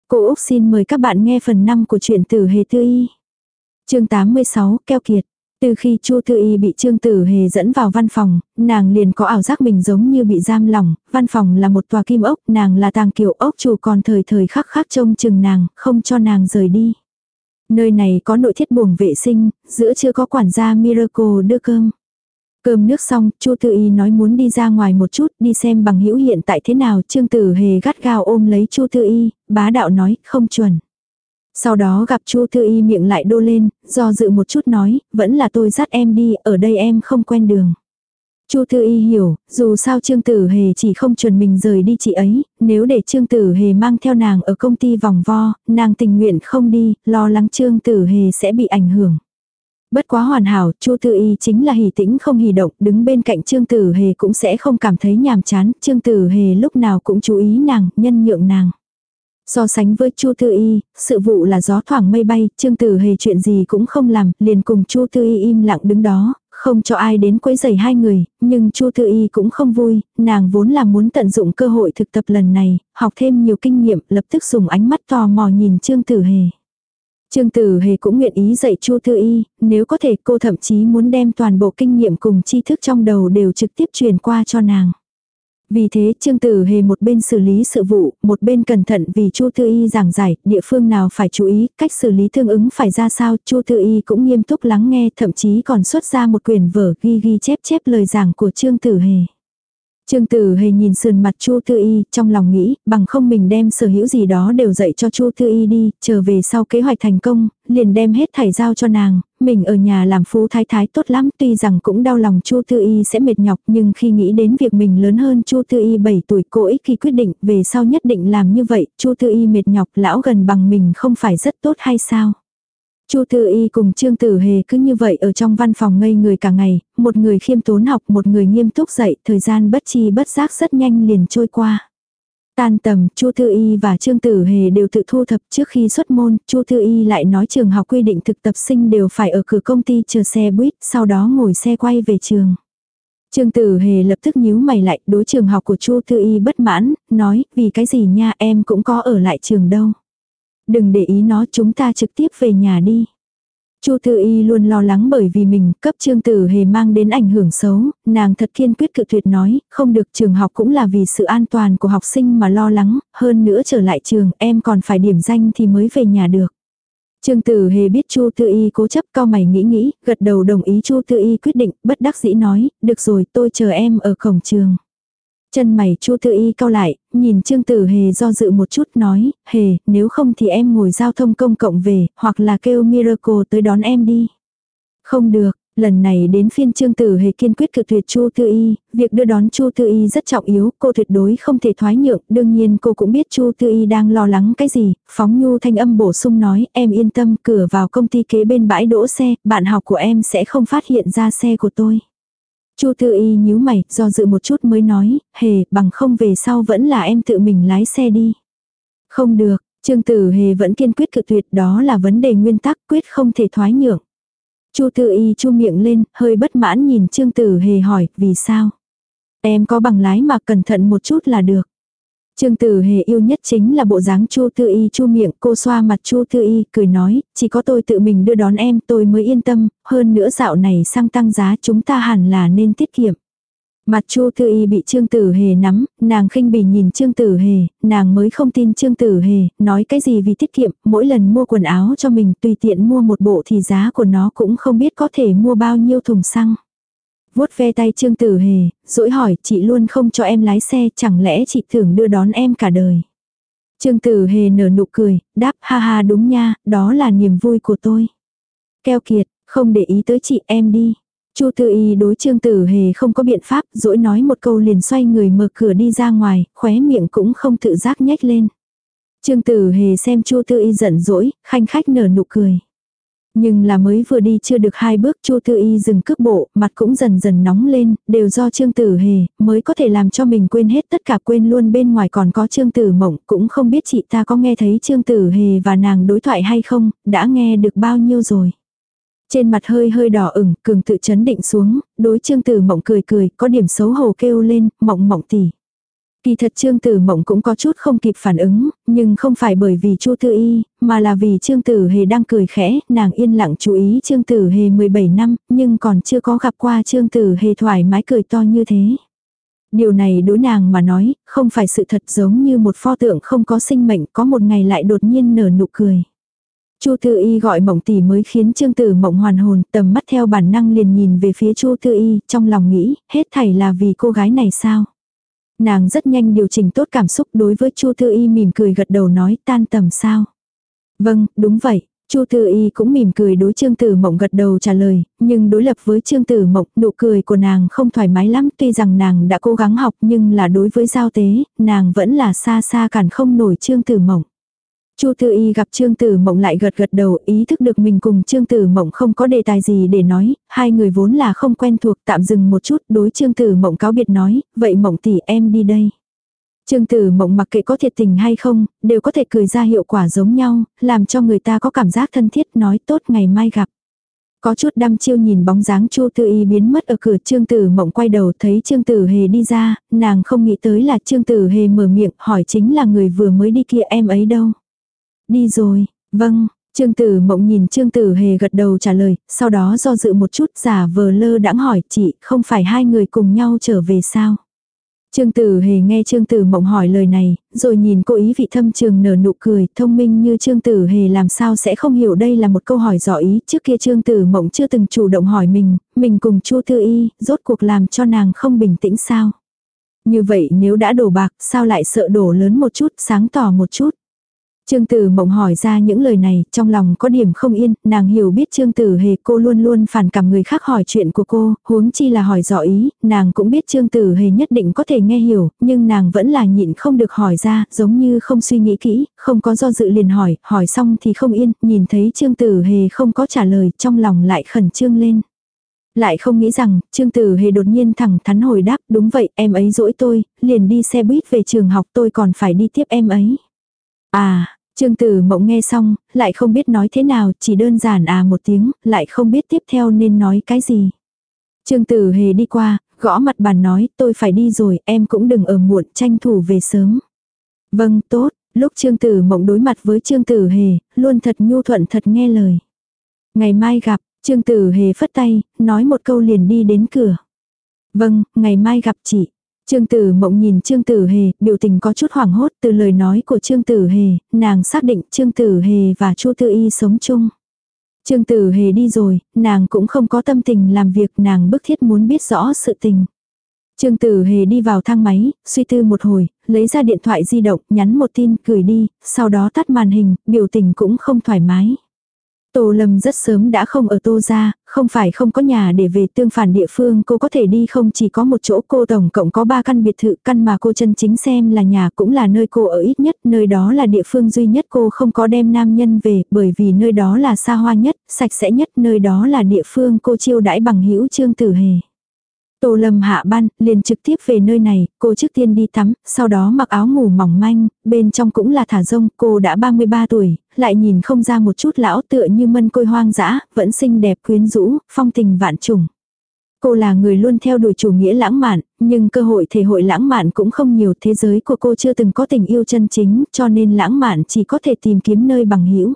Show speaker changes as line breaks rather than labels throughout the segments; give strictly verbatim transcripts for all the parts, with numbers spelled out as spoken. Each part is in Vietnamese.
Cô Úc xin mời các bạn nghe phần năm của truyện Tử Hề Tư Y. Chương tám mươi sáu, keo kiệt. Từ khi Chu Tư Y bị Trương Tử Hề dẫn vào văn phòng, nàng liền có ảo giác mình giống như bị giam lỏng, văn phòng là một tòa kim ốc, nàng là tàng kiều ốc chủ còn thời thời khắc khắc trông chừng nàng, không cho nàng rời đi. Nơi này có nội thiết buồng vệ sinh, giữa trưa có quản gia Miracle đưa cơm. Cơm nước xong, Chu Tư Y nói muốn đi ra ngoài một chút, đi xem bằng hữu hiện tại thế nào, Trương Tử Hề gắt gao ôm lấy Chu Tư Y, bá đạo nói, không chuẩn. Sau đó gặp Chu Tư Y miệng lại đô lên, do dự một chút nói, vẫn là tôi dắt em đi, ở đây em không quen đường. Chu Tư Y hiểu, dù sao Trương Tử Hề chỉ không chuẩn mình rời đi chị ấy, nếu để Trương Tử Hề mang theo nàng ở công ty vòng vo, nàng tình nguyện không đi, lo lắng Trương Tử Hề sẽ bị ảnh hưởng. Bất quá hoàn hảo, Chu Tư Y chính là hỉ tĩnh không hỉ động, đứng bên cạnh Trương Tử Hề cũng sẽ không cảm thấy nhàm chán, Trương Tử Hề lúc nào cũng chú ý nàng, nhân nhượng nàng. So sánh với Chu Tư Y, sự vụ là gió thoảng mây bay, Trương Tử Hề chuyện gì cũng không làm, liền cùng Chu Tư Y im lặng đứng đó, không cho ai đến quấy rầy hai người, nhưng Chu Tư Y cũng không vui, nàng vốn là muốn tận dụng cơ hội thực tập lần này, học thêm nhiều kinh nghiệm, lập tức dùng ánh mắt tò mò nhìn Trương Tử Hề. Trương Tử Hề cũng nguyện ý dạy Chu Tư Y, nếu có thể cô thậm chí muốn đem toàn bộ kinh nghiệm cùng tri thức trong đầu đều trực tiếp truyền qua cho nàng. Vì thế Trương Tử Hề một bên xử lý sự vụ, một bên cẩn thận vì Chu Tư Y giảng giải, địa phương nào phải chú ý, cách xử lý tương ứng phải ra sao, Chu Tư Y cũng nghiêm túc lắng nghe, thậm chí còn xuất ra một quyển vở ghi ghi chép chép lời giảng của Trương Tử Hề. Trương Tử Hề nhìn sườn mặt Chu Tư Y, trong lòng nghĩ, bằng không mình đem sở hữu gì đó đều dạy cho Chu Tư Y đi, trở về sau kế hoạch thành công, liền đem hết thảy giao cho nàng, mình ở nhà làm phú thái thái tốt lắm, tuy rằng cũng đau lòng Chu Tư Y sẽ mệt nhọc, nhưng khi nghĩ đến việc mình lớn hơn Chu Tư Y bảy tuổi, cô ích khi quyết định, về sau nhất định làm như vậy, Chu Tư Y mệt nhọc, lão gần bằng mình không phải rất tốt hay sao? Chu Tư Y cùng Trương Tử Hề cứ như vậy ở trong văn phòng ngây người cả ngày, một người khiêm tốn học, một người nghiêm túc dạy, thời gian bất chi bất giác rất nhanh liền trôi qua. Tan tầm, Chu Tư Y và Trương Tử Hề đều tự thu thập trước khi xuất môn, Chu Tư Y lại nói trường học quy định thực tập sinh đều phải ở cửa công ty chờ xe buýt, sau đó ngồi xe quay về trường. Trương Tử Hề lập tức nhíu mày lại, đối trường học của Chu Tư Y bất mãn, nói, vì cái gì nha, em cũng có ở lại trường đâu. Đừng để ý nó, chúng ta trực tiếp về nhà đi. Chu Tư Y luôn lo lắng bởi vì mình cấp Trương Tử Hề mang đến ảnh hưởng xấu, nàng thật kiên quyết cự tuyệt nói, không được, trường học cũng là vì sự an toàn của học sinh mà lo lắng, hơn nữa trở lại trường em còn phải điểm danh thì mới về nhà được. Trương Tử Hề biết Chu Tư Y cố chấp, cau mày nghĩ nghĩ, gật đầu đồng ý Chu Tư Y quyết định, bất đắc dĩ nói, được rồi, tôi chờ em ở cổng trường. Chân mày Chu Tư Y cau lại, nhìn Trương Tử Hề do dự một chút nói, Hề, nếu không thì em ngồi giao thông công cộng về, hoặc là kêu Miracle tới đón em đi. Không được, lần này đến phiên Trương Tử Hề kiên quyết cự tuyệt Chu Tư Y, việc đưa đón Chu Tư Y rất trọng yếu, cô tuyệt đối không thể thoái nhượng, đương nhiên cô cũng biết Chu Tư Y đang lo lắng cái gì, phóng nhu thanh âm bổ sung nói, em yên tâm, cửa vào công ty kế bên bãi đỗ xe, bạn học của em sẽ không phát hiện ra xe của tôi. Chu Tư Y nhíu mày, do dự một chút mới nói, Hề, bằng không về sau vẫn là em tự mình lái xe đi. Không được, Trương Tử Hề vẫn kiên quyết cự tuyệt, đó là vấn đề nguyên tắc, quyết không thể thoái nhượng. Chu Tư Y chu miệng lên, hơi bất mãn nhìn Trương Tử Hề hỏi, vì sao? Em có bằng lái mà cẩn thận một chút là được. Trương Tử Hề yêu nhất chính là bộ dáng Chu Tư Y chu miệng, cô xoa mặt Chu Tư Y, cười nói, chỉ có tôi tự mình đưa đón em tôi mới yên tâm, hơn nữa dạo này xăng tăng giá chúng ta hẳn là nên tiết kiệm. Mặt Chu Tư Y bị Trương Tử Hề nắm, nàng khinh bỉ nhìn Trương Tử Hề, nàng mới không tin Trương Tử Hề, nói cái gì vì tiết kiệm, mỗi lần mua quần áo cho mình tùy tiện mua một bộ thì giá của nó cũng không biết có thể mua bao nhiêu thùng xăng. Vuốt ve tay Trương Tử Hề, dỗi hỏi, chị luôn không cho em lái xe, chẳng lẽ chị tưởng đưa đón em cả đời. Trương Tử Hề nở nụ cười, đáp, ha ha đúng nha, đó là niềm vui của tôi. Keo kiệt, không để ý tới chị, em đi. Chu Tư Y đối Trương Tử Hề không có biện pháp, dỗi nói một câu liền xoay người mở cửa đi ra ngoài, khóe miệng cũng không tự giác nhếch lên. Trương Tử Hề xem Chu Tư Y giận dỗi, khanh khách nở nụ cười. Nhưng là mới vừa đi chưa được hai bước Chu Tư Y dừng cước bộ, mặt cũng dần dần nóng lên, đều do Trương Tử Hề, mới có thể làm cho mình quên hết tất cả, quên luôn bên ngoài còn có Trương Tử Mộng, cũng không biết chị ta có nghe thấy Trương Tử Hề và nàng đối thoại hay không, đã nghe được bao nhiêu rồi. Trên mặt hơi hơi đỏ ửng, cường tự chấn định xuống, đối Trương Tử Mộng cười cười, có điểm xấu hổ kêu lên, Mộng Mộng tỷ. Kỳ thật Trương Tử Mộng cũng có chút không kịp phản ứng, nhưng không phải bởi vì Chu Tư Y, mà là vì Trương Tử Hề đang cười khẽ, nàng yên lặng chú ý Trương Tử Hề mười bảy năm, nhưng còn chưa có gặp qua Trương Tử Hề thoải mái cười to như thế. Điều này đối nàng mà nói, không phải sự thật, giống như một pho tượng không có sinh mệnh có một ngày lại đột nhiên nở nụ cười. Chu Tư Y gọi Mộng tỷ mới khiến Trương Tử Mộng hoàn hồn, tầm mắt theo bản năng liền nhìn về phía Chu Tư Y, trong lòng nghĩ, hết thảy là vì cô gái này sao? Nàng rất nhanh điều chỉnh tốt cảm xúc, đối với Chu Tư Y mỉm cười gật đầu nói, tan tầm sao? Vâng, đúng vậy. Chu Tư Y cũng mỉm cười đối Trương Tử Mộng gật đầu trả lời, nhưng đối lập với Trương Tử Mộng, nụ cười của nàng không thoải mái lắm, tuy rằng nàng đã cố gắng học nhưng là đối với giao tế, nàng vẫn là xa xa cản không nổi Trương Tử Mộng. Chu Tư Y gặp Trương Tử Mộng lại gật gật đầu, ý thức được mình cùng Trương Tử Mộng không có đề tài gì để nói, hai người vốn là không quen thuộc, tạm dừng một chút, đối Trương Tử Mộng cáo biệt nói, vậy Mộng tỷ em đi đây. Trương Tử Mộng mặc kệ có thiệt tình hay không, đều có thể cười ra hiệu quả giống nhau, làm cho người ta có cảm giác thân thiết, nói tốt ngày mai gặp. Có chút đăm chiêu nhìn bóng dáng Chu Tư Y biến mất ở cửa, Trương Tử Mộng quay đầu thấy Trương Tử Hề đi ra, nàng không nghĩ tới là Trương Tử Hề mở miệng hỏi chính là người vừa mới đi kia, em ấy đâu. Đi rồi, vâng. Trương Tử Mộng nhìn Trương Tử Hề gật đầu trả lời, sau đó do dự một chút giả vờ lơ đãng hỏi, chị, không phải hai người cùng nhau trở về sao? Trương Tử Hề nghe Trương Tử Mộng hỏi lời này, rồi nhìn cô ý vị thâm trường nở nụ cười, thông minh như Trương Tử Hề làm sao sẽ không hiểu đây là một câu hỏi dò ý, trước kia Trương Tử Mộng chưa từng chủ động hỏi mình, mình cùng Chu Tư Y, rốt cuộc làm cho nàng không bình tĩnh sao? Như vậy nếu đã đổ bạc, sao lại sợ đổ lớn một chút, sáng tỏ một chút? Trương Tử Mộng hỏi ra những lời này, trong lòng có điểm không yên, nàng hiểu biết Trương Tử Hề cô luôn luôn phản cảm người khác hỏi chuyện của cô, huống chi là hỏi dò ý, nàng cũng biết Trương Tử Hề nhất định có thể nghe hiểu, nhưng nàng vẫn là nhịn không được hỏi ra, giống như không suy nghĩ kỹ, không có do dự liền hỏi, hỏi xong thì không yên, nhìn thấy Trương Tử Hề không có trả lời, trong lòng lại khẩn trương lên. Lại không nghĩ rằng, Trương Tử Hề đột nhiên thẳng thắn hồi đáp, đúng vậy, em ấy dỗi tôi, liền đi xe buýt về trường học, tôi còn phải đi tiếp em ấy. À, Trương Tử Mộng nghe xong, lại không biết nói thế nào, chỉ đơn giản à một tiếng, lại không biết tiếp theo nên nói cái gì. Trương Tử Hề đi qua, gõ mặt bàn nói, tôi phải đi rồi, em cũng đừng ở muộn, tranh thủ về sớm. Vâng, tốt, lúc Trương Tử Mộng đối mặt với Trương Tử Hề, luôn thật nhu thuận thật nghe lời. Ngày mai gặp, Trương Tử Hề phất tay, nói một câu liền đi đến cửa. Vâng, ngày mai gặp chị. Trương Tử Mộng nhìn Trương Tử Hề, biểu tình có chút hoảng hốt từ lời nói của Trương Tử Hề, nàng xác định Trương Tử Hề và Chu Tư Y sống chung. Trương Tử Hề đi rồi, nàng cũng không có tâm tình làm việc, nàng bức thiết muốn biết rõ sự tình. Trương Tử Hề đi vào thang máy, suy tư một hồi, lấy ra điện thoại di động, nhắn một tin, gửi đi, sau đó tắt màn hình, biểu tình cũng không thoải mái. Tô Lâm rất sớm đã không ở Tô gia, không phải không có nhà để về, tương phản địa phương cô có thể đi không chỉ có một chỗ, cô tổng cộng có ba căn biệt thự, căn mà cô chân chính xem là nhà cũng là nơi cô ở ít nhất, nơi đó là địa phương duy nhất cô không có đem nam nhân về, bởi vì nơi đó là xa hoa nhất, sạch sẽ nhất, nơi đó là địa phương cô chiêu đãi bằng hữu Trương Tử Hề. Tô Lâm hạ ban, liền trực tiếp về nơi này, cô trước tiên đi tắm, sau đó mặc áo ngủ mỏng manh, bên trong cũng là thả rông, cô đã ba mươi ba tuổi, lại nhìn không ra một chút lão, tựa như mân côi hoang dã, vẫn xinh đẹp quyến rũ, phong tình vạn trùng. Cô là người luôn theo đuổi chủ nghĩa lãng mạn, nhưng cơ hội thể hội lãng mạn cũng không nhiều, thế giới của cô chưa từng có tình yêu chân chính, cho nên lãng mạn chỉ có thể tìm kiếm nơi bằng hữu.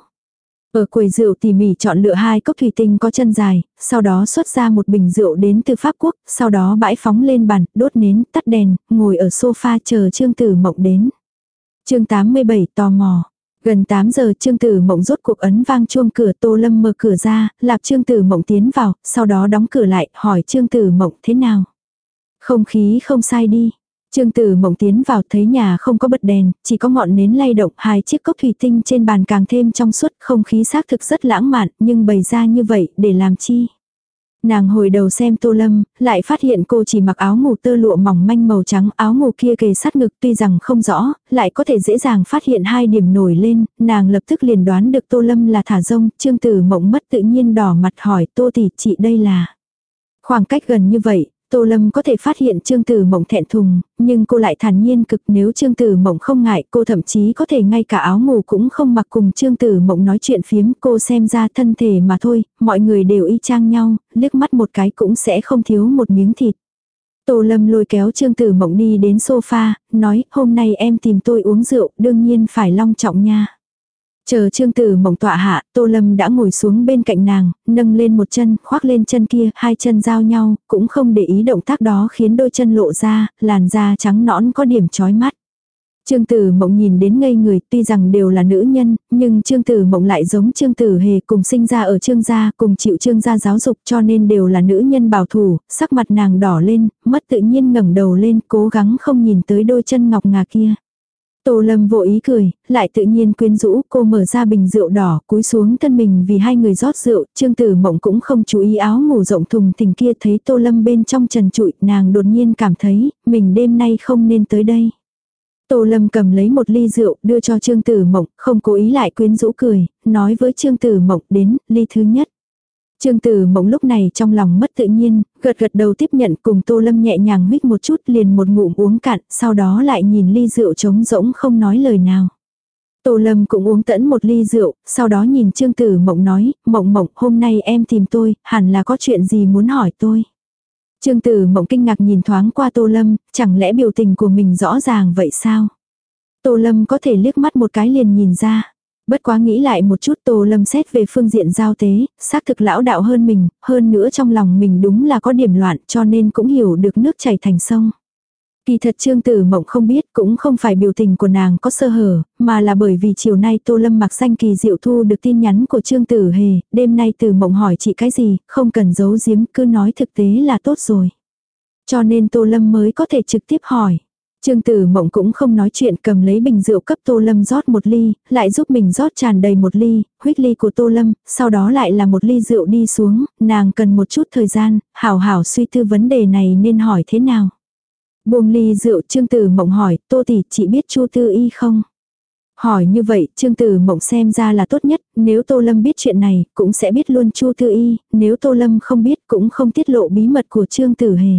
Ở quầy rượu tỉ mỉ chọn lựa hai cốc thủy tinh có chân dài, sau đó xuất ra một bình rượu đến từ Pháp Quốc, sau đó bãi phóng lên bàn, đốt nến, tắt đèn, ngồi ở sofa chờ Trương Tử Mộng đến. Chương tám mươi bảy tò mò. Gần tám giờ Trương Tử Mộng rốt cuộc ấn vang chuông cửa, Tô Lâm mở cửa ra, lạp Trương Tử Mộng tiến vào, sau đó đóng cửa lại, hỏi Trương Tử Mộng thế nào. Không khí không sai đi. Trương Tử Mộng tiến vào thấy nhà không có bật đèn, chỉ có ngọn nến lay động, hai chiếc cốc thủy tinh trên bàn càng thêm trong suốt, không khí xác thực rất lãng mạn, nhưng bày ra như vậy, để làm chi? Nàng hồi đầu xem Tô Lâm, lại phát hiện cô chỉ mặc áo ngủ tơ lụa mỏng manh màu trắng, áo ngủ kia kề sát ngực tuy rằng không rõ, lại có thể dễ dàng phát hiện hai điểm nổi lên, nàng lập tức liền đoán được Tô Lâm là thả rông, Trương Tử Mộng mất tự nhiên đỏ mặt hỏi Tô tỷ chị đây là. Khoảng cách gần như vậy, Tô Lâm có thể phát hiện Trương Tử Mộng thẹn thùng, nhưng cô lại thản nhiên cực, nếu Trương Tử Mộng không ngại, cô thậm chí có thể ngay cả áo ngủ cũng không mặc cùng Trương Tử Mộng nói chuyện phiếm, cô xem ra thân thể mà thôi, mọi người đều y chang nhau, liếc mắt một cái cũng sẽ không thiếu một miếng thịt. Tô Lâm lôi kéo Trương Tử Mộng đi đến sofa, nói hôm nay em tìm tôi uống rượu, đương nhiên phải long trọng nha. Chờ Trương Tử Mộng tọa hạ, Tô Lâm đã ngồi xuống bên cạnh nàng, nâng lên một chân, khoác lên chân kia, hai chân giao nhau, cũng không để ý động tác đó khiến đôi chân lộ ra, làn da trắng nõn có điểm chói mắt. Trương Tử Mộng nhìn đến ngây người, tuy rằng đều là nữ nhân, nhưng Trương Tử Mộng lại giống Trương Tử Hề, cùng sinh ra ở Trương gia, cùng chịu Trương gia giáo dục, cho nên đều là nữ nhân bảo thủ, sắc mặt nàng đỏ lên, mất tự nhiên ngẩng đầu lên, cố gắng không nhìn tới đôi chân ngọc ngà kia. Tô Lâm vô ý cười, lại tự nhiên quyến rũ, cô mở ra bình rượu đỏ, cúi xuống thân mình vì hai người rót rượu, Trương Tử Mộng cũng không chú ý áo ngủ rộng thùng thình kia, thấy Tô Lâm bên trong trần trụi, nàng đột nhiên cảm thấy, mình đêm nay không nên tới đây. Tô Lâm cầm lấy một ly rượu, đưa cho Trương Tử Mộng, không cố ý lại quyến rũ cười, nói với Trương Tử Mộng đến, ly thứ nhất. Trương Tử Mộng lúc này trong lòng mất tự nhiên, gật gật đầu tiếp nhận, cùng Tô Lâm nhẹ nhàng huých một chút, liền một ngụm uống cạn, sau đó lại nhìn ly rượu trống rỗng không nói lời nào. Tô Lâm cũng uống tẫn một ly rượu, sau đó nhìn Trương Tử Mộng nói, Mộng Mộng, hôm nay em tìm tôi, hẳn là có chuyện gì muốn hỏi tôi. Trương Tử Mộng kinh ngạc nhìn thoáng qua Tô Lâm, chẳng lẽ biểu tình của mình rõ ràng vậy sao? Tô Lâm có thể liếc mắt một cái liền nhìn ra. Bất quá nghĩ lại một chút, Tô Lâm xét về phương diện giao tế, xác thực lão đạo hơn mình, hơn nữa trong lòng mình đúng là có điểm loạn, cho nên cũng hiểu được nước chảy thành sông. Kỳ thật Trương Tử Mộng không biết, cũng không phải biểu tình của nàng có sơ hở, mà là bởi vì chiều nay Tô Lâm mặc danh kỳ diệu thu được tin nhắn của Trương Tử Hề, đêm nay Tử Mộng hỏi chị cái gì, không cần giấu giếm, cứ nói thực tế là tốt rồi. Cho nên Tô Lâm mới có thể trực tiếp hỏi. Trương Tử Mộng cũng không nói chuyện, cầm lấy bình rượu cấp Tô Lâm rót một ly, lại giúp mình rót tràn đầy một ly, huých ly của Tô Lâm, sau đó lại là một ly rượu đi xuống, nàng cần một chút thời gian, hảo hảo suy tư vấn đề này nên hỏi thế nào. Buông ly rượu, Trương Tử Mộng hỏi, Tô tỷ, chị biết Chu Tư Y không? Hỏi như vậy, Trương Tử Mộng xem ra là tốt nhất, nếu Tô Lâm biết chuyện này, cũng sẽ biết luôn Chu Tư Y, nếu Tô Lâm không biết cũng không tiết lộ bí mật của Trương Tử Hề.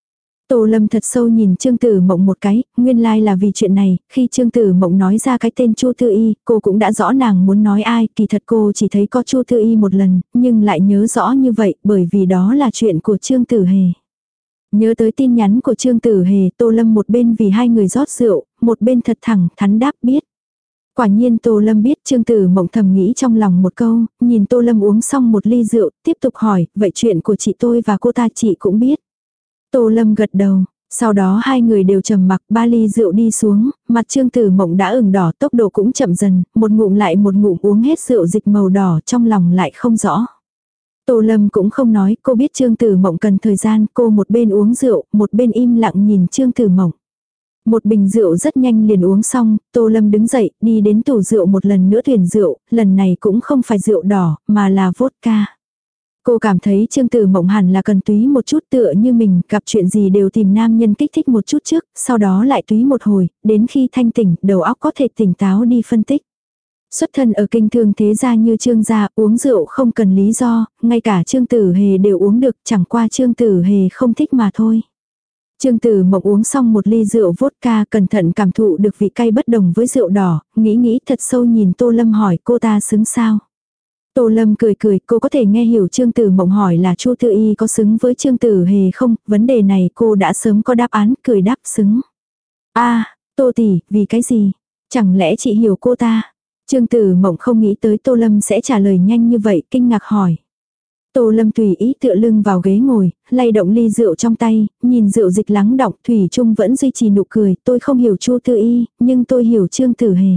Tô Lâm thật sâu nhìn Trương Tử Mộng một cái, nguyên lai like là vì chuyện này, khi Trương Tử Mộng nói ra cái tên Chu Tư Y, cô cũng đã rõ nàng muốn nói ai, kỳ thật cô chỉ thấy có Chu Tư Y một lần, nhưng lại nhớ rõ như vậy, bởi vì đó là chuyện của Trương Tử Hề. Nhớ tới tin nhắn của Trương Tử Hề, Tô Lâm một bên vì hai người rót rượu, một bên thật thẳng thắn đáp biết. Quả nhiên Tô Lâm biết, Trương Tử Mộng thầm nghĩ trong lòng một câu, nhìn Tô Lâm uống xong một ly rượu, tiếp tục hỏi, vậy chuyện của chị tôi và cô ta chị cũng biết. Tô Lâm gật đầu, sau đó hai người đều trầm mặc, ba ly rượu đi xuống, mặt Trương Tử Mộng đã ửng đỏ, tốc độ cũng chậm dần, một ngụm lại một ngụm uống hết rượu dịch màu đỏ, trong lòng lại không rõ. Tô Lâm cũng không nói, cô biết Trương Tử Mộng cần thời gian, cô một bên uống rượu, một bên im lặng nhìn Trương Tử Mộng. Một bình rượu rất nhanh liền uống xong, Tô Lâm đứng dậy, đi đến tủ rượu một lần nữa tuyển rượu, lần này cũng không phải rượu đỏ, mà là vodka. Cô cảm thấy Trương Tử Mộng hẳn là cần túy một chút, tựa như mình, gặp chuyện gì đều tìm nam nhân kích thích một chút trước, sau đó lại túy một hồi, đến khi thanh tỉnh, đầu óc có thể tỉnh táo đi phân tích. Xuất thân ở kinh thương thế gia như Trương gia, uống rượu không cần lý do, ngay cả Trương Tử Hề đều uống được, chẳng qua Trương Tử Hề không thích mà thôi. Trương Tử Mộng uống xong một ly rượu vodka, cẩn thận cảm thụ được vị cay bất đồng với rượu đỏ, nghĩ nghĩ thật sâu nhìn Tô Lâm hỏi cô ta xứng sao. Tô Lâm cười cười, cô có thể nghe hiểu Trương Tử Mộng hỏi là Chu Tư Y có xứng với Trương Tử Hề không, vấn đề này cô đã sớm có đáp án, cười đáp xứng. A, à, Tô tỷ, vì cái gì? Chẳng lẽ chị hiểu cô ta? Trương Tử Mộng không nghĩ tới Tô Lâm sẽ trả lời nhanh như vậy, kinh ngạc hỏi. Tô Lâm tùy ý tựa lưng vào ghế ngồi, lay động ly rượu trong tay, nhìn rượu dịch lắng đọng, thủy chung vẫn duy trì nụ cười, tôi không hiểu Chu Tư Y, nhưng tôi hiểu Trương Tử Hề.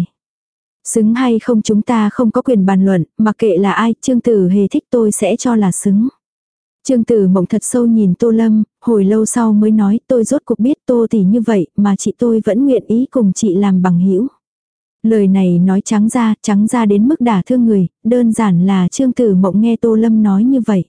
Xứng hay không chúng ta không có quyền bàn luận, mặc kệ là ai, Trương Tử Hề thích tôi sẽ cho là xứng. Trương Tử Mộng thật sâu nhìn Tô Lâm, hồi lâu sau mới nói, tôi rốt cuộc biết Tô tỷ như vậy, mà chị tôi vẫn nguyện ý cùng chị làm bằng hữu. Lời này nói trắng ra, trắng ra đến mức đả thương người, đơn giản là Trương Tử Mộng nghe Tô Lâm nói như vậy.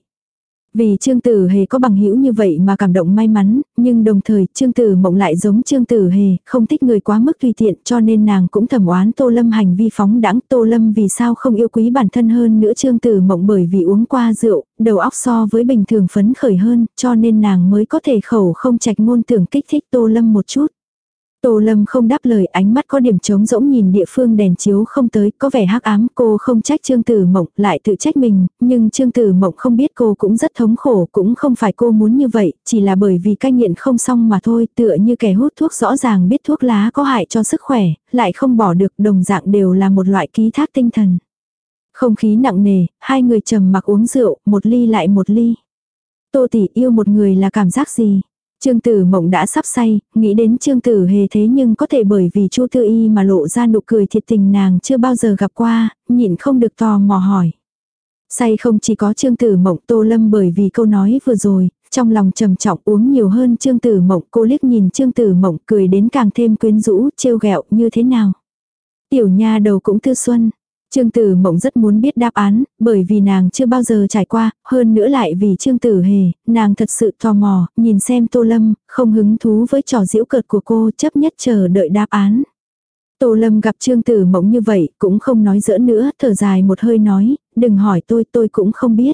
Vì Trương Tử Hề có bằng hữu như vậy mà cảm động may mắn, nhưng đồng thời Trương Tử Mộng lại giống Trương Tử Hề, không thích người quá mức tùy tiện, cho nên nàng cũng thầm oán Tô Lâm hành vi phóng đãng. Tô Lâm vì sao không yêu quý bản thân hơn nữa Trương Tử Mộng, bởi vì uống qua rượu, đầu óc so với bình thường phấn khởi hơn, cho nên nàng mới có thể khẩu không trạch ngôn tưởng kích thích Tô Lâm một chút. Tô Lâm không đáp lời, ánh mắt có điểm trống rỗng nhìn địa phương đèn chiếu không tới, có vẻ hắc ám. Cô không trách Trương Tử Mộng, lại tự trách mình, nhưng Trương Tử Mộng không biết cô cũng rất thống khổ, cũng không phải cô muốn như vậy, chỉ là bởi vì cai nghiện không xong mà thôi, tựa như kẻ hút thuốc rõ ràng biết thuốc lá có hại cho sức khỏe, lại không bỏ được, đồng dạng đều là một loại ký thác tinh thần. Không khí nặng nề, hai người trầm mặc uống rượu, một ly lại một ly. Tô tỷ, yêu một người là cảm giác gì? Trương Tử Mộng đã sắp say, nghĩ đến Trương Tử Hề thế nhưng có thể bởi vì Chu Tư Y mà lộ ra nụ cười thiệt tình nàng chưa bao giờ gặp qua, nhịn không được tò mò hỏi. Say không chỉ có Trương Tử Mộng, Tô Lâm bởi vì câu nói vừa rồi, trong lòng trầm trọng uống nhiều hơn Trương Tử Mộng, cô liếc nhìn Trương Tử Mộng cười đến càng thêm quyến rũ, trêu ghẹo như thế nào. Tiểu nha đầu cũng tư xuân. Trương Tử Mộng rất muốn biết đáp án, bởi vì nàng chưa bao giờ trải qua, hơn nữa lại vì Trương Tử Hề, nàng thật sự tò mò, nhìn xem Tô Lâm, không hứng thú với trò giễu cợt của cô, chấp nhất chờ đợi đáp án. Tô Lâm gặp Trương Tử Mộng như vậy, cũng không nói giỡn nữa, thở dài một hơi nói, đừng hỏi tôi, tôi cũng không biết.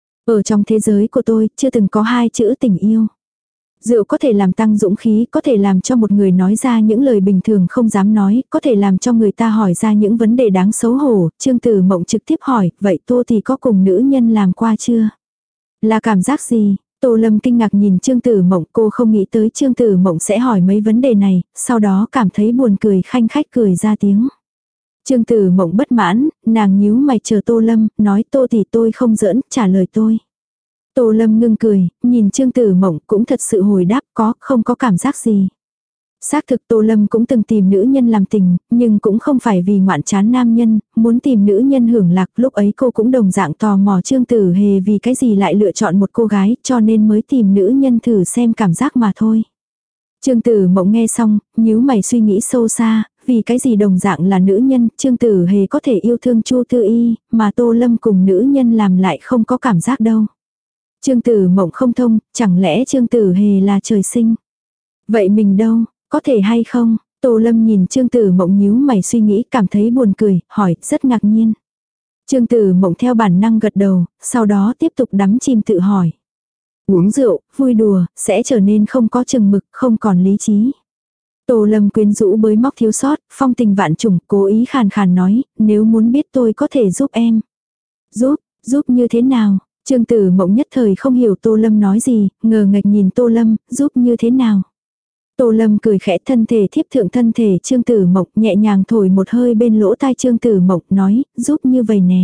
Ở trong thế giới của tôi, chưa từng có hai chữ tình yêu. Rượu có thể làm tăng dũng khí, có thể làm cho một người nói ra những lời bình thường không dám nói, có thể làm cho người ta hỏi ra những vấn đề đáng xấu hổ. Trương Tử Mộng trực tiếp hỏi, vậy Tô thì có cùng nữ nhân làm qua chưa? Là cảm giác gì? Tô Lâm kinh ngạc nhìn Trương Tử Mộng, cô không nghĩ tới Trương Tử Mộng sẽ hỏi mấy vấn đề này, sau đó cảm thấy buồn cười khanh khách cười ra tiếng. Trương Tử Mộng bất mãn, nàng nhíu mày chờ Tô Lâm, nói Tô thì tôi không giỡn, trả lời tôi. Tô Lâm ngưng cười, nhìn Trương Tử Mộng cũng thật sự hồi đáp có, không có cảm giác gì. Xác thực Tô Lâm cũng từng tìm nữ nhân làm tình, nhưng cũng không phải vì ngoạn chán nam nhân, muốn tìm nữ nhân hưởng lạc. Lúc ấy cô cũng đồng dạng tò mò Trương Tử Hề vì cái gì lại lựa chọn một cô gái, cho nên mới tìm nữ nhân thử xem cảm giác mà thôi. Trương Tử Mộng nghe xong, nhíu mày suy nghĩ sâu xa, vì cái gì đồng dạng là nữ nhân, Trương Tử Hề có thể yêu thương Chu Tư Y, mà Tô Lâm cùng nữ nhân làm lại không có cảm giác đâu. Trương Tử Mộng không thông, chẳng lẽ Trương Tử Hề là trời sinh? Vậy mình đâu, có thể hay không? Tô Lâm nhìn Trương Tử Mộng nhíu mày suy nghĩ, cảm thấy buồn cười, hỏi, rất ngạc nhiên. Trương Tử Mộng theo bản năng gật đầu, sau đó tiếp tục đắm chìm tự hỏi. Uống rượu, vui đùa, sẽ trở nên không có chừng mực, không còn lý trí. Tô Lâm quyến rũ bới móc thiếu sót, phong tình vạn trùng, cố ý khàn khàn nói, nếu muốn biết tôi có thể giúp em. Giúp, giúp như thế nào? Trương Tử Mộng nhất thời không hiểu Tô Lâm nói gì, ngờ ngạch nhìn Tô Lâm, giúp như thế nào. Tô Lâm cười khẽ, thân thể thiếp thượng thân thể Trương Tử Mộng, nhẹ nhàng thổi một hơi bên lỗ tai Trương Tử Mộng, nói, giúp như vậy nè.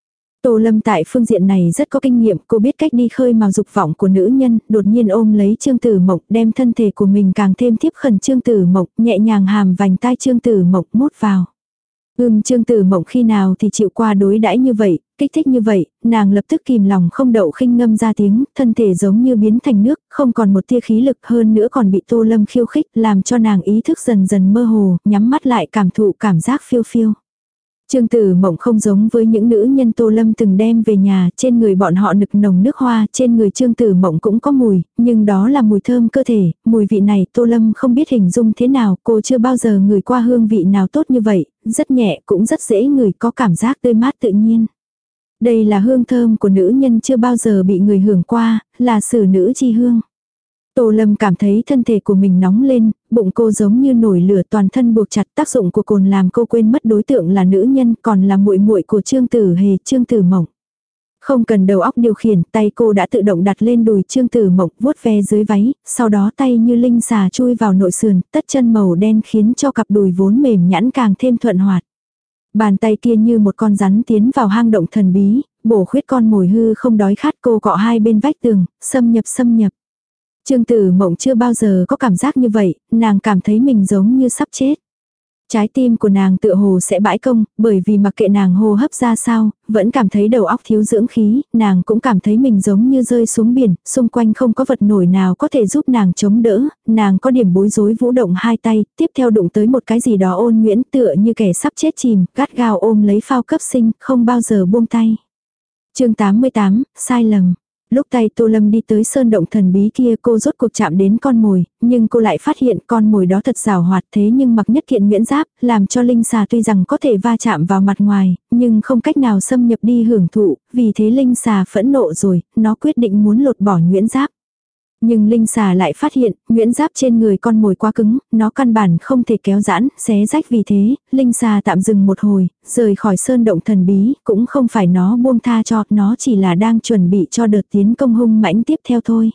Tô Lâm tại phương diện này rất có kinh nghiệm, cô biết cách đi khơi mào dục vọng của nữ nhân, đột nhiên ôm lấy Trương Tử Mộng, đem thân thể của mình càng thêm tiếp khẩn Trương Tử Mộng, nhẹ nhàng hàm vành tai Trương Tử Mộng mút vào. Ừm Trương Tử Mộng khi nào thì chịu qua đối đãi như vậy, kích thích như vậy, nàng lập tức kìm lòng không đậu khinh ngâm ra tiếng, thân thể giống như biến thành nước, không còn một tia khí lực, hơn nữa còn bị Tô Lâm khiêu khích, làm cho nàng ý thức dần dần mơ hồ, nhắm mắt lại cảm thụ cảm giác phiêu phiêu. Trương Tử Mộng không giống với những nữ nhân Tô Lâm từng đem về nhà, trên người bọn họ nực nồng nước hoa, trên người Trương Tử Mộng cũng có mùi, nhưng đó là mùi thơm cơ thể, mùi vị này Tô Lâm không biết hình dung thế nào, cô chưa bao giờ ngửi qua hương vị nào tốt như vậy, rất nhẹ cũng rất dễ ngửi, có cảm giác tươi mát tự nhiên. Đây là hương thơm của nữ nhân chưa bao giờ bị người hưởng qua, là xử nữ chi hương. Tô Lâm cảm thấy thân thể của mình nóng lên, bụng cô giống như nổi lửa, toàn thân buộc chặt, tác dụng của cồn làm cô quên mất đối tượng là nữ nhân, còn là muội muội của Trương Tử Hề, Trương Tử Mộng. Không cần đầu óc điều khiển, tay cô đã tự động đặt lên đùi Trương Tử Mộng, vuốt ve dưới váy, sau đó tay như linh xà chui vào nội sườn, tất chân màu đen khiến cho cặp đùi vốn mềm nhẵn càng thêm thuận hoạt. Bàn tay kia như một con rắn tiến vào hang động thần bí, bổ khuyết con mồi hư không đói khát, cô cọ hai bên vách tường, xâm nhập xâm nhập. Trương Tử Mộng chưa bao giờ có cảm giác như vậy, nàng cảm thấy mình giống như sắp chết. Trái tim của nàng tựa hồ sẽ bãi công, bởi vì mặc kệ nàng hô hấp ra sao, vẫn cảm thấy đầu óc thiếu dưỡng khí, nàng cũng cảm thấy mình giống như rơi xuống biển, xung quanh không có vật nổi nào có thể giúp nàng chống đỡ, nàng có điểm bối rối vũ động hai tay, tiếp theo đụng tới một cái gì đó ôn nhuyễn tựa như kẻ sắp chết chìm, gắt gao ôm lấy phao cấp sinh, không bao giờ buông tay. Chương tám mươi tám, sai lầm. Lúc tay Tô Lâm đi tới sơn động thần bí kia, cô rốt cuộc chạm đến con mồi, nhưng cô lại phát hiện con mồi đó thật rào hoạt, thế nhưng mặc nhất kiện nhuyễn giáp, làm cho linh xà tuy rằng có thể va chạm vào mặt ngoài, nhưng không cách nào xâm nhập đi hưởng thụ, vì thế linh xà phẫn nộ rồi, nó quyết định muốn lột bỏ nhuyễn giáp. Nhưng linh xà lại phát hiện, nguyễn giáp trên người con mồi quá cứng, nó căn bản không thể kéo giãn, xé rách, vì thế, linh xà tạm dừng một hồi, rời khỏi sơn động thần bí, cũng không phải nó buông tha cho, nó chỉ là đang chuẩn bị cho đợt tiến công hung mãnh tiếp theo thôi.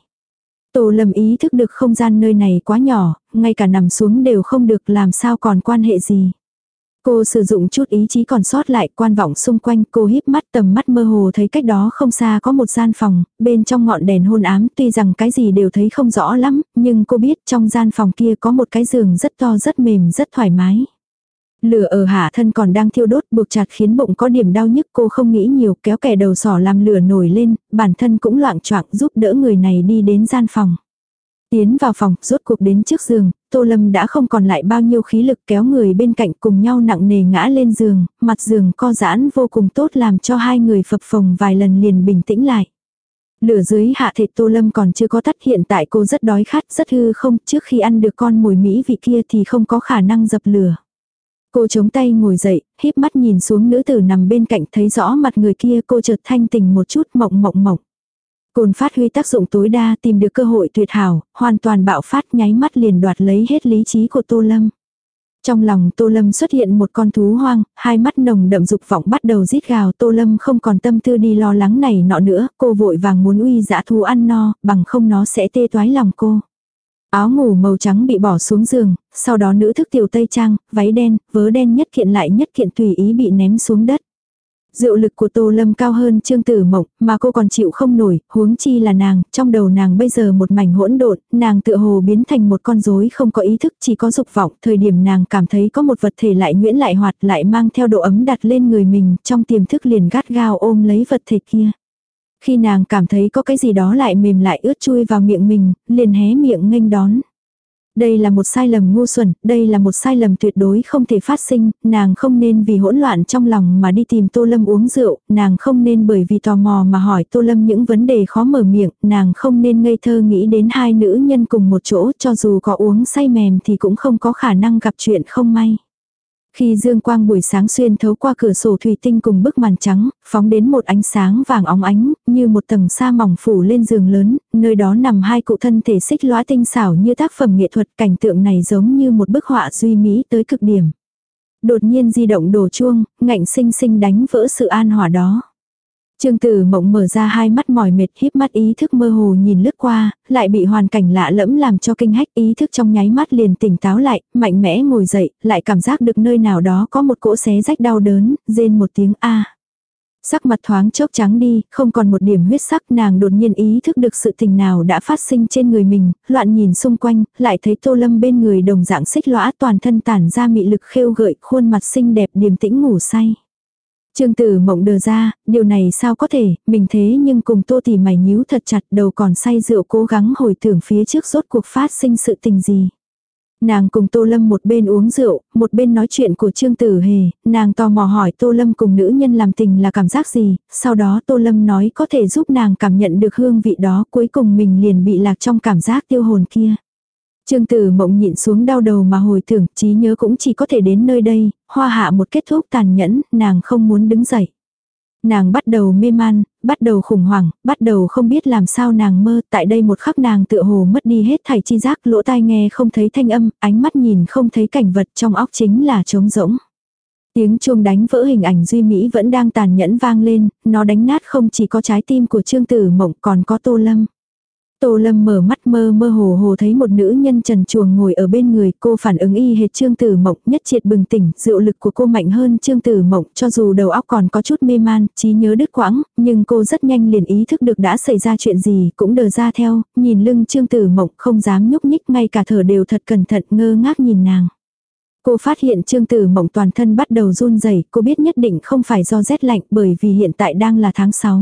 Tô Lâm ý thức được không gian nơi này quá nhỏ, ngay cả nằm xuống đều không được, làm sao còn quan hệ gì. Cô sử dụng chút ý chí còn sót lại, quan vọng xung quanh, cô híp mắt, tầm mắt mơ hồ thấy cách đó không xa có một gian phòng, bên trong ngọn đèn hôn ám, tuy rằng cái gì đều thấy không rõ lắm, nhưng cô biết trong gian phòng kia có một cái giường rất to, rất mềm, rất thoải mái. Lửa ở hạ thân còn đang thiêu đốt, buộc chặt khiến bụng có điểm đau nhức, cô không nghĩ nhiều, kéo kẻ đầu sỏ làm lửa nổi lên, bản thân cũng loạng choạng giúp đỡ người này đi đến gian phòng. Tiến vào phòng, rốt cuộc đến trước giường, Tô Lâm đã không còn lại bao nhiêu khí lực, kéo người bên cạnh cùng nhau nặng nề ngã lên giường, mặt giường co giãn vô cùng tốt làm cho hai người phập phồng vài lần liền bình tĩnh lại. Lửa dưới hạ thịt Tô Lâm còn chưa có tắt, hiện tại cô rất đói khát, rất hư không, trước khi ăn được con mồi mỹ vị kia thì không có khả năng dập lửa. Cô chống tay ngồi dậy, híp mắt nhìn xuống nữ tử nằm bên cạnh, thấy rõ mặt người kia, cô chợt thanh tỉnh một chút, mộng mộng mộng. Cồn phát huy tác dụng tối đa, tìm được cơ hội tuyệt hảo, hoàn toàn bạo phát, nháy mắt liền đoạt lấy hết lý trí của Tô Lâm. Trong lòng Tô Lâm xuất hiện một con thú hoang, hai mắt nồng đậm dục vọng bắt đầu rít gào. Tô Lâm không còn tâm tư đi lo lắng này nọ nữa, cô vội vàng muốn uy dã thú ăn no, bằng không nó sẽ tê toái lòng cô. Áo ngủ màu trắng bị bỏ xuống giường, sau đó nữ thức tiểu tây trang, váy đen, vớ đen nhất kiện lại nhất kiện tùy ý bị ném xuống đất. Dịu lực của Tô Lâm cao hơn Trương Tử Mộng, mà cô còn chịu không nổi, huống chi là nàng, trong đầu nàng bây giờ một mảnh hỗn độn, nàng tựa hồ biến thành một con rối không có ý thức, chỉ có dục vọng, thời điểm nàng cảm thấy có một vật thể lại nhuyễn lại hoạt lại mang theo độ ấm đặt lên người mình, trong tiềm thức liền gắt gao ôm lấy vật thể kia. Khi nàng cảm thấy có cái gì đó lại mềm lại ướt chui vào miệng mình, liền hé miệng nghênh đón. Đây là một sai lầm ngu xuẩn, đây là một sai lầm tuyệt đối không thể phát sinh, nàng không nên vì hỗn loạn trong lòng mà đi tìm Tô Lâm uống rượu, nàng không nên bởi vì tò mò mà hỏi Tô Lâm những vấn đề khó mở miệng, nàng không nên ngây thơ nghĩ đến hai nữ nhân cùng một chỗ, cho dù có uống say mềm thì cũng không có khả năng gặp chuyện không may. Khi dương quang buổi sáng xuyên thấu qua cửa sổ thủy tinh cùng bức màn trắng, phóng đến một ánh sáng vàng óng ánh, như một tầng sa mỏng phủ lên giường lớn, nơi đó nằm hai cụ thân thể xích lõa tinh xảo như tác phẩm nghệ thuật, cảnh tượng này giống như một bức họa duy mỹ tới cực điểm. Đột nhiên di động đổ chuông, ngạnh sinh sinh đánh vỡ sự an hòa đó. Trương Tử Mộng mở ra hai mắt mỏi mệt, híp mắt, ý thức mơ hồ nhìn lướt qua, lại bị hoàn cảnh lạ lẫm làm cho kinh hách, ý thức trong nháy mắt liền tỉnh táo lại, mạnh mẽ ngồi dậy, lại cảm giác được nơi nào đó có một cỗ xé rách đau đớn, rên một tiếng a. Sắc mặt thoáng chốc trắng đi, không còn một điểm huyết sắc, nàng đột nhiên ý thức được sự tình nào đã phát sinh trên người mình, loạn nhìn xung quanh, lại thấy Tô Lâm bên người đồng dạng xích lõa, toàn thân tản ra mị lực khêu gợi, khuôn mặt xinh đẹp điềm tĩnh ngủ say. Trương Tử Mộng đờ ra, điều này sao có thể, mình thế nhưng cùng Tô tỷ mày nhíu thật chặt, đầu còn say rượu cố gắng hồi tưởng phía trước rốt cuộc phát sinh sự tình gì. Nàng cùng Tô Lâm một bên uống rượu, một bên nói chuyện của Trương Tử Hề, nàng tò mò hỏi Tô Lâm cùng nữ nhân làm tình là cảm giác gì, sau đó Tô Lâm nói có thể giúp nàng cảm nhận được hương vị đó, cuối cùng mình liền bị lạc trong cảm giác tiêu hồn kia. Trương Tử Mộng nhịn xuống đau đầu mà hồi tưởng, trí nhớ cũng chỉ có thể đến nơi đây, hoa hạ một kết thúc tàn nhẫn, nàng không muốn đứng dậy. Nàng bắt đầu mê man, bắt đầu khủng hoảng, bắt đầu không biết làm sao nàng mơ, tại đây một khắc nàng tựa hồ mất đi hết thảy chi giác, lỗ tai nghe không thấy thanh âm, ánh mắt nhìn không thấy cảnh vật, trong óc chính là trống rỗng. Tiếng chuông đánh vỡ hình ảnh duy mỹ vẫn đang tàn nhẫn vang lên, nó đánh nát không chỉ có trái tim của Trương Tử Mộng còn có Tô Lâm. Tô Lâm mở mắt mơ mơ hồ hồ thấy một nữ nhân trần truồng ngồi ở bên người, cô phản ứng y hệt Trương Tử Mộng, nhất triệt bừng tỉnh, dịu lực của cô mạnh hơn Trương Tử Mộng, cho dù đầu óc còn có chút mê man, trí nhớ đứt quãng, nhưng cô rất nhanh liền ý thức được đã xảy ra chuyện gì, cũng đờ ra theo, nhìn lưng Trương Tử Mộng không dám nhúc nhích, ngay cả thở đều thật cẩn thận, ngơ ngác nhìn nàng. Cô phát hiện Trương Tử Mộng toàn thân bắt đầu run rẩy, cô biết nhất định không phải do rét lạnh, bởi vì hiện tại đang là tháng sáu.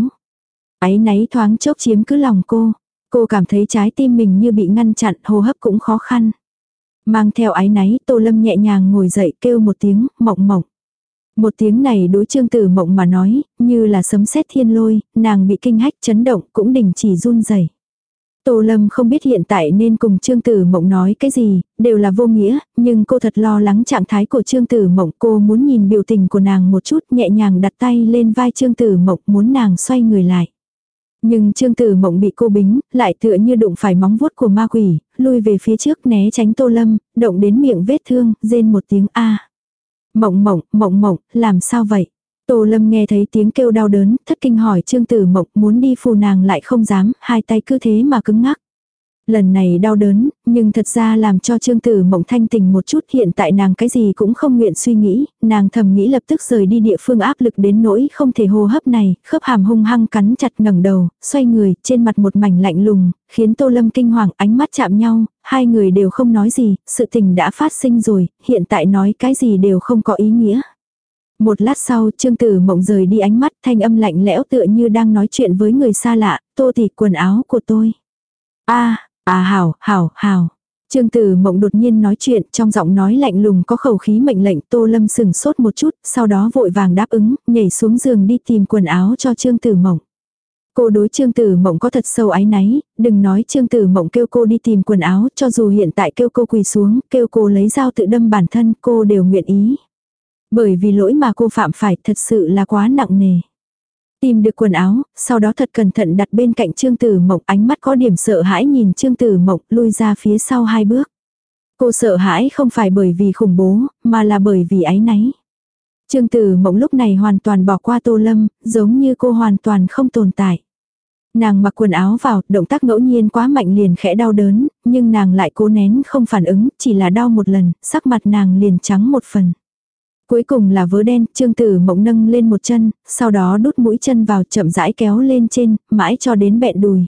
Áy náy thoáng chốc chiếm cứ lòng cô. Cô cảm thấy trái tim mình như bị ngăn chặn, hô hấp cũng khó khăn. Mang theo áy náy, Tô Lâm nhẹ nhàng ngồi dậy kêu một tiếng, Mộng Mộng. Một tiếng này đối Trương Tử Mộng mà nói, như là sấm sét thiên lôi, nàng bị kinh hách chấn động, cũng đình chỉ run rẩy. Tô Lâm không biết hiện tại nên cùng Trương Tử Mộng nói cái gì, đều là vô nghĩa, nhưng cô thật lo lắng trạng thái của Trương Tử Mộng, cô muốn nhìn biểu tình của nàng một chút, nhẹ nhàng đặt tay lên vai Trương Tử Mộng muốn nàng xoay người lại. Nhưng Trương Tử Mộng bị cô bính, lại tựa như đụng phải móng vuốt của ma quỷ, lui về phía trước né tránh Tô Lâm, động đến miệng vết thương, rên một tiếng a. Mộng Mộng, Mộng Mộng, làm sao vậy? Tô Lâm nghe thấy tiếng kêu đau đớn, thất kinh hỏi Trương Tử Mộng, muốn đi phù nàng lại không dám, hai tay cứ thế mà cứng ngắc. Lần này đau đớn, nhưng thật ra làm cho Trương Tử Mộng thanh tỉnh một chút, hiện tại nàng cái gì cũng không nguyện suy nghĩ, nàng thầm nghĩ lập tức rời đi địa phương áp lực đến nỗi không thể hô hấp này, khớp hàm hung hăng cắn chặt, ngẩng đầu, xoay người, trên mặt một mảnh lạnh lùng, khiến Tô Lâm kinh hoàng, ánh mắt chạm nhau, hai người đều không nói gì, sự tình đã phát sinh rồi, hiện tại nói cái gì đều không có ý nghĩa. Một lát sau, Trương Tử Mộng rời đi ánh mắt, thanh âm lạnh lẽo tựa như đang nói chuyện với người xa lạ, Tô tỷ, quần áo của tôi. A, à hảo, hảo, hảo. Trương Tử Mộng đột nhiên nói chuyện, trong giọng nói lạnh lùng có khẩu khí mệnh lệnh. Tô Lâm sừng sốt một chút, sau đó vội vàng đáp ứng, nhảy xuống giường đi tìm quần áo cho Trương Tử Mộng. Cô đối Trương Tử Mộng có thật sâu áy náy, đừng nói Trương Tử Mộng kêu cô đi tìm quần áo, cho dù hiện tại kêu cô quỳ xuống, kêu cô lấy dao tự đâm bản thân, cô đều nguyện ý. Bởi vì lỗi mà cô phạm phải thật sự là quá nặng nề. Tìm được quần áo, sau đó thật cẩn thận đặt bên cạnh Trương Tử Mộng, ánh mắt có điểm sợ hãi nhìn Trương Tử Mộng lui ra phía sau hai bước. Cô sợ hãi không phải bởi vì khủng bố, mà là bởi vì áy náy. Trương Tử Mộng lúc này hoàn toàn bỏ qua Tô Lâm, giống như cô hoàn toàn không tồn tại. Nàng mặc quần áo vào, động tác ngẫu nhiên quá mạnh liền khẽ đau đớn, nhưng nàng lại cố nén không phản ứng, chỉ là đau một lần, sắc mặt nàng liền trắng một phần. Cuối cùng là vớ đen, Trương Tử Mộng nâng lên một chân, sau đó đút mũi chân vào chậm rãi kéo lên trên, mãi cho đến bẹn đùi.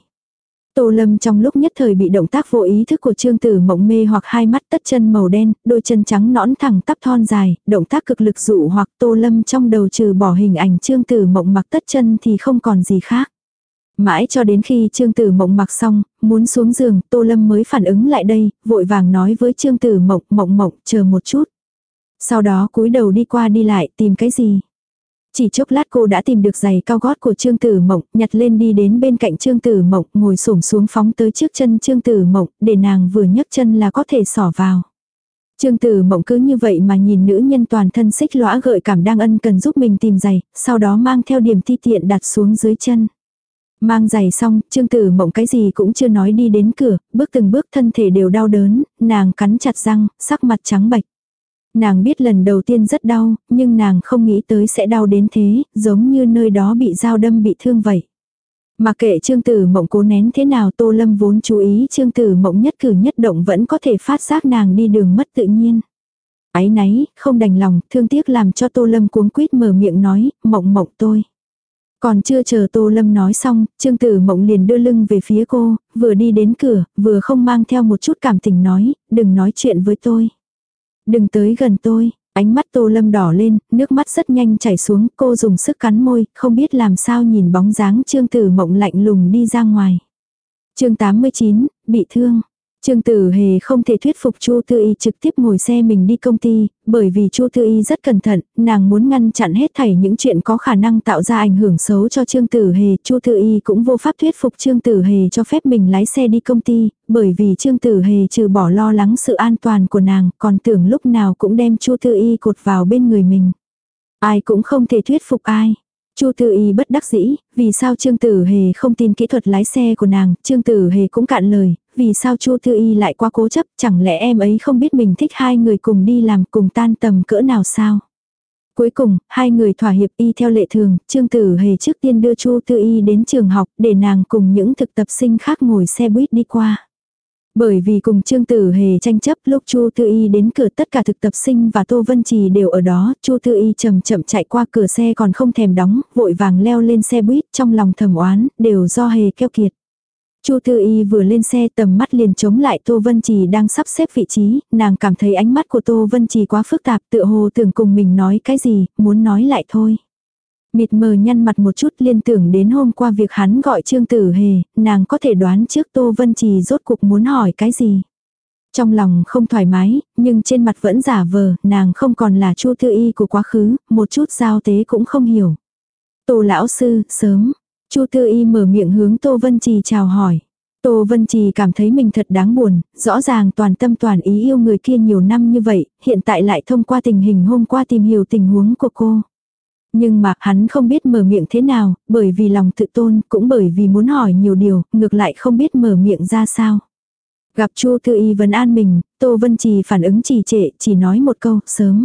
Tô Lâm trong lúc nhất thời bị động tác vô ý thức của Trương Tử Mộng mê hoặc hai mắt, tất chân màu đen, đôi chân trắng nõn thẳng tắp thon dài, động tác cực lực dụ hoặc Tô Lâm trong đầu trừ bỏ hình ảnh Trương Tử Mộng mặc tất chân thì không còn gì khác. Mãi cho đến khi Trương Tử Mộng mặc xong, muốn xuống giường, Tô Lâm mới phản ứng lại đây, vội vàng nói với Trương Tử Mộng, Mộng Mộng, chờ một chút. Sau đó cúi đầu đi qua đi lại, tìm cái gì? Chỉ chốc lát cô đã tìm được giày cao gót của Trương Tử Mộng, nhặt lên đi đến bên cạnh Trương Tử Mộng, ngồi xổm xuống phóng tới trước chân Trương Tử Mộng, để nàng vừa nhấc chân là có thể xỏ vào. Trương Tử Mộng cứ như vậy mà nhìn nữ nhân toàn thân xích lõa gợi cảm đang ân cần giúp mình tìm giày, sau đó mang theo điểm ti tiện đặt xuống dưới chân. Mang giày xong, Trương Tử Mộng cái gì cũng chưa nói đi đến cửa, bước từng bước thân thể đều đau đớn, nàng cắn chặt răng, sắc mặt trắng bệch. Nàng biết lần đầu tiên rất đau, nhưng nàng không nghĩ tới sẽ đau đến thế, giống như nơi đó bị dao đâm bị thương vậy. Mà kệ Trương Tử Mộng cố nén thế nào, Tô Lâm vốn chú ý Trương Tử Mộng nhất cử nhất động vẫn có thể phát giác nàng đi đường mất tự nhiên. Áy náy, không đành lòng, thương tiếc làm cho Tô Lâm cuống quýt mở miệng nói, Mộng Mộng tôi. Còn chưa chờ Tô Lâm nói xong, Trương Tử Mộng liền đưa lưng về phía cô, vừa đi đến cửa, vừa không mang theo một chút cảm tình nói, đừng nói chuyện với tôi. Đừng tới gần tôi. Ánh mắt Tô Lâm đỏ lên, nước mắt rất nhanh chảy xuống, cô dùng sức cắn môi, không biết làm sao nhìn bóng dáng Trương Tử Mộng lạnh lùng đi ra ngoài. Chương tám mươi chín, bị thương. Trương Tử Hề không thể thuyết phục Chu Tư Y trực tiếp ngồi xe mình đi công ty, bởi vì Chu Tư Y rất cẩn thận, nàng muốn ngăn chặn hết thảy những chuyện có khả năng tạo ra ảnh hưởng xấu cho Trương Tử Hề. Chu Tư Y cũng vô pháp thuyết phục Trương Tử Hề cho phép mình lái xe đi công ty, bởi vì Trương Tử Hề trừ bỏ lo lắng sự an toàn của nàng, còn tưởng lúc nào cũng đem Chu Tư Y cột vào bên người mình. Ai cũng không thể thuyết phục ai. Chu Tư Y bất đắc dĩ, vì sao Trương Tử Hề không tin kỹ thuật lái xe của nàng, Trương Tử Hề cũng cạn lời, vì sao Chu Tư Y lại quá cố chấp, chẳng lẽ em ấy không biết mình thích hai người cùng đi làm cùng tan tầm cỡ nào sao? Cuối cùng, hai người thỏa hiệp y theo lệ thường, Trương Tử Hề trước tiên đưa Chu Tư Y đến trường học để nàng cùng những thực tập sinh khác ngồi xe buýt đi qua. Bởi vì cùng Trương Tử Hề tranh chấp, lúc Chu Tư Y đến cửa tất cả thực tập sinh và Tô Vân Trì đều ở đó, Chu Tư Y chậm chậm chạy qua cửa xe còn không thèm đóng, vội vàng leo lên xe buýt, trong lòng thầm oán, đều do Hề keo kiệt. Chu Tư Y vừa lên xe tầm mắt liền chống lại Tô Vân Trì đang sắp xếp vị trí, nàng cảm thấy ánh mắt của Tô Vân Trì quá phức tạp, tựa hồ tưởng cùng mình nói cái gì, muốn nói lại thôi. Mịt mờ nhăn mặt một chút liên tưởng đến hôm qua việc hắn gọi Trương Tử Hề, nàng có thể đoán trước Tô Vân Trì rốt cuộc muốn hỏi cái gì. Trong lòng không thoải mái, nhưng trên mặt vẫn giả vờ, nàng không còn là Chu Tư Y của quá khứ, một chút giao tế cũng không hiểu. Tô lão sư, sớm. Chu Tư Y mở miệng hướng Tô Vân Trì chào hỏi. Tô Vân Trì cảm thấy mình thật đáng buồn, rõ ràng toàn tâm toàn ý yêu người kia nhiều năm như vậy, hiện tại lại thông qua tình hình hôm qua tìm hiểu tình huống của cô. Nhưng mà hắn không biết mở miệng thế nào, bởi vì lòng tự tôn, cũng bởi vì muốn hỏi nhiều điều, ngược lại không biết mở miệng ra sao. Gặp Chu Thư Y vấn an mình, Tô Vân Trì phản ứng trì trệ, chỉ nói một câu, sớm.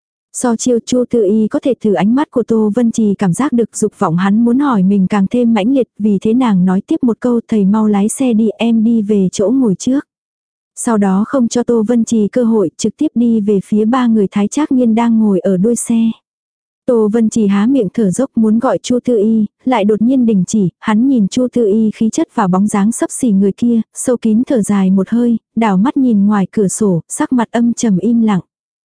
So chiêu Chu Thư Y có thể từ ánh mắt của Tô Vân Trì cảm giác được dục vọng hắn muốn hỏi mình càng thêm mãnh liệt, vì thế nàng nói tiếp một câu, thầy mau lái xe đi, em đi về chỗ ngồi trước. Sau đó không cho Tô Vân Trì cơ hội, trực tiếp đi về phía ba người Thái Trác Nghiên đang ngồi ở đuôi xe. Tô Vân Trì há miệng thở dốc muốn gọi Chu Thư Y, lại đột nhiên đình chỉ, hắn nhìn Chu Thư Y khí chất và bóng dáng sấp xỉ người kia, sâu kín thở dài một hơi, đảo mắt nhìn ngoài cửa sổ, sắc mặt âm trầm im lặng.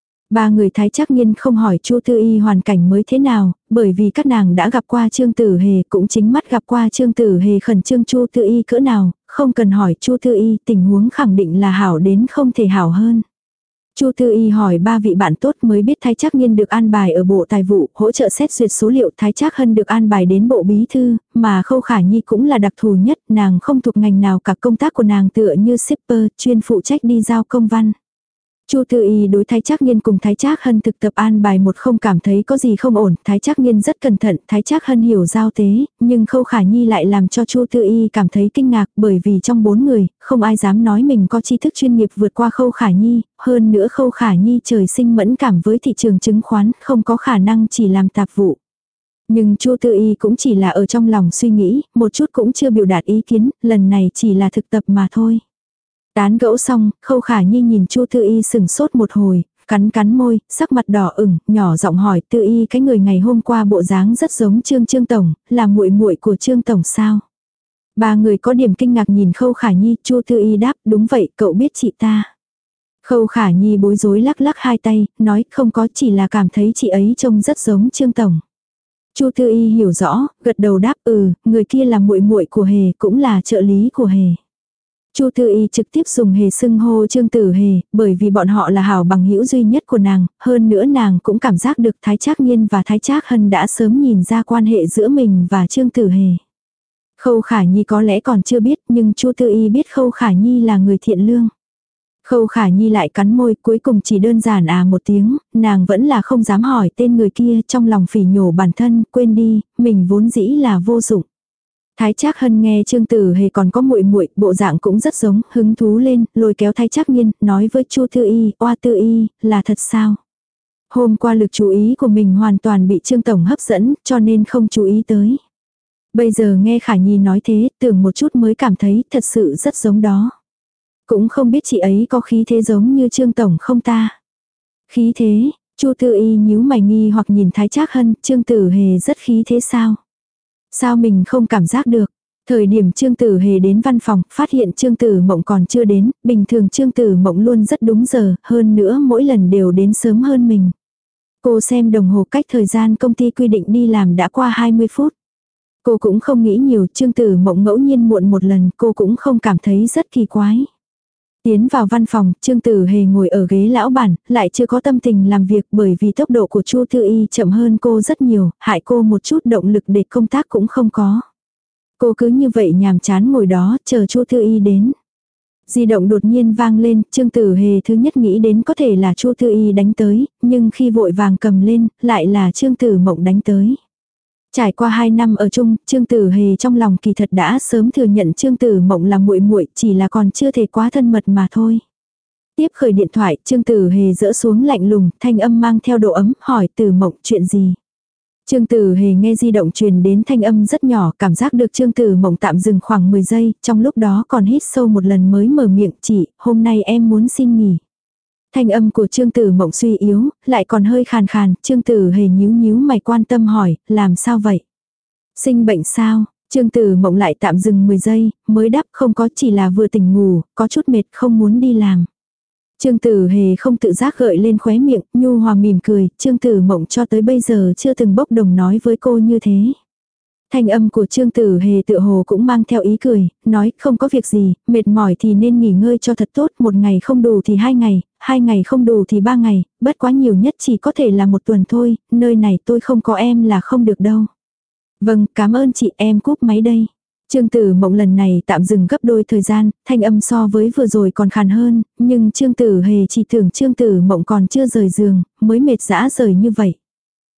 Ba người Thái Trác Nghiên không hỏi Chu Thư Y hoàn cảnh mới thế nào, bởi vì các nàng đã gặp qua Trương Tử Hề, cũng chính mắt gặp qua Trương Tử Hề khẩn trương Chu Thư Y cỡ nào, không cần hỏi Chu Thư Y, tình huống khẳng định là hảo đến không thể hảo hơn. Chu Thư Y hỏi ba vị bạn tốt mới biết Thái Trác Nghiên được an bài ở bộ tài vụ, hỗ trợ xét duyệt số liệu, Thái Trác Hân được an bài đến bộ bí thư, mà Khâu Khả Nhi cũng là đặc thù nhất, nàng không thuộc ngành nào cả, công tác của nàng tựa như shipper, chuyên phụ trách đi giao công văn. Chu Thư Y đối Thái Trác Nghiên cùng Thái Trác Hân thực tập an bài một không cảm thấy có gì không ổn, Thái Trác Nghiên rất cẩn thận, Thái Trác Hân hiểu giao tế, nhưng Khâu Khả Nhi lại làm cho Chu Thư Y cảm thấy kinh ngạc, bởi vì trong bốn người, không ai dám nói mình có tri thức chuyên nghiệp vượt qua Khâu Khả Nhi, hơn nữa Khâu Khả Nhi trời sinh mẫn cảm với thị trường chứng khoán, không có khả năng chỉ làm tạp vụ. Nhưng Chu Thư Y cũng chỉ là ở trong lòng suy nghĩ, một chút cũng chưa biểu đạt ý kiến, lần này chỉ là thực tập mà thôi. Tán gẫu xong, Khâu Khả Nhi nhìn Chu Thư Y sừng sốt một hồi, cắn cắn môi, sắc mặt đỏ ửng, nhỏ giọng hỏi Thư Y cái người ngày hôm qua bộ dáng rất giống Trương Trương Tổng, là muội muội của Trương Tổng sao? Ba người có điểm kinh ngạc nhìn Khâu Khả Nhi, Chu Thư Y đáp, đúng vậy, cậu biết chị ta. Khâu Khả Nhi bối rối lắc lắc hai tay, nói không có, chỉ là cảm thấy chị ấy trông rất giống Trương Tổng. Chu Thư Y hiểu rõ, gật đầu đáp ừ, người kia là muội muội của Hề, cũng là trợ lý của Hề. Chu Thư Y trực tiếp dùng Hề xưng hô Trương Tử Hề, bởi vì bọn họ là hảo bằng hữu duy nhất của nàng, hơn nữa nàng cũng cảm giác được Thái Trác Nghiên và Thái Trác Hân đã sớm nhìn ra quan hệ giữa mình và Trương Tử Hề. Khâu Khả Nhi có lẽ còn chưa biết, nhưng Chu Thư Y biết Khâu Khả Nhi là người thiện lương. Khâu Khả Nhi lại cắn môi, cuối cùng chỉ đơn giản à một tiếng, nàng vẫn là không dám hỏi tên người kia, trong lòng phỉ nhổ bản thân, quên đi, mình vốn dĩ là vô dụng. Thái Trác Hân nghe Trương Tử Hề còn có muội muội, bộ dạng cũng rất giống, hứng thú lên, lôi kéo Thái Trác Nghiên, nói với Chu Thư Y, "Oa Thư Y, là thật sao?" Hôm qua lực chú ý của mình hoàn toàn bị Trương tổng hấp dẫn, cho nên không chú ý tới. Bây giờ nghe Khả Nhi nói thế, tưởng một chút mới cảm thấy thật sự rất giống đó. Cũng không biết chị ấy có khí thế giống như Trương tổng không ta. Khí thế, Chu Thư Y nhíu mày nghi hoặc nhìn Thái Trác Hân, Trương Tử Hề rất khí thế sao? Sao mình không cảm giác được? Thời điểm Trương Tử Hề đến văn phòng, phát hiện Trương Tử Mộng còn chưa đến, bình thường Trương Tử Mộng luôn rất đúng giờ, hơn nữa mỗi lần đều đến sớm hơn mình. Cô xem đồng hồ cách thời gian công ty quy định đi làm đã qua hai mươi phút. Cô cũng không nghĩ nhiều, Trương Tử Mộng ngẫu nhiên muộn một lần, cô cũng không cảm thấy rất kỳ quái. Tiến vào văn phòng, Trương Tử Hề ngồi ở ghế lão bản, lại chưa có tâm tình làm việc bởi vì tốc độ của Chu Thư Y chậm hơn cô rất nhiều, hại cô một chút động lực để công tác cũng không có. Cô cứ như vậy nhàm chán ngồi đó, chờ Chu Thư Y đến. Di động đột nhiên vang lên, Trương Tử Hề thứ nhất nghĩ đến có thể là Chu Thư Y đánh tới, nhưng khi vội vàng cầm lên, lại là Trương Tử Mộng đánh tới. Trải qua hai năm ở chung, Trương Tử Hề trong lòng kỳ thật đã sớm thừa nhận Trương Tử Mộng là muội muội, chỉ là còn chưa thể quá thân mật mà thôi. Tiếp khởi điện thoại, Trương Tử Hề dỡ xuống lạnh lùng, thanh âm mang theo độ ấm, hỏi Tử Mộng chuyện gì. Trương Tử Hề nghe di động truyền đến thanh âm rất nhỏ, cảm giác được Trương Tử Mộng tạm dừng khoảng mười giây, trong lúc đó còn hít sâu một lần mới mở miệng, chị, hôm nay em muốn xin nghỉ. Thanh âm của Trương Tử Mộng suy yếu, lại còn hơi khàn khàn, Trương Tử Hề nhíu nhíu mày quan tâm hỏi, làm sao vậy? Sinh bệnh sao? Trương Tử Mộng lại tạm dừng mười giây, mới đáp không có, chỉ là vừa tỉnh ngủ, có chút mệt không muốn đi làm. Trương Tử Hề không tự giác gợi lên khóe miệng, nhu hòa mỉm cười, Trương Tử Mộng cho tới bây giờ chưa từng bốc đồng nói với cô như thế. Thanh âm của Trương Tử Hề tựa hồ cũng mang theo ý cười, nói không có việc gì, mệt mỏi thì nên nghỉ ngơi cho thật tốt, một ngày không đủ thì hai ngày, hai ngày không đủ thì ba ngày, bất quá nhiều nhất chỉ có thể là một tuần thôi, nơi này tôi không có em là không được đâu. Vâng, cảm ơn chị, em cúp máy đây. Trương Tử Mộng lần này tạm dừng gấp đôi thời gian, thanh âm so với vừa rồi còn khàn hơn, nhưng Trương Tử Hề chỉ tưởng Trương Tử Mộng còn chưa rời giường, mới mệt dã rời như vậy.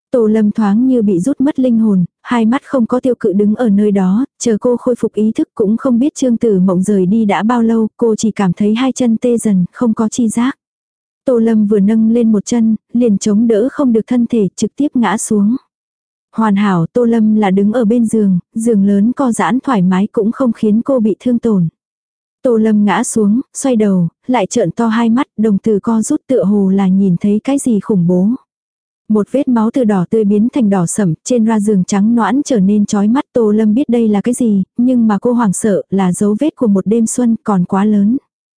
Tô Lâm thoáng như bị rút mất linh hồn, hai mắt không có tiêu cự đứng ở nơi đó, chờ cô khôi phục ý thức cũng không biết Trương Tử Mộng rời đi đã bao lâu, cô chỉ cảm thấy hai chân tê dần, không có chi giác. Tô Lâm vừa nâng lên một chân, liền chống đỡ không được thân thể, trực tiếp ngã xuống. Hoàn hảo, Tô Lâm là đứng ở bên giường, giường lớn co giãn thoải mái cũng không khiến cô bị thương tổn. Tô Lâm ngã xuống, xoay đầu, lại trợn to hai mắt, đồng tử co rút tựa hồ là nhìn thấy cái gì khủng bố. Một vết máu từ đỏ tươi biến thành đỏ sẫm, trên ra giường trắng noãn trở nên chói mắt. Tô Lâm biết đây là cái gì, nhưng mà cô hoảng sợ là dấu vết của một đêm xuân còn quá lớn.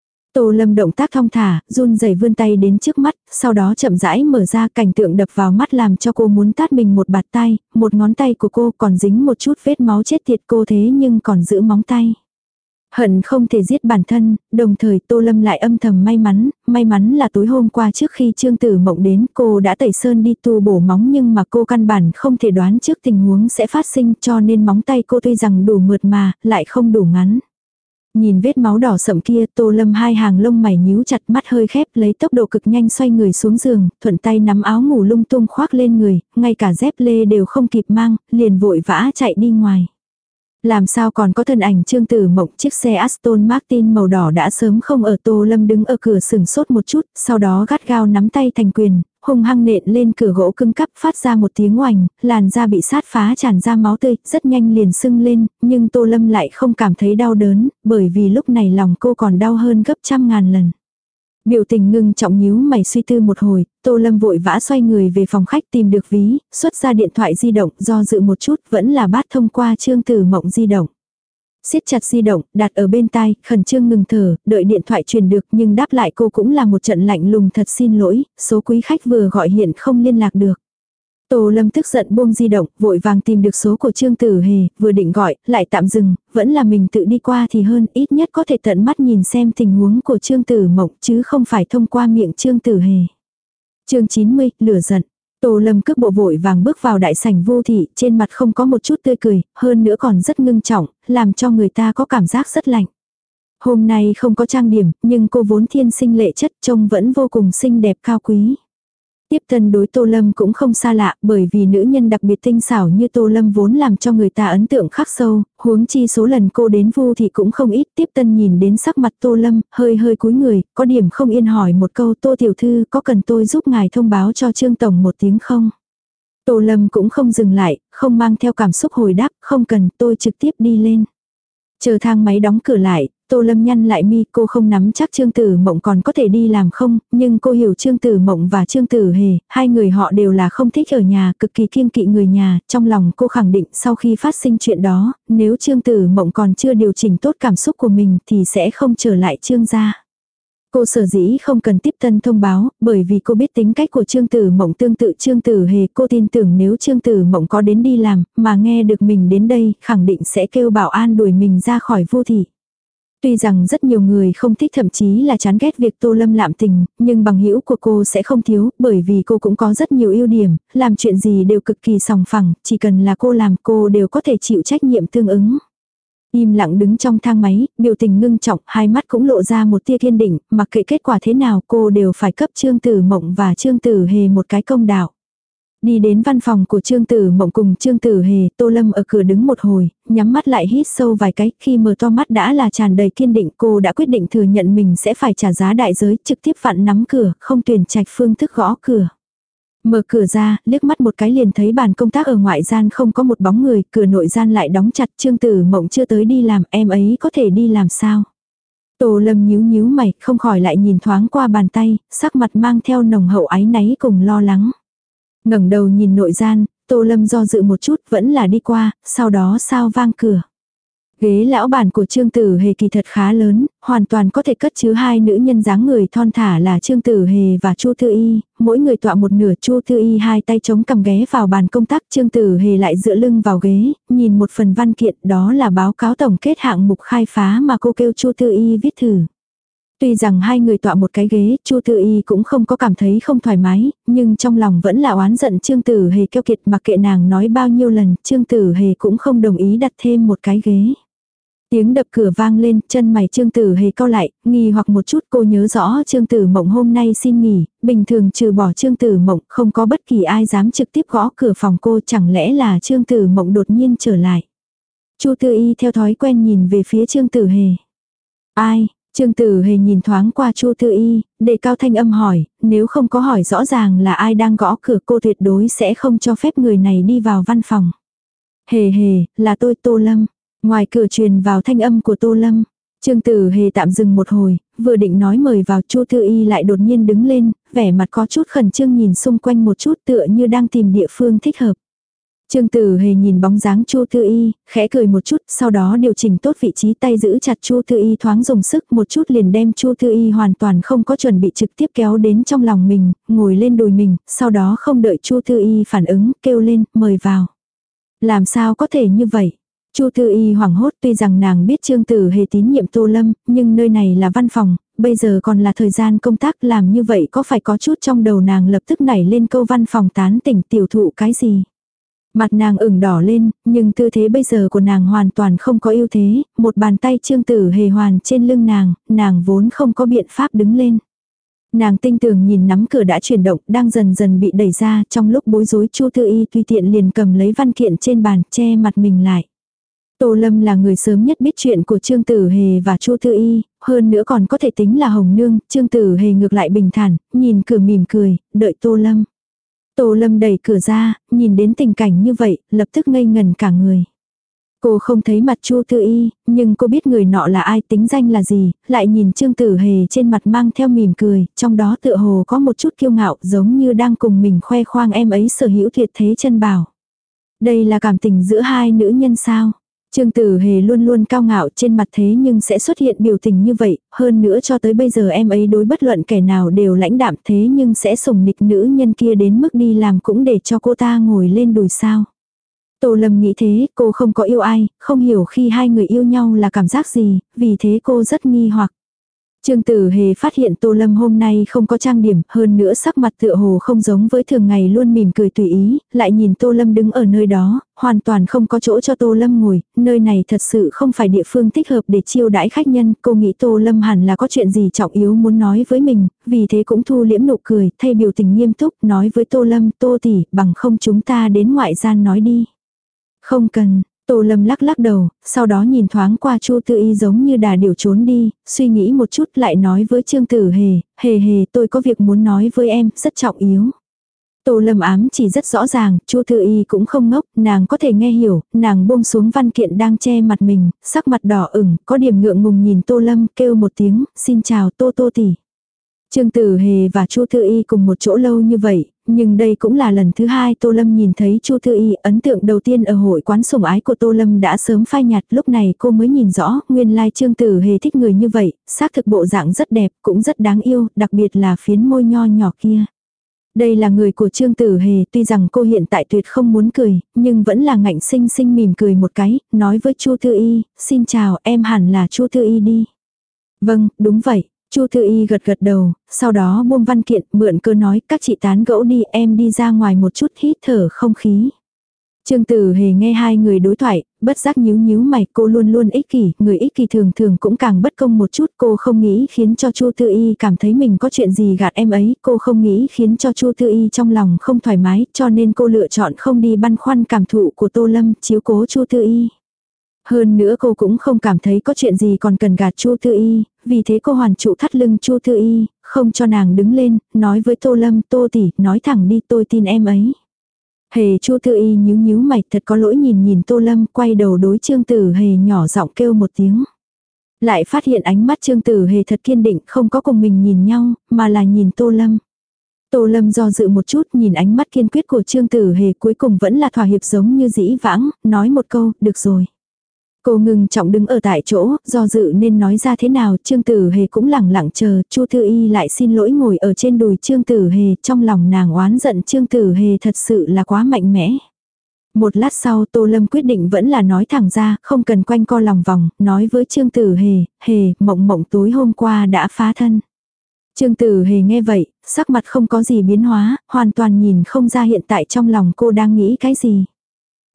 Tô Lâm động tác thong thả, run rẩy vươn tay đến trước mắt, sau đó chậm rãi mở ra, cảnh tượng đập vào mắt làm cho cô muốn tát mình một bạt tay, một ngón tay của cô còn dính một chút vết máu chết tiệt cô thế nhưng còn giữ móng tay. Hận không thể giết bản thân, đồng thời Tô Lâm lại âm thầm may mắn, may mắn là tối hôm qua trước khi Trương Tử Mộng đến cô đã tẩy sơn đi tu bổ móng nhưng mà cô căn bản không thể đoán trước tình huống sẽ phát sinh cho nên móng tay cô tuy rằng đủ mượt mà, lại không đủ ngắn. Nhìn vết máu đỏ sậm kia, Tô Lâm hai hàng lông mày nhíu chặt, mắt hơi khép, lấy tốc độ cực nhanh xoay người xuống giường, thuận tay nắm áo ngủ lung tung khoác lên người, ngay cả dép lê đều không kịp mang, liền vội vã chạy đi ngoài. Làm sao còn có thân ảnh Trương Tử Mộng, chiếc xe Aston Martin màu đỏ đã sớm không ở. Tô Lâm đứng ở cửa sừng sốt một chút, sau đó gắt gao nắm tay thành quyền, hung hăng nện lên cửa gỗ cứng cắp, phát ra một tiếng oành, làn da bị sát phá tràn ra máu tươi, rất nhanh liền sưng lên, nhưng Tô Lâm lại không cảm thấy đau đớn, bởi vì lúc này lòng cô còn đau hơn gấp trăm ngàn lần. Biểu tình ngưng trọng nhíu mày suy tư một hồi, Tô Lâm vội vã xoay người về phòng khách tìm được ví, xuất ra điện thoại di động, do dự một chút vẫn là bắt thông qua Trương Tử Mộng di động. Siết chặt di động, đặt ở bên tai, khẩn trương ngừng thở, đợi điện thoại truyền được nhưng đáp lại cô cũng là một trận lạnh lùng, thật xin lỗi, số quý khách vừa gọi hiện không liên lạc được. Tô Lâm tức giận buông di động, vội vàng tìm được số của Trương Tử Hề, vừa định gọi, lại tạm dừng, vẫn là mình tự đi qua thì hơn, ít nhất có thể tận mắt nhìn xem tình huống của Trương Tử Mộng chứ không phải thông qua miệng Trương Tử Hề. Chương chín mươi, lửa giận. Tô Lâm cước bộ vội vàng bước vào đại sảnh vô thị, trên mặt không có một chút tươi cười, hơn nữa còn rất ngưng trọng, làm cho người ta có cảm giác rất lạnh. Hôm nay không có trang điểm, nhưng cô vốn thiên sinh lệ chất, trông vẫn vô cùng xinh đẹp cao quý. Tiếp tân đối Tô Lâm cũng không xa lạ, bởi vì nữ nhân đặc biệt tinh xảo như Tô Lâm vốn làm cho người ta ấn tượng khắc sâu, huống chi số lần cô đến vu thì cũng không ít. Tiếp tân nhìn đến sắc mặt Tô Lâm, hơi hơi cúi người, có điểm không yên hỏi một câu: Tô tiểu thư, có cần tôi giúp ngài thông báo cho Trương tổng một tiếng không? Tô Lâm cũng không dừng lại, không mang theo cảm xúc hồi đáp: không cần, tôi trực tiếp đi lên. Chờ thang máy đóng cửa lại, Tô Lâm nhăn lại mi, cô không nắm chắc Trương Tử Mộng còn có thể đi làm không, nhưng cô hiểu Trương Tử Mộng và Trương Tử Hề, hai người họ đều là không thích ở nhà, cực kỳ kiêng kỵ người nhà, trong lòng cô khẳng định sau khi phát sinh chuyện đó, nếu Trương Tử Mộng còn chưa điều chỉnh tốt cảm xúc của mình thì sẽ không trở lại Trương gia. Cô sở dĩ không cần tiếp tân thông báo, bởi vì cô biết tính cách của Trương Tử Mộng tương tự Trương Tử Hề, cô tin tưởng nếu Trương Tử Mộng có đến đi làm, mà nghe được mình đến đây, khẳng định sẽ kêu bảo an đuổi mình ra khỏi vô thị. Tuy rằng rất nhiều người không thích thậm chí là chán ghét việc Tô Lâm lạm tình, nhưng bằng hữu của cô sẽ không thiếu, bởi vì cô cũng có rất nhiều ưu điểm, làm chuyện gì đều cực kỳ sòng phẳng, chỉ cần là cô làm cô đều có thể chịu trách nhiệm tương ứng. Im lặng đứng trong thang máy, biểu tình ngưng trọng, hai mắt cũng lộ ra một tia kiên định, mặc kệ kết quả thế nào cô đều phải cấp Trương Tử Mộng và Trương Tử Hề một cái công đạo. Đi đến văn phòng của Trương Tử Mộng cùng Trương Tử Hề, Tô Lâm ở cửa đứng một hồi, nhắm mắt lại hít sâu vài cái, khi mở to mắt đã là tràn đầy kiên định, cô đã quyết định thừa nhận mình sẽ phải trả giá đại giới, trực tiếp vặn nắm cửa, không tuyển trạch phương thức gõ cửa. Mở cửa ra, liếc mắt một cái liền thấy bàn công tác ở ngoại gian không có một bóng người, cửa nội gian lại đóng chặt. Trương Tử Mộng chưa tới đi làm, em ấy có thể đi làm sao? Tô Lâm nhíu nhíu mày, không khỏi lại nhìn thoáng qua bàn tay, sắc mặt mang theo nồng hậu áy náy cùng lo lắng. Ngẩng đầu nhìn nội gian, Tô Lâm do dự một chút vẫn là đi qua, sau đó sao vang cửa. Ghế lão bản của Trương Tử Hề kỳ thật khá lớn, hoàn toàn có thể cất chứa hai nữ nhân dáng người thon thả là Trương Tử Hề và Chu Thư Y, mỗi người tọa một nửa. Chu Thư Y hai tay chống cằm ghé vào bàn công tác, Trương Tử Hề lại dựa lưng vào ghế, nhìn một phần văn kiện, đó là báo cáo tổng kết hạng mục khai phá mà cô kêu Chu Thư Y viết thử. Tuy rằng hai người tọa một cái ghế, Chu Thư Y cũng không có cảm thấy không thoải mái, nhưng trong lòng vẫn là oán giận Trương Tử Hề keo kiệt, mặc kệ nàng nói bao nhiêu lần, Trương Tử Hề cũng không đồng ý đặt thêm một cái ghế. Tiếng đập cửa vang lên, chân mày Trương Tử Hề cau lại, nghi hoặc một chút. Cô nhớ rõ Trương Tử Mộng hôm nay xin nghỉ, bình thường trừ bỏ Trương Tử Mộng không có bất kỳ ai dám trực tiếp gõ cửa phòng cô, chẳng lẽ là Trương Tử Mộng đột nhiên trở lại. Chu Tư Y theo thói quen nhìn về phía Trương Tử Hề. Ai? Trương Tử Hề nhìn thoáng qua Chu Tư Y, đề cao thanh âm hỏi, nếu không có hỏi rõ ràng là ai đang gõ cửa cô tuyệt đối sẽ không cho phép người này đi vào văn phòng. Hề hề, là tôi Tô Lâm. Ngoài cửa truyền vào thanh âm của Tô Lâm. Trương Tử Hề tạm dừng một hồi, vừa định nói mời vào, Chu Tư Y lại đột nhiên đứng lên, vẻ mặt có chút khẩn trương nhìn xung quanh một chút tựa như đang tìm địa phương thích hợp. Trương Tử Hề nhìn bóng dáng Chu Tư Y, khẽ cười một chút, sau đó điều chỉnh tốt vị trí tay giữ chặt Chu Tư Y thoáng dùng sức một chút liền đem Chu Tư Y hoàn toàn không có chuẩn bị trực tiếp kéo đến trong lòng mình, ngồi lên đùi mình, sau đó không đợi Chu Tư Y phản ứng, kêu lên, mời vào. Làm sao có thể như vậy? Chu Tư Y hoảng hốt, tuy rằng nàng biết Trương Tử Hề tín nhiệm Tô Lâm, nhưng nơi này là văn phòng, bây giờ còn là thời gian công tác, làm như vậy có phải có chút trong đầu nàng lập tức nảy lên câu văn phòng tán tỉnh tiểu thụ cái gì. Mặt nàng ửng đỏ lên, nhưng tư thế bây giờ của nàng hoàn toàn không có ưu thế, một bàn tay Trương Tử Hề hoàn trên lưng nàng, nàng vốn không có biện pháp đứng lên. Nàng tinh tường nhìn nắm cửa đã chuyển động, đang dần dần bị đẩy ra, trong lúc bối rối Chu Tư Y tùy tiện liền cầm lấy văn kiện trên bàn, che mặt mình lại. Tô Lâm là người sớm nhất biết chuyện của Trương Tử Hề và Chu Tư Y, hơn nữa còn có thể tính là Hồng Nương, Trương Tử Hề ngược lại bình thản, nhìn cửa mỉm cười, đợi Tô Lâm. Tô Lâm đẩy cửa ra, nhìn đến tình cảnh như vậy, lập tức ngây ngần cả người. Cô không thấy mặt Chu Tư Y, nhưng cô biết người nọ là ai, tính danh là gì, lại nhìn Trương Tử Hề trên mặt mang theo mỉm cười, trong đó tựa hồ có một chút kiêu ngạo, giống như đang cùng mình khoe khoang em ấy sở hữu tuyệt thế chân bảo. Đây là cảm tình giữa hai nữ nhân sao? Trương Tử Hề luôn luôn cao ngạo trên mặt thế nhưng sẽ xuất hiện biểu tình như vậy, hơn nữa cho tới bây giờ em ấy đối bất luận kẻ nào đều lãnh đạm thế nhưng sẽ sủng nịch nữ nhân kia đến mức đi làm cũng để cho cô ta ngồi lên đùi sao. Tô Lâm nghĩ thế, cô không có yêu ai, không hiểu khi hai người yêu nhau là cảm giác gì, vì thế cô rất nghi hoặc. Trương Tử Hề phát hiện Tô Lâm hôm nay không có trang điểm, hơn nữa sắc mặt tựa hồ không giống với thường ngày luôn mỉm cười tùy ý, lại nhìn Tô Lâm đứng ở nơi đó, hoàn toàn không có chỗ cho Tô Lâm ngồi, nơi này thật sự không phải địa phương thích hợp để chiêu đãi khách nhân, cô nghĩ Tô Lâm hẳn là có chuyện gì trọng yếu muốn nói với mình, vì thế cũng thu liễm nụ cười, thay biểu tình nghiêm túc, nói với Tô Lâm, Tô tỷ, bằng không chúng ta đến ngoại gian nói đi. Không cần. Tô Lâm lắc lắc đầu, sau đó nhìn thoáng qua Chu Tư Y giống như đà điểu trốn đi, suy nghĩ một chút lại nói với Trương Tử Hề, hề hề tôi có việc muốn nói với em, rất trọng yếu. Tô Lâm ám chỉ rất rõ ràng, Chu Tư Y cũng không ngốc, nàng có thể nghe hiểu, nàng buông xuống văn kiện đang che mặt mình, sắc mặt đỏ ửng, có điểm ngượng ngùng nhìn Tô Lâm, kêu một tiếng, xin chào Tô Tô tỷ. Trương Tử Hề và Chu Tư Y cùng một chỗ lâu như vậy, nhưng đây cũng là lần thứ hai Tô Lâm nhìn thấy Chu Tư Y, ấn tượng đầu tiên ở hội quán sủng ái của Tô Lâm đã sớm phai nhạt, lúc này cô mới nhìn rõ, nguyên lai Trương Tử Hề thích người như vậy, xác thực bộ dạng rất đẹp, cũng rất đáng yêu, đặc biệt là phiến môi nho nhỏ kia. Đây là người của Trương Tử Hề, tuy rằng cô hiện tại tuyệt không muốn cười, nhưng vẫn là ngạnh sinh sinh mỉm cười một cái, nói với Chu Tư Y, xin chào, em hẳn là Chu Tư Y đi. Vâng, đúng vậy. Chu Tư Y gật gật đầu, sau đó buông văn kiện, mượn cơ nói, các chị tán gẫu đi, em đi ra ngoài một chút hít thở không khí. Trương Tử Hề nghe hai người đối thoại, bất giác nhíu nhíu mày, cô luôn luôn ích kỷ, người ích kỷ thường thường cũng càng bất công một chút, cô không nghĩ khiến cho Chu Tư Y cảm thấy mình có chuyện gì gạt em ấy, cô không nghĩ khiến cho Chu Tư Y trong lòng không thoải mái, cho nên cô lựa chọn không đi băn khoăn cảm thụ của Tô Lâm, chiếu cố Chu Tư Y. Hơn nữa cô cũng không cảm thấy có chuyện gì còn cần gạt Chu Tư Y, vì thế cô hoàn trụ thắt lưng Chu Tư Y, không cho nàng đứng lên, nói với Tô Lâm, Tô tỷ, nói thẳng đi, tôi tin em ấy. Hề Chu Tư Y nhíu nhíu mày, thật có lỗi nhìn nhìn Tô Lâm, quay đầu đối Trương Tử Hề nhỏ giọng kêu một tiếng. Lại phát hiện ánh mắt Trương Tử Hề thật kiên định, không có cùng mình nhìn nhau, mà là nhìn Tô Lâm. Tô Lâm do dự một chút, nhìn ánh mắt kiên quyết của Trương Tử Hề, cuối cùng vẫn là thỏa hiệp giống như dĩ vãng, nói một câu, được rồi. Cô ngừng trọng đứng ở tại chỗ, do dự nên nói ra thế nào, Trương Tử Hề cũng lẳng lặng chờ, Chu Tư Y lại xin lỗi ngồi ở trên đùi Trương Tử Hề, trong lòng nàng oán giận Trương Tử Hề thật sự là quá mạnh mẽ. Một lát sau Tô Lâm quyết định vẫn là nói thẳng ra, không cần quanh co lòng vòng, nói với Trương Tử Hề, Hề, mộng mộng tối hôm qua đã phá thân. Trương Tử Hề nghe vậy, sắc mặt không có gì biến hóa, hoàn toàn nhìn không ra hiện tại trong lòng cô đang nghĩ cái gì.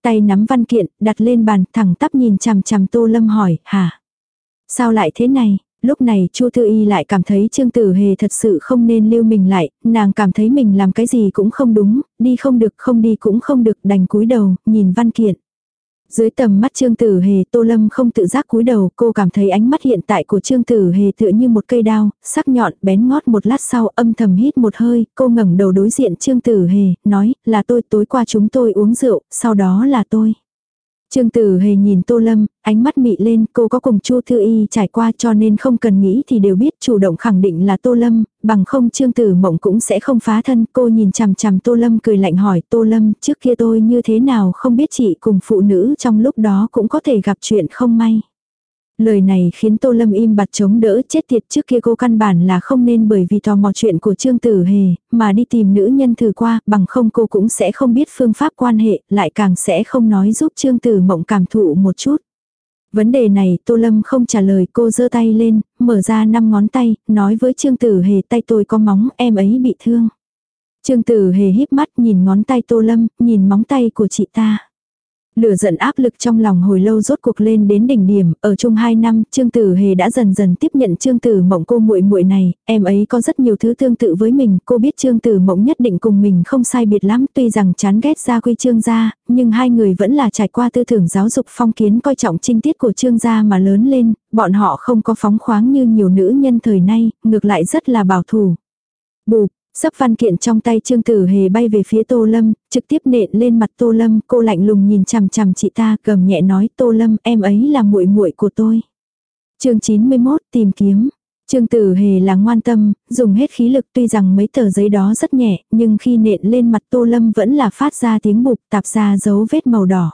Tay nắm văn kiện, đặt lên bàn, thẳng tắp nhìn chằm chằm Tô Lâm hỏi, hả? Sao lại thế này? Lúc này Chu Thư Y lại cảm thấy Trương Tử Hề thật sự không nên lưu mình lại, nàng cảm thấy mình làm cái gì cũng không đúng, đi không được không đi cũng không được, đành cúi đầu, nhìn văn kiện. Dưới tầm mắt Trương Tử Hề, Tô Lâm không tự giác cúi đầu, cô cảm thấy ánh mắt hiện tại của Trương Tử Hề tựa như một cây đao, sắc nhọn, bén ngót. Một lát sau âm thầm hít một hơi, cô ngẩng đầu đối diện Trương Tử Hề, nói, là tôi, tối qua chúng tôi uống rượu, sau đó là tôi. Trương Tử Hề nhìn Tô Lâm, ánh mắt mị lên, cô có cùng Chu Thư Y trải qua cho nên không cần nghĩ thì đều biết, chủ động khẳng định là Tô Lâm, bằng không Trương Tử Mộng cũng sẽ không phá thân. Cô nhìn chằm chằm Tô Lâm cười lạnh hỏi, Tô Lâm, trước kia tôi như thế nào không biết chị cùng phụ nữ trong lúc đó cũng có thể gặp chuyện không may. Lời này khiến Tô Lâm im bặt chống đỡ, chết tiệt, trước kia cô căn bản là không nên bởi vì tò mò chuyện của Trương Tử Hề, mà đi tìm nữ nhân thử qua, bằng không cô cũng sẽ không biết phương pháp quan hệ, lại càng sẽ không nói giúp Trương Tử Mộng cảm thụ một chút. Vấn đề này Tô Lâm không trả lời, cô giơ tay lên, mở ra năm ngón tay, nói với Trương Tử Hề, tay tôi có móng, em ấy bị thương. Trương Tử Hề híp mắt nhìn ngón tay Tô Lâm, nhìn móng tay của chị ta. Lửa giận áp lực trong lòng hồi lâu rốt cuộc lên đến đỉnh điểm, ở chung hai năm, Trương Tử Hề đã dần dần tiếp nhận Trương Tử Mộng cô muội muội này, em ấy có rất nhiều thứ tương tự với mình, cô biết Trương Tử Mộng nhất định cùng mình không sai biệt lắm, tuy rằng chán ghét Gia Quy Trương gia, nhưng hai người vẫn là trải qua tư tưởng giáo dục phong kiến coi trọng trinh tiết của Trương gia mà lớn lên, bọn họ không có phóng khoáng như nhiều nữ nhân thời nay, ngược lại rất là bảo thủ. Bụp. Sấp văn kiện trong tay Trương Tử Hề bay về phía Tô Lâm, trực tiếp nện lên mặt Tô Lâm, cô lạnh lùng nhìn chằm chằm chị ta, gầm nhẹ nói, Tô Lâm, em ấy là muội muội của tôi. Chương chín mươi mốt, tìm kiếm. Trương Tử Hề là ngoan tâm, dùng hết khí lực, tuy rằng mấy tờ giấy đó rất nhẹ, nhưng khi nện lên mặt Tô Lâm vẫn là phát ra tiếng bụp, tạp ra dấu vết màu đỏ.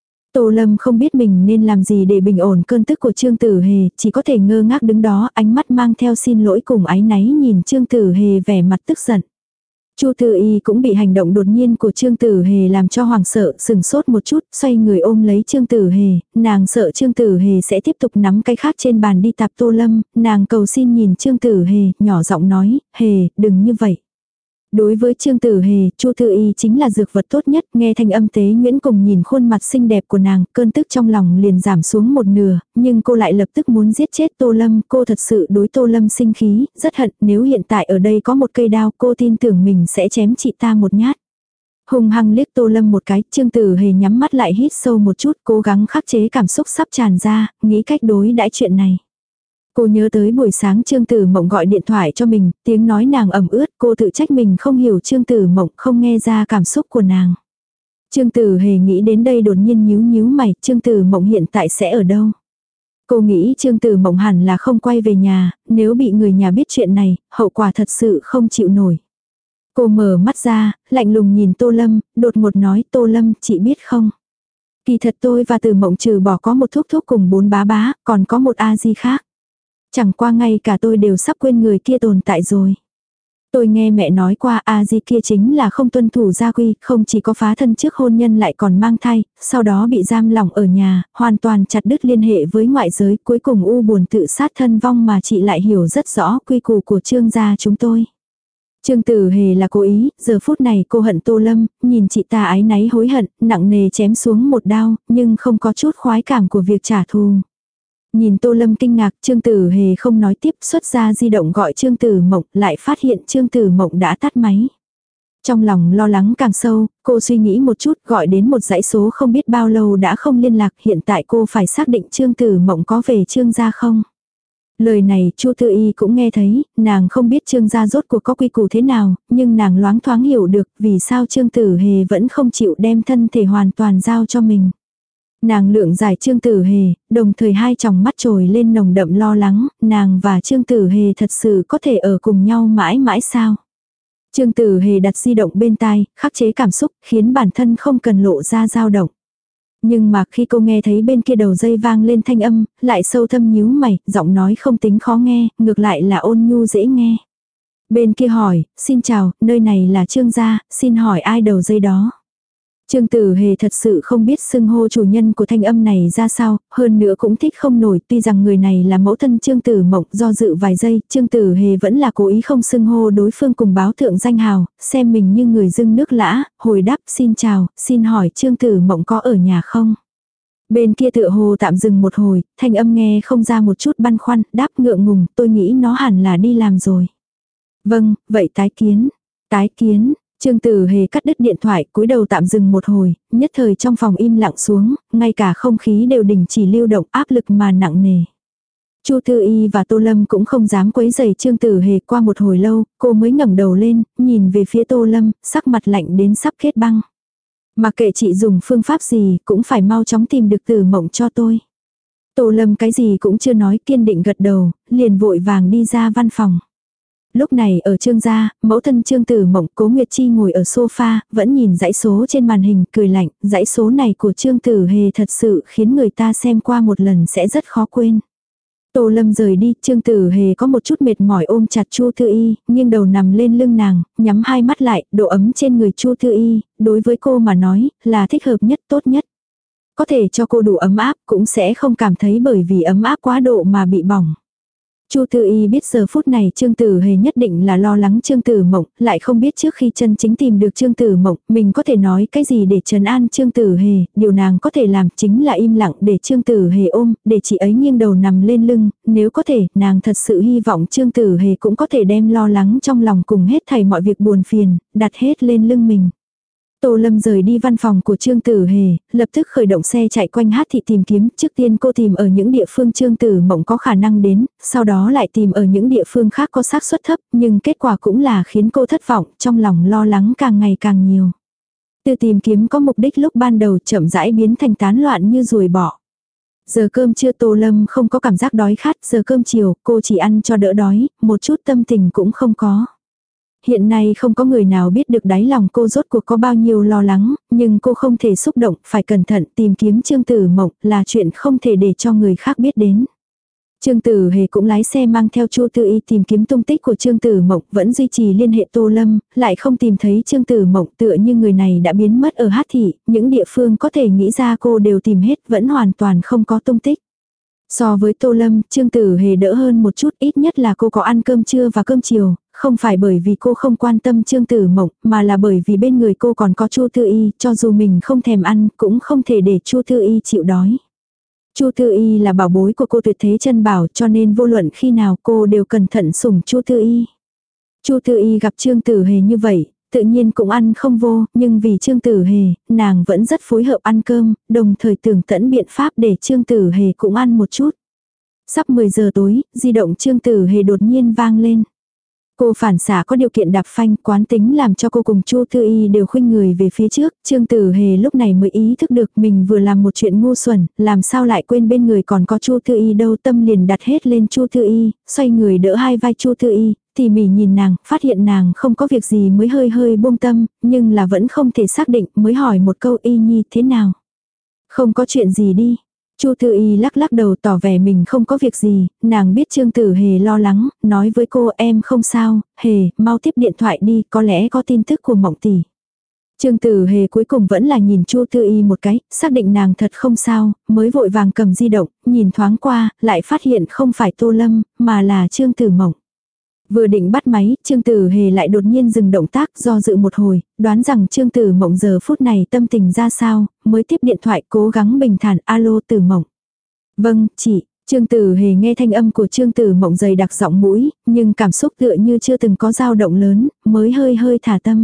Tô Lâm không biết mình nên làm gì để bình ổn cơn tức của Trương Tử Hề, chỉ có thể ngơ ngác đứng đó, ánh mắt mang theo xin lỗi cùng áy náy nhìn Trương Tử Hề vẻ mặt tức giận. Chu Thư Y cũng bị hành động đột nhiên của Trương Tử Hề làm cho hoảng sợ, sừng sốt một chút, xoay người ôm lấy Trương Tử Hề, nàng sợ Trương Tử Hề sẽ tiếp tục nắm cái khác trên bàn đi tạp Tô Lâm, nàng cầu xin nhìn Trương Tử Hề, nhỏ giọng nói, Hề, đừng như vậy. Đối với Trương Tử Hề, Chu Thư Y chính là dược vật tốt nhất, nghe thanh âm Tế Nguyễn cùng nhìn khuôn mặt xinh đẹp của nàng, cơn tức trong lòng liền giảm xuống một nửa, nhưng cô lại lập tức muốn giết chết Tô Lâm, cô thật sự đối Tô Lâm sinh khí, rất hận, nếu hiện tại ở đây có một cây đao, cô tin tưởng mình sẽ chém chị ta một nhát. Hung hăng liếc Tô Lâm một cái, Trương Tử Hề nhắm mắt lại hít sâu một chút, cố gắng khắc chế cảm xúc sắp tràn ra, nghĩ cách đối đãi chuyện này. Cô nhớ tới buổi sáng Trương Tử Mộng gọi điện thoại cho mình, tiếng nói nàng ẩm ướt, cô tự trách mình không hiểu Trương Tử Mộng, không nghe ra cảm xúc của nàng. Trương Tử Hề nghĩ đến đây đột nhiên nhíu nhíu mày, Trương Tử Mộng hiện tại sẽ ở đâu? Cô nghĩ Trương Tử Mộng hẳn là không quay về nhà, nếu bị người nhà biết chuyện này, hậu quả thật sự không chịu nổi. Cô mở mắt ra, lạnh lùng nhìn Tô Lâm, đột ngột nói, Tô Lâm, chị biết không? Kỳ thật tôi và Tử Mộng trừ bỏ có một thúc thúc cùng bốn bá bá, còn có một a di khác. Chẳng qua ngay cả tôi đều sắp quên người kia tồn tại rồi. Tôi nghe mẹ nói qua a di kia chính là không tuân thủ gia quy, không chỉ có phá thân trước hôn nhân lại còn mang thai, sau đó bị giam lỏng ở nhà, hoàn toàn chặt đứt liên hệ với ngoại giới, cuối cùng u buồn tự sát thân vong mà chị lại hiểu rất rõ quy củ của Trương gia chúng tôi. Trương Tử Hề là cố ý, giờ phút này cô hận Tô Lâm, nhìn chị ta áy náy hối hận, nặng nề chém xuống một đao, nhưng không có chút khoái cảm của việc trả thù. Nhìn Tô Lâm kinh ngạc, Trương Tử Hề không nói tiếp, xuất ra di động gọi Trương Tử Mộng, lại phát hiện Trương Tử Mộng đã tắt máy. Trong lòng lo lắng càng sâu, cô suy nghĩ một chút, gọi đến một dãy số không biết bao lâu đã không liên lạc, hiện tại cô phải xác định Trương Tử Mộng có về Trương gia không. Lời này Chu Thư Y cũng nghe thấy, nàng không biết Trương gia rốt cuộc có quy củ thế nào, nhưng nàng loáng thoáng hiểu được vì sao Trương Tử Hề vẫn không chịu đem thân thể hoàn toàn giao cho mình. Nàng lượng giải Trương Tử Hề, đồng thời hai tròng mắt trồi lên nồng đậm lo lắng, nàng và Trương Tử Hề thật sự có thể ở cùng nhau mãi mãi sao. Trương Tử Hề đặt di động bên tai, khắc chế cảm xúc, khiến bản thân không cần lộ ra dao động. Nhưng mà khi cô nghe thấy bên kia đầu dây vang lên thanh âm, lại sâu thâm nhíu mày, giọng nói không tính khó nghe, ngược lại là ôn nhu dễ nghe. Bên kia hỏi, xin chào, nơi này là Trương gia, xin hỏi ai đầu dây đó. Trương Tử Hề thật sự không biết xưng hô chủ nhân của thanh âm này ra sao, hơn nữa cũng thích không nổi, tuy rằng người này là mẫu thân Trương Tử Mộng, do dự vài giây, Trương Tử Hề vẫn là cố ý không xưng hô đối phương cùng báo thượng danh hào, xem mình như người dưng nước lã, hồi đáp xin chào, xin hỏi Trương Tử Mộng có ở nhà không? Bên kia tựa hồ tạm dừng một hồi, thanh âm nghe không ra một chút băn khoăn, đáp ngượng ngùng, tôi nghĩ nó hẳn là đi làm rồi. Vâng, vậy tái kiến. Tái kiến. Trương Tử Hề cắt đứt điện thoại, cúi đầu tạm dừng một hồi, nhất thời trong phòng im lặng xuống, ngay cả không khí đều đình chỉ lưu động, áp lực mà nặng nề. Chu Thư Y và Tô Lâm cũng không dám quấy rầy Trương Tử Hề, qua một hồi lâu, cô mới ngẩng đầu lên, nhìn về phía Tô Lâm, sắc mặt lạnh đến sắp kết băng. Mà kệ chị dùng phương pháp gì, cũng phải mau chóng tìm được Tử Mộng cho tôi. Tô Lâm cái gì cũng chưa nói, kiên định gật đầu, liền vội vàng đi ra văn phòng. Lúc này ở Trương gia, mẫu thân Trương Tử Mộng, Cố Nguyệt Chi ngồi ở sofa, vẫn nhìn dãy số trên màn hình, cười lạnh, dãy số này của Trương Tử Hề thật sự khiến người ta xem qua một lần sẽ rất khó quên. Tô Lâm rời đi, Trương Tử Hề có một chút mệt mỏi ôm chặt Chu Thư Y, nghiêng đầu nằm lên lưng nàng, nhắm hai mắt lại, độ ấm trên người Chu Thư Y, đối với cô mà nói, là thích hợp nhất, tốt nhất. Có thể cho cô đủ ấm áp, cũng sẽ không cảm thấy bởi vì ấm áp quá độ mà bị bỏng. Chu Thư Y biết giờ phút này Trương Tử Hề nhất định là lo lắng Trương Tử Mộng, lại không biết trước khi chân chính tìm được Trương Tử Mộng, mình có thể nói cái gì để trấn an Trương Tử Hề, điều nàng có thể làm chính là im lặng để Trương Tử Hề ôm, để chị ấy nghiêng đầu nằm lên lưng, nếu có thể, nàng thật sự hy vọng Trương Tử Hề cũng có thể đem lo lắng trong lòng cùng hết thảy mọi việc buồn phiền, đặt hết lên lưng mình. Tô Lâm rời đi văn phòng của Trương Tử Hề, lập tức khởi động xe chạy quanh Hát thị tìm kiếm, trước tiên cô tìm ở những địa phương Trương Tử Mộng có khả năng đến, sau đó lại tìm ở những địa phương khác có xác suất thấp, nhưng kết quả cũng là khiến cô thất vọng, trong lòng lo lắng càng ngày càng nhiều. Từ tìm kiếm có mục đích lúc ban đầu chậm rãi biến thành tán loạn như ruồi bọ. Giờ cơm trưa Tô Lâm không có cảm giác đói khát, giờ cơm chiều cô chỉ ăn cho đỡ đói, một chút tâm tình cũng không có. Hiện nay không có người nào biết được đáy lòng cô rốt cuộc có bao nhiêu lo lắng, nhưng cô không thể xúc động, phải cẩn thận tìm kiếm Trương Tử Mộng là chuyện không thể để cho người khác biết đến. Trương Tử Hề cũng lái xe mang theo Chu Thư Y tìm kiếm tung tích của Trương Tử Mộng, vẫn duy trì liên hệ Tô Lâm, lại không tìm thấy Trương Tử Mộng, tựa như người này đã biến mất ở Hát thị, những địa phương có thể nghĩ ra cô đều tìm hết, vẫn hoàn toàn không có tung tích. So với Tô Lâm, Trương Tử Hề đỡ hơn một chút, ít nhất là cô có ăn cơm trưa và cơm chiều, không phải bởi vì cô không quan tâm Trương Tử Mộng, mà là bởi vì bên người cô còn có Chu Thư Y, cho dù mình không thèm ăn, cũng không thể để Chu Thư Y chịu đói. Chu Thư Y là bảo bối của cô tuyệt thế chân bảo, cho nên vô luận khi nào cô đều cẩn thận sủng Chu Thư Y. Chu Thư Y gặp Trương Tử Hề như vậy, tự nhiên cũng ăn không vô, nhưng vì Trương Tử Hề, nàng vẫn rất phối hợp ăn cơm, đồng thời tưởng tận biện pháp để Trương Tử Hề cũng ăn một chút. Sắp mười giờ tối, di động Trương Tử Hề đột nhiên vang lên. Cô phản xả có điều kiện đạp phanh, quán tính làm cho cô cùng Chu Thư Y đều khuynh người về phía trước, Trương Tử Hề lúc này mới ý thức được mình vừa làm một chuyện ngu xuẩn, làm sao lại quên bên người còn có Chu Thư Y đâu, tâm liền đặt hết lên Chu Thư Y, xoay người đỡ hai vai Chu Thư Y, tỉ mỉ nhìn nàng, phát hiện nàng không có việc gì mới hơi hơi buông tâm, nhưng là vẫn không thể xác định, mới hỏi một câu Y Nhi thế nào. Không có chuyện gì đi. Chu Thư Y lắc lắc đầu tỏ vẻ mình không có việc gì, nàng biết Trương Tử Hề lo lắng, nói với cô em không sao, Hề, mau tiếp điện thoại đi, có lẽ có tin tức của Mộng tỷ. Trương Tử Hề cuối cùng vẫn là nhìn Chu Thư Y một cái, xác định nàng thật không sao, mới vội vàng cầm di động, nhìn thoáng qua, lại phát hiện không phải Tô Lâm, mà là Trương Tử Mộng. Vừa định bắt máy, Trương Tử Hề lại đột nhiên dừng động tác do dự một hồi, đoán rằng Trương Tử Mộng giờ phút này tâm tình ra sao, mới tiếp điện thoại cố gắng bình thản, alo Tử Mộng. Vâng, chị, Trương Tử Hề nghe thanh âm của Trương Tử Mộng dày đặc giọng mũi, nhưng cảm xúc tựa như chưa từng có dao động lớn, mới hơi hơi thả tâm.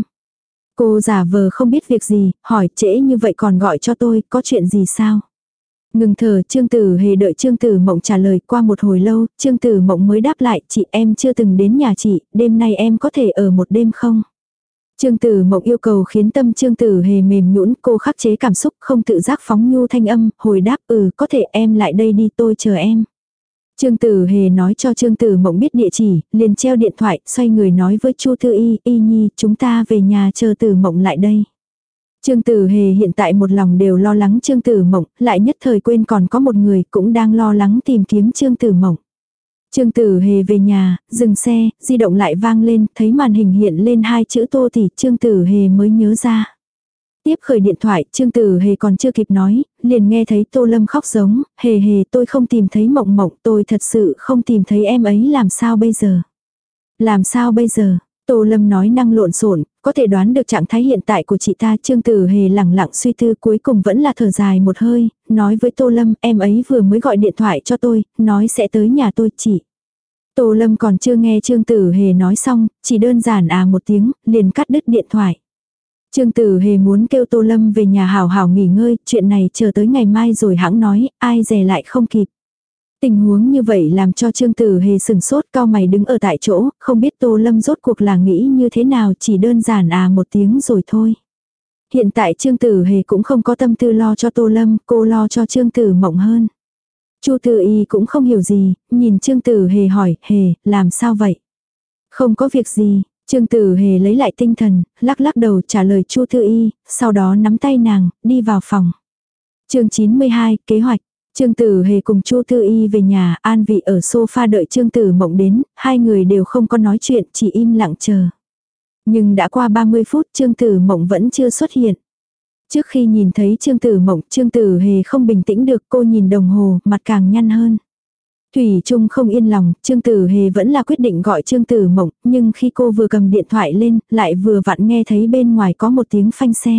Cô giả vờ không biết việc gì, hỏi trễ như vậy còn gọi cho tôi, có chuyện gì sao? Ngừng thở, Trương Tử Hề đợi Trương Tử Mộng trả lời, qua một hồi lâu, Trương Tử Mộng mới đáp lại, chị em chưa từng đến nhà chị, đêm nay em có thể ở một đêm không? Trương Tử Mộng yêu cầu khiến tâm Trương Tử Hề mềm nhũn, cô khắc chế cảm xúc, không tự giác phóng nhu thanh âm, hồi đáp ừ có thể em lại đây đi tôi chờ em. Trương Tử Hề nói cho Trương Tử Mộng biết địa chỉ, liền treo điện thoại, xoay người nói với Chu Thư Y, Y Nhi, chúng ta về nhà chờ Tử Mộng lại đây. Trương Tử Hề hiện tại một lòng đều lo lắng Trương Tử Mộng, lại nhất thời quên còn có một người cũng đang lo lắng tìm kiếm Trương Tử Mộng. Trương Tử Hề về nhà, dừng xe, di động lại vang lên, thấy màn hình hiện lên hai chữ Tô tỷ, Trương Tử Hề mới nhớ ra. Tiếp khởi điện thoại, Trương Tử Hề còn chưa kịp nói, liền nghe thấy Tô Lâm khóc giống, hề hề tôi không tìm thấy Mộng Mộng, tôi thật sự không tìm thấy em ấy, làm sao bây giờ? Làm sao bây giờ? Tô Lâm nói năng lộn xộn, có thể đoán được trạng thái hiện tại của chị ta. Trương Tử Hề lẳng lặng suy tư, cuối cùng vẫn là thở dài một hơi, nói với Tô Lâm, em ấy vừa mới gọi điện thoại cho tôi, nói sẽ tới nhà tôi chị. Tô Lâm còn chưa nghe Trương Tử Hề nói xong, chỉ đơn giản à một tiếng, liền cắt đứt điện thoại. Trương Tử Hề muốn kêu Tô Lâm về nhà hảo hảo nghỉ ngơi, chuyện này chờ tới ngày mai rồi hãng nói, ai dè lại không kịp. Tình huống như vậy làm cho Trương Tử Hề sừng sốt, cau mày đứng ở tại chỗ, không biết Tô Lâm rốt cuộc là nghĩ như thế nào, chỉ đơn giản à một tiếng rồi thôi. Hiện tại Trương Tử Hề cũng không có tâm tư lo cho Tô Lâm, cô lo cho Trương Tử Mộng hơn. Chu Tư Y cũng không hiểu gì, nhìn Trương Tử Hề hỏi, Hề, làm sao vậy? Không có việc gì. Trương Tử Hề lấy lại tinh thần, lắc lắc đầu trả lời Chu Tư Y, sau đó nắm tay nàng, đi vào phòng. Chương chín mươi hai, kế hoạch. Trương Tử Hề cùng Chu Tư Y về nhà, an vị ở sofa đợi Trương Tử Mộng đến, hai người đều không có nói chuyện, chỉ im lặng chờ. Nhưng đã qua ba mươi phút, Trương Tử Mộng vẫn chưa xuất hiện. Trước khi nhìn thấy Trương Tử Mộng, Trương Tử Hề không bình tĩnh được, cô nhìn đồng hồ, mặt càng nhăn hơn. Thủy Trung không yên lòng, Trương Tử Hề vẫn là quyết định gọi Trương Tử Mộng, nhưng khi cô vừa cầm điện thoại lên, lại vừa vặn nghe thấy bên ngoài có một tiếng phanh xe.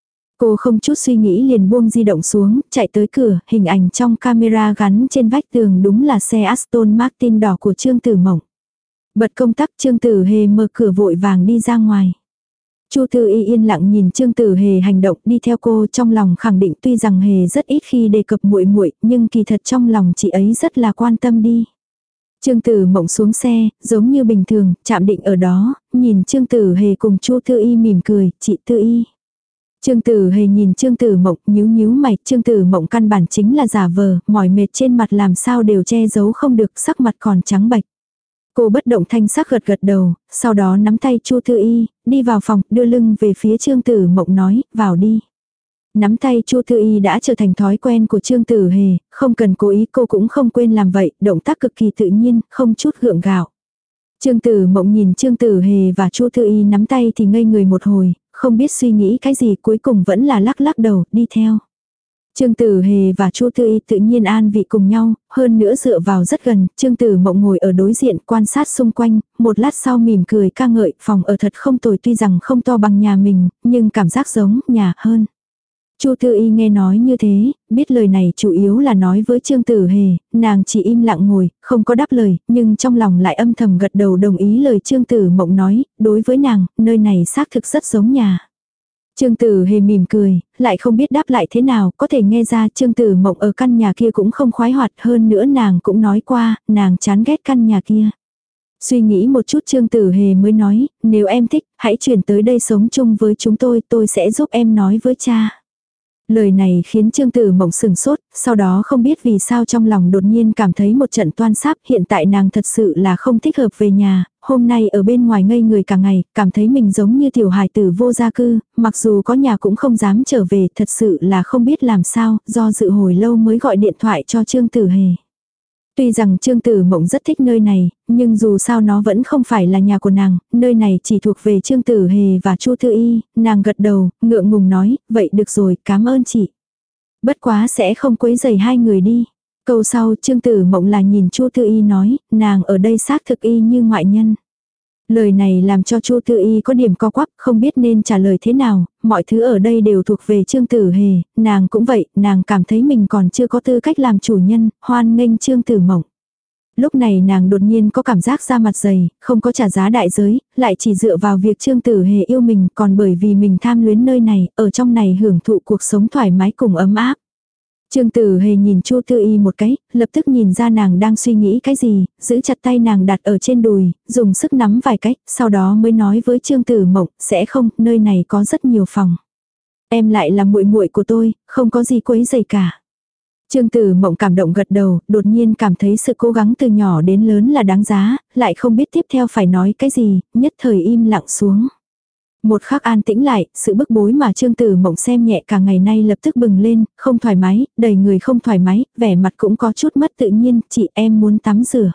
Cô không chút suy nghĩ liền buông di động xuống, chạy tới cửa, hình ảnh trong camera gắn trên vách tường đúng là xe Aston Martin đỏ của Trương Tử Mộng. Bật công tắc, Trương Tử Hề mở cửa vội vàng đi ra ngoài. Chu Tư Y yên lặng nhìn Trương Tử Hề hành động, đi theo cô, trong lòng khẳng định tuy rằng Hề rất ít khi đề cập muội muội, nhưng kỳ thật trong lòng chị ấy rất là quan tâm đi. Trương Tử Mộng xuống xe, giống như bình thường, chạm định ở đó, nhìn Trương Tử Hề cùng Chu Tư Y mỉm cười, chị Tư Y. Trương Tử Hề nhìn Trương Tử Mộng, nhíu nhíu mày, Trương Tử Mộng căn bản chính là giả vờ, mỏi mệt trên mặt làm sao đều che giấu không được, sắc mặt còn trắng bệch. Cô bất động thanh sắc gật gật đầu, sau đó nắm tay Chu Tư Y, đi vào phòng, đưa lưng về phía Trương Tử Mộng nói, vào đi. Nắm tay Chu Tư Y đã trở thành thói quen của Trương Tử Hề, không cần cố ý cô cũng không quên làm vậy, động tác cực kỳ tự nhiên, không chút gượng gạo. Trương Tử Mộng nhìn Trương Tử Hề và Chu Tư Y nắm tay thì ngây người một hồi, không biết suy nghĩ cái gì, cuối cùng vẫn là lắc lắc đầu, đi theo. Trương Tử Hề và Chu Tư Y tự nhiên an vị cùng nhau, hơn nữa dựa vào rất gần, Trương Tử Mộng ngồi ở đối diện quan sát xung quanh, một lát sau mỉm cười ca ngợi, phòng ở thật không tồi, tuy rằng không to bằng nhà mình, nhưng cảm giác giống nhà hơn. Chu Tư Y nghe nói như thế, biết lời này chủ yếu là nói với Trương Tử Hề, nàng chỉ im lặng ngồi, không có đáp lời, nhưng trong lòng lại âm thầm gật đầu đồng ý lời Trương Tử Mộng nói, đối với nàng, nơi này xác thực rất giống nhà. Trương Tử Hề mỉm cười, lại không biết đáp lại thế nào, có thể nghe ra Trương Tử Mộng ở căn nhà kia cũng không khoái hoạt, hơn nữa nàng cũng nói qua, nàng chán ghét căn nhà kia. Suy nghĩ một chút Trương Tử Hề mới nói, nếu em thích, hãy chuyển tới đây sống chung với chúng tôi, tôi sẽ giúp em nói với cha. Lời này khiến Trương Tử Mộng sừng sốt, sau đó không biết vì sao trong lòng đột nhiên cảm thấy một trận toan sáp, hiện tại nàng thật sự là không thích hợp về nhà, hôm nay ở bên ngoài ngây người cả ngày, cảm thấy mình giống như tiểu hài tử vô gia cư, mặc dù có nhà cũng không dám trở về, thật sự là không biết làm sao, do dự hồi lâu mới gọi điện thoại cho Trương Tử Hề. Tuy rằng Trương Tử Mộng rất thích nơi này, nhưng dù sao nó vẫn không phải là nhà của nàng, nơi này chỉ thuộc về Trương Tử Hề và Chu Tư Y, nàng gật đầu, ngượng ngùng nói, vậy được rồi, cảm ơn chị. Bất quá sẽ không quấy rầy hai người đi. Câu sau Trương Tử Mộng là nhìn Chu Tư Y nói, nàng ở đây xác thực y như ngoại nhân. Lời này làm cho Chu Tư Y có điểm co quắp, không biết nên trả lời thế nào, mọi thứ ở đây đều thuộc về Trương Tử Hề, nàng cũng vậy, nàng cảm thấy mình còn chưa có tư cách làm chủ nhân, hoan nghênh Trương Tử Mộng. Lúc này nàng đột nhiên có cảm giác da mặt dày, không có trả giá đại giới, lại chỉ dựa vào việc Trương Tử Hề yêu mình, còn bởi vì mình tham luyến nơi này, ở trong này hưởng thụ cuộc sống thoải mái cùng ấm áp. Trương Tử Hề nhìn Chu Tư Y một cái, lập tức nhìn ra nàng đang suy nghĩ cái gì, giữ chặt tay nàng đặt ở trên đùi, dùng sức nắm vài cách, sau đó mới nói với Trương Tử Mộng, sẽ không, nơi này có rất nhiều phòng. Em lại là muội muội của tôi, không có gì quấy rầy cả. Trương Tử Mộng cảm động gật đầu, đột nhiên cảm thấy sự cố gắng từ nhỏ đến lớn là đáng giá, lại không biết tiếp theo phải nói cái gì, nhất thời im lặng xuống. Một khắc an tĩnh lại, sự bức bối mà Trương Tử Mộng xem nhẹ cả ngày nay lập tức bừng lên, không thoải mái, đầy người không thoải mái, vẻ mặt cũng có chút mất tự nhiên, chị em muốn tắm rửa.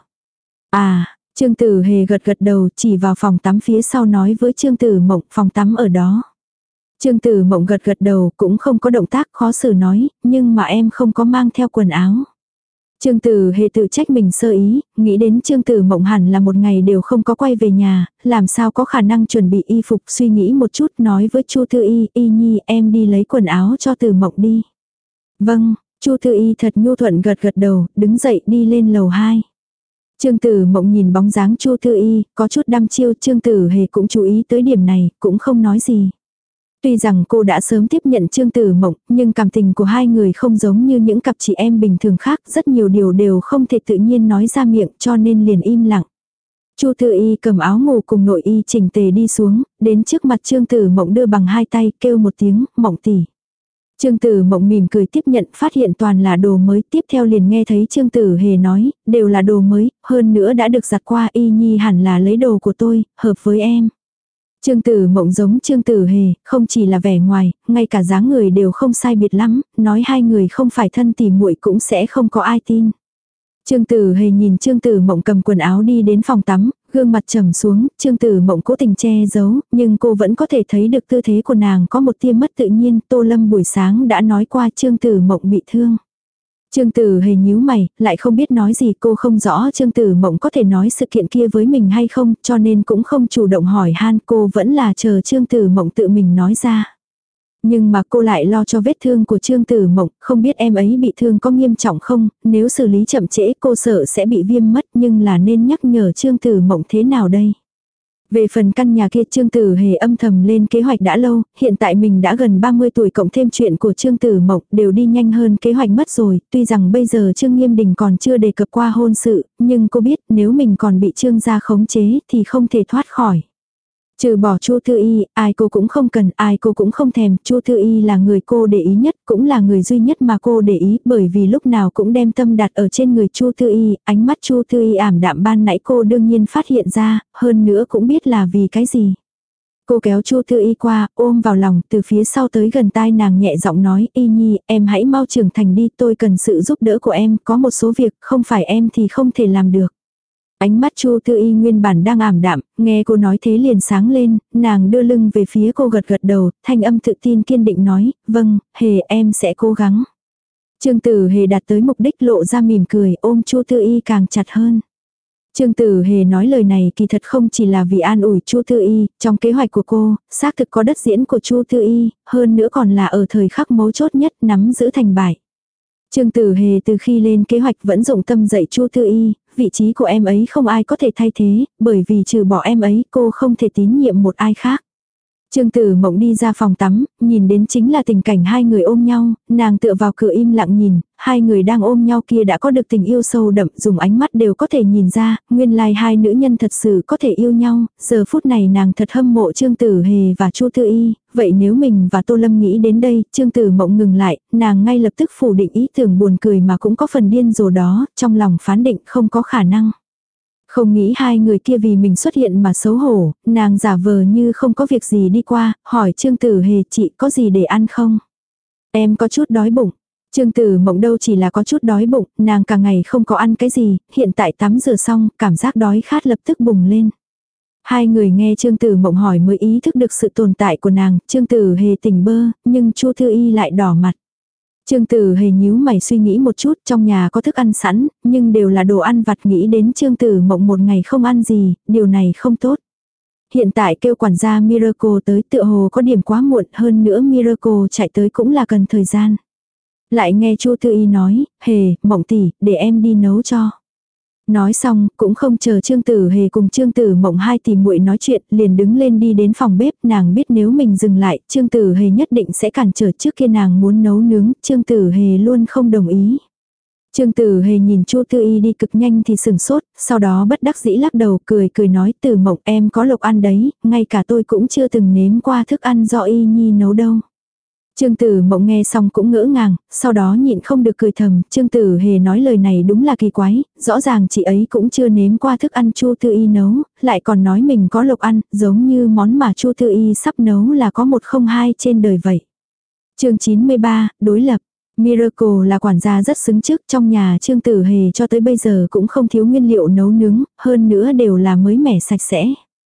À, Trương Tử Hề gật gật đầu chỉ vào phòng tắm phía sau nói với Trương Tử Mộng, phòng tắm ở đó. Trương Tử Mộng gật gật đầu, cũng không có động tác, khó xử nói, nhưng mà em không có mang theo quần áo. Trương Tử Hề tự trách mình sơ ý, nghĩ đến Trương Tử Mộng hẳn là một ngày đều không có quay về nhà, làm sao có khả năng chuẩn bị y phục, suy nghĩ một chút nói với Chu Thư Y, Y Nhi em đi lấy quần áo cho Tử Mộng đi. Vâng, Chu Thư Y thật nhu thuận gật gật đầu, đứng dậy đi lên lầu hai. Trương Tử Mộng nhìn bóng dáng Chu Thư Y, có chút đăm chiêu, Trương Tử Hề cũng chú ý tới điểm này, cũng không nói gì. Tuy rằng cô đã sớm tiếp nhận Trương Tử Mộng, nhưng cảm tình của hai người không giống như những cặp chị em bình thường khác, rất nhiều điều đều không thể tự nhiên nói ra miệng, cho nên liền im lặng. Chu Thư Y cầm áo ngủ cùng nội y chỉnh tề đi xuống, đến trước mặt Trương Tử Mộng đưa bằng hai tay, kêu một tiếng, Mộng tỷ. Trương Tử Mộng mỉm cười tiếp nhận, phát hiện toàn là đồ mới, tiếp theo liền nghe thấy Trương Tử Hề nói, đều là đồ mới, hơn nữa đã được giặt qua, Y Nhi hẳn là lấy đồ của tôi, hợp với em. Trương Tử Mộng giống Trương Tử Hề, không chỉ là vẻ ngoài, ngay cả dáng người đều không sai biệt lắm, nói hai người không phải thân tỉ muội cũng sẽ không có ai tin. Trương Tử Hề nhìn Trương Tử Mộng cầm quần áo đi đến phòng tắm, gương mặt trầm xuống, Trương Tử Mộng cố tình che giấu, nhưng cô vẫn có thể thấy được tư thế của nàng có một tia mất tự nhiên, Tô Lâm buổi sáng đã nói qua Trương Tử Mộng bị thương. Trương Tử Hề nhíu mày, lại không biết nói gì, cô không rõ Trương Tử Mộng có thể nói sự kiện kia với mình hay không, cho nên cũng không chủ động hỏi han, cô vẫn là chờ Trương Tử Mộng tự mình nói ra. Nhưng mà cô lại lo cho vết thương của Trương Tử Mộng, không biết em ấy bị thương có nghiêm trọng không, nếu xử lý chậm trễ cô sợ sẽ bị viêm mất, nhưng là nên nhắc nhở Trương Tử Mộng thế nào đây? Về phần căn nhà kia Trương Tử Hề âm thầm lên kế hoạch đã lâu, hiện tại mình đã gần ba mươi tuổi cộng thêm chuyện của Trương Tử Mộng đều đi nhanh hơn kế hoạch mất rồi, tuy rằng bây giờ Trương Nghiêm Đình còn chưa đề cập qua hôn sự, nhưng cô biết nếu mình còn bị Trương gia khống chế thì không thể thoát khỏi. Trừ bỏ Chu Thư Y, ai cô cũng không cần, ai cô cũng không thèm, Chu Thư Y là người cô để ý nhất, cũng là người duy nhất mà cô để ý, bởi vì lúc nào cũng đem tâm đặt ở trên người Chu Thư Y, ánh mắt Chu Thư Y ảm đạm ban nãy cô đương nhiên phát hiện ra, hơn nữa cũng biết là vì cái gì. Cô kéo Chu Thư Y qua, ôm vào lòng, từ phía sau tới gần tai nàng nhẹ giọng nói, Y Nhi, em hãy mau trưởng thành đi, tôi cần sự giúp đỡ của em, có một số việc không phải em thì không thể làm được. Ánh mắt Chu Thư Y nguyên bản đang ảm đạm, nghe cô nói thế liền sáng lên, nàng đưa lưng về phía cô gật gật đầu, thanh âm tự tin kiên định nói, vâng, Hề em sẽ cố gắng. Trương Tử Hề đạt tới mục đích lộ ra mỉm cười, ôm Chu Thư Y càng chặt hơn. Trương Tử Hề nói lời này kỳ thật không chỉ là vì an ủi Chu Thư Y, trong kế hoạch của cô, xác thực có đất diễn của Chu Thư Y, hơn nữa còn là ở thời khắc mấu chốt nhất nắm giữ thành bại. Trương Tử Hề từ khi lên kế hoạch vẫn dụng tâm dạy Chu Thư Y, vị trí của em ấy không ai có thể thay thế, bởi vì trừ bỏ em ấy cô không thể tín nhiệm một ai khác. Trương Tử Mộng đi ra phòng tắm, nhìn đến chính là tình cảnh hai người ôm nhau, nàng tựa vào cửa im lặng nhìn, hai người đang ôm nhau kia đã có được tình yêu sâu đậm, dùng ánh mắt đều có thể nhìn ra, nguyên lai hai nữ nhân thật sự có thể yêu nhau, giờ phút này nàng thật hâm mộ Trương Tử Hề và Chu Thư Y, vậy nếu mình và Tô Lâm nghĩ đến đây, Trương Tử Mộng ngừng lại, nàng ngay lập tức phủ định ý tưởng buồn cười mà cũng có phần điên rồ đó, trong lòng phán định không có khả năng. Không nghĩ hai người kia vì mình xuất hiện mà xấu hổ, nàng giả vờ như không có việc gì đi qua, hỏi Trương Tử Hề chị có gì để ăn không? Em có chút đói bụng. Trương Tử Mộng đâu chỉ là có chút đói bụng, nàng cả ngày không có ăn cái gì, hiện tại tắm rửa xong, cảm giác đói khát lập tức bùng lên. Hai người nghe Trương Tử Mộng hỏi mới ý thức được sự tồn tại của nàng, Trương Tử Hề tỉnh bơ, nhưng Chu Thư Y lại đỏ mặt. Trương Tử Hề nhíu mày suy nghĩ một chút, trong nhà có thức ăn sẵn, nhưng đều là đồ ăn vặt, nghĩ đến Trương Tử Mộng một ngày không ăn gì, điều này không tốt. Hiện tại kêu quản gia Miracle tới tựa hồ có điểm quá muộn, hơn nữa Miracle chạy tới cũng là cần thời gian. Lại nghe Chu Thư Y nói, Hề, Mộng tỷ, để em đi nấu cho. Nói xong, cũng không chờ Trương Tử Hề cùng Trương Tử Mộng hai tỷ muội nói chuyện, liền đứng lên đi đến phòng bếp, nàng biết nếu mình dừng lại, Trương Tử Hề nhất định sẽ cản trở, trước kia nàng muốn nấu nướng, Trương Tử Hề luôn không đồng ý. Trương Tử Hề nhìn Chu Thư Y đi cực nhanh thì sừng sốt, sau đó bất đắc dĩ lắc đầu, cười cười nói, Tử Mộng em có lộc ăn đấy, ngay cả tôi cũng chưa từng nếm qua thức ăn do Y Nhi nấu đâu. Trương Tử Mộng nghe xong cũng ngỡ ngàng, sau đó nhịn không được cười thầm, Trương Tử Hề nói lời này đúng là kỳ quái, rõ ràng chị ấy cũng chưa nếm qua thức ăn Chu Thư Y nấu, lại còn nói mình có lộc ăn, giống như món mà Chu Thư Y sắp nấu là có một không hai trên đời vậy. Chương chín mươi ba, đối lập. Miracle là quản gia rất xứng chức, trong nhà Trương Tử Hề cho tới bây giờ cũng không thiếu nguyên liệu nấu nướng, hơn nữa đều là mới mẻ sạch sẽ.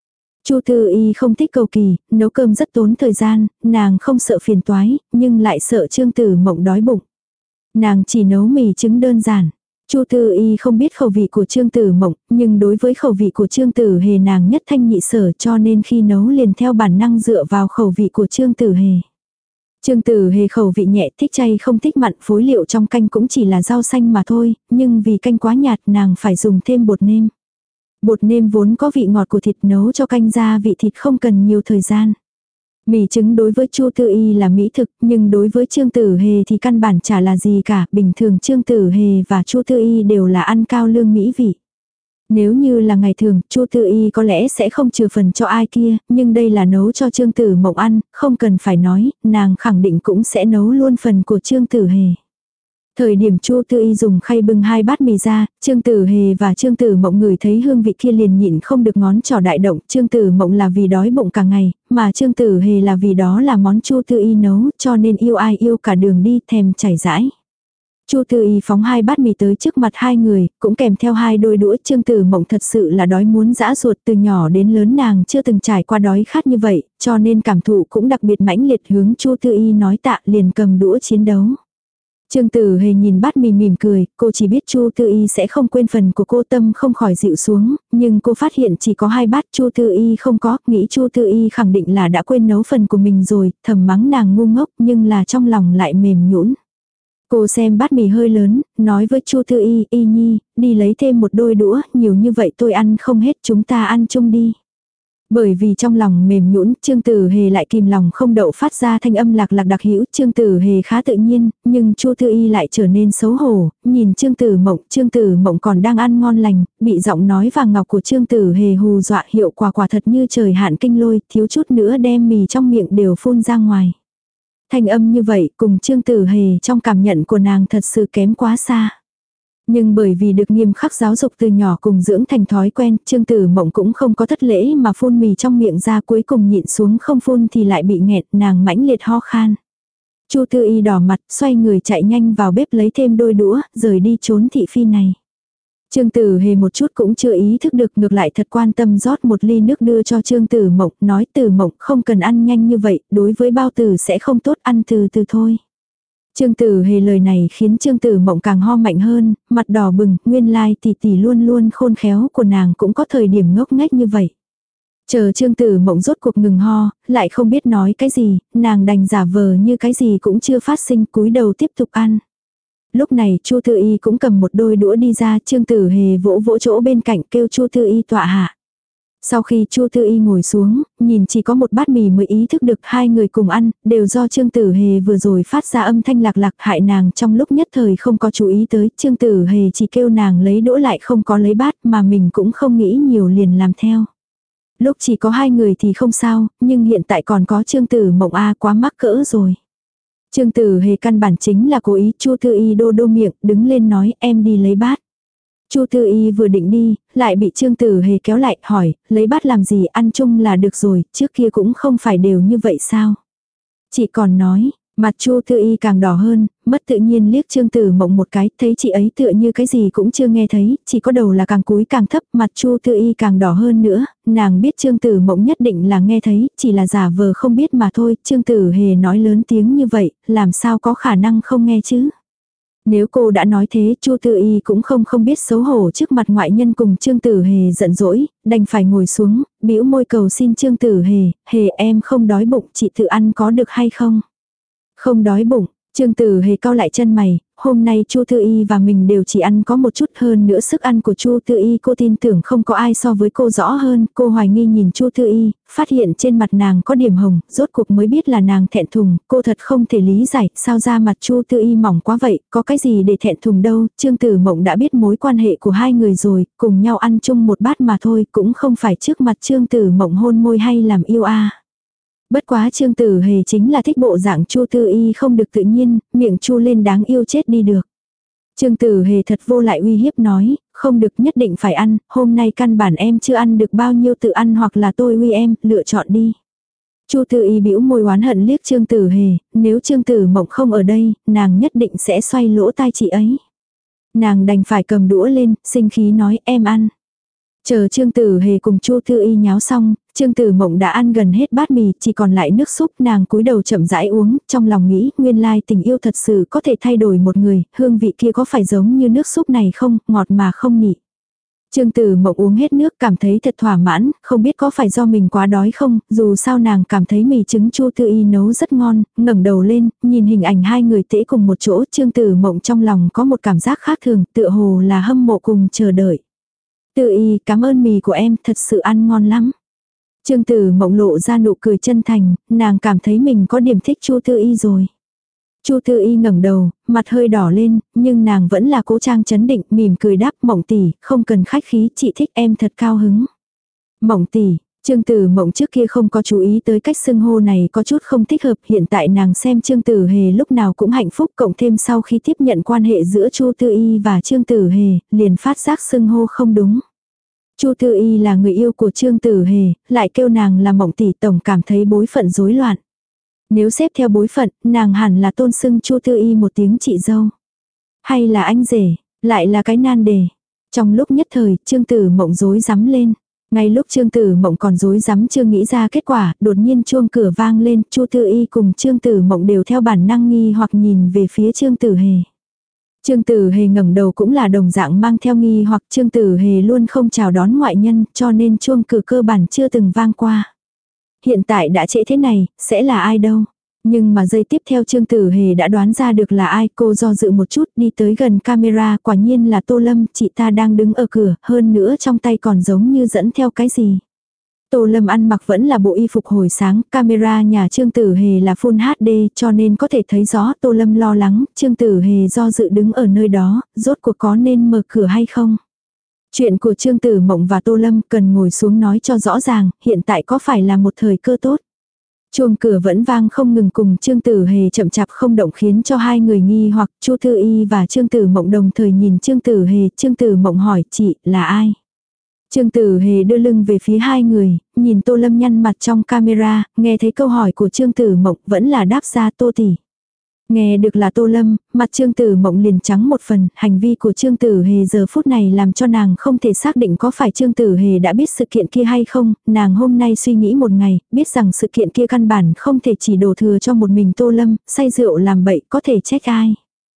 Chu Tư Y không thích cầu kỳ, nấu cơm rất tốn thời gian, nàng không sợ phiền toái, nhưng lại sợ Trương Tử Mộng đói bụng. Nàng chỉ nấu mì trứng đơn giản. Chu Tư Y không biết khẩu vị của Trương Tử Mộng, nhưng đối với khẩu vị của Trương Tử Hề nàng nhất thanh nhị sở, cho nên khi nấu liền theo bản năng dựa vào khẩu vị của Trương Tử Hề. Trương Tử Hề khẩu vị nhẹ, thích chay không thích mặn, phối liệu trong canh cũng chỉ là rau xanh mà thôi, nhưng vì canh quá nhạt nàng phải dùng thêm bột nêm. Bột nêm vốn có vị ngọt của thịt, nấu cho canh ra vị thịt không cần nhiều thời gian. Mì trứng đối với Chu Tư Y là mỹ thực, nhưng đối với Trương Tử Hề thì căn bản chả là gì cả, bình thường Trương Tử Hề và Chu Tư Y đều là ăn cao lương mỹ vị. Nếu như là ngày thường, Chu Tư Y có lẽ sẽ không trừ phần cho ai kia, nhưng đây là nấu cho Trương Tử Mộng ăn, không cần phải nói, nàng khẳng định cũng sẽ nấu luôn phần của Trương Tử Hề. Thời điểm Chu Tư Y dùng khay bưng hai bát mì ra, Trương Tử Hề và Trương Tử Mộng ngửi thấy hương vị kia liền nhịn không được ngón trỏ đại động. Trương Tử Mộng là vì đói bụng cả ngày, mà Trương Tử Hề là vì đó là món Chu Tư Y nấu, cho nên yêu ai yêu cả đường đi, thèm chảy rãi. Chu Tư Y phóng hai bát mì tới trước mặt hai người, cũng kèm theo hai đôi đũa. Trương Tử Mộng thật sự là đói muốn giã ruột, từ nhỏ đến lớn nàng chưa từng trải qua đói khát như vậy, cho nên cảm thụ cũng đặc biệt mãnh liệt, hướng Chu Tư Y nói tạ liền cầm đũa chiến đấu. Trương Tử Hề nhìn bát mì mỉm cười, cô chỉ biết Chu Tư Y sẽ không quên phần của cô, tâm không khỏi dịu xuống, nhưng cô phát hiện chỉ có hai bát Chu Tư Y không có, nghĩ Chu Tư Y khẳng định là đã quên nấu phần của mình rồi, thầm mắng nàng ngu ngốc nhưng là trong lòng lại mềm nhũn. Cô xem bát mì hơi lớn, nói với Chu Tư Y, Y Nhi, đi lấy thêm một đôi đũa, nhiều như vậy tôi ăn không hết, chúng ta ăn chung đi. Bởi vì trong lòng mềm nhũn, Trương Tử Hề lại kìm lòng không đậu phát ra thanh âm lạc lạc đặc hữu. Trương Tử Hề khá tự nhiên, nhưng Chu Tư Y lại trở nên xấu hổ, nhìn Trương Tử Mộng, Trương Tử Mộng còn đang ăn ngon lành, bị giọng nói vàng ngọc của Trương Tử Hề hù dọa, hiệu quả quả thật như trời hạn kinh lôi, thiếu chút nữa đem mì trong miệng đều phun ra ngoài. Thanh âm như vậy cùng Trương Tử Hề trong cảm nhận của nàng thật sự kém quá xa. Nhưng bởi vì được nghiêm khắc giáo dục từ nhỏ cùng dưỡng thành thói quen, Trương Tử Mộng cũng không có thất lễ mà phun mì trong miệng ra, cuối cùng nhịn xuống không phun thì lại bị nghẹt, nàng mãnh liệt ho khan. Chu Tư Y đỏ mặt, xoay người chạy nhanh vào bếp lấy thêm đôi đũa, rời đi trốn thị phi này. Trương Tử Hề một chút cũng chưa ý thức được, ngược lại thật quan tâm rót một ly nước đưa cho Trương Tử Mộng, nói Tử Mộng không cần ăn nhanh như vậy, đối với bao tử sẽ không tốt, ăn từ từ thôi. Trương Tử Hề lời này khiến Trương Tử Mộng càng ho mạnh hơn, mặt đỏ bừng, nguyên lai tỷ tỷ luôn luôn khôn khéo của nàng cũng có thời điểm ngốc nghếch như vậy. Chờ Trương Tử Mộng rốt cuộc ngừng ho, lại không biết nói cái gì, nàng đành giả vờ như cái gì cũng chưa phát sinh, cúi đầu tiếp tục ăn. Lúc này Chu Tư Y cũng cầm một đôi đũa đi ra, Trương Tử Hề vỗ vỗ chỗ bên cạnh kêu Chu Tư Y tọa hạ. Sau khi Chu Tư Y ngồi xuống, nhìn chỉ có một bát mì mới ý thức được hai người cùng ăn, đều do Trương Tử Hề vừa rồi phát ra âm thanh lạc lạc hại nàng trong lúc nhất thời không có chú ý tới. Trương Tử Hề chỉ kêu nàng lấy đũa lại không có lấy bát mà mình cũng không nghĩ nhiều liền làm theo. Lúc chỉ có hai người thì không sao, nhưng hiện tại còn có Trương Tử Mộng A quá mắc cỡ rồi. Trương Tử Hề căn bản chính là cố ý. Chu Tư Y đô đô miệng, đứng lên nói em đi lấy bát. Chu Tư Y vừa định đi, lại bị Trương Tử Hề kéo lại, hỏi, lấy bát làm gì, ăn chung là được rồi, trước kia cũng không phải đều như vậy sao. Chị còn nói, mặt Chu Tư Y càng đỏ hơn, mất tự nhiên liếc Trương Tử Mộng một cái, thấy chị ấy tựa như cái gì cũng chưa nghe thấy, chỉ có đầu là càng cúi càng thấp, mặt Chu Tư Y càng đỏ hơn nữa, nàng biết Trương Tử Mộng nhất định là nghe thấy, chỉ là giả vờ không biết mà thôi. Trương Tử Hề nói lớn tiếng như vậy, làm sao có khả năng không nghe chứ. Nếu cô đã nói thế, Chu Tư Y cũng không không biết xấu hổ trước mặt ngoại nhân cùng Trương Tử Hề giận dỗi, đành phải ngồi xuống, bĩu môi cầu xin Trương Tử Hề, Hề em không đói bụng, chị tự ăn có được hay không? Không đói bụng, Trương Tử Hề cau lại chân mày, hôm nay Chu Tư Y và mình đều chỉ ăn có một chút, hơn nữa sức ăn của Chu Tư Y cô tin tưởng không có ai so với cô rõ hơn. Cô hoài nghi nhìn Chu Tư Y, phát hiện trên mặt nàng có điểm hồng, rốt cuộc mới biết là nàng thẹn thùng. Cô thật không thể lý giải, sao da mặt Chu Tư Y mỏng quá vậy, có cái gì để thẹn thùng đâu. Trương Tử Mộng đã biết mối quan hệ của hai người rồi, cùng nhau ăn chung một bát mà thôi, cũng không phải trước mặt Trương Tử Mộng hôn môi hay làm yêu a. Bất quá Trương Tử Hề chính là thích bộ dạng Chu Tư Y không được tự nhiên, miệng chu lên đáng yêu chết đi được. Trương Tử Hề thật vô lại uy hiếp nói, không được, nhất định phải ăn, hôm nay căn bản em chưa ăn được bao nhiêu, tự ăn hoặc là tôi uy em, lựa chọn đi. Chu Tư Y bĩu môi oán hận liếc Trương Tử Hề, nếu Trương Tử Mộng không ở đây, nàng nhất định sẽ xoay lỗ tai chị ấy. Nàng đành phải cầm đũa lên, sinh khí nói em ăn. Chờ Trương Tử Hề cùng Chu Thư Y nháo xong, Trương Tử Mộng đã ăn gần hết bát mì, chỉ còn lại nước súp, nàng cúi đầu chậm rãi uống, trong lòng nghĩ, nguyên lai tình yêu thật sự có thể thay đổi một người, hương vị kia có phải giống như nước súp này không, ngọt mà không nị. Trương Tử Mộng uống hết nước cảm thấy thật thỏa mãn, không biết có phải do mình quá đói không, dù sao nàng cảm thấy mì trứng Chu Thư Y nấu rất ngon, ngẩng đầu lên, nhìn hình ảnh hai người tễ cùng một chỗ, Trương Tử Mộng trong lòng có một cảm giác khác thường, tựa hồ là hâm mộ cùng chờ đợi. Thư Y, cảm ơn mì của em, thật sự ăn ngon lắm. Trương Tử Mộng lộ ra nụ cười chân thành, nàng cảm thấy mình có điểm thích Chu Thư Y rồi. Chu Thư Y ngẩng đầu, mặt hơi đỏ lên, nhưng nàng vẫn là cố trang chấn định, mỉm cười đáp, Mộng tỷ, không cần khách khí, chị thích em thật cao hứng. Mộng tỷ, Trương Tử Mộng trước kia không có chú ý tới cách xưng hô này có chút không thích hợp, hiện tại nàng xem Trương Tử Hề lúc nào cũng hạnh phúc, cộng thêm sau khi tiếp nhận quan hệ giữa Chu Thư Y và Trương Tử Hề, liền phát giác xưng hô không đúng. Chu Thư Y là người yêu của Trương Tử Hề, lại kêu nàng là Mộng tỷ, tổng cảm thấy bối phận rối loạn. Nếu xếp theo bối phận, nàng hẳn là tôn xưng Chu Thư Y một tiếng chị dâu. Hay là anh rể, lại là cái nan đề. Trong lúc nhất thời, Trương Tử Mộng rối rắm lên. Ngay lúc Trương Tử Mộng còn rối rắm chưa nghĩ ra kết quả, đột nhiên chuông cửa vang lên, Chu Thư Y cùng Trương Tử Mộng đều theo bản năng nghi hoặc nhìn về phía Trương Tử Hề. Trương Tử Hề ngẩng đầu cũng là đồng dạng mang theo nghi hoặc Trương Tử Hề luôn không chào đón ngoại nhân, cho nên chuông cửa cơ bản chưa từng vang qua. Hiện tại đã trễ thế này, sẽ là ai đâu. Nhưng mà giây tiếp theo Trương Tử Hề đã đoán ra được là ai, cô do dự một chút đi tới gần camera, quả nhiên là Tô Lâm, chị ta đang đứng ở cửa, hơn nữa trong tay còn giống như dẫn theo cái gì. Tô Lâm ăn mặc vẫn là bộ y phục hồi sáng, camera nhà Trương Tử Hề là Full hát đê cho nên có thể thấy rõ. Tô Lâm lo lắng, Trương Tử Hề do dự đứng ở nơi đó, rốt cuộc có nên mở cửa hay không. Chuyện của Trương Tử Mộng và Tô Lâm cần ngồi xuống nói cho rõ ràng, hiện tại có phải là một thời cơ tốt. Chuông cửa vẫn vang không ngừng cùng Trương Tử Hề chậm chạp không động khiến cho hai người nghi hoặc Chu Thư Y và Trương Tử Mộng đồng thời nhìn Trương Tử Hề. Trương Tử Mộng hỏi, chị là ai? Trương Tử Hề đưa lưng về phía hai người, nhìn Tô Lâm nhăn mặt trong camera, nghe thấy câu hỏi của Trương Tử Mộng vẫn là đáp ra Tô tỷ. Nghe được là Tô Lâm, mặt Trương Tử Mộng liền trắng một phần, hành vi của Trương Tử Hề giờ phút này làm cho nàng không thể xác định có phải Trương Tử Hề đã biết sự kiện kia hay không, nàng hôm nay suy nghĩ một ngày, biết rằng sự kiện kia căn bản không thể chỉ đổ thừa cho một mình Tô Lâm, say rượu làm bậy có thể trách ai.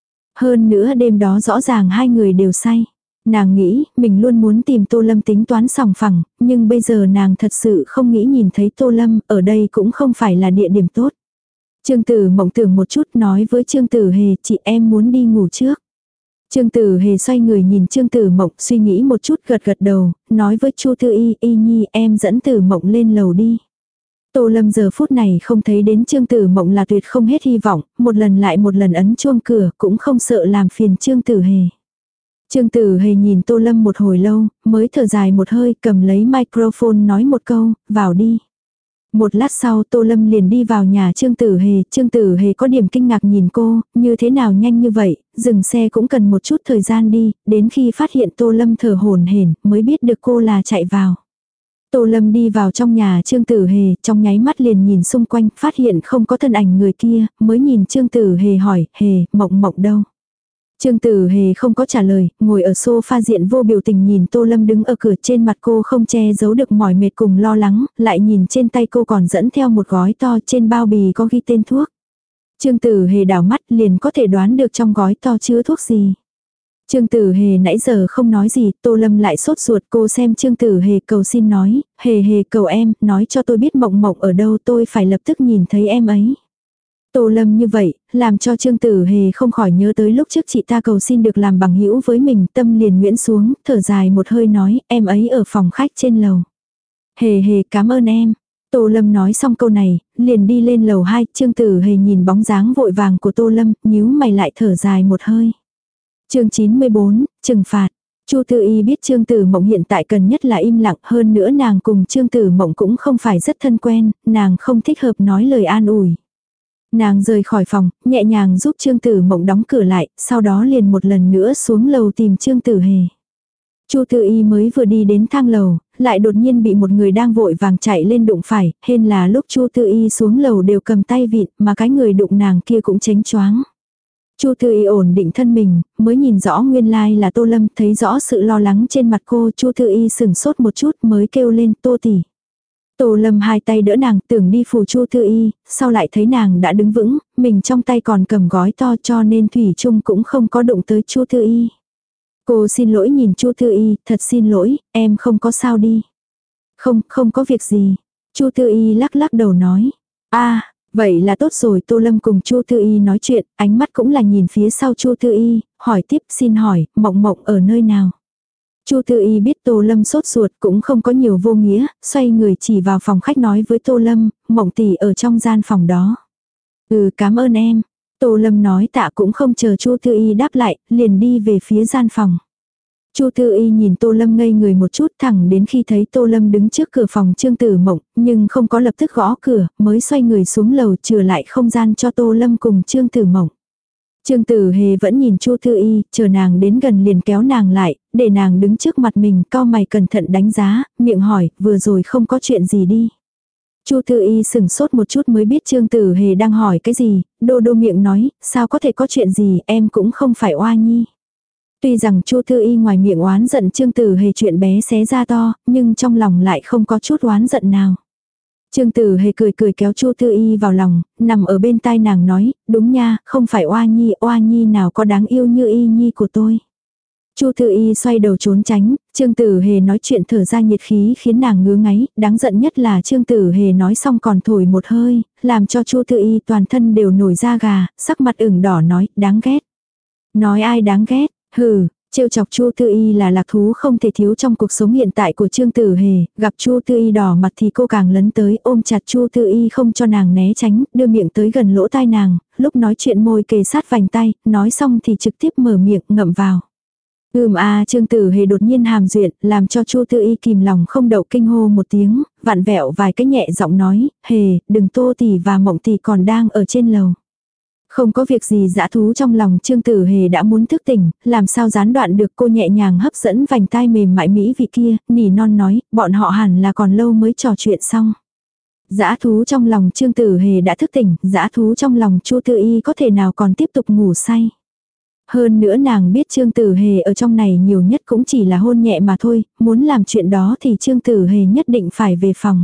Hơn nữa đêm đó rõ ràng hai người đều say. Nàng nghĩ, mình luôn muốn tìm Tô Lâm tính toán sòng phẳng, nhưng bây giờ nàng thật sự không nghĩ nhìn thấy Tô Lâm, ở đây cũng không phải là địa điểm tốt. Trương Tử Mộng tưởng một chút nói với Trương Tử Hề, chị em muốn đi ngủ trước. Trương Tử Hề xoay người nhìn Trương Tử Mộng, suy nghĩ một chút gật gật đầu, nói với Chu Thư Y, Y Nhi em dẫn Tử Mộng lên lầu đi. Tô Lâm giờ phút này không thấy đến Trương Tử Mộng là tuyệt không hết hy vọng, một lần lại một lần ấn chuông cửa cũng không sợ làm phiền Trương Tử Hề. Trương Tử Hề nhìn Tô Lâm một hồi lâu, mới thở dài một hơi cầm lấy microphone nói một câu, vào đi. Một lát sau Tô Lâm liền đi vào nhà Trương Tử Hề, Trương Tử Hề có điểm kinh ngạc nhìn cô, như thế nào nhanh như vậy, dừng xe cũng cần một chút thời gian đi, đến khi phát hiện Tô Lâm thở hổn hển mới biết được cô là chạy vào. Tô Lâm đi vào trong nhà Trương Tử Hề, trong nháy mắt liền nhìn xung quanh, phát hiện không có thân ảnh người kia, mới nhìn Trương Tử Hề hỏi, Hề, Mộng Mộng đâu? Trương Tử Hề không có trả lời, ngồi ở sofa diện vô biểu tình nhìn Tô Lâm đứng ở cửa, trên mặt cô không che giấu được mỏi mệt cùng lo lắng, lại nhìn trên tay cô còn dẫn theo một gói to, trên bao bì có ghi tên thuốc. Trương Tử Hề đảo mắt liền có thể đoán được trong gói to chứa thuốc gì. Trương Tử Hề nãy giờ không nói gì, Tô Lâm lại sốt ruột, cô xem Trương Tử Hề cầu xin nói, Hề Hề cầu em, nói cho tôi biết Mộng Mộng ở đâu, tôi phải lập tức nhìn thấy em ấy. Tô Lâm như vậy, làm cho Trương Tử Hề không khỏi nhớ tới lúc trước chị ta cầu xin được làm bằng hữu với mình, tâm liền nguyễn xuống, thở dài một hơi nói, em ấy ở phòng khách trên lầu. Hề Hề cảm ơn em. Tô Lâm nói xong câu này, liền đi lên lầu hai, Trương Tử Hề nhìn bóng dáng vội vàng của Tô Lâm, nhíu mày lại thở dài một hơi. Chương chín mươi bốn, trừng phạt. Chu Thư Y biết Trương Tử Mộng hiện tại cần nhất là im lặng, hơn nữa nàng cùng Trương Tử Mộng cũng không phải rất thân quen, nàng không thích hợp nói lời an ủi. Nàng rời khỏi phòng, nhẹ nhàng giúp Trương Tử Mộng đóng cửa lại, sau đó liền một lần nữa xuống lầu tìm Trương Tử Hề. Chu Thư Y mới vừa đi đến thang lầu, lại đột nhiên bị một người đang vội vàng chạy lên đụng phải, hên là lúc Chu Thư Y xuống lầu đều cầm tay vịn, mà cái người đụng nàng kia cũng chánh choáng. Chu Thư Y ổn định thân mình, mới nhìn rõ nguyên lai là Tô Lâm, thấy rõ sự lo lắng trên mặt cô, Chu Thư Y sừng sốt một chút mới kêu lên Tô tỷ. Tô Lâm hai tay đỡ nàng, tưởng đi扶Chu Thư Y, sau lại thấy nàng đã đứng vững, mình trong tay còn cầm gói to cho nên thủy chung cũng không có đụng tới Chu Thư Y. Cô xin lỗi nhìn Chu Thư Y, thật xin lỗi, em không có sao đi. Không, không có việc gì. Chu Thư Y lắc lắc đầu nói. A, vậy là tốt rồi. Tô Lâm cùng Chu Thư Y nói chuyện, ánh mắt cũng là nhìn phía sau Chu Thư Y, hỏi tiếp, xin hỏi, Mộng Mộng ở nơi nào? Chu Thư Y biết Tô Lâm sốt ruột cũng không có nhiều vô nghĩa, xoay người chỉ vào phòng khách nói với Tô Lâm, Mộng tỷ ở trong gian phòng đó. Ừ, cảm ơn em. Tô Lâm nói tạ cũng không chờ Chu Thư Y đáp lại, liền đi về phía gian phòng. Chu Thư Y nhìn Tô Lâm ngây người một chút, thẳng đến khi thấy Tô Lâm đứng trước cửa phòng Trương Tử Mộng, nhưng không có lập tức gõ cửa, mới xoay người xuống lầu trừ lại không gian cho Tô Lâm cùng Trương Tử Mộng. Trương Tử Hề vẫn nhìn Chu Thư Y, chờ nàng đến gần liền kéo nàng lại, để nàng đứng trước mặt mình, cau mày cẩn thận đánh giá, miệng hỏi, vừa rồi không có chuyện gì đi. Chu Thư Y sừng sốt một chút mới biết Trương Tử Hề đang hỏi cái gì, đô đô miệng nói, sao có thể có chuyện gì, em cũng không phải oa nhi. Tuy rằng Chu Thư Y ngoài miệng oán giận Trương Tử Hề chuyện bé xé ra to, nhưng trong lòng lại không có chút oán giận nào. Trương Tử Hề cười cười kéo Chu Thư Y vào lòng, nằm ở bên tai nàng nói, đúng nha, không phải oa nhi, oa nhi nào có đáng yêu như y nhi của tôi. Chu Thư Y xoay đầu trốn tránh, Trương Tử Hề nói chuyện thở ra nhiệt khí khiến nàng ngứa ngáy, đáng giận nhất là Trương Tử Hề nói xong còn thổi một hơi, làm cho Chu Thư Y toàn thân đều nổi da gà, sắc mặt ửng đỏ nói, đáng ghét. Nói ai đáng ghét, hừ. Trêu chọc Chu Thư Y là lạc thú không thể thiếu trong cuộc sống hiện tại của Trương Tử Hề, gặp Chu Thư Y đỏ mặt thì cô càng lấn tới ôm chặt Chu Thư Y không cho nàng né tránh, đưa miệng tới gần lỗ tai nàng, lúc nói chuyện môi kề sát vành tay, nói xong thì trực tiếp mở miệng ngậm vào. Ừm a Trương Tử Hề đột nhiên hàm duyệt, làm cho Chu Thư Y kìm lòng không đậu kinh hô một tiếng, vặn vẹo vài cái nhẹ giọng nói, Hề, đừng Tô tỷ và Mộng tỷ còn đang ở trên lầu. Không có việc gì dã thú trong lòng Trương Tử Hề đã muốn thức tỉnh, làm sao gián đoạn được cô nhẹ nhàng hấp dẫn vành tai mềm mại mỹ vị kia, nỉ non nói, bọn họ hẳn là còn lâu mới trò chuyện xong. Dã thú trong lòng Trương Tử Hề đã thức tỉnh, dã thú trong lòng Chu Thư Y có thể nào còn tiếp tục ngủ say. Hơn nữa nàng biết Trương Tử Hề ở trong này nhiều nhất cũng chỉ là hôn nhẹ mà thôi, muốn làm chuyện đó thì Trương Tử Hề nhất định phải về phòng.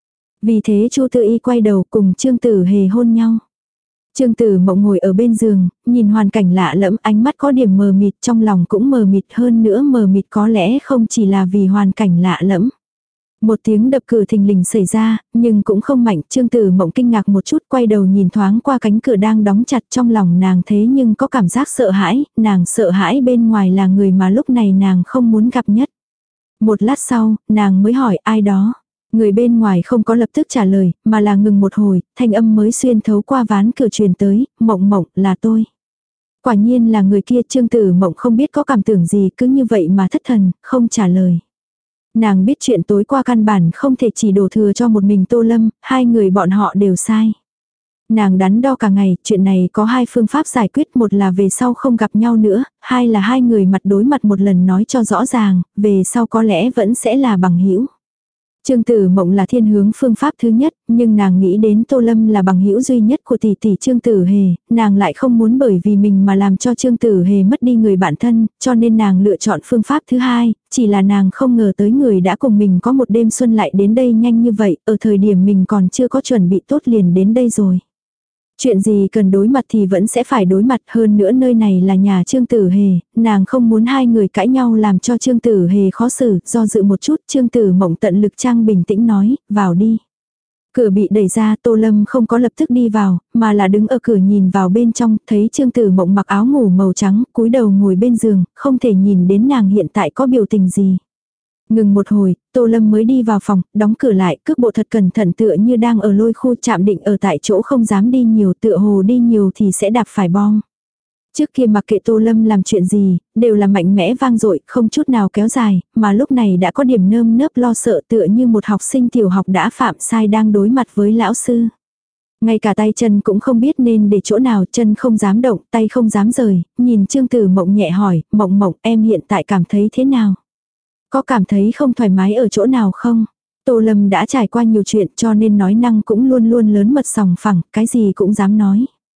Vì thế Chu Thư Y quay đầu cùng Trương Tử Hề hôn nhau. Trương Tử Mộng ngồi ở bên giường, nhìn hoàn cảnh lạ lẫm, ánh mắt có điểm mờ mịt, trong lòng cũng mờ mịt, hơn nữa mờ mịt có lẽ không chỉ là vì hoàn cảnh lạ lẫm. Một tiếng đập cửa thình lình xảy ra, nhưng cũng không mạnh, Trương Tử Mộng kinh ngạc một chút, quay đầu nhìn thoáng qua cánh cửa đang đóng chặt, trong lòng nàng thế nhưng có cảm giác sợ hãi, nàng sợ hãi bên ngoài là người mà lúc này nàng không muốn gặp nhất. Một lát sau, nàng mới hỏi ai đó. Người bên ngoài không có lập tức trả lời, mà là ngừng một hồi, thanh âm mới xuyên thấu qua ván cửa truyền tới, Mộng Mộng là tôi. Quả nhiên là người kia. Trương Tử Mộng không biết có cảm tưởng gì, cứ như vậy mà thất thần, không trả lời. Nàng biết chuyện tối qua căn bản không thể chỉ đổ thừa cho một mình Tô Lâm, hai người bọn họ đều sai. Nàng đắn đo cả ngày, chuyện này có hai phương pháp giải quyết, một là về sau không gặp nhau nữa, hai là hai người mặt đối mặt một lần nói cho rõ ràng, về sau có lẽ vẫn sẽ là bằng hữu. Trương Tử Mộng là thiên hướng phương pháp thứ nhất, nhưng nàng nghĩ đến Tô Lâm là bằng hữu duy nhất của tỷ tỷ Trương Tử Hề, nàng lại không muốn bởi vì mình mà làm cho Trương Tử Hề mất đi người bạn thân, cho nên nàng lựa chọn phương pháp thứ hai, chỉ là nàng không ngờ tới người đã cùng mình có một đêm xuân lại đến đây nhanh như vậy, ở thời điểm mình còn chưa có chuẩn bị tốt liền đến đây rồi. Chuyện gì cần đối mặt thì vẫn sẽ phải đối mặt, hơn nữa nơi này là nhà Trương Tử Hề, nàng không muốn hai người cãi nhau làm cho Trương Tử Hề khó xử, do dự một chút Trương Tử Mộng tận lực trang bình tĩnh nói, vào đi. Cửa bị đẩy ra, Tô Lâm không có lập tức đi vào, mà là đứng ở cửa nhìn vào bên trong, thấy Trương Tử Mộng mặc áo ngủ màu trắng, cúi đầu ngồi bên giường, không thể nhìn đến nàng hiện tại có biểu tình gì. Ngừng một hồi, Tô Lâm mới đi vào phòng, đóng cửa lại, cước bộ thật cẩn thận tựa như đang ở lôi khu, chạm định ở tại chỗ không dám đi nhiều, tựa hồ đi nhiều thì sẽ đạp phải bom. Trước kia mặc kệ Tô Lâm làm chuyện gì, đều là mạnh mẽ vang dội, không chút nào kéo dài, mà lúc này đã có điểm nơm nớp lo sợ tựa như một học sinh tiểu học đã phạm sai đang đối mặt với lão sư. Ngay cả tay chân cũng không biết nên để chỗ nào, chân không dám động, tay không dám rời, nhìn Trương Tử Mộng nhẹ hỏi, Mộng Mộng em hiện tại cảm thấy thế nào? Có cảm thấy không thoải mái ở chỗ nào không? Tô Lâm đã trải qua nhiều chuyện cho nên nói năng cũng luôn luôn lớn mật sòng phẳng, cái gì cũng dám nói.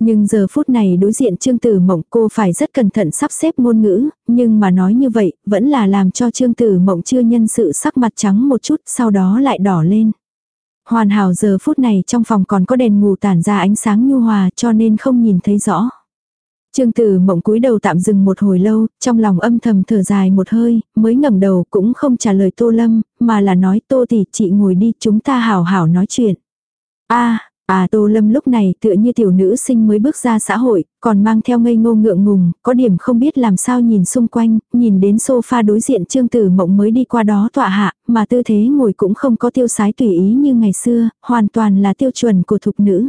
Nhưng giờ phút này đối diện Trương Tử Mộng cô phải rất cẩn thận sắp xếp ngôn ngữ, nhưng mà nói như vậy vẫn là làm cho Trương Tử Mộng chưa nhân sự sắc mặt trắng một chút sau đó lại đỏ lên. Hoàn hảo giờ phút này trong phòng còn có đèn ngủ tản ra ánh sáng nhu hòa cho nên không nhìn thấy rõ. Trương Tử Mộng cúi đầu tạm dừng một hồi lâu, trong lòng âm thầm thở dài một hơi, mới ngẩng đầu cũng không trả lời Tô Lâm, mà là nói Tô tỷ chị ngồi đi chúng ta hảo hảo nói chuyện. a À Tô Lâm lúc này tựa như tiểu nữ sinh mới bước ra xã hội, còn mang theo ngây ngô ngượng ngùng, có điểm không biết làm sao nhìn xung quanh, nhìn đến sofa đối diện Trương Tử Mộng mới đi qua đó tọa hạ, mà tư thế ngồi cũng không có tiêu sái tùy ý như ngày xưa, hoàn toàn là tiêu chuẩn của thục nữ.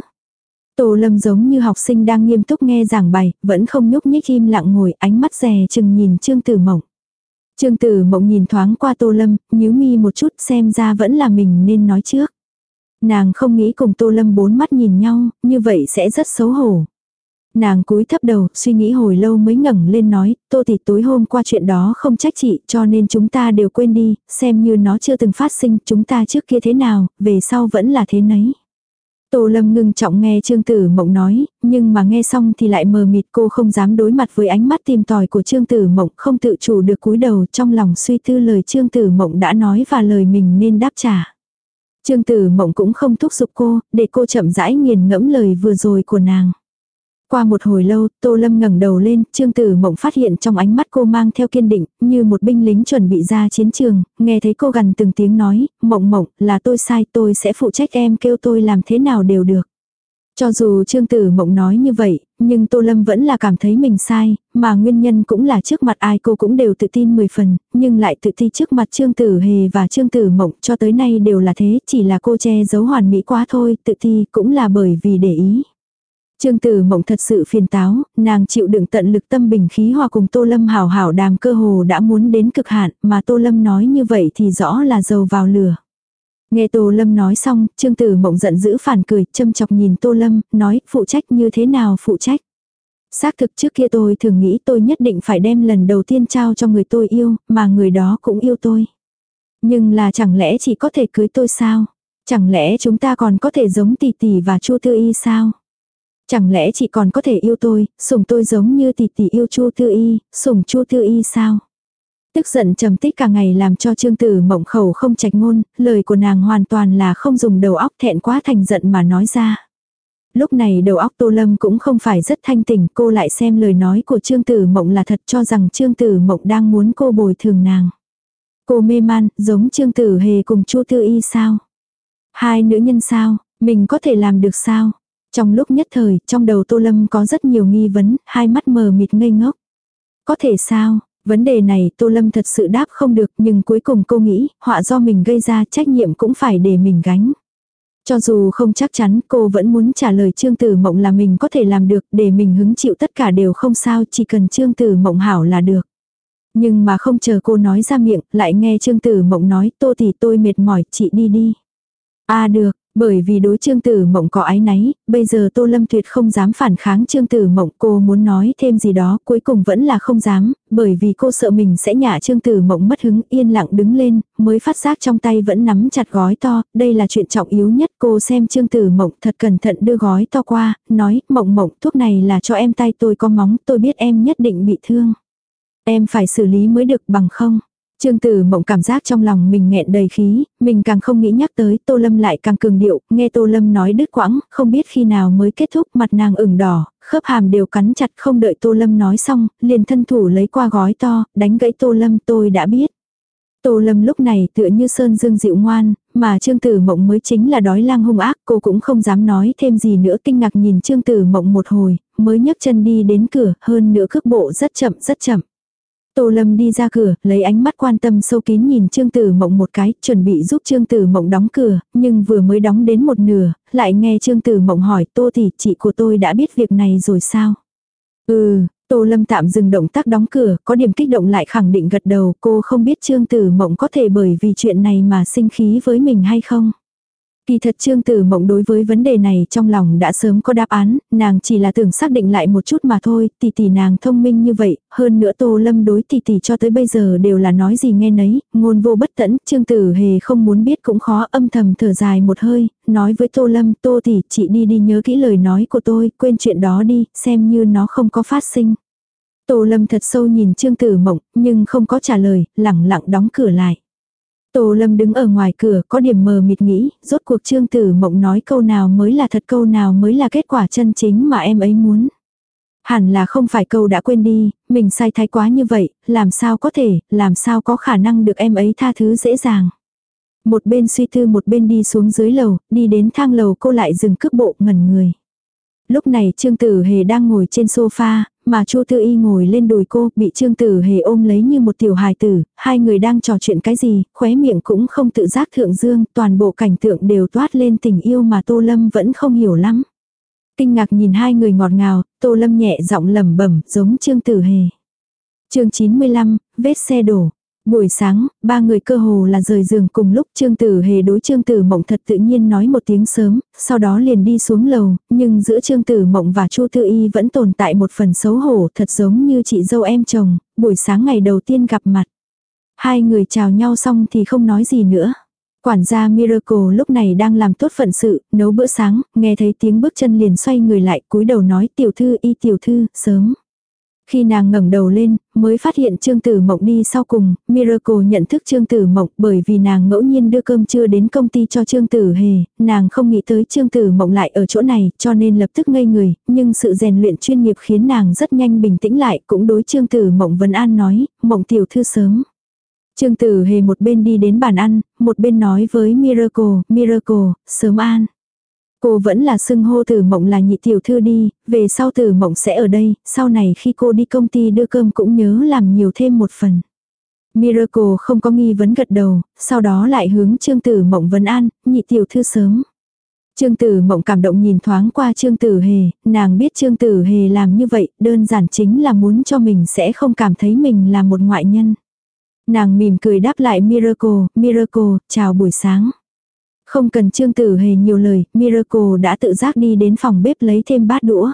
Tô Lâm giống như học sinh đang nghiêm túc nghe giảng bài, vẫn không nhúc nhích im lặng ngồi, ánh mắt dè chừng nhìn Trương Tử Mộng. Trương Tử Mộng nhìn thoáng qua Tô Lâm, nhíu mi một chút xem ra vẫn là mình nên nói trước. Nàng không nghĩ cùng Tô Lâm bốn mắt nhìn nhau, như vậy sẽ rất xấu hổ. Nàng cúi thấp đầu, suy nghĩ hồi lâu mới ngẩng lên nói, Tô tỷ tối hôm qua chuyện đó không trách chị, cho nên chúng ta đều quên đi, xem như nó chưa từng phát sinh, chúng ta trước kia thế nào, về sau vẫn là thế nấy. Tô Lâm ngưng trọng nghe Trương Tử Mộng nói, nhưng mà nghe xong thì lại mờ mịt, cô không dám đối mặt với ánh mắt tìm tòi của Trương Tử Mộng, không tự chủ được cúi đầu trong lòng suy tư lời Trương Tử Mộng đã nói và lời mình nên đáp trả. Trương Tử Mộng cũng không thúc giục cô, để cô chậm rãi nghiền ngẫm lời vừa rồi của nàng. Qua một hồi lâu, Tô Lâm ngẩng đầu lên, Trương Tử Mộng phát hiện trong ánh mắt cô mang theo kiên định, như một binh lính chuẩn bị ra chiến trường, nghe thấy cô gần từng tiếng nói, Mộng Mộng, là tôi sai, tôi sẽ phụ trách em kêu tôi làm thế nào đều được. Cho dù Trương Tử Mộng nói như vậy, nhưng Tô Lâm vẫn là cảm thấy mình sai, mà nguyên nhân cũng là trước mặt ai cô cũng đều tự tin mười phần, nhưng lại tự ti trước mặt Trương Tử Hề và Trương Tử Mộng cho tới nay đều là thế, chỉ là cô che giấu hoàn mỹ quá thôi, tự ti cũng là bởi vì để ý. Trương Tử Mộng thật sự phiền táo, nàng chịu đựng tận lực tâm bình khí hòa cùng Tô Lâm hảo hảo đàm cơ hồ đã muốn đến cực hạn, mà Tô Lâm nói như vậy thì rõ là dầu vào lửa. Nghe Tô Lâm nói xong, Trương Tử Mộng giận dữ phản cười, châm chọc nhìn Tô Lâm, nói phụ trách như thế nào phụ trách. Xác thực trước kia tôi thường nghĩ tôi nhất định phải đem lần đầu tiên trao cho người tôi yêu, mà người đó cũng yêu tôi. Nhưng là chẳng lẽ chỉ có thể cưới tôi sao? Chẳng lẽ chúng ta còn có thể giống Tỷ Tỷ và Chu Tư Y sao? Chẳng lẽ chị còn có thể yêu tôi, sủng tôi giống như Tỷ Tỷ yêu Chu Tư Y, sủng Chu Tư Y sao? Tức giận trầm tích cả ngày làm cho Trương Tử Mộng khẩu không trạch ngôn, lời của nàng hoàn toàn là không dùng đầu óc, thẹn quá thành giận mà nói ra. Lúc này đầu óc Tô Lâm cũng không phải rất thanh tỉnh, cô lại xem lời nói của Trương Tử Mộng là thật, cho rằng Trương Tử Mộng đang muốn cô bồi thường nàng. Cô mê man, giống Trương Tử Hề cùng Chu Tư Y sao? Hai nữ nhân sao? Mình có thể làm được sao? Trong lúc nhất thời, trong đầu Tô Lâm có rất nhiều nghi vấn, hai mắt mờ mịt ngây ngốc. Có thể sao? Vấn đề này Tô Lâm thật sự đáp không được, nhưng cuối cùng cô nghĩ, họa do mình gây ra, trách nhiệm cũng phải để mình gánh. Cho dù không chắc chắn, cô vẫn muốn trả lời Trương Tử Mộng là mình có thể làm được, để mình hứng chịu tất cả đều không sao, chỉ cần Trương Tử Mộng hảo là được. Nhưng mà không chờ cô nói ra miệng, lại nghe Trương Tử Mộng nói, Tô tỷ tôi mệt mỏi, chị đi đi. À được. Bởi vì đối Trương Tử Mộng có ái náy, bây giờ Tô Lâm tuyệt không dám phản kháng Trương Tử Mộng, cô muốn nói thêm gì đó, cuối cùng vẫn là không dám, bởi vì cô sợ mình sẽ nhả Trương Tử Mộng mất hứng, yên lặng đứng lên, mới phát giác trong tay vẫn nắm chặt gói to, đây là chuyện trọng yếu nhất, cô xem Trương Tử Mộng thật cẩn thận đưa gói to qua, nói, Mộng Mộng, thuốc này là cho em, tay tôi có móng, tôi biết em nhất định bị thương. Em phải xử lý mới được, bằng không. Trương Tử Mộng cảm giác trong lòng mình nghẹn đầy khí, mình càng không nghĩ nhắc tới, Tô Lâm lại càng cường điệu, nghe Tô Lâm nói đứt quãng, không biết khi nào mới kết thúc, mặt nàng ửng đỏ, khớp hàm đều cắn chặt, không đợi Tô Lâm nói xong, liền thân thủ lấy qua gói to, đánh gãy Tô Lâm, tôi đã biết. Tô Lâm lúc này tựa như sơn dương dịu ngoan, mà Trương Tử Mộng mới chính là đói lang hung ác, cô cũng không dám nói thêm gì nữa, kinh ngạc nhìn Trương Tử Mộng một hồi, mới nhấc chân đi đến cửa, hơn nữa cước bộ rất chậm rất chậm. Tô Lâm đi ra cửa, lấy ánh mắt quan tâm sâu kín nhìn Trương Tử Mộng một cái, chuẩn bị giúp Trương Tử Mộng đóng cửa, nhưng vừa mới đóng đến một nửa, lại nghe Trương Tử Mộng hỏi, Tô tỷ, chị của tôi đã biết việc này rồi sao? Ừ, Tô Lâm tạm dừng động tác đóng cửa, có điểm kích động lại khẳng định gật đầu, cô không biết Trương Tử Mộng có thể bởi vì chuyện này mà sinh khí với mình hay không? Kỳ thật Trương Tử Mộng đối với vấn đề này trong lòng đã sớm có đáp án, nàng chỉ là tưởng xác định lại một chút mà thôi, tỷ tỷ nàng thông minh như vậy, hơn nữa Tô Lâm đối tỷ tỷ cho tới bây giờ đều là nói gì nghe nấy, ngôn vô bất tẫn, Trương Tử Hề không muốn biết cũng khó, âm thầm thở dài một hơi, nói với Tô Lâm, Tô tỷ, chị đi đi nhớ kỹ lời nói của tôi, quên chuyện đó đi, xem như nó không có phát sinh. Tô Lâm thật sâu nhìn Trương Tử Mộng, nhưng không có trả lời, lẳng lặng đóng cửa lại. Tô Lâm đứng ở ngoài cửa có điểm mờ mịt nghĩ, rốt cuộc Trương Tử Mộng nói câu nào mới là thật, câu nào mới là kết quả chân chính mà em ấy muốn. Hẳn là không phải câu đã quên đi, mình sai thái quá như vậy, làm sao có thể, làm sao có khả năng được em ấy tha thứ dễ dàng. Một bên suy tư một bên đi xuống dưới lầu, đi đến thang lầu cô lại dừng cước bộ ngẩn người. Lúc này Trương Tử Hề đang ngồi trên sofa, mà Chu Tư Y ngồi lên đùi cô, bị Trương Tử Hề ôm lấy như một tiểu hài tử, hai người đang trò chuyện cái gì, khóe miệng cũng không tự giác thượng dương, toàn bộ cảnh tượng đều toát lên tình yêu mà Tô Lâm vẫn không hiểu lắm. Kinh ngạc nhìn hai người ngọt ngào, Tô Lâm nhẹ giọng lẩm bẩm, giống Trương Tử Hề. Chương chín mươi lăm, vết xe đổ. Buổi sáng, ba người cơ hồ là rời giường cùng lúc. Trương Tử Hề đối Trương Tử Mộng thật tự nhiên nói một tiếng sớm, sau đó liền đi xuống lầu, nhưng giữa Trương Tử Mộng và Chu Tư Y vẫn tồn tại một phần xấu hổ, thật giống như chị dâu em chồng, buổi sáng ngày đầu tiên gặp mặt. Hai người chào nhau xong thì không nói gì nữa. Quản gia Miracle lúc này đang làm tốt phận sự, nấu bữa sáng, nghe thấy tiếng bước chân liền xoay người lại, cúi đầu nói, tiểu thư Y tiểu thư, sớm. Khi nàng ngẩng đầu lên, mới phát hiện Trương Tử Mộng đi sau cùng, Miracle nhận thức Trương Tử Mộng bởi vì nàng ngẫu nhiên đưa cơm trưa đến công ty cho Trương Tử Hề, nàng không nghĩ tới Trương Tử Mộng lại ở chỗ này, cho nên lập tức ngây người, nhưng sự rèn luyện chuyên nghiệp khiến nàng rất nhanh bình tĩnh lại, cũng đối Trương Tử Mộng vấn an nói, Mộng tiểu thư sớm. Trương Tử Hề một bên đi đến bàn ăn, một bên nói với Miracle, Miracle, sớm an. Cô vẫn là xưng hô Tử Mộng là nhị tiểu thư đi, về sau Tử Mộng sẽ ở đây, sau này khi cô đi công ty đưa cơm cũng nhớ làm nhiều thêm một phần. Miracle không có nghi vấn gật đầu, sau đó lại hướng Trương Tử Mộng vấn an, nhị tiểu thư sớm. Trương Tử Mộng cảm động nhìn thoáng qua Trương Tử Hề, nàng biết Trương Tử Hề làm như vậy, đơn giản chính là muốn cho mình sẽ không cảm thấy mình là một ngoại nhân. Nàng mỉm cười đáp lại Miracle, Miracle, chào buổi sáng. Không cần Trương Tử Hề nhiều lời, Miracle đã tự giác đi đến phòng bếp lấy thêm bát đũa.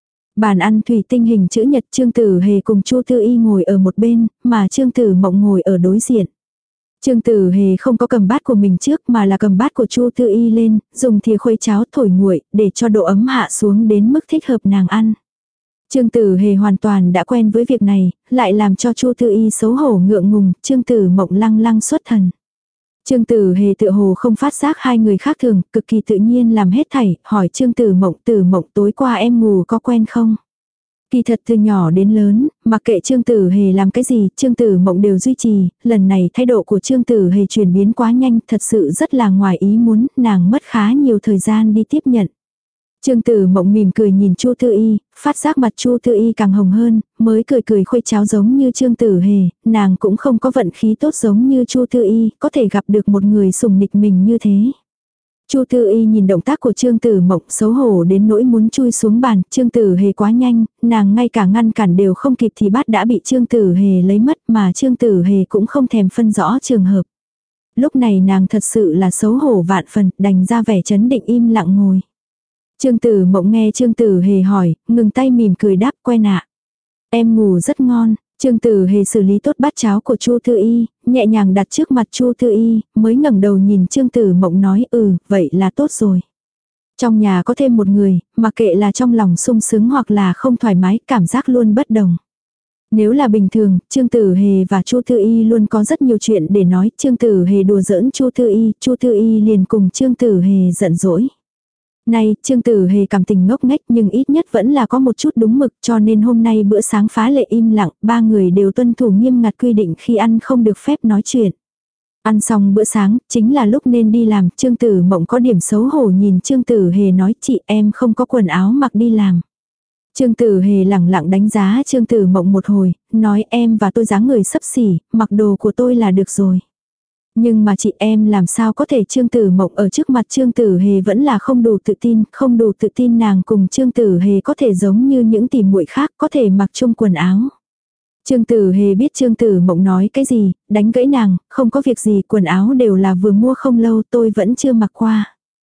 Bàn ăn thủy tinh hình chữ nhật, Trương Tử Hề cùng Chu Tư Y ngồi ở một bên, mà Trương Tử Mộng ngồi ở đối diện. Trương Tử Hề không có cầm bát của mình trước mà là cầm bát của Chu Tư Y lên, dùng thìa khuấy cháo thổi nguội để cho độ ấm hạ xuống đến mức thích hợp nàng ăn. Trương Tử Hề hoàn toàn đã quen với việc này, lại làm cho Chu Tư Y xấu hổ ngượng ngùng, Trương Tử Mộng lăng lăng xuất thần. Trương Tử Hề tựa hồ không phát giác hai người khác thường, cực kỳ tự nhiên làm hết thảy, hỏi Trương Tử Mộng, Tử Mộng tối qua em ngủ có quen không? Kỳ thật từ nhỏ đến lớn, mặc kệ Trương Tử Hề làm cái gì, Trương Tử Mộng đều duy trì, lần này thái độ của Trương Tử Hề chuyển biến quá nhanh, thật sự rất là ngoài ý muốn, nàng mất khá nhiều thời gian đi tiếp nhận. Trương Tử Mộng mỉm cười nhìn Chu Tư Y, phát giác mặt Chu Tư Y càng hồng hơn, mới cười cười khuấy cháo giống như Trương Tử Hề, nàng cũng không có vận khí tốt giống như Chu Tư Y, có thể gặp được một người sủng nịch mình như thế. Chu Tư Y nhìn động tác của Trương Tử Mộng xấu hổ đến nỗi muốn chui xuống bàn, Trương Tử Hề quá nhanh, nàng ngay cả ngăn cản đều không kịp thì bát đã bị Trương Tử Hề lấy mất mà Trương Tử Hề cũng không thèm phân rõ trường hợp. Lúc này nàng thật sự là xấu hổ vạn phần, đành ra vẻ chấn định im lặng ngồi. Trương Tử Mộng nghe Trương Tử Hề hỏi, ngừng tay mỉm cười đáp quen ạ. Em ngủ rất ngon. Trương Tử Hề xử lý tốt bát cháo của Chu Tư Y, nhẹ nhàng đặt trước mặt Chu Tư Y, mới ngẩng đầu nhìn Trương Tử Mộng nói ừ, vậy là tốt rồi. Trong nhà có thêm một người, mặc kệ là trong lòng sung sướng hoặc là không thoải mái, cảm giác luôn bất đồng. Nếu là bình thường, Trương Tử Hề và Chu Tư Y luôn có rất nhiều chuyện để nói, Trương Tử Hề đùa giỡn Chu Tư Y, Chu Tư Y liền cùng Trương Tử Hề giận dỗi. Nay, Trương Tử Hề cảm tình ngốc nghếch nhưng ít nhất vẫn là có một chút đúng mực cho nên hôm nay bữa sáng phá lệ im lặng, ba người đều tuân thủ nghiêm ngặt quy định khi ăn không được phép nói chuyện. Ăn xong bữa sáng, chính là lúc nên đi làm, Trương Tử Mộng có điểm xấu hổ nhìn Trương Tử Hề nói chị em không có quần áo mặc đi làm. Trương Tử Hề lẳng lặng đánh giá Trương Tử Mộng một hồi, nói em và tôi dáng người xấp xỉ, mặc đồ của tôi là được rồi. Nhưng mà chị em làm sao có thể Trương Tử Mộng ở trước mặt Trương Tử Hề vẫn là không đủ tự tin, không đủ tự tin nàng cùng Trương Tử Hề có thể giống như những tỉ muội khác có thể mặc chung quần áo. Trương Tử Hề biết Trương Tử Mộng nói cái gì, đánh gãy nàng, không có việc gì, quần áo đều là vừa mua không lâu tôi vẫn chưa mặc qua.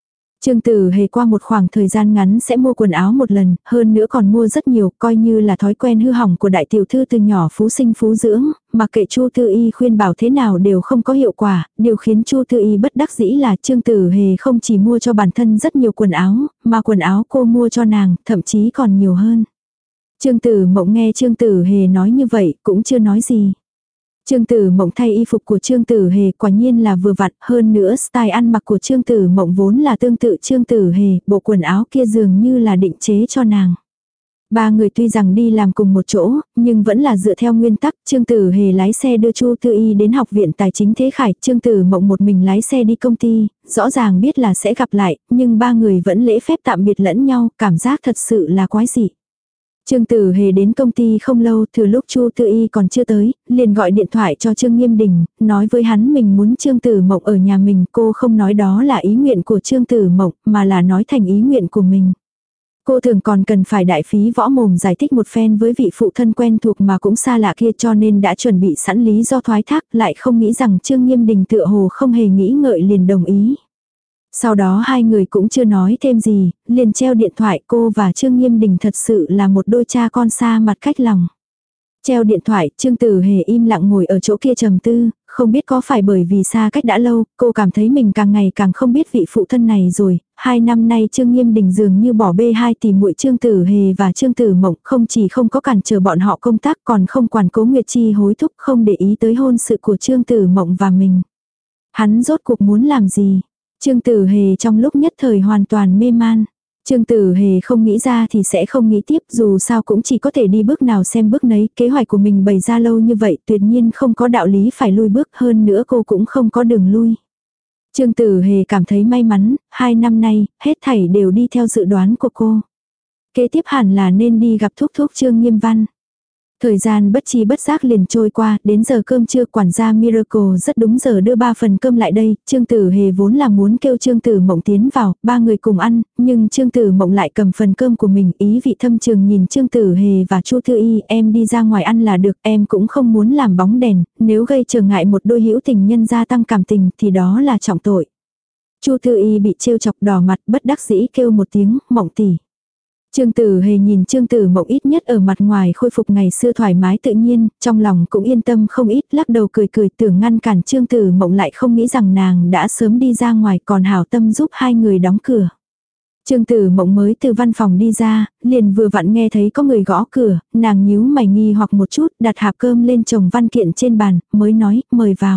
Trương Tử Hề qua một khoảng thời gian ngắn sẽ mua quần áo một lần, hơn nữa còn mua rất nhiều, coi như là thói quen hư hỏng của đại tiểu thư từ nhỏ phú sinh phú dưỡng, mặc kệ Chu Tư Y khuyên bảo thế nào đều không có hiệu quả, điều khiến Chu Tư Y bất đắc dĩ là Trương Tử Hề không chỉ mua cho bản thân rất nhiều quần áo, mà quần áo cô mua cho nàng, thậm chí còn nhiều hơn. Trương Tử Mộng nghe Trương Tử Hề nói như vậy, cũng chưa nói gì. Trương Tử Mộng thay y phục của Trương Tử Hề quả nhiên là vừa vặn, hơn nữa style ăn mặc của Trương Tử Mộng vốn là tương tự Trương Tử Hề, bộ quần áo kia dường như là định chế cho nàng. Ba người tuy rằng đi làm cùng một chỗ, nhưng vẫn là dựa theo nguyên tắc, Trương Tử Hề lái xe đưa Chu Tư Y đến học viện tài chính Thế Khải, Trương Tử Mộng một mình lái xe đi công ty, rõ ràng biết là sẽ gặp lại, nhưng ba người vẫn lễ phép tạm biệt lẫn nhau, cảm giác thật sự là quái dị. Trương Tử Hề đến công ty không lâu, thừa lúc Chu Tư Y còn chưa tới, liền gọi điện thoại cho Trương Nghiêm Đình, nói với hắn mình muốn Trương Tử Mộng ở nhà mình, cô không nói đó là ý nguyện của Trương Tử Mộng, mà là nói thành ý nguyện của mình. Cô thường còn cần phải đại phí võ mồm giải thích một phen với vị phụ thân quen thuộc mà cũng xa lạ kia, cho nên đã chuẩn bị sẵn lý do thoái thác, lại không nghĩ rằng Trương Nghiêm Đình tựa hồ không hề nghĩ ngợi liền đồng ý. Sau đó hai người cũng chưa nói thêm gì, liền treo điện thoại. Cô và Trương Nghiêm Đình thật sự là một đôi cha con xa mặt cách lòng. Treo điện thoại, Trương Tử Hề im lặng ngồi ở chỗ kia trầm tư, không biết có phải bởi vì xa cách đã lâu, cô cảm thấy mình càng ngày càng không biết vị phụ thân này rồi. Hai năm nay Trương Nghiêm Đình dường như bỏ bê hai tỷ muội Trương Tử Hề và Trương Tử Mộng, không chỉ không có cản trở bọn họ công tác, còn không quản Cố Nguyệt Chi hối thúc, không để ý tới hôn sự của Trương Tử Mộng và mình. Hắn rốt cuộc muốn làm gì? Trương Tử Hề trong lúc nhất thời hoàn toàn mê man. Trương Tử Hề không nghĩ ra thì sẽ không nghĩ tiếp, dù sao cũng chỉ có thể đi bước nào xem bước nấy, kế hoạch của mình bày ra lâu như vậy tuyệt nhiên không có đạo lý phải lui bước, hơn nữa cô cũng không có đường lui. Trương Tử Hề cảm thấy may mắn, hai năm nay, hết thảy đều đi theo dự đoán của cô. Kế tiếp hẳn là nên đi gặp thúc thúc Trương Nghiêm Văn. Thời gian bất chi bất giác liền trôi qua, đến giờ cơm trưa quản gia Miracle rất đúng giờ đưa ba phần cơm lại đây, Trương Tử Hề vốn là muốn kêu Trương Tử Mộng tiến vào, ba người cùng ăn, nhưng Trương Tử Mộng lại cầm phần cơm của mình, ý vị thâm trường nhìn Trương Tử Hề và Chu Thư Y, em đi ra ngoài ăn là được, em cũng không muốn làm bóng đèn, nếu gây trở ngại một đôi hữu tình nhân gia tăng cảm tình thì đó là trọng tội. Chu Thư Y bị trêu chọc đỏ mặt, bất đắc dĩ kêu một tiếng, Mộng tỷ. Trương Tử Hề nhìn Trương Tử Mộng ít nhất ở mặt ngoài khôi phục ngày xưa thoải mái tự nhiên, trong lòng cũng yên tâm không ít, lắc đầu cười cười tưởng ngăn cản Trương Tử Mộng, lại không nghĩ rằng nàng đã sớm đi ra ngoài còn hảo tâm giúp hai người đóng cửa. Trương Tử Mộng mới từ văn phòng đi ra, liền vừa vặn nghe thấy có người gõ cửa, nàng nhíu mày nghi hoặc một chút, đặt hộp cơm lên chồng văn kiện trên bàn, mới nói, mời vào.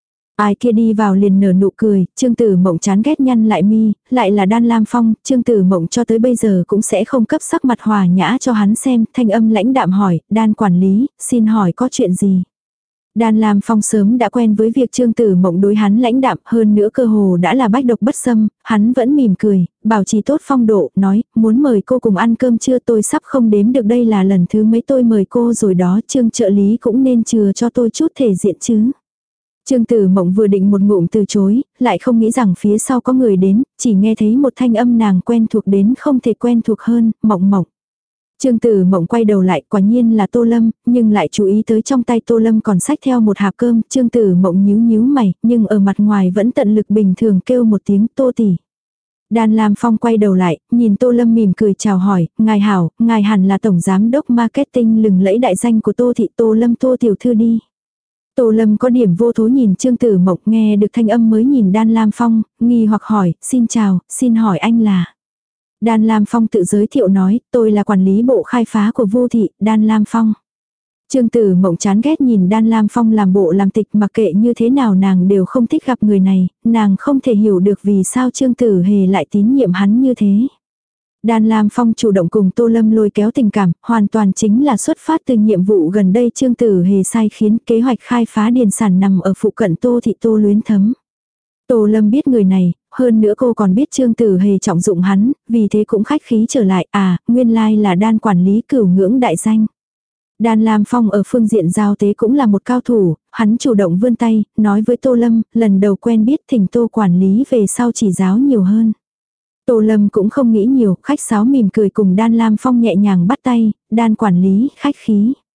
Ai kia đi vào liền nở nụ cười, Trương Tử Mộng chán ghét nhăn lại mi, lại là Đan Lam Phong, Trương Tử Mộng cho tới bây giờ cũng sẽ không cấp sắc mặt hòa nhã cho hắn xem, thanh âm lãnh đạm hỏi, Đan quản lý, xin hỏi có chuyện gì? Đan Lam Phong sớm đã quen với việc Trương Tử Mộng đối hắn lãnh đạm, hơn nữa cơ hồ đã là bách độc bất xâm, hắn vẫn mỉm cười, bảo trì tốt phong độ, nói, muốn mời cô cùng ăn cơm trưa, tôi sắp không đếm được đây là lần thứ mấy tôi mời cô rồi đó, Trương trợ lý cũng nên chừa cho tôi chút thể diện chứ. Trương Tử Mộng vừa định một ngụm từ chối, lại không nghĩ rằng phía sau có người đến, chỉ nghe thấy một thanh âm nàng quen thuộc đến không thể quen thuộc hơn, Mộng Mộng. Trương Tử Mộng quay đầu lại, quả nhiên là Tô Lâm, nhưng lại chú ý tới trong tay Tô Lâm còn xách theo một hộp cơm, Trương Tử Mộng nhíu nhíu mày, nhưng ở mặt ngoài vẫn tận lực bình thường kêu một tiếng Tô tỷ. Đan Lam Phong quay đầu lại, nhìn Tô Lâm mỉm cười chào hỏi, ngài hảo, ngài hẳn là tổng giám đốc marketing lừng lẫy đại danh của Tô thị, Tô Lâm Tô tiểu thư đi. Tô Lâm có điểm vô thố nhìn Trương Tử Mộng, nghe được thanh âm mới nhìn Đan Lam Phong, nghi hoặc hỏi, xin chào, xin hỏi anh là. Đan Lam Phong tự giới thiệu nói, tôi là quản lý bộ khai phá của Vu thị, Đan Lam Phong. Trương Tử Mộng chán ghét nhìn Đan Lam Phong làm bộ làm tịch, mặc kệ như thế nào nàng đều không thích gặp người này, nàng không thể hiểu được vì sao Trương Tử Hề lại tín nhiệm hắn như thế. Đan Lam Phong chủ động cùng Tô Lâm lôi kéo tình cảm, hoàn toàn chính là xuất phát từ nhiệm vụ gần đây Trương Tử Hề sai khiến kế hoạch khai phá điền sản nằm ở phụ cận Tô thị Tô Luyến Thấm. Tô Lâm biết người này, hơn nữa cô còn biết Trương Tử Hề trọng dụng hắn, vì thế cũng khách khí trở lại, à, nguyên lai là Đan quản lý cửu ngưỡng đại danh. Đan Lam Phong ở phương diện giao tế cũng là một cao thủ, hắn chủ động vươn tay, nói với Tô Lâm, lần đầu quen biết thỉnh Tô quản lý về sau chỉ giáo nhiều hơn. Tô Lâm cũng không nghĩ nhiều, khách sáo mỉm cười cùng Đan Lam Phong nhẹ nhàng bắt tay, Đan quản lý, khách khí.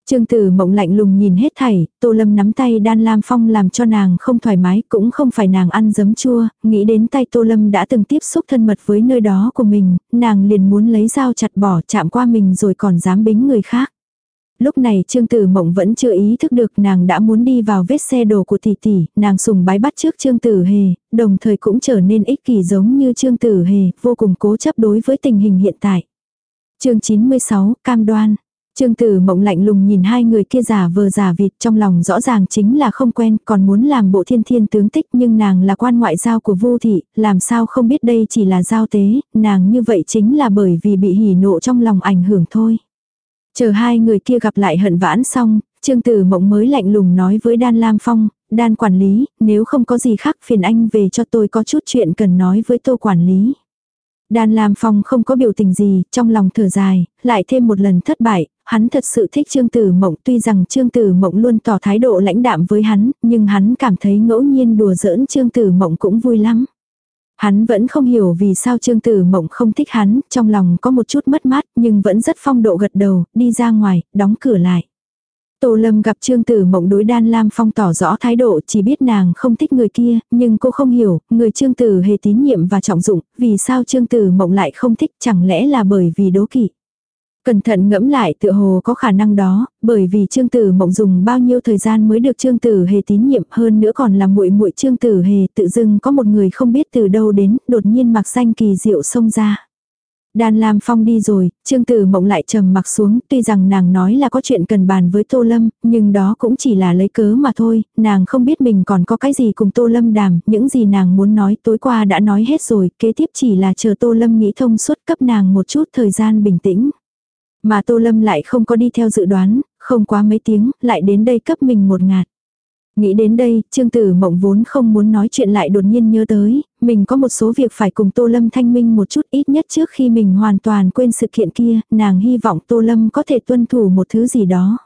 Trương Tử Mộng lạnh lùng nhìn hết thảy, Tô Lâm nắm tay Đan Lam Phong làm cho nàng không thoải mái, cũng không phải nàng ăn giấm chua, nghĩ đến tay Tô Lâm đã từng tiếp xúc thân mật với nơi đó của mình, nàng liền muốn lấy dao chặt bỏ, chạm qua mình rồi còn dám bính người khác. Lúc này Trương Tử Mộng vẫn chưa ý thức được nàng đã muốn đi vào vết xe đổ của tỷ tỷ, nàng sùng bái bắt trước Trương Tử Hề, đồng thời cũng trở nên ích kỷ giống như Trương Tử Hề, vô cùng cố chấp đối với tình hình hiện tại. Chương chín mươi sáu, cam đoan. Trương Tử Mộng lạnh lùng nhìn hai người kia giả vờ giả vịt, trong lòng rõ ràng chính là không quen, còn muốn làm bộ thiên thiên tướng tích, nhưng nàng là quan ngoại giao của Vu thị, làm sao không biết đây chỉ là giao tế, nàng như vậy chính là bởi vì bị hỉ nộ trong lòng ảnh hưởng thôi. Chờ hai người kia gặp lại hận vãn xong, Trương Tử Mộng mới lạnh lùng nói với Đan Lam Phong, Đan quản lý, nếu không có gì khác phiền anh về cho tôi có chút chuyện cần nói với Tô quản lý. Đan Lam Phong không có biểu tình gì, trong lòng thở dài, lại thêm một lần thất bại, hắn thật sự thích Trương Tử Mộng, tuy rằng Trương Tử Mộng luôn tỏ thái độ lãnh đạm với hắn, nhưng hắn cảm thấy ngẫu nhiên đùa giỡn Trương Tử Mộng cũng vui lắm. Hắn vẫn không hiểu vì sao Trương Tử Mộng không thích hắn, trong lòng có một chút mất mát, nhưng vẫn rất phong độ gật đầu, đi ra ngoài, đóng cửa lại. Tô Lâm gặp Trương Tử Mộng đối Đan Lam Phong tỏ rõ thái độ, chỉ biết nàng không thích người kia, nhưng cô không hiểu, người Trương Tử Hề tín nhiệm và trọng dụng, vì sao Trương Tử Mộng lại không thích, chẳng lẽ là bởi vì đố kỵ. Cẩn thận ngẫm lại tựa hồ có khả năng đó, bởi vì Trương Tử Mộng dùng bao nhiêu thời gian mới được Trương Tử Hề tín nhiệm, hơn nữa còn là muội muội Trương Tử Hề, tự dưng có một người không biết từ đâu đến, đột nhiên mặc danh kỳ diệu xông ra. Đan Lam Phong đi rồi, Trương Tử Mộng lại trầm mặc xuống, tuy rằng nàng nói là có chuyện cần bàn với Tô Lâm, nhưng đó cũng chỉ là lấy cớ mà thôi, nàng không biết mình còn có cái gì cùng Tô Lâm đàm, những gì nàng muốn nói tối qua đã nói hết rồi, kế tiếp chỉ là chờ Tô Lâm nghĩ thông suốt cấp nàng một chút thời gian bình tĩnh. Mà Tô Lâm lại không có đi theo dự đoán, không quá mấy tiếng, lại đến đây cấp mình một ngạt. Nghĩ đến đây, Trương Tử Mộng vốn không muốn nói chuyện lại đột nhiên nhớ tới, mình có một số việc phải cùng Tô Lâm thanh minh một chút, ít nhất trước khi mình hoàn toàn quên sự kiện kia, nàng hy vọng Tô Lâm có thể tuân thủ một thứ gì đó.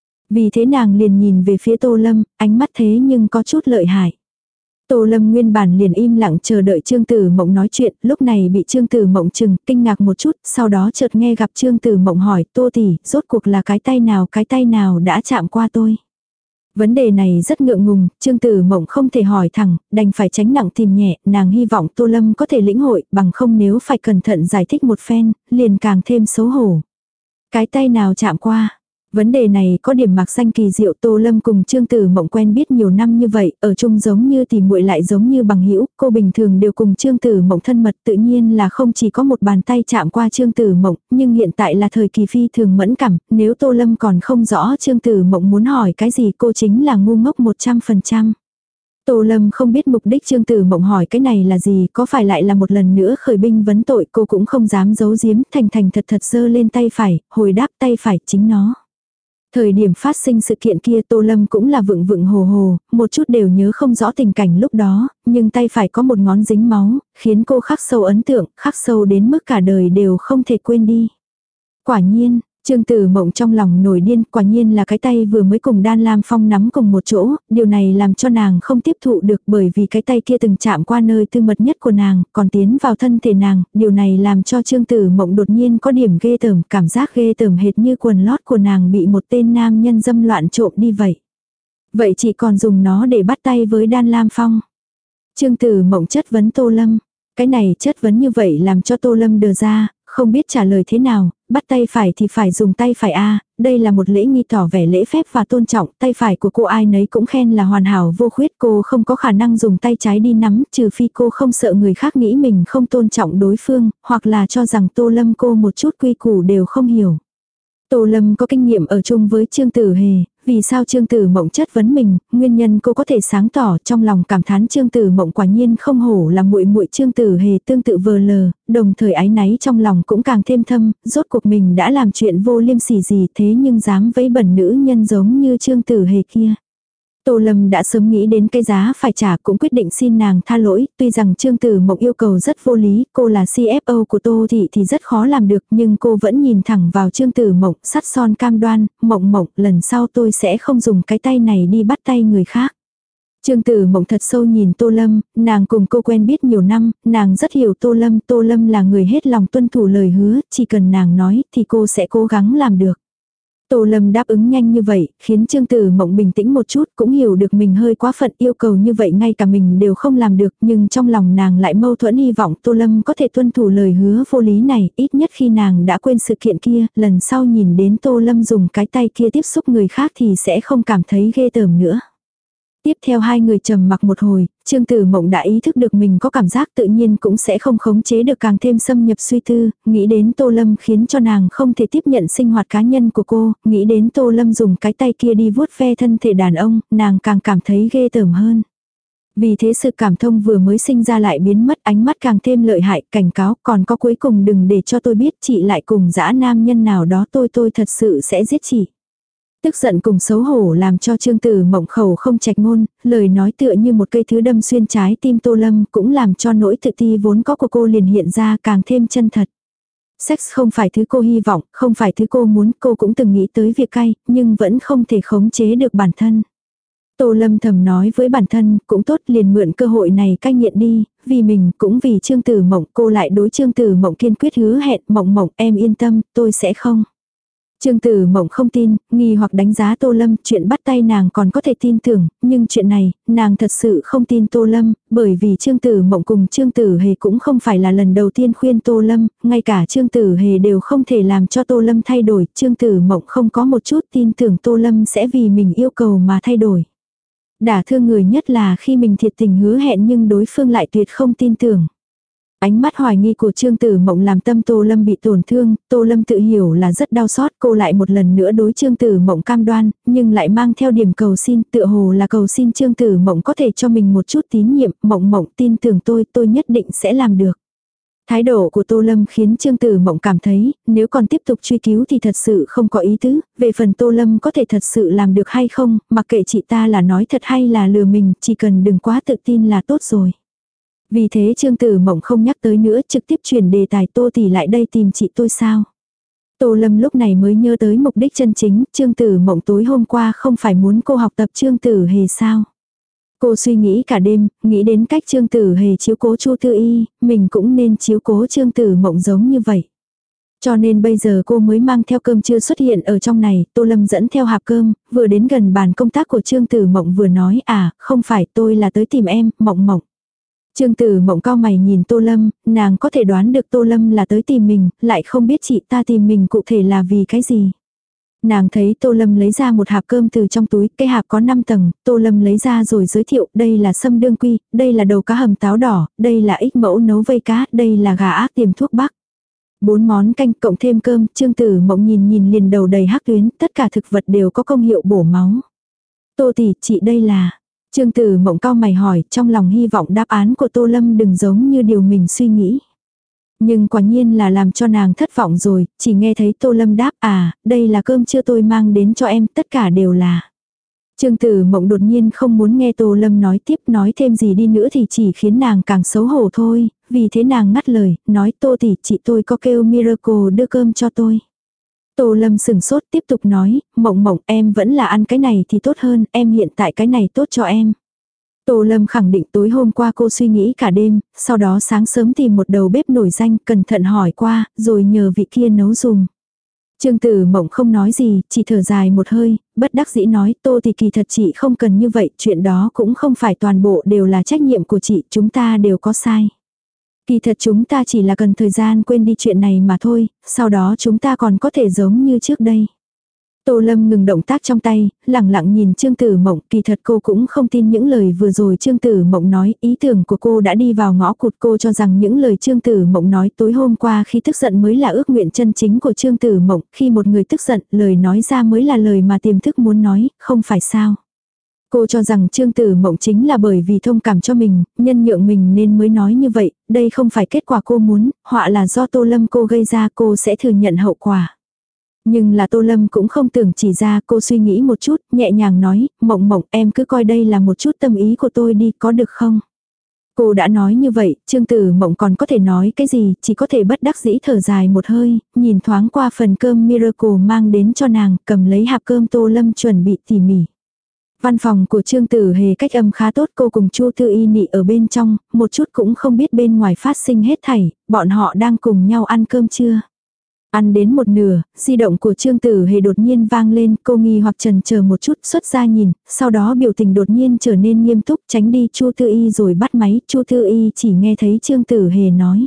Vì thế nàng liền nhìn về phía Tô Lâm, ánh mắt thế nhưng có chút lợi hại. Tô Lâm nguyên bản liền im lặng chờ đợi Trương Tử Mộng nói chuyện, lúc này bị Trương Tử Mộng chừng, kinh ngạc một chút, sau đó chợt nghe gặp Trương Tử Mộng hỏi, Tô tỷ, rốt cuộc là cái tay nào cái tay nào đã chạm qua tôi. Vấn đề này rất ngượng ngùng, Trương Tử Mộng không thể hỏi thẳng, đành phải tránh nặng tìm nhẹ, nàng hy vọng Tô Lâm có thể lĩnh hội, bằng không nếu phải cẩn thận giải thích một phen, liền càng thêm xấu hổ. Cái tay nào chạm qua? Vấn đề này có điểm mạc danh kỳ diệu. Tô Lâm cùng Trương Tử Mộng quen biết nhiều năm như vậy, ở chung giống như tỉ muội lại giống như bằng hữu, cô bình thường đều cùng Trương Tử Mộng thân mật, tự nhiên là không chỉ có một bàn tay chạm qua Trương Tử Mộng, nhưng hiện tại là thời kỳ phi thường mẫn cảm, nếu Tô Lâm còn không rõ Trương Tử Mộng muốn hỏi cái gì cô chính là ngu ngốc một trăm phần trăm. Tô Lâm không biết mục đích Trương Tử Mộng hỏi cái này là gì, có phải lại là một lần nữa khởi binh vấn tội, cô cũng không dám giấu giếm, thành thành thật thật giơ lên tay phải, hồi đáp tay phải chính nó. Thời điểm phát sinh sự kiện kia Tô Lâm cũng là vựng vựng hồ hồ, một chút đều nhớ không rõ tình cảnh lúc đó, nhưng tay phải có một ngón dính máu, khiến cô khắc sâu ấn tượng, khắc sâu đến mức cả đời đều không thể quên đi. Quả nhiên, Trương Tử Mộng trong lòng nổi điên, quả nhiên là cái tay vừa mới cùng Đan Lam Phong nắm cùng một chỗ, điều này làm cho nàng không tiếp thụ được bởi vì cái tay kia từng chạm qua nơi tư mật nhất của nàng, còn tiến vào thân thể nàng, điều này làm cho Trương Tử Mộng đột nhiên có điểm ghê tởm, cảm giác ghê tởm hệt như quần lót của nàng bị một tên nam nhân dâm loạn trộm đi vậy. Vậy chỉ còn dùng nó để bắt tay với Đan Lam Phong. Trương Tử Mộng chất vấn Tô Lâm. Cái này chất vấn như vậy làm cho Tô Lâm đờ ra, không biết trả lời thế nào, bắt tay phải thì phải dùng tay phải a, đây là một lễ nghi tỏ vẻ lễ phép và tôn trọng, tay phải của cô ai nấy cũng khen là hoàn hảo vô khuyết, cô không có khả năng dùng tay trái đi nắm, trừ phi cô không sợ người khác nghĩ mình không tôn trọng đối phương, hoặc là cho rằng Tô Lâm cô một chút quy củ đều không hiểu. Tô Lâm có kinh nghiệm ở chung với Trương Tử Hề, vì sao Trương Tử Mộng chất vấn mình, nguyên nhân cô có thể sáng tỏ, trong lòng cảm thán Trương Tử Mộng quả nhiên không hổ là muội muội Trương Tử Hề tương tự vờ lờ, đồng thời áy náy trong lòng cũng càng thêm thâm, rốt cuộc mình đã làm chuyện vô liêm sỉ gì thế nhưng dám vấy bẩn nữ nhân giống như Trương Tử Hề kia. Tô Lâm đã sớm nghĩ đến cái giá phải trả, cũng quyết định xin nàng tha lỗi, tuy rằng Trương Tử Mộng yêu cầu rất vô lý, cô là xê ép ô của Tô Thị thì rất khó làm được, nhưng cô vẫn nhìn thẳng vào Trương Tử Mộng, sắt son cam đoan, Mộng Mộng, lần sau tôi sẽ không dùng cái tay này đi bắt tay người khác. Trương Tử Mộng thật sâu nhìn Tô Lâm, nàng cùng cô quen biết nhiều năm, nàng rất hiểu Tô Lâm, Tô Lâm là người hết lòng tuân thủ lời hứa, chỉ cần nàng nói thì cô sẽ cố gắng làm được. Tô Lâm đáp ứng nhanh như vậy, khiến Trương Tử Mộng bình tĩnh một chút, cũng hiểu được mình hơi quá phận, yêu cầu như vậy ngay cả mình đều không làm được, nhưng trong lòng nàng lại mâu thuẫn, hy vọng Tô Lâm có thể tuân thủ lời hứa vô lý này, ít nhất khi nàng đã quên sự kiện kia, lần sau nhìn đến Tô Lâm dùng cái tay kia tiếp xúc người khác thì sẽ không cảm thấy ghê tởm nữa. Tiếp theo hai người trầm mặc một hồi, Trương Tử Mộng đã ý thức được mình có cảm giác tự nhiên cũng sẽ không khống chế được, càng thêm xâm nhập suy tư, nghĩ đến Tô Lâm khiến cho nàng không thể tiếp nhận sinh hoạt cá nhân của cô, nghĩ đến Tô Lâm dùng cái tay kia đi vuốt ve thân thể đàn ông, nàng càng cảm thấy ghê tởm hơn. Vì thế sự cảm thông vừa mới sinh ra lại biến mất, ánh mắt càng thêm lợi hại, cảnh cáo, còn có cuối cùng đừng để cho tôi biết chị lại cùng dã nam nhân nào đó, tôi tôi thật sự sẽ giết chị. Tức giận cùng xấu hổ làm cho Trương Tử Mộng khẩu không trạch ngôn, lời nói tựa như một cây thứ đâm xuyên trái tim Tô Lâm, cũng làm cho nỗi tự ti vốn có của cô liền hiện ra càng thêm chân thật. Sex không phải thứ cô hy vọng, không phải thứ cô muốn, cô cũng từng nghĩ tới việc cai, nhưng vẫn không thể khống chế được bản thân. Tô Lâm thầm nói với bản thân, cũng tốt, liền mượn cơ hội này cai nghiện đi, vì mình cũng vì Trương Tử Mộng. Cô lại đối Trương Tử Mộng kiên quyết hứa hẹn, Mộng Mộng em yên tâm, tôi sẽ không. Trương Tử Mộng không tin, nghi hoặc đánh giá Tô Lâm, chuyện bắt tay nàng còn có thể tin tưởng, nhưng chuyện này, nàng thật sự không tin Tô Lâm, bởi vì Trương Tử Mộng cùng Trương Tử Hề cũng không phải là lần đầu tiên khuyên Tô Lâm, ngay cả Trương Tử Hề đều không thể làm cho Tô Lâm thay đổi, Trương Tử Mộng không có một chút tin tưởng Tô Lâm sẽ vì mình yêu cầu mà thay đổi. Đả thương người nhất là khi mình thiệt tình hứa hẹn nhưng đối phương lại tuyệt không tin tưởng. Ánh mắt hoài nghi của Trương Tử Mộng làm tâm Tô Lâm bị tổn thương, Tô Lâm tự hiểu là rất đau xót, cô lại một lần nữa đối Trương Tử Mộng cam đoan, nhưng lại mang theo điểm cầu xin, tựa hồ là cầu xin Trương Tử Mộng có thể cho mình một chút tín nhiệm, Mộng Mộng tin tưởng tôi, tôi nhất định sẽ làm được. Thái độ của Tô Lâm khiến Trương Tử Mộng cảm thấy, nếu còn tiếp tục truy cứu thì thật sự không có ý tứ, về phần Tô Lâm có thể thật sự làm được hay không, mặc kệ chị ta là nói thật hay là lừa mình, chỉ cần đừng quá tự tin là tốt rồi. Vì thế Trương Tử Mộng không nhắc tới nữa, trực tiếp chuyển đề tài, Tô tỷ lại đây tìm chị tôi sao. Tô Lâm lúc này mới nhớ tới mục đích chân chính, Trương Tử Mộng tối hôm qua không phải muốn cô học tập Trương Tử Hề sao. Cô suy nghĩ cả đêm, nghĩ đến cách Trương Tử Hề chiếu cố Chu Tư Y, mình cũng nên chiếu cố Trương Tử Mộng giống như vậy. Cho nên bây giờ cô mới mang theo cơm trưa xuất hiện ở trong này, Tô Lâm dẫn theo hộp cơm, vừa đến gần bàn công tác của Trương Tử Mộng vừa nói, à, không phải, tôi là tới tìm em, Mộng Mộng. Trương Tử Mộng cau mày nhìn Tô Lâm, nàng có thể đoán được Tô Lâm là tới tìm mình, lại không biết chị ta tìm mình cụ thể là vì cái gì. Nàng thấy Tô Lâm lấy ra một hộp cơm từ trong túi, cái hộp có năm tầng, Tô Lâm lấy ra rồi giới thiệu, đây là sâm đương quy, đây là đầu cá hầm táo đỏ, đây là ích mẫu nấu vây cá, đây là gà ác tiềm thuốc bắc. Bốn món canh cộng thêm cơm, Trương Tử Mộng nhìn nhìn liền đầu đầy hắc tuyến, tất cả thực vật đều có công hiệu bổ máu. Tô tỷ, chị đây là... Trương Tử Mộng cau mày hỏi, trong lòng hy vọng đáp án của Tô Lâm đừng giống như điều mình suy nghĩ. Nhưng quả nhiên là làm cho nàng thất vọng rồi, chỉ nghe thấy Tô Lâm đáp, à, đây là cơm trưa tôi mang đến cho em, tất cả đều là. Trương Tử Mộng đột nhiên không muốn nghe Tô Lâm nói tiếp, nói thêm gì đi nữa thì chỉ khiến nàng càng xấu hổ thôi, vì thế nàng ngắt lời, nói Tô tỷ, chị tôi có kêu Miracle đưa cơm cho tôi. Tô Lâm sừng sốt tiếp tục nói, Mộng Mộng em vẫn là ăn cái này thì tốt hơn, em hiện tại cái này tốt cho em. Tô Lâm khẳng định tối hôm qua cô suy nghĩ cả đêm, sau đó sáng sớm tìm một đầu bếp nổi danh, cẩn thận hỏi qua, rồi nhờ vị kia nấu dùng. Trương Tử Mộng không nói gì, chỉ thở dài một hơi, bất đắc dĩ nói, Tô thì kỳ thật chị không cần như vậy, chuyện đó cũng không phải toàn bộ đều là trách nhiệm của chị, chúng ta đều có sai. Kỳ thật chúng ta chỉ là cần thời gian quên đi chuyện này mà thôi, sau đó chúng ta còn có thể giống như trước đây. Tô Lâm ngừng động tác trong tay, lẳng lặng nhìn Trương Tử Mộng, kỳ thật cô cũng không tin những lời vừa rồi Trương Tử Mộng nói, ý tưởng của cô đã đi vào ngõ cụt, cô cho rằng những lời Trương Tử Mộng nói tối hôm qua khi tức giận mới là ước nguyện chân chính của Trương Tử Mộng, khi một người tức giận, lời nói ra mới là lời mà tiềm thức muốn nói, không phải sao. Cô cho rằng Trương Tử Mộng chính là bởi vì thông cảm cho mình, nhân nhượng mình nên mới nói như vậy, đây không phải kết quả cô muốn, họa là do Tô Lâm cô gây ra, cô sẽ thừa nhận hậu quả. Nhưng là Tô Lâm cũng không tưởng chỉ ra, cô suy nghĩ một chút, nhẹ nhàng nói, Mộng Mộng em cứ coi đây là một chút tâm ý của tôi đi, có được không? Cô đã nói như vậy, Trương Tử Mộng còn có thể nói cái gì, chỉ có thể bất đắc dĩ thở dài một hơi, nhìn thoáng qua phần cơm Miracle mang đến cho nàng, cầm lấy hộp cơm Tô Lâm chuẩn bị tỉ mỉ. Văn phòng của Trương Tử Hề cách âm khá tốt, cô cùng Chu Tư Y nị ở bên trong, một chút cũng không biết bên ngoài phát sinh hết thảy, bọn họ đang cùng nhau ăn cơm trưa. Ăn đến một nửa, di động của Trương Tử Hề đột nhiên vang lên, cô nghi hoặc chần chờ một chút, xuất ra nhìn, sau đó biểu tình đột nhiên trở nên nghiêm túc, tránh đi Chu Thư Y rồi bắt máy. Chu Thư Y chỉ nghe thấy Trương Tử Hề nói: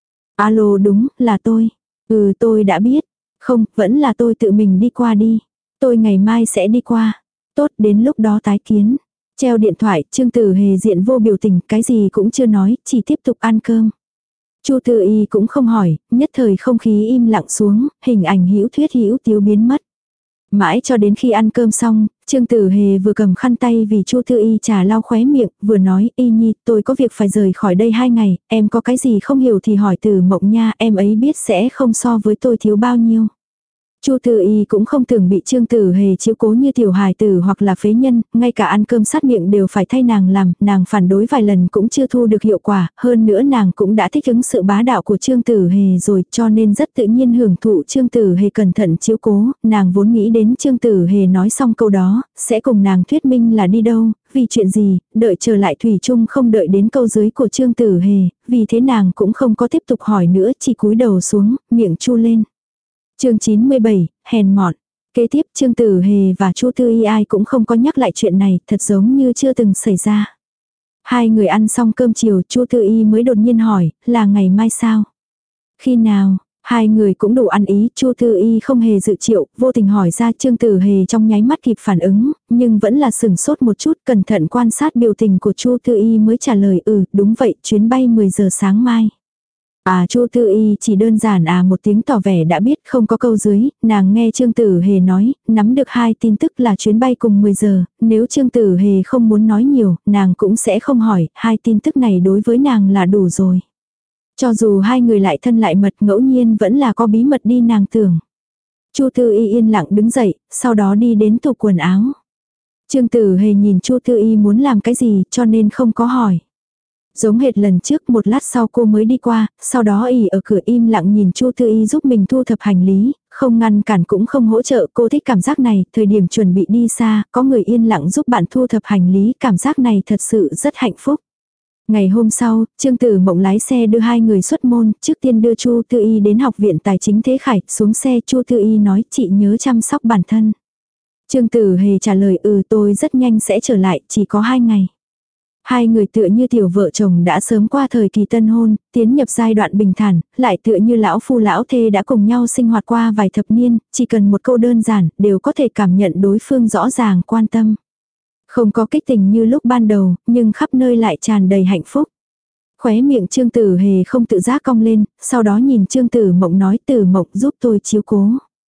"Alo, đúng, là tôi." "Ừ, tôi đã biết." "Không, vẫn là tôi tự mình đi qua đi." "Tôi ngày mai sẽ đi qua." "Tốt, đến lúc đó tái kiến." Treo điện thoại, Trương Tử Hề diện vô biểu tình, cái gì cũng chưa nói, chỉ tiếp tục ăn cơm. Chu Thư Y cũng không hỏi, nhất thời không khí im lặng xuống, hình ảnh hữu thuyết hữu tiếu biến mất. Mãi cho đến khi ăn cơm xong, Trương Tử Hề vừa cầm khăn tay vì Chu Thư Y trà lau khóe miệng, vừa nói: "Y Nhi, tôi có việc phải rời khỏi đây hai ngày, em có cái gì không hiểu thì hỏi Tử Mộng nha, em ấy biết sẽ không so với tôi thiếu bao nhiêu." Chu Thư Y cũng không tưởng bị Trương Tử Hề chiếu cố như tiểu hài tử hoặc là phế nhân, ngay cả ăn cơm sát miệng đều phải thay nàng làm, nàng phản đối vài lần cũng chưa thu được hiệu quả, hơn nữa nàng cũng đã thích ứng sự bá đạo của Trương Tử Hề rồi, cho nên rất tự nhiên hưởng thụ Trương Tử Hề cẩn thận chiếu cố, nàng vốn nghĩ đến Trương Tử Hề nói xong câu đó, sẽ cùng nàng thuyết minh là đi đâu, vì chuyện gì, đợi trở lại thủy chung không đợi đến câu dưới của Trương Tử Hề, vì thế nàng cũng không có tiếp tục hỏi nữa, chỉ cúi đầu xuống, miệng chu lên. Chương chín mươi bảy, hèn mọn. Kế tiếp Trương Tử Hề và Chu Thư Y ai cũng không có nhắc lại chuyện này, thật giống như chưa từng xảy ra. Hai người ăn xong cơm chiều, Chu Thư Y mới đột nhiên hỏi, là ngày mai sao? Khi nào? Hai người cũng đủ ăn ý, Chu Thư Y không hề dự triệu, vô tình hỏi ra. Trương Tử Hề trong nháy mắt kịp phản ứng, nhưng vẫn là sừng sốt một chút, cẩn thận quan sát biểu tình của Chu Thư Y mới trả lời: "Ừ, đúng vậy, chuyến bay mười giờ sáng mai." À, Chu Thư Y chỉ đơn giản à một tiếng tỏ vẻ đã biết, không có câu dưới, nàng nghe Trương Tử Hề nói, nắm được hai tin tức là chuyến bay cùng mười giờ, nếu Trương Tử Hề không muốn nói nhiều, nàng cũng sẽ không hỏi, hai tin tức này đối với nàng là đủ rồi. Cho dù hai người lại thân lại mật, ngẫu nhiên vẫn là có bí mật đi nàng tưởng. Chu Thư Y yên lặng đứng dậy, sau đó đi đến tủ quần áo. Trương Tử Hề nhìn Chu Thư Y muốn làm cái gì, cho nên không có hỏi. Giống hệt lần trước, một lát sau cô mới đi qua, sau đó ỉ ở cửa im lặng nhìn Chu Thư Y giúp mình thu thập hành lý, không ngăn cản cũng không hỗ trợ. Cô thích cảm giác này, thời điểm chuẩn bị đi xa, có người yên lặng giúp bạn thu thập hành lý, cảm giác này thật sự rất hạnh phúc. Ngày hôm sau, Trương Tử Mộng lái xe đưa hai người xuất môn, trước tiên đưa Chu Thư Y đến học viện Tài chính Thế Khải, xuống xe Chu Thư Y nói: "Chị nhớ chăm sóc bản thân." Trương Tử Hề trả lời: "Ừ, tôi rất nhanh sẽ trở lại, chỉ có hai ngày." Hai người tựa như tiểu vợ chồng đã sớm qua thời kỳ tân hôn, tiến nhập giai đoạn bình thản, lại tựa như lão phu lão thê đã cùng nhau sinh hoạt qua vài thập niên, chỉ cần một câu đơn giản, đều có thể cảm nhận đối phương rõ ràng quan tâm. Không có kích tình như lúc ban đầu, nhưng khắp nơi lại tràn đầy hạnh phúc. Khóe miệng Trương Tử Hề không tự giác cong lên, sau đó nhìn Trương Tử Mộng nói: "Tử Mộng giúp tôi chiếu cố."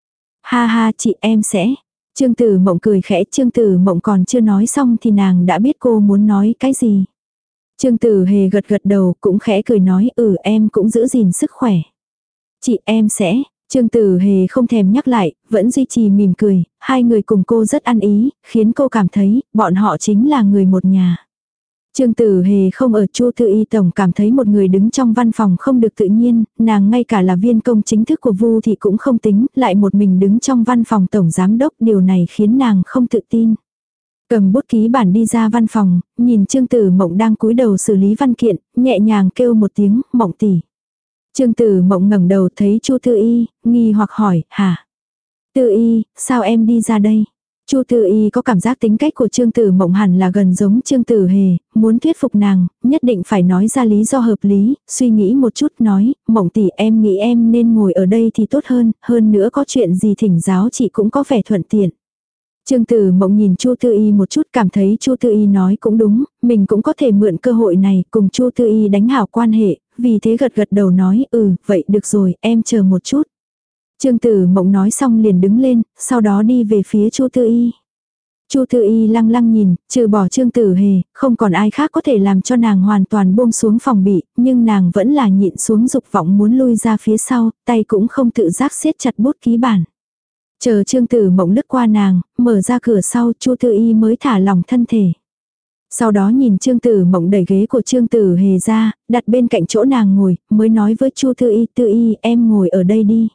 "Ha ha, chị em sẽ." Trương Tử Mộng cười khẽ, Trương Tử Mộng còn chưa nói xong thì nàng đã biết cô muốn nói cái gì. Trương Tử Hề gật gật đầu, cũng khẽ cười nói: "Ừ, em cũng giữ gìn sức khỏe." "Chị em sẽ." Trương Tử Hề không thèm nhắc lại, vẫn duy trì mỉm cười, hai người cùng cô rất ăn ý, khiến cô cảm thấy bọn họ chính là người một nhà. Trương Tử Hề không ở, Chu Thư Y tổng cảm thấy một người đứng trong văn phòng không được tự nhiên, nàng ngay cả là viên công chính thức của Vu thì cũng không tính, lại một mình đứng trong văn phòng tổng giám đốc, điều này khiến nàng không tự tin. Cầm bút ký bản đi ra văn phòng, nhìn Trương Tử Mộng đang cúi đầu xử lý văn kiện, nhẹ nhàng kêu một tiếng: "Mộng tỷ." Trương Tử Mộng ngẩng đầu thấy Chu Thư Y, nghi hoặc hỏi: "Hả? Thư Y, sao em đi ra đây?" Chu Thư Y có cảm giác tính cách của Trương Tử Mộng hẳn là gần giống Trương Tử Hề, muốn thuyết phục nàng, nhất định phải nói ra lý do hợp lý, suy nghĩ một chút nói: "Mộng tỷ, em nghĩ em nên ngồi ở đây thì tốt hơn, hơn nữa có chuyện gì thỉnh giáo chị cũng có vẻ thuận tiện." Trương Tử Mộng nhìn Chu Thư Y một chút, cảm thấy Chu Thư Y nói cũng đúng, mình cũng có thể mượn cơ hội này cùng Chu Thư Y đánh hảo quan hệ, vì thế gật gật đầu nói: "Ừ, vậy được rồi, em chờ một chút." Trương Tử Mộng nói xong liền đứng lên, sau đó đi về phía Chu Thư Y. Chu Thư Y lăng lăng nhìn, trừ bỏ Trương Tử Hề, không còn ai khác có thể làm cho nàng hoàn toàn buông xuống phòng bị, nhưng nàng vẫn là nhịn xuống dục vọng muốn lui ra phía sau, tay cũng không tự giác siết chặt bút ký bản. Chờ Trương Tử Mộng lướt qua nàng, mở ra cửa sau, Chu Thư Y mới thả lỏng thân thể. Sau đó nhìn Trương Tử Mộng đẩy ghế của Trương Tử Hề ra, đặt bên cạnh chỗ nàng ngồi, mới nói với Chu Thư Y: "Thư Y, em ngồi ở đây đi."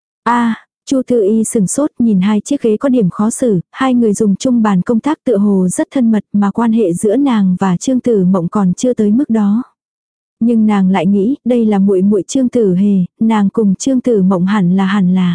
A, Chu Thư Y sừng sốt nhìn hai chiếc ghế có điểm khó xử, hai người dùng chung bàn công tác tựa hồ rất thân mật mà quan hệ giữa nàng và Trương Tử Mộng còn chưa tới mức đó. Nhưng nàng lại nghĩ, đây là muội muội Trương Tử Hề, nàng cùng Trương Tử Mộng hẳn là hẳn là.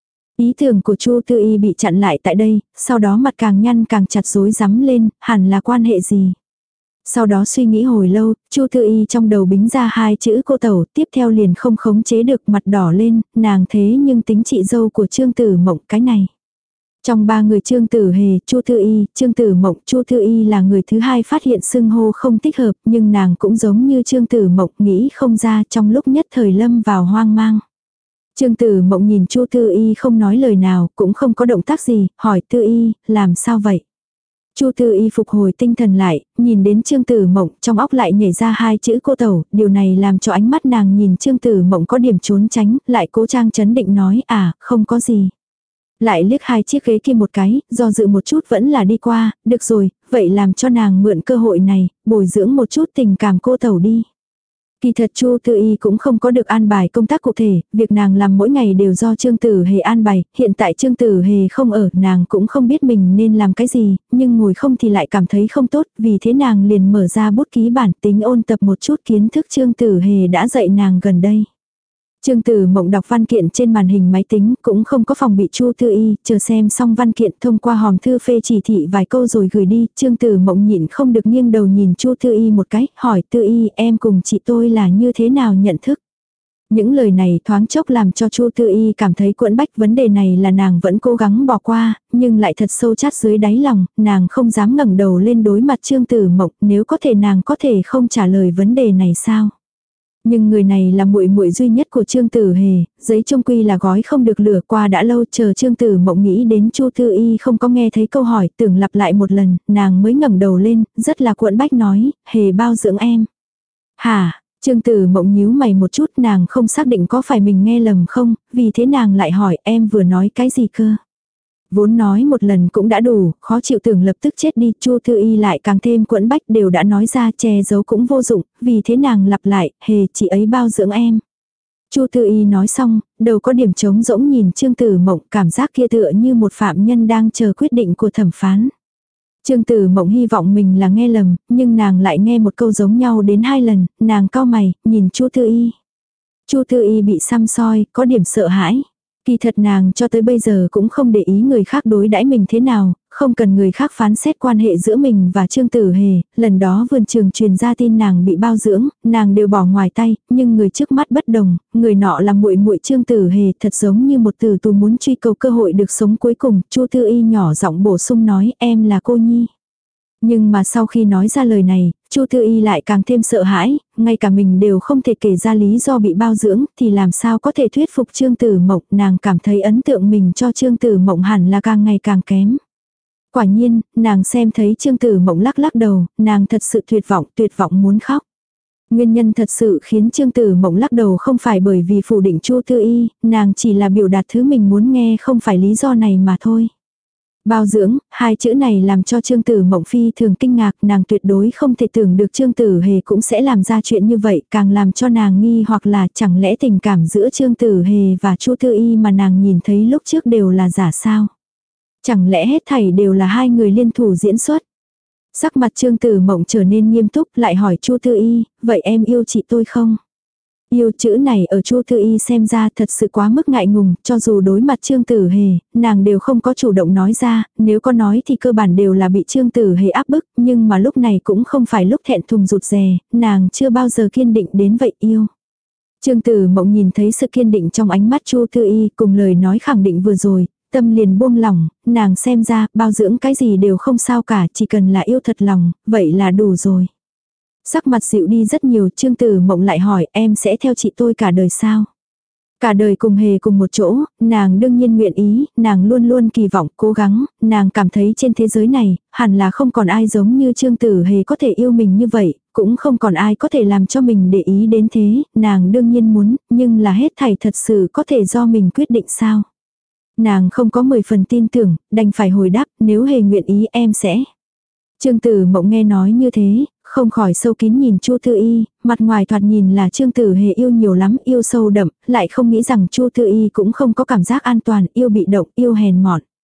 Ý tưởng của Chu Tư Y bị chặn lại tại đây, sau đó mặt càng nhăn càng chặt rối rắm lên, hẳn là quan hệ gì. Sau đó suy nghĩ hồi lâu, Chu Tư Y trong đầu bính ra hai chữ cô tẩu, tiếp theo liền không khống chế được mặt đỏ lên, nàng thế nhưng tính chị dâu của Trương Tử Mộng cái này. Trong ba người Trương Tử Hề, Chu Tư Y, Trương Tử Mộng, Chu Tư Y là người thứ hai phát hiện xưng hô không thích hợp, nhưng nàng cũng giống như Trương Tử Mộng nghĩ không ra trong lúc nhất thời lâm vào hoang mang. Trương Tử Mộng nhìn Chu Tư Y không nói lời nào, cũng không có động tác gì, hỏi Tư Y, làm sao vậy? Chu Tư Y phục hồi tinh thần lại, nhìn đến Trương Tử Mộng, trong óc lại nhảy ra hai chữ cô tẩu, điều này làm cho ánh mắt nàng nhìn Trương Tử Mộng có điểm trốn tránh, lại cố trang chấn định nói, à, không có gì. Lại liếc hai chiếc ghế kia một cái, do dự một chút vẫn là đi qua, được rồi, vậy làm cho nàng mượn cơ hội này, bồi dưỡng một chút tình cảm cô tẩu đi. Kỳ thật Chu Tư Y cũng không có được an bài công tác cụ thể, việc nàng làm mỗi ngày đều do Trương Tử Hề an bài, hiện tại Trương Tử Hề không ở, nàng cũng không biết mình nên làm cái gì, nhưng ngồi không thì lại cảm thấy không tốt, vì thế nàng liền mở ra bút ký bản tính ôn tập một chút kiến thức Trương Tử Hề đã dạy nàng gần đây. Trương Tử Mộng đọc văn kiện trên màn hình máy tính, cũng không có phòng bị Chu Tư Y, chờ xem xong văn kiện thông qua hòm thư phê chỉ thị vài câu rồi gửi đi, Trương Tử Mộng nhịn không được nghiêng đầu nhìn Chu Tư Y một cái, hỏi Tư Y em cùng chị tôi là như thế nào nhận thức. Những lời này thoáng chốc làm cho Chu Tư Y cảm thấy quẫn bách, vấn đề này là nàng vẫn cố gắng bỏ qua, nhưng lại thật sâu chát dưới đáy lòng, nàng không dám ngẩng đầu lên đối mặt Trương Tử Mộng, nếu có thể nàng có thể không trả lời vấn đề này sao. Nhưng người này là muội muội duy nhất của Trương Tử Hề, giấy chung quy là gói không được lửa, qua đã lâu chờ Trương Tử Mộng nghĩ đến Chu Tư Y không có nghe thấy câu hỏi, tưởng lặp lại một lần, nàng mới ngẩng đầu lên, rất là cuộn bách nói, Hề bao dưỡng em. Hả? Trương Tử Mộng nhíu mày một chút, nàng không xác định có phải mình nghe lầm không, vì thế nàng lại hỏi em vừa nói cái gì cơ. Vốn nói một lần cũng đã đủ, khó chịu tưởng lập tức chết đi, Chu Tư Y lại càng thêm quẫn bách, đều đã nói ra che giấu cũng vô dụng, vì thế nàng lặp lại, Hề chị ấy bao dưỡng em. Chu Tư Y nói xong, đầu có điểm trống rỗng nhìn Trương Tử Mộng, cảm giác kia tựa như một phạm nhân đang chờ quyết định của thẩm phán. Trương Tử Mộng hy vọng mình là nghe lầm, nhưng nàng lại nghe một câu giống nhau đến hai lần, nàng cau mày, nhìn Chu Tư Y. Chu Tư Y bị săm soi, có điểm sợ hãi. Kỳ thật nàng cho tới bây giờ cũng không để ý người khác đối đãi mình thế nào, không cần người khác phán xét quan hệ giữa mình và Trương Tử Hề, lần đó vườn trường truyền ra tin nàng bị bao dưỡng, nàng đều bỏ ngoài tay, nhưng người trước mắt bất đồng, người nọ là muội muội Trương Tử Hề, thật giống như một tử tù muốn truy cầu cơ hội được sống cuối cùng, Chu Tư Y nhỏ giọng bổ sung nói, em là cô nhi. Nhưng mà sau khi nói ra lời này, Chu Tư Y lại càng thêm sợ hãi, ngay cả mình đều không thể kể ra lý do bị bao dưỡng, thì làm sao có thể thuyết phục Trương Tử Mộng, nàng cảm thấy ấn tượng mình cho Trương Tử Mộng hẳn là càng ngày càng kém. Quả nhiên, nàng xem thấy Trương Tử Mộng lắc lắc đầu, nàng thật sự tuyệt vọng, tuyệt vọng muốn khóc. Nguyên nhân thật sự khiến Trương Tử Mộng lắc đầu không phải bởi vì phủ định Chu Tư Y, nàng chỉ là biểu đạt thứ mình muốn nghe không phải lý do này mà thôi. Bao dưỡng, hai chữ này làm cho Trương Tử Mộng phi thường kinh ngạc, nàng tuyệt đối không thể tưởng được Trương Tử Hề cũng sẽ làm ra chuyện như vậy, càng làm cho nàng nghi hoặc là chẳng lẽ tình cảm giữa Trương Tử Hề và Chu Tư Y mà nàng nhìn thấy lúc trước đều là giả sao? Chẳng lẽ hết thảy đều là hai người liên thủ diễn xuất? Sắc mặt Trương Tử Mộng trở nên nghiêm túc, lại hỏi Chu Tư Y, vậy em yêu chị tôi không? Yêu chữ này ở Chu Tư Y xem ra thật sự quá mức ngại ngùng, cho dù đối mặt Trương Tử Hề, nàng đều không có chủ động nói ra, nếu có nói thì cơ bản đều là bị Trương Tử Hề áp bức, nhưng mà lúc này cũng không phải lúc thẹn thùng rụt rè, nàng chưa bao giờ kiên định đến vậy yêu. Trương Tử Mộng nhìn thấy sự kiên định trong ánh mắt Chu Tư Y cùng lời nói khẳng định vừa rồi, tâm liền buông lỏng, nàng xem ra bao dưỡng cái gì đều không sao cả, chỉ cần là yêu thật lòng, vậy là đủ rồi. Sắc mặt dịu đi rất nhiều, Trương Tử Mộng lại hỏi em sẽ theo chị tôi cả đời sao? Cả đời cùng Hề cùng một chỗ, nàng đương nhiên nguyện ý, nàng luôn luôn kỳ vọng, cố gắng, nàng cảm thấy trên thế giới này, hẳn là không còn ai giống như Trương Tử Hề có thể yêu mình như vậy, cũng không còn ai có thể làm cho mình để ý đến thế, nàng đương nhiên muốn, nhưng là hết thảy thật sự có thể do mình quyết định sao? Nàng không có mười phần tin tưởng, đành phải hồi đáp, nếu Hề nguyện ý em sẽ. Trương Tử Mộng nghe nói như thế, không khỏi sâu kín nhìn Chu Tư Y, mặt ngoài thoạt nhìn là Trương Tử Hề yêu nhiều lắm, yêu sâu đậm, lại không nghĩ rằng Chu Tư Y cũng không có cảm giác an toàn, yêu bị động, yêu hèn mọn.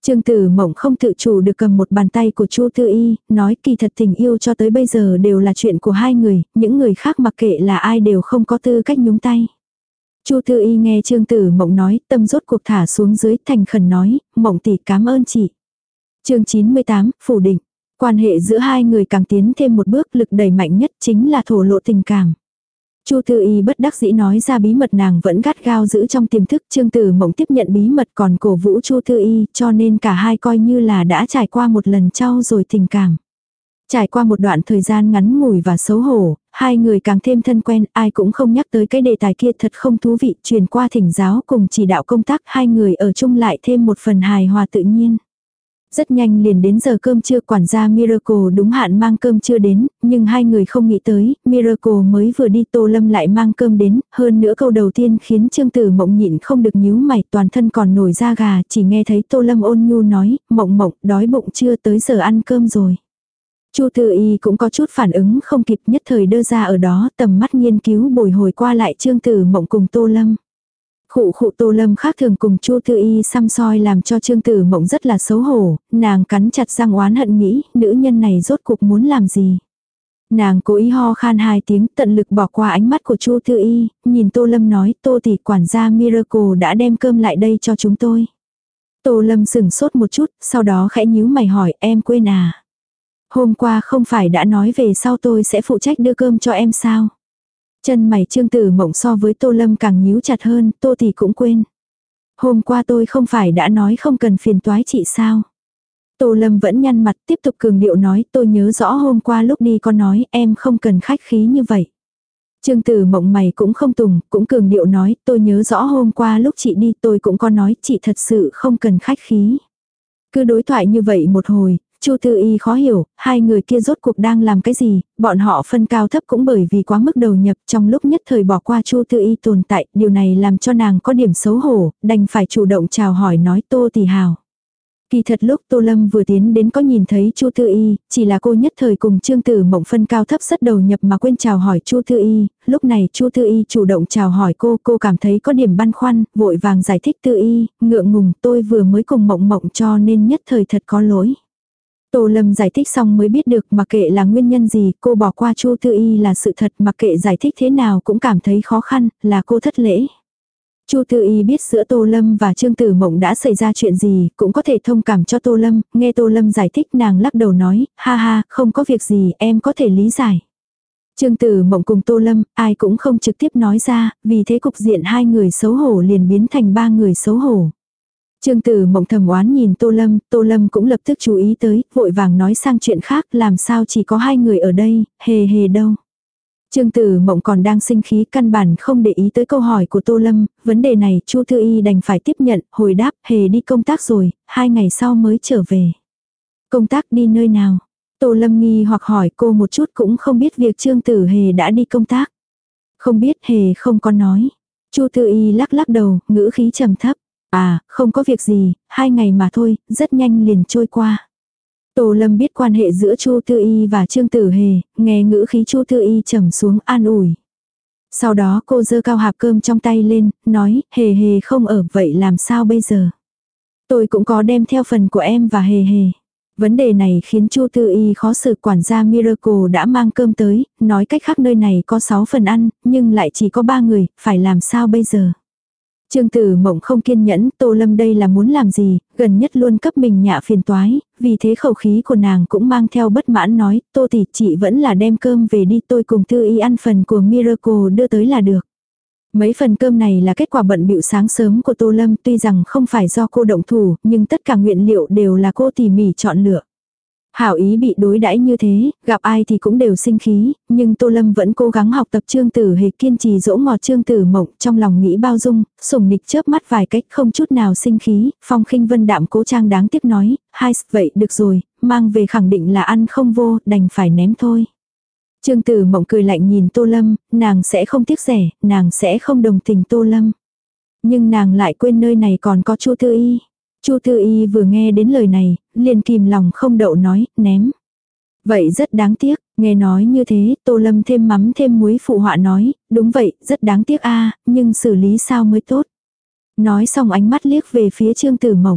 Trương Tử Mộng không tự chủ được cầm một bàn tay của Chu Tư Y, nói kỳ thật tình yêu cho tới bây giờ đều là chuyện của hai người, những người khác mặc kệ là ai đều không có tư cách nhúng tay. Chu Tư Y nghe Trương Tử Mộng nói, tâm rốt cuộc thả xuống dưới, thành khẩn nói, Mộng tỷ cảm ơn chị. Chương chín mươi tám, phủ định. Quan hệ giữa hai người càng tiến thêm một bước, lực đẩy mạnh nhất chính là thổ lộ tình cảm. Chu Tư Y bất đắc dĩ nói ra bí mật nàng vẫn gắt gao giữ trong tiềm thức, Trương Tử Mộng tiếp nhận bí mật còn cổ vũ Chu Tư Y, cho nên cả hai coi như là đã trải qua một lần trau dồi tình cảm. Trải qua một đoạn thời gian ngắn ngủi và xấu hổ, hai người càng thêm thân quen, ai cũng không nhắc tới cái đề tài kia thật không thú vị, truyền qua thỉnh giáo cùng chỉ đạo công tác, hai người ở chung lại thêm một phần hài hòa tự nhiên. Rất nhanh liền đến giờ cơm trưa, quản gia Miracle đúng hạn mang cơm trưa đến, nhưng hai người không nghĩ tới, Miracle mới vừa đi Tô Lâm lại mang cơm đến, hơn nữa câu đầu tiên khiến Trương Tử Mộng nhịn không được nhíu mày, toàn thân còn nổi da gà, chỉ nghe thấy Tô Lâm ôn nhu nói, Mộng Mộng, đói bụng chưa, tới giờ ăn cơm rồi. Chu Tư Y cũng có chút phản ứng không kịp, nhất thời đơ ra ở đó, tầm mắt nghiên cứu bồi hồi qua lại Trương Tử Mộng cùng Tô Lâm. Khụ khụ Tô Lâm khác thường cùng Chu Tư Y xăm soi làm cho Trương Tử Mộng rất là xấu hổ, nàng cắn chặt răng oán hận nghĩ, nữ nhân này rốt cuộc muốn làm gì. Nàng cố ý ho khan hai tiếng, tận lực bỏ qua ánh mắt của Chu Tư Y, nhìn Tô Lâm nói, Tô tỷ, quản gia Miracle đã đem cơm lại đây cho chúng tôi. Tô Lâm sững sốt một chút, sau đó khẽ nhíu mày hỏi, em quên à? Hôm qua không phải đã nói về sau tôi sẽ phụ trách đưa cơm cho em sao? Chân mày Trương Tử Mộng so với Tô Lâm càng nhíu chặt hơn, Tô thì cũng quên. Hôm qua tôi không phải đã nói không cần phiền toái chị sao? Tô Lâm vẫn nhăn mặt tiếp tục cường điệu nói, tôi nhớ rõ hôm qua lúc đi con nói em không cần khách khí như vậy. Trương Tử Mộng mày cũng không tùng, cũng cường điệu nói, tôi nhớ rõ hôm qua lúc chị đi tôi cũng có nói chị thật sự không cần khách khí. Cứ đối thoại như vậy một hồi, Chu Tư Y khó hiểu, hai người kia rốt cuộc đang làm cái gì, bọn họ phân cao thấp cũng bởi vì quá mức đầu nhập trong lúc nhất thời bỏ qua Chu Tư Y tồn tại, điều này làm cho nàng có điểm xấu hổ, đành phải chủ động chào hỏi nói Tô tỷ hào. Kỳ thật lúc Tô Lâm vừa tiến đến có nhìn thấy Chu Tư Y, chỉ là cô nhất thời cùng Trương Tử Mộng phân cao thấp rất đầu nhập mà quên chào hỏi Chu Tư Y, lúc này Chu Tư Y chủ động chào hỏi cô, cô cảm thấy có điểm băn khoăn, vội vàng giải thích Tư Y, ngượng ngùng tôi vừa mới cùng Mộng Mộng cho nên nhất thời thật có lỗi. Tô Lâm giải thích xong mới biết được mặc kệ là nguyên nhân gì cô bỏ qua Chu Tư Y là sự thật, mặc kệ giải thích thế nào cũng cảm thấy khó khăn, là cô thất lễ. Chu Tư Y biết giữa Tô Lâm và Trương Tử Mộng đã xảy ra chuyện gì, cũng có thể thông cảm cho Tô Lâm, nghe Tô Lâm giải thích nàng lắc đầu nói, ha ha, không có việc gì, em có thể lý giải. Trương Tử Mộng cùng Tô Lâm, ai cũng không trực tiếp nói ra, vì thế cục diện hai người xấu hổ liền biến thành ba người xấu hổ. Trương Tử Mộng thầm oán nhìn Tô Lâm, Tô Lâm cũng lập tức chú ý tới, vội vàng nói sang chuyện khác, làm sao chỉ có hai người ở đây, hề hề đâu. Trương Tử Mộng còn đang sinh khí, căn bản không để ý tới câu hỏi của Tô Lâm, vấn đề này Chu Tư Y đành phải tiếp nhận, hồi đáp, hề đi công tác rồi, hai ngày sau mới trở về. Công tác đi nơi nào? Tô Lâm nghi hoặc hỏi, cô một chút cũng không biết việc Trương Tử Hề đã đi công tác. Không biết, hề không có nói. Chu Tư Y lắc lắc đầu, ngữ khí trầm thấp. À, không có việc gì, hai ngày mà thôi, rất nhanh liền trôi qua. Tô Lâm biết quan hệ giữa Chu Tư Y và Trương Tử Hề, nghe ngữ khí Chu Tư Y trầm xuống an ủi. Sau đó cô giơ cao hạp cơm trong tay lên, nói, Hề Hề không ở, vậy làm sao bây giờ? Tôi cũng có đem theo phần của em và Hề Hề. Vấn đề này khiến Chu Tư Y khó xử, quản gia Miracle đã mang cơm tới, nói cách khác nơi này có sáu phần ăn, nhưng lại chỉ có ba người, phải làm sao bây giờ? Trương Tử Mộng không kiên nhẫn, Tô Lâm đây là muốn làm gì, gần nhất luôn cấp mình nhạ phiền toái, vì thế khẩu khí của nàng cũng mang theo bất mãn nói, Tô tỷ chị vẫn là đem cơm về đi, tôi cùng Tư Y ăn phần của Miracle đưa tới là được. Mấy phần cơm này là kết quả bận bịu sáng sớm của Tô Lâm, tuy rằng không phải do cô động thủ, nhưng tất cả nguyên liệu đều là cô tỉ mỉ chọn lựa. Hảo ý bị đối đãi như thế, gặp ai thì cũng đều sinh khí, nhưng Tô Lâm vẫn cố gắng học tập Trương Tử Hề, kiên trì dỗ ngọt Trương Tử Mộng, trong lòng nghĩ bao dung, sủng nịch chớp mắt vài cách không chút nào sinh khí, Phong Khinh Vân đạm cố trang đáng tiếc nói, hai, vậy được rồi, mang về khẳng định là ăn không vô, đành phải ném thôi. Trương Tử Mộng cười lạnh nhìn Tô Lâm, nàng sẽ không tiếc rẻ, nàng sẽ không đồng tình Tô Lâm. Nhưng nàng lại quên nơi này còn có Chu Tư Y. Chu Tư Y vừa nghe đến lời này, liền kìm lòng không đậu nói, ném. Vậy rất đáng tiếc, nghe nói như thế, Tô Lâm thêm mắm thêm muối phụ họa nói, đúng vậy, rất đáng tiếc a, nhưng xử lý sao mới tốt. Nói xong ánh mắt liếc về phía Trương Tử Mộng.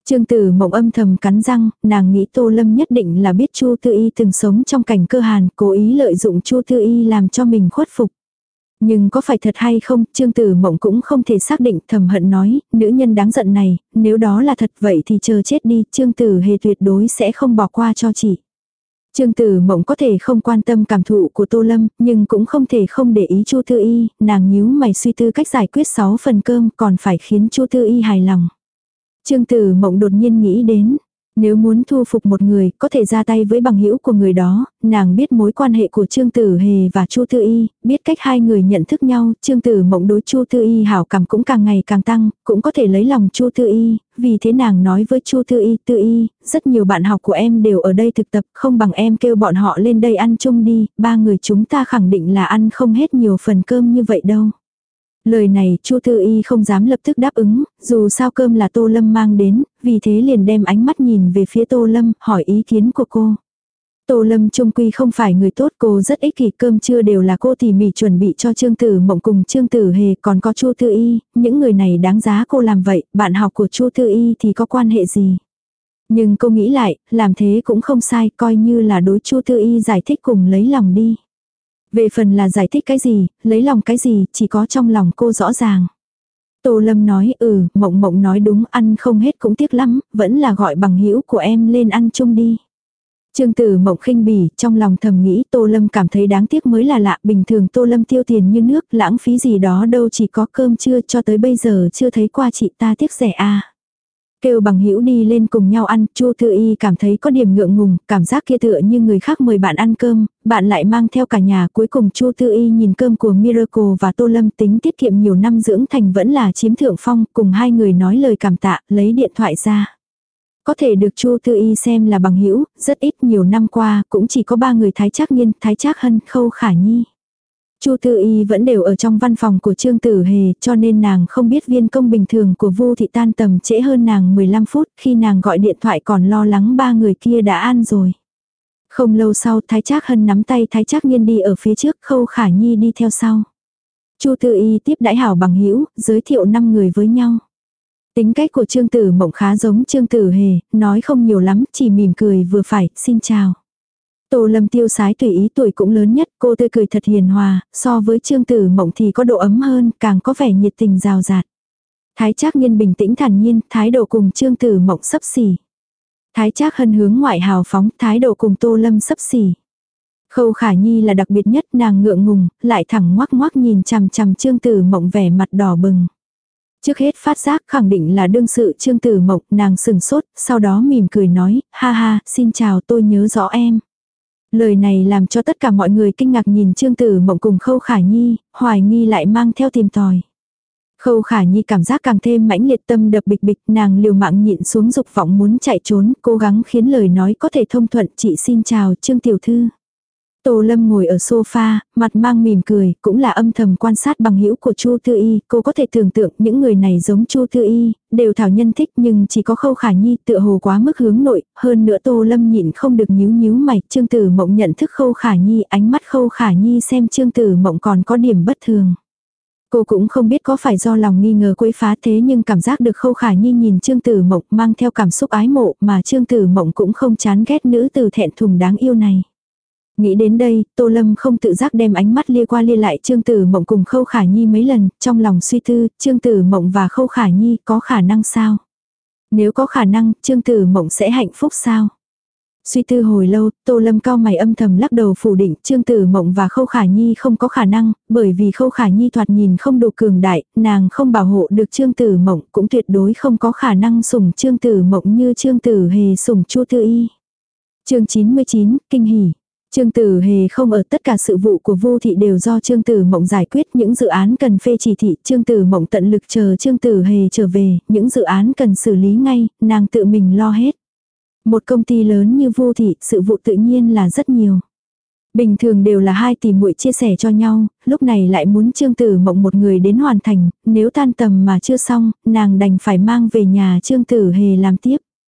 Trương Tử Mộng âm thầm cắn răng, nàng nghĩ Tô Lâm nhất định là biết Chu Tư Y từng sống trong cảnh cơ hàn, cố ý lợi dụng Chu Tư Y làm cho mình khuất phục. Nhưng có phải thật hay không, Trương Tử Mộng cũng không thể xác định, thầm hận nói, nữ nhân đáng giận này, nếu đó là thật vậy thì chờ chết đi, Trương Tử Hề tuyệt đối sẽ không bỏ qua cho chị. Trương Tử Mộng có thể không quan tâm cảm thụ của Tô Lâm, nhưng cũng không thể không để ý Chu Tư Y, nàng nhíu mày suy tư cách giải quyết sáu phần cơm còn phải khiến Chu Tư Y hài lòng. Trương Tử Mộng đột nhiên nghĩ đến, nếu muốn thu phục một người, có thể ra tay với bằng hữu của người đó, nàng biết mối quan hệ của Trương Tử Hề và Chu Tư Y, biết cách hai người nhận thức nhau, Trương Tử Mộng đối Chu Tư Y hảo cảm cũng càng ngày càng tăng, cũng có thể lấy lòng Chu Tư Y, vì thế nàng nói với Chu Tư Y, Tư Y, rất nhiều bạn học của em đều ở đây thực tập, không bằng em kêu bọn họ lên đây ăn chung đi, ba người chúng ta khẳng định là ăn không hết nhiều phần cơm như vậy đâu. Lời này Chu Tư Y không dám lập tức đáp ứng, dù sao cơm là Tô Lâm mang đến, vì thế liền đem ánh mắt nhìn về phía Tô Lâm, hỏi ý kiến của cô. Tô Lâm trung quy không phải người tốt, cô rất ích kỷ, cơm trưa đều là cô tỉ mỉ chuẩn bị cho Trương Tử Mộng cùng Trương Tử Hề, còn có Chu Tư Y, những người này đáng giá cô làm vậy, bạn học của Chu Tư Y thì có quan hệ gì. Nhưng cô nghĩ lại, làm thế cũng không sai, coi như là đối Chu Tư Y giải thích cùng lấy lòng đi. Về phần là giải thích cái gì, lấy lòng cái gì, chỉ có trong lòng cô rõ ràng. Tô Lâm nói, ừ, Mộng Mộng nói đúng, ăn không hết cũng tiếc lắm, vẫn là gọi bằng hữu của em lên ăn chung đi. Trương Tử Mộng khinh bỉ, trong lòng thầm nghĩ Tô Lâm cảm thấy đáng tiếc mới là lạ, bình thường Tô Lâm tiêu tiền như nước, lãng phí gì đó đâu, chỉ có cơm trưa cho tới bây giờ chưa thấy qua chị ta tiếc rẻ à. Kêu bằng hữu đi lên cùng nhau ăn, Chu Tư Y cảm thấy có điểm ngượng ngùng, cảm giác kia tựa như người khác mời bạn ăn cơm, bạn lại mang theo cả nhà, cuối cùng Chu Tư Y nhìn cơm của Miracle và Tô Lâm tính tiết kiệm nhiều năm dưỡng thành vẫn là chiếm thượng phong, cùng hai người nói lời cảm tạ, lấy điện thoại ra. Có thể được Chu Tư Y xem là bằng hữu, rất ít, nhiều năm qua, cũng chỉ có ba người Thái Trác Nghiên, Thái Trác Hân, Khâu Khả Nhi. Chu Tư Y vẫn đều ở trong văn phòng của Trương Tử Hề, cho nên nàng không biết viên công bình thường của Vu Thị tan tầm trễ hơn nàng mười lăm phút, khi nàng gọi điện thoại còn lo lắng ba người kia đã ăn rồi. Không lâu sau, Thái Trác Hân nắm tay Thái Trác Nghiên đi ở phía trước, Khâu Khả Nhi đi theo sau. Chu Tư Y tiếp đãi hảo bằng hữu, giới thiệu năm người với nhau. Tính cách của Trương Tử Mộng khá giống Trương Tử Hề, nói không nhiều lắm, chỉ mỉm cười vừa phải, xin chào. Tô Lâm tiêu sái tùy ý, tuổi cũng lớn nhất, cô tươi cười thật hiền hòa, so với Trương Tử Mộng thì có độ ấm hơn, càng có vẻ nhiệt tình rào rạt. Thái Trác Nghiên bình tĩnh thản nhiên, thái độ cùng Trương Tử Mộng xấp xỉ. Thái Trác Hân hướng ngoại hào phóng, thái độ cùng Tô Lâm xấp xỉ. Khâu Khả Nhi là đặc biệt nhất, nàng ngượng ngùng, lại thẳng ngoác ngoác nhìn chằm chằm Trương Tử Mộng vẻ mặt đỏ bừng. Trước hết phát giác khẳng định là đương sự Trương Tử Mộng, nàng sừng sốt, sau đó mỉm cười nói, ha ha, xin chào, tôi nhớ rõ em. Lời này làm cho tất cả mọi người kinh ngạc nhìn Trương Tử Mộng cùng Khâu Khả Nhi, hoài nghi lại mang theo tìm tòi. Khâu Khả Nhi cảm giác càng thêm mãnh liệt, tâm đập bịch bịch, nàng liều mạng nhịn xuống dục vọng muốn chạy trốn, cố gắng khiến lời nói có thể thông thuận, chị xin chào Trương Tiểu Thư. Tô Lâm ngồi ở sofa, mặt mang mỉm cười, cũng là âm thầm quan sát bằng hữu của Chu Tư Y, cô có thể tưởng tượng những người này giống Chu Tư Y, đều thảo nhân thích nhưng chỉ có Khâu Khả Nhi tựa hồ quá mức hướng nội, hơn nữa Tô Lâm nhịn không được nhíu nhíu mày, Trương Tử Mộng nhận thức Khâu Khả Nhi, ánh mắt Khâu Khả Nhi xem Trương Tử Mộng còn có điểm bất thường. Cô cũng không biết có phải do lòng nghi ngờ quấy phá thế nhưng cảm giác được Khâu Khả Nhi nhìn Trương Tử Mộng mang theo cảm xúc ái mộ mà Trương Tử Mộng cũng không chán ghét nữ từ thẹn thùng đáng yêu này. Nghĩ đến đây, Tô Lâm không tự giác đem ánh mắt lia qua lia lại Trương Tử Mộng cùng Khâu Khả Nhi mấy lần, trong lòng suy tư, Trương Tử Mộng và Khâu Khả Nhi có khả năng sao? Nếu có khả năng, Trương Tử Mộng sẽ hạnh phúc sao? Suy tư hồi lâu, Tô Lâm cao mày âm thầm lắc đầu phủ định Trương Tử Mộng và Khâu Khả Nhi không có khả năng, bởi vì Khâu Khả Nhi thoạt nhìn không đủ cường đại, nàng không bảo hộ được Trương Tử Mộng, cũng tuyệt đối không có khả năng sủng Trương Tử Mộng như Trương Tử Hề sủng Chu Tư Y. Chương chín mươi chín, kinh hỉ. Trương Tử Hề không ở, tất cả sự vụ của Vu Thị đều do Trương Tử Mộng giải quyết, những dự án cần phê chỉ thị, Trương Tử Mộng tận lực chờ Trương Tử Hề trở về, những dự án cần xử lý ngay, nàng tự mình lo hết. Một công ty lớn như Vu Thị, sự vụ tự nhiên là rất nhiều. Bình thường đều là hai tỷ muội chia sẻ cho nhau, lúc này lại muốn Trương Tử Mộng một người đến hoàn thành, nếu tan tầm mà chưa xong, nàng đành phải mang về nhà Trương Tử Hề làm tiếp.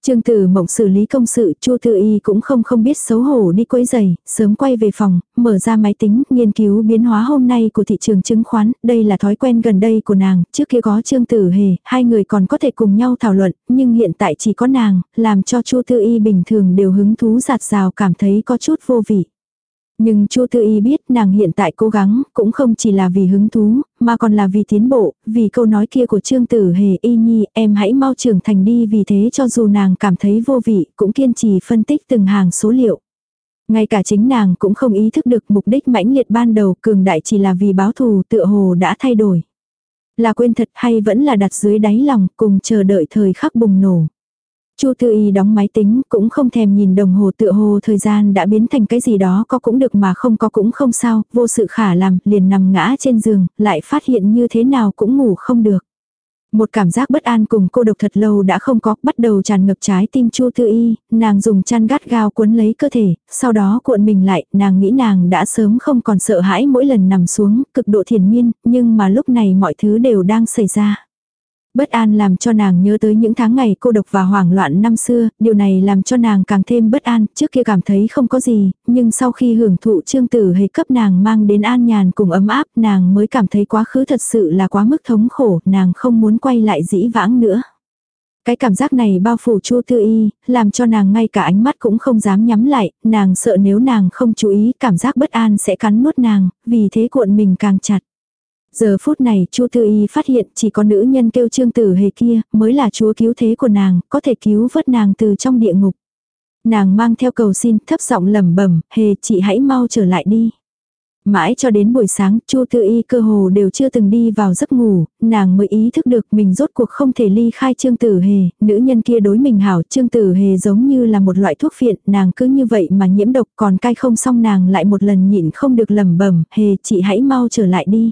Trương Tử Mộng xử lý công sự, Chu Tư Y cũng không không biết xấu hổ đi quấy giày, sớm quay về phòng, mở ra máy tính, nghiên cứu biến hóa hôm nay của thị trường chứng khoán, đây là thói quen gần đây của nàng, trước kia có Trương Tử Hề, hai người còn có thể cùng nhau thảo luận, nhưng hiện tại chỉ có nàng, làm cho Chu Tư Y bình thường đều hứng thú dạt dào cảm thấy có chút vô vị. Nhưng Chu Tư Y biết nàng hiện tại cố gắng cũng không chỉ là vì hứng thú, mà còn là vì tiến bộ, vì câu nói kia của Trương Tử Hề, Y Nhi em hãy mau trưởng thành đi, vì thế cho dù nàng cảm thấy vô vị cũng kiên trì phân tích từng hàng số liệu. Ngay cả chính nàng cũng không ý thức được mục đích mãnh liệt ban đầu cường đại chỉ là vì báo thù tựa hồ đã thay đổi. Là quên thật hay vẫn là đặt dưới đáy lòng cùng chờ đợi thời khắc bùng nổ. Chu Tư Y đóng máy tính cũng không thèm nhìn đồng hồ tựa hồ thời gian đã biến thành cái gì đó có cũng được mà không có cũng không sao, vô sự khả làm, liền nằm ngã trên giường, lại phát hiện như thế nào cũng ngủ không được. Một cảm giác bất an cùng cô độc thật lâu đã không có, bắt đầu tràn ngập trái tim Chu Tư Y, nàng dùng chăn gắt gao cuốn lấy cơ thể, sau đó cuộn mình lại, nàng nghĩ nàng đã sớm không còn sợ hãi mỗi lần nằm xuống, cực độ thiền miên, nhưng mà lúc này mọi thứ đều đang xảy ra. Bất an làm cho nàng nhớ tới những tháng ngày cô độc và hoảng loạn năm xưa, điều này làm cho nàng càng thêm bất an, trước kia cảm thấy không có gì, nhưng sau khi hưởng thụ Trương Tử Hề cấp nàng mang đến an nhàn cùng ấm áp, nàng mới cảm thấy quá khứ thật sự là quá mức thống khổ, nàng không muốn quay lại dĩ vãng nữa. Cái cảm giác này bao phủ Chu Tư Y, làm cho nàng ngay cả ánh mắt cũng không dám nhắm lại, nàng sợ nếu nàng không chú ý cảm giác bất an sẽ cắn nuốt nàng, vì thế cuộn mình càng chặt. Giờ phút này Chu Tư Y phát hiện chỉ có nữ nhân kêu Trương Tử Hề kia mới là chúa cứu thế của nàng, có thể cứu vớt nàng từ trong địa ngục. Nàng mang theo cầu xin thấp giọng lẩm bẩm, Hề chị hãy mau trở lại đi. Mãi cho đến buổi sáng, Chu Tư Y cơ hồ đều chưa từng đi vào giấc ngủ, nàng mới ý thức được mình rốt cuộc không thể ly khai Trương Tử Hề, nữ nhân kia đối mình hảo, Trương Tử Hề giống như là một loại thuốc phiện, nàng cứ như vậy mà nhiễm độc, còn cai không xong nàng lại một lần nhịn không được lẩm bẩm, Hề chị hãy mau trở lại đi.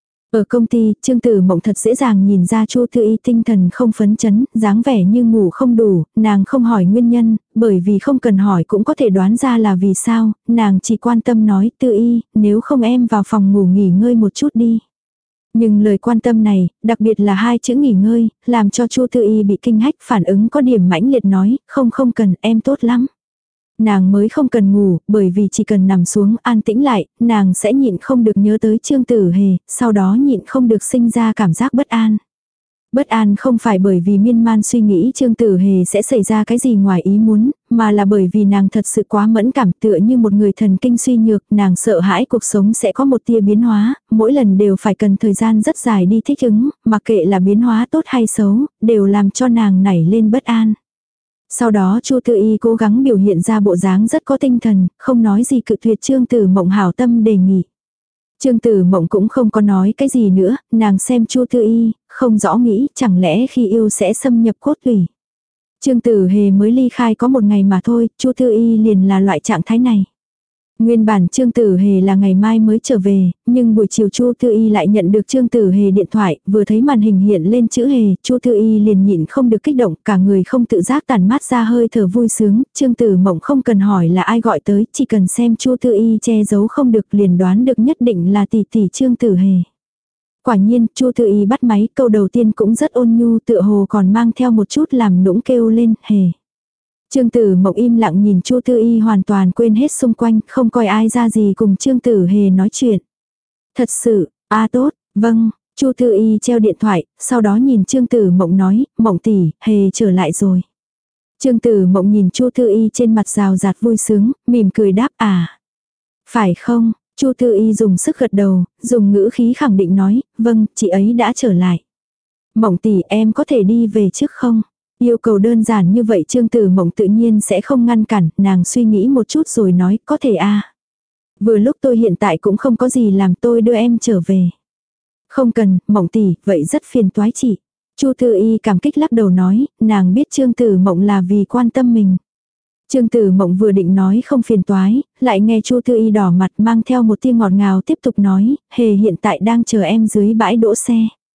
Ở công ty, Trương Tử Mộng thật dễ dàng nhìn ra Chu Tư Y tinh thần không phấn chấn, dáng vẻ như ngủ không đủ, nàng không hỏi nguyên nhân, bởi vì không cần hỏi cũng có thể đoán ra là vì sao, nàng chỉ quan tâm nói Tư Y, nếu không em vào phòng ngủ nghỉ ngơi một chút đi. Nhưng lời quan tâm này, đặc biệt là hai chữ nghỉ ngơi, làm cho Chu Tư Y bị kinh hách, phản ứng có điểm mãnh liệt nói, không không cần, em tốt lắm. Nàng mới không cần ngủ, bởi vì chỉ cần nằm xuống an tĩnh lại, nàng sẽ nhịn không được nhớ tới Trương Tử Hề, sau đó nhịn không được sinh ra cảm giác bất an. Bất an không phải bởi vì miên man suy nghĩ Trương Tử Hề sẽ xảy ra cái gì ngoài ý muốn, mà là bởi vì nàng thật sự quá mẫn cảm, tựa như một người thần kinh suy nhược, nàng sợ hãi cuộc sống sẽ có một tia biến hóa, mỗi lần đều phải cần thời gian rất dài đi thích ứng, mặc kệ là biến hóa tốt hay xấu, đều làm cho nàng nảy lên bất an. Sau đó Chu Tư Y cố gắng biểu hiện ra bộ dáng rất có tinh thần, không nói gì cự tuyệt Trương Tử Mộng hảo tâm đề nghị. Trương Tử Mộng cũng không có nói cái gì nữa, nàng xem Chu Tư Y, không rõ nghĩ chẳng lẽ khi yêu sẽ xâm nhập cốt tủy. Trương Tử Hề mới ly khai có một ngày mà thôi, Chu Tư Y liền là loại trạng thái này. Nguyên bản Trương Tử Hề là ngày mai mới trở về, nhưng buổi chiều Chu Tư Y lại nhận được Trương Tử Hề điện thoại, vừa thấy màn hình hiện lên chữ Hề, Chu Tư Y liền nhịn không được kích động, cả người không tự giác tản mát ra hơi thở vui sướng, Trương Tử Mộng không cần hỏi là ai gọi tới, chỉ cần xem Chu Tư Y che giấu không được liền đoán được nhất định là tỷ tỷ Trương Tử Hề. Quả nhiên, Chu Tư Y bắt máy, câu đầu tiên cũng rất ôn nhu, tựa hồ còn mang theo một chút làm nũng kêu lên, Hề. Trương Tử Mộng im lặng nhìn Chu Tư Y hoàn toàn quên hết xung quanh, không coi ai ra gì cùng Trương Tử Hề nói chuyện. Thật sự, a à tốt, vâng, Chu Tư Y treo điện thoại, sau đó nhìn Trương Tử Mộng nói, Mộng tỷ, Hề trở lại rồi. Trương Tử Mộng nhìn Chu Tư Y trên mặt rào rạt vui sướng, mỉm cười đáp à. Phải không, Chu Tư Y dùng sức gật đầu, dùng ngữ khí khẳng định nói, vâng, chị ấy đã trở lại. Mộng tỷ em có thể đi về trước không? Yêu cầu đơn giản như vậy Trương Tử Mộng tự nhiên sẽ không ngăn cản, nàng suy nghĩ một chút rồi nói, có thể a. Vừa lúc tôi hiện tại cũng không có gì làm, tôi đưa em trở về. Không cần, Mộng tỷ, vậy rất phiền toái chị. Chu Tư Y cảm kích lắc đầu nói, nàng biết Trương Tử Mộng là vì quan tâm mình. Trương Tử Mộng vừa định nói không phiền toái, lại nghe Chu Tư Y đỏ mặt mang theo một tia ngọt ngào tiếp tục nói, Hề hiện tại đang chờ em dưới bãi đỗ xe.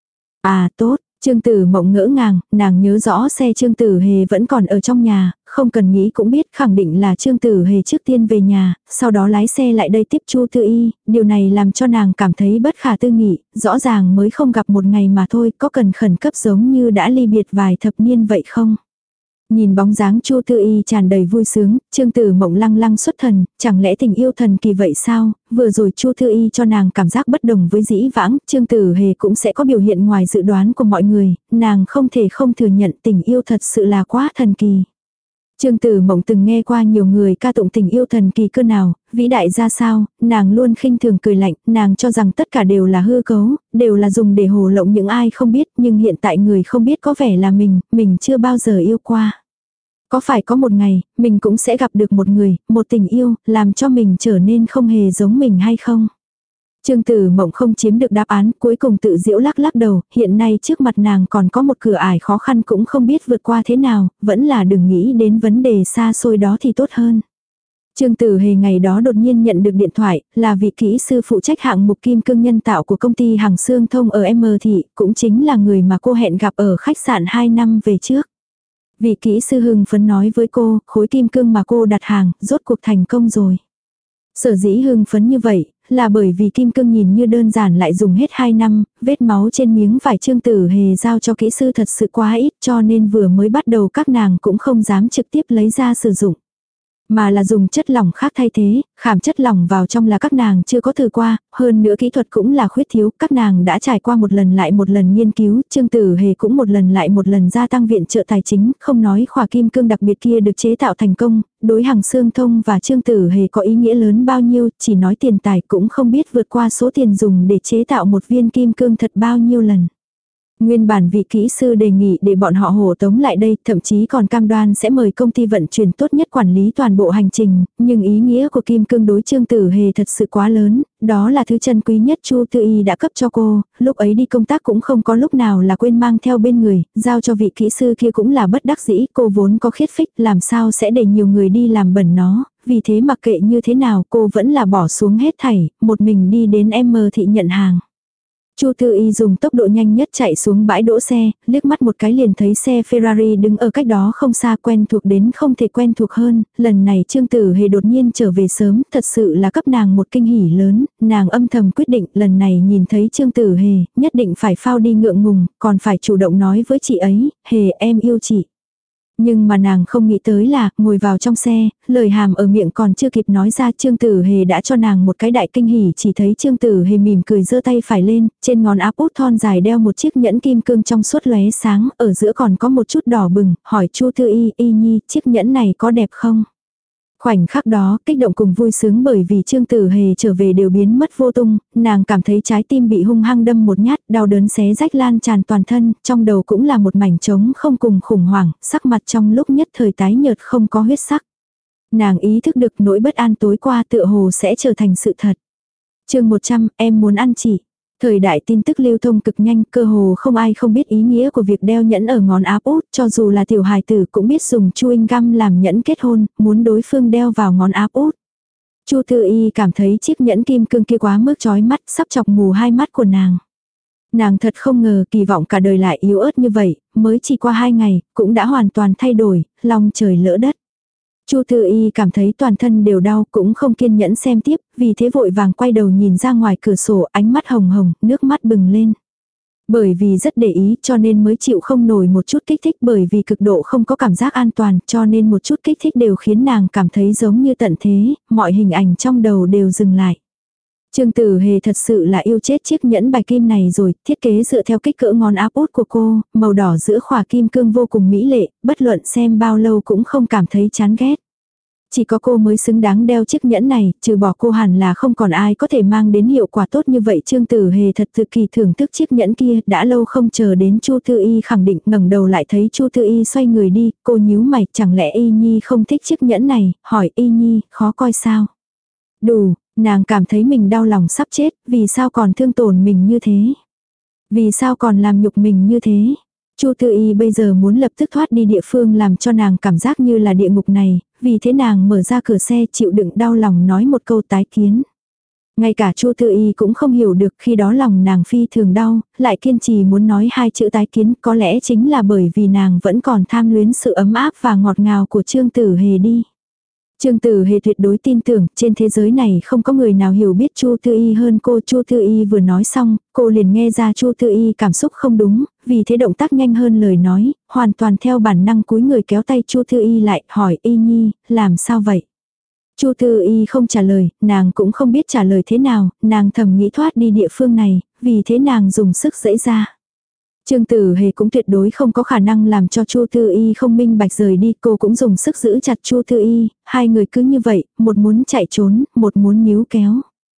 À tốt. Trương Tử Mộng ngỡ ngàng, nàng nhớ rõ xe Trương Tử Hề vẫn còn ở trong nhà, không cần nghĩ cũng biết khẳng định là Trương Tử Hề trước tiên về nhà, sau đó lái xe lại đây tiếp Chu Tư Y, điều này làm cho nàng cảm thấy bất khả tư nghị, rõ ràng mới không gặp một ngày mà thôi, có cần khẩn cấp giống như đã ly biệt vài thập niên vậy không? Nhìn bóng dáng Chu Tư Y tràn đầy vui sướng, Trương Tử Mộng lăng lăng xuất thần, chẳng lẽ tình yêu thần kỳ vậy sao? Vừa rồi Chu Tư Y cho nàng cảm giác bất đồng với dĩ vãng, Trương Tử Hề cũng sẽ có biểu hiện ngoài dự đoán của mọi người, nàng không thể không thừa nhận tình yêu thật sự là quá thần kỳ. Trương Tử Mộng từng nghe qua nhiều người ca tụng tình yêu thần kỳ cơ nào, vĩ đại ra sao, nàng luôn khinh thường cười lạnh, nàng cho rằng tất cả đều là hư cấu, đều là dùng để hồ lộng những ai không biết, nhưng hiện tại người không biết có vẻ là mình, mình chưa bao giờ yêu qua. Có phải có một ngày, mình cũng sẽ gặp được một người, một tình yêu, làm cho mình trở nên không hề giống mình hay không? Trương Tử Mộng không chiếm được đáp án, cuối cùng tự giễu lắc lắc đầu, hiện nay trước mặt nàng còn có một cửa ải khó khăn cũng không biết vượt qua thế nào, vẫn là đừng nghĩ đến vấn đề xa xôi đó thì tốt hơn. Trương Tử Hề ngày đó đột nhiên nhận được điện thoại, là vị kỹ sư phụ trách hạng mục kim cương nhân tạo của công ty Hằng Xương Thông ở M Thị, cũng chính là người mà cô hẹn gặp ở khách sạn hai năm về trước. Vị kỹ sư hưng phấn nói với cô, khối kim cương mà cô đặt hàng, rốt cuộc thành công rồi. Sở dĩ hưng phấn như vậy, là bởi vì kim cương nhìn như đơn giản lại dùng hết hai năm, vết máu trên miếng vải Trương Tử Hề giao cho kỹ sư thật sự quá ít cho nên vừa mới bắt đầu các nàng cũng không dám trực tiếp lấy ra sử dụng. Mà là dùng chất lỏng khác thay thế, khảm chất lỏng vào trong là các nàng chưa có thử qua, hơn nữa kỹ thuật cũng là khuyết thiếu, các nàng đã trải qua một lần lại một lần nghiên cứu, Trương Tử Hề cũng một lần lại một lần gia tăng viện trợ tài chính, không nói khỏa kim cương đặc biệt kia được chế tạo thành công, đối Hằng Xương Thông và Trương Tử Hề có ý nghĩa lớn bao nhiêu, chỉ nói tiền tài cũng không biết vượt qua số tiền dùng để chế tạo một viên kim cương thật bao nhiêu lần. Nguyên bản vị kỹ sư đề nghị để bọn họ hộ tống lại đây, thậm chí còn cam đoan sẽ mời công ty vận chuyển tốt nhất quản lý toàn bộ hành trình, nhưng ý nghĩa của kim cương đối Trương Tử Hề thật sự quá lớn, đó là thứ chân quý nhất Chu Tư Y đã cấp cho cô, lúc ấy đi công tác cũng không có lúc nào là quên mang theo bên người, giao cho vị kỹ sư kia cũng là bất đắc dĩ, cô vốn có khiết phích, làm sao sẽ để nhiều người đi làm bẩn nó, vì thế mặc kệ như thế nào cô vẫn là bỏ xuống hết thảy, một mình đi đến M Thị nhận hàng. Chu Tư Y dùng tốc độ nhanh nhất chạy xuống bãi đỗ xe, liếc mắt một cái liền thấy xe Ferrari đứng ở cách đó không xa, quen thuộc đến không thể quen thuộc hơn, lần này Trương Tử Hề đột nhiên trở về sớm, thật sự là cấp nàng một kinh hỉ lớn, nàng âm thầm quyết định lần này nhìn thấy Trương Tử Hề, nhất định phải phao đi ngượng ngùng, còn phải chủ động nói với chị ấy, Hề em yêu chị. Nhưng mà nàng không nghĩ tới là, ngồi vào trong xe, lời hàm ở miệng còn chưa kịp nói ra, Trương Tử Hề đã cho nàng một cái đại kinh hỉ, chỉ thấy Trương Tử Hề mỉm cười giơ tay phải lên, trên ngón áp út thon dài đeo một chiếc nhẫn kim cương trong suốt lóe sáng, ở giữa còn có một chút đỏ bừng, hỏi Chu Tư Y, Y Nhi, chiếc nhẫn này có đẹp không? Khoảnh khắc đó, kích động cùng vui sướng bởi vì Trương Tử Hề trở về đều biến mất vô tung, nàng cảm thấy trái tim bị hung hăng đâm một nhát, đau đớn xé rách lan tràn toàn thân, trong đầu cũng là một mảnh trống không cùng khủng hoảng, sắc mặt trong lúc nhất thời tái nhợt không có huyết sắc. Nàng ý thức được nỗi bất an tối qua tựa hồ sẽ trở thành sự thật. Chương một trăm, em muốn ăn chị. Thời đại tin tức lưu thông cực nhanh, cơ hồ không ai không biết ý nghĩa của việc đeo nhẫn ở ngón áp út, cho dù là tiểu hài tử cũng biết dùng chewing gum làm nhẫn kết hôn, muốn đối phương đeo vào ngón áp út. Chu Tư Y cảm thấy chiếc nhẫn kim cương kia quá mức chói mắt, sắp chọc mù hai mắt của nàng. Nàng thật không ngờ kỳ vọng cả đời lại yếu ớt như vậy, mới chỉ qua hai ngày, cũng đã hoàn toàn thay đổi, lòng trời lỡ đất. Chu Tư Y cảm thấy toàn thân đều đau, cũng không kiên nhẫn xem tiếp, vì thế vội vàng quay đầu nhìn ra ngoài cửa sổ, ánh mắt hồng hồng, nước mắt bừng lên. Bởi vì rất để ý cho nên mới chịu không nổi một chút kích thích, bởi vì cực độ không có cảm giác an toàn cho nên một chút kích thích đều khiến nàng cảm thấy giống như tận thế, mọi hình ảnh trong đầu đều dừng lại. Trương Tử Hề thật sự là yêu chết chiếc nhẫn bạch kim này rồi, thiết kế dựa theo kích cỡ ngón áp út của cô, màu đỏ giữa khỏa kim cương vô cùng mỹ lệ, bất luận xem bao lâu cũng không cảm thấy chán ghét. Chỉ có cô mới xứng đáng đeo chiếc nhẫn này, trừ bỏ cô hẳn là không còn ai có thể mang đến hiệu quả tốt như vậy. Trương Tử Hề thật cực kỳ thưởng thức chiếc nhẫn kia, đã lâu không chờ đến Chu Tư Y khẳng định, ngẩng đầu lại thấy Chu Tư Y xoay người đi, cô nhíu mày, chẳng lẽ Y Nhi không thích chiếc nhẫn này, hỏi Y Nhi, khó coi sao? Đủ, nàng cảm thấy mình đau lòng sắp chết, vì sao còn thương tổn mình như thế? Vì sao còn làm nhục mình như thế? Chu Tư Y bây giờ muốn lập tức thoát đi địa phương làm cho nàng cảm giác như là địa ngục này, vì thế nàng mở ra cửa xe chịu đựng đau lòng nói một câu tái kiến. Ngay cả Chu Tư Y cũng không hiểu được, khi đó lòng nàng phi thường đau, lại kiên trì muốn nói hai chữ tái kiến, có lẽ chính là bởi vì nàng vẫn còn tham luyến sự ấm áp và ngọt ngào của Trương Tử Hề đi. Trương Tử Hề tuyệt đối tin tưởng, trên thế giới này không có người nào hiểu biết Chu Tư Y hơn cô. Chu Tư Y vừa nói xong, cô liền nghe ra Chu Tư Y cảm xúc không đúng, vì thế động tác nhanh hơn lời nói, hoàn toàn theo bản năng cúi người kéo tay Chu Tư Y lại, hỏi Y Nhi, làm sao vậy? Chu Tư Y không trả lời, nàng cũng không biết trả lời thế nào, nàng thầm nghĩ thoát đi địa phương này, vì thế nàng dùng sức giãy ra. Trương Tử Hề cũng tuyệt đối không có khả năng làm cho Chu Tư Y không minh bạch rời đi, cô cũng dùng sức giữ chặt Chu Tư Y, hai người cứ như vậy, một muốn chạy trốn, một muốn níu kéo.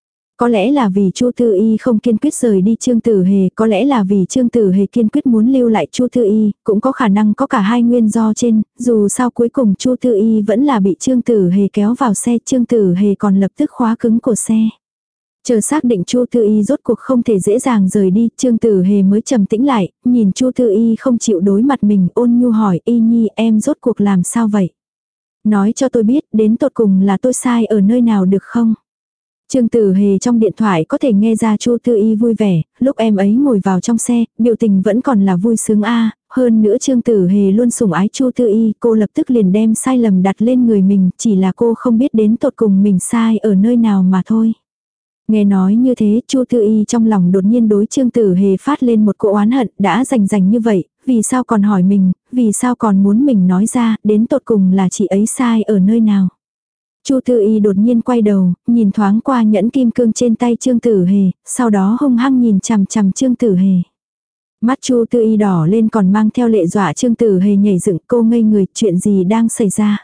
Có lẽ là vì Chu Tư Y không kiên quyết rời đi Trương Tử Hề, có lẽ là vì Trương Tử Hề kiên quyết muốn lưu lại Chu Tư Y, cũng có khả năng có cả hai nguyên do trên, dù sao cuối cùng Chu Tư Y vẫn là bị Trương Tử Hề kéo vào xe, Trương Tử Hề còn lập tức khóa cứng cổ xe. Chờ xác định Chu Tư Y rốt cuộc không thể dễ dàng rời đi, Trương Tử Hề mới trầm tĩnh lại, nhìn Chu Tư Y không chịu đối mặt mình, ôn nhu hỏi, Y Nhi em rốt cuộc làm sao vậy? Nói cho tôi biết đến tột cùng là tôi sai ở nơi nào được không? Trương Tử Hề trong điện thoại có thể nghe ra Chu Tư Y vui vẻ, lúc em ấy ngồi vào trong xe, biểu tình vẫn còn là vui sướng a. Hơn nữa Trương Tử Hề luôn sủng ái Chu Tư Y, cô lập tức liền đem sai lầm đặt lên người mình, chỉ là cô không biết đến tột cùng mình sai ở nơi nào mà thôi. Nghe nói như thế, Chu Tư Y trong lòng đột nhiên đối Trương Tử Hề phát lên một cỗ oán hận, đã rành rành như vậy, vì sao còn hỏi mình, vì sao còn muốn mình nói ra, đến tột cùng là chị ấy sai ở nơi nào. Chu Tư Y đột nhiên quay đầu, nhìn thoáng qua nhẫn kim cương trên tay Trương Tử Hề, sau đó hung hăng nhìn chằm chằm Trương Tử Hề. Mắt Chu Tư Y đỏ lên còn mang theo lệ dọa Trương Tử Hề nhảy dựng, cô ngây người, chuyện gì đang xảy ra.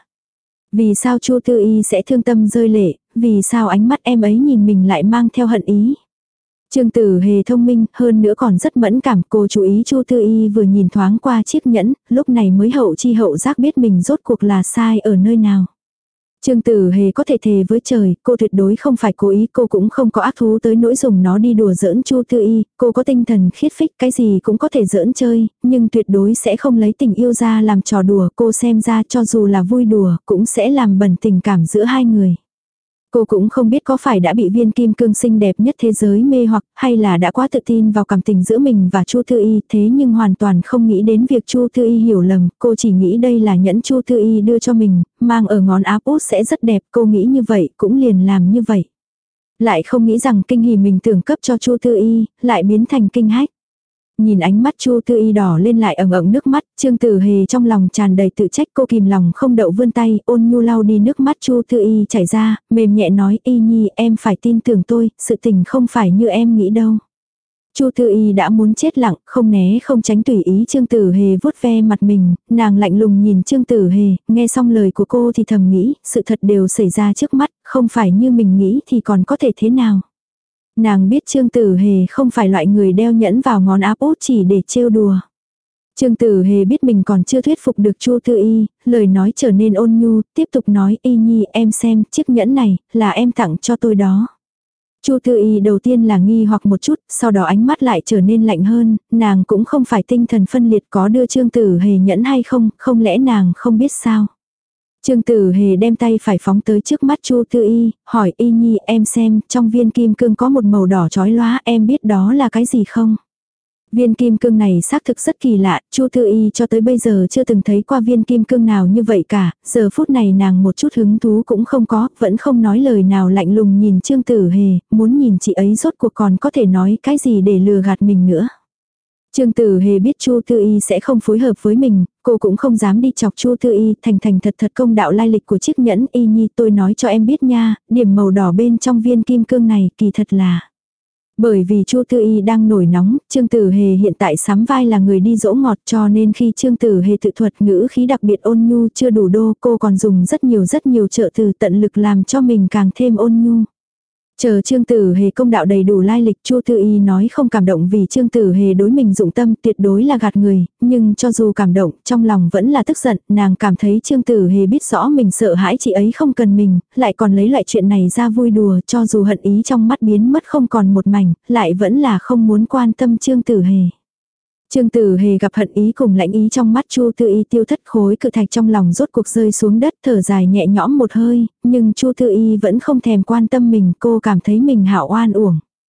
Vì sao Chu Tư Y sẽ thương tâm rơi lệ, vì sao ánh mắt em ấy nhìn mình lại mang theo hận ý. Trương Tử Hề thông minh, hơn nữa còn rất mẫn cảm, cô chú ý Chu Tư Y vừa nhìn thoáng qua chiếc nhẫn, lúc này mới hậu chi hậu giác biết mình rốt cuộc là sai ở nơi nào. Trương Tử Hề có thể thề với trời, cô tuyệt đối không phải cố ý, cô cũng không có ác thú tới nỗi dùng nó đi đùa giỡn Chu Tư Y, cô có tinh thần khiết phích, cái gì cũng có thể giỡn chơi, nhưng tuyệt đối sẽ không lấy tình yêu ra làm trò đùa, cô xem ra cho dù là vui đùa, cũng sẽ làm bẩn tình cảm giữa hai người. Cô cũng không biết có phải đã bị viên kim cương xinh đẹp nhất thế giới mê hoặc, hay là đã quá tự tin vào cảm tình giữa mình và Chu Tư Y, thế nhưng hoàn toàn không nghĩ đến việc Chu Tư Y hiểu lầm, cô chỉ nghĩ đây là nhẫn Chu Tư Y đưa cho mình, mang ở ngón áp út sẽ rất đẹp, cô nghĩ như vậy, cũng liền làm như vậy. Lại không nghĩ rằng kinh hỉ mình tưởng cấp cho Chu Tư Y, lại biến thành kinh hách. Nhìn ánh mắt Chu Tư Y đỏ lên lại ẩn ẩn nước mắt, Trương Tử Hề trong lòng tràn đầy tự trách, cô kìm lòng không đậu vươn tay, ôn nhu lau đi nước mắt Chu Tư Y chảy ra, mềm nhẹ nói, Y Nhi em phải tin tưởng tôi, sự tình không phải như em nghĩ đâu. Chu Tư Y đã muốn chết lặng, không né không tránh tùy ý Trương Tử Hề vuốt ve mặt mình, nàng lạnh lùng nhìn Trương Tử Hề, nghe xong lời của cô thì thầm nghĩ, sự thật đều xảy ra trước mắt, không phải như mình nghĩ thì còn có thể thế nào. Nàng biết Trương Tử Hề không phải loại người đeo nhẫn vào ngón áp út chỉ để trêu đùa. Trương Tử Hề biết mình còn chưa thuyết phục được Chu Tư Y, lời nói trở nên ôn nhu, tiếp tục nói, Y Nhi em xem, chiếc nhẫn này, là em tặng cho tôi đó. Chu Tư Y đầu tiên là nghi hoặc một chút, sau đó ánh mắt lại trở nên lạnh hơn, nàng cũng không phải tinh thần phân liệt có đưa Trương Tử Hề nhẫn hay không, không lẽ nàng không biết sao. Trương Tử Hề đem tay phải phóng tới trước mắt Chu Tư Y, hỏi Y Nhi em xem, trong viên kim cương có một màu đỏ chói lóa, em biết đó là cái gì không? Viên kim cương này xác thực rất kỳ lạ, Chu Tư Y cho tới bây giờ chưa từng thấy qua viên kim cương nào như vậy cả, giờ phút này nàng một chút hứng thú cũng không có, vẫn không nói lời nào lạnh lùng nhìn Trương Tử Hề, muốn nhìn chị ấy rốt cuộc còn có thể nói cái gì để lừa gạt mình nữa. Trương Tử Hề biết Chu Tư Y sẽ không phối hợp với mình, cô cũng không dám đi chọc Chu Tư Y, thành thành thật thật công đạo lai lịch của chiếc nhẫn. Y Nhi tôi nói cho em biết nha, điểm màu đỏ bên trong viên kim cương này kỳ thật là. Bởi vì Chu Tư Y đang nổi nóng, Trương Tử Hề hiện tại sắm vai là người đi dỗ ngọt, cho nên khi Trương Tử Hề tự thuật ngữ khí đặc biệt ôn nhu chưa đủ đô, cô còn dùng rất nhiều rất nhiều trợ từ tận lực làm cho mình càng thêm ôn nhu. Chờ Trương Tử Hề công đạo đầy đủ lai lịch, Chu Tư Y nói không cảm động vì Trương Tử Hề đối mình dụng tâm, tuyệt đối là gạt người, nhưng cho dù cảm động, trong lòng vẫn là tức giận, nàng cảm thấy Trương Tử Hề biết rõ mình sợ hãi chị ấy không cần mình, lại còn lấy loại chuyện này ra vui đùa, cho dù hận ý trong mắt biến mất không còn một mảnh, lại vẫn là không muốn quan tâm Trương Tử Hề. Trương Tử Hề gặp hận ý cùng lãnh ý trong mắt Chu Tư Y tiêu thất, khối cự thạch trong lòng rốt cuộc rơi xuống đất, thở dài nhẹ nhõm một hơi, nhưng Chu Tư Y vẫn không thèm quan tâm mình, cô cảm thấy mình hảo oan uổng.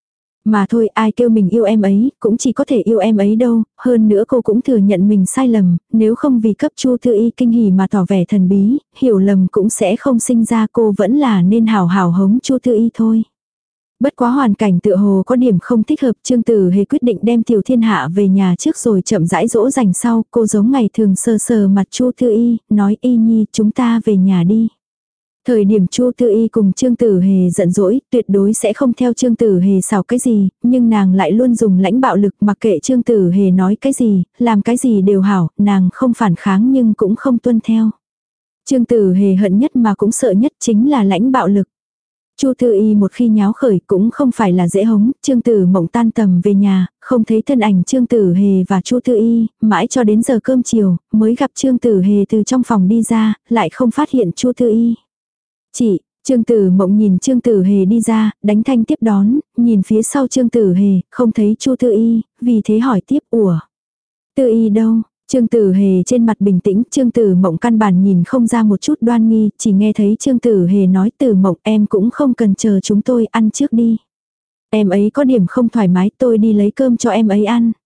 Mà thôi, ai kêu mình yêu em ấy, cũng chỉ có thể yêu em ấy đâu, hơn nữa cô cũng thừa nhận mình sai lầm, nếu không vì cấp Chu Thư Y kinh hỉ mà tỏ vẻ thần bí, hiểu lầm cũng sẽ không sinh ra, cô vẫn là nên hào hào hống Chu Thư Y thôi. Bất quá hoàn cảnh tựa hồ có điểm không thích hợp, Trương Tử Hề quyết định đem Tiểu Thiên Hạ về nhà trước rồi chậm rãi dỗ dành sau, cô giống ngày thường sờ sờ mặt Chu Thư Y, nói Y Nhi chúng ta về nhà đi. Thời điểm Chu Tư Y cùng Trương Tử Hề giận dỗi, tuyệt đối sẽ không theo Trương Tử Hề xào cái gì, nhưng nàng lại luôn dùng lãnh bạo lực, mặc kệ Trương Tử Hề nói cái gì, làm cái gì đều hảo, nàng không phản kháng nhưng cũng không tuân theo. Trương Tử Hề hận nhất mà cũng sợ nhất chính là lãnh bạo lực. Chu Tư Y một khi nháo khởi cũng không phải là dễ hống, Trương Tử Mộng tan tầm về nhà, không thấy thân ảnh Trương Tử Hề và Chu Tư Y, mãi cho đến giờ cơm chiều, mới gặp Trương Tử Hề từ trong phòng đi ra, lại không phát hiện Chu Tư Y. Chị, Trương Tử Mộng nhìn Trương Tử Hề đi ra, đánh thanh tiếp đón, nhìn phía sau Trương Tử Hề, không thấy Chu Tư Y, vì thế hỏi tiếp, ủa, Tư Y đâu? Trương Tử Hề trên mặt bình tĩnh, Trương Tử Mộng căn bản nhìn không ra một chút đoan nghi, chỉ nghe thấy Trương Tử Hề nói, Tử Mộng em cũng không cần chờ chúng tôi, ăn trước đi. Em ấy có điểm không thoải mái, tôi đi lấy cơm cho em ấy ăn.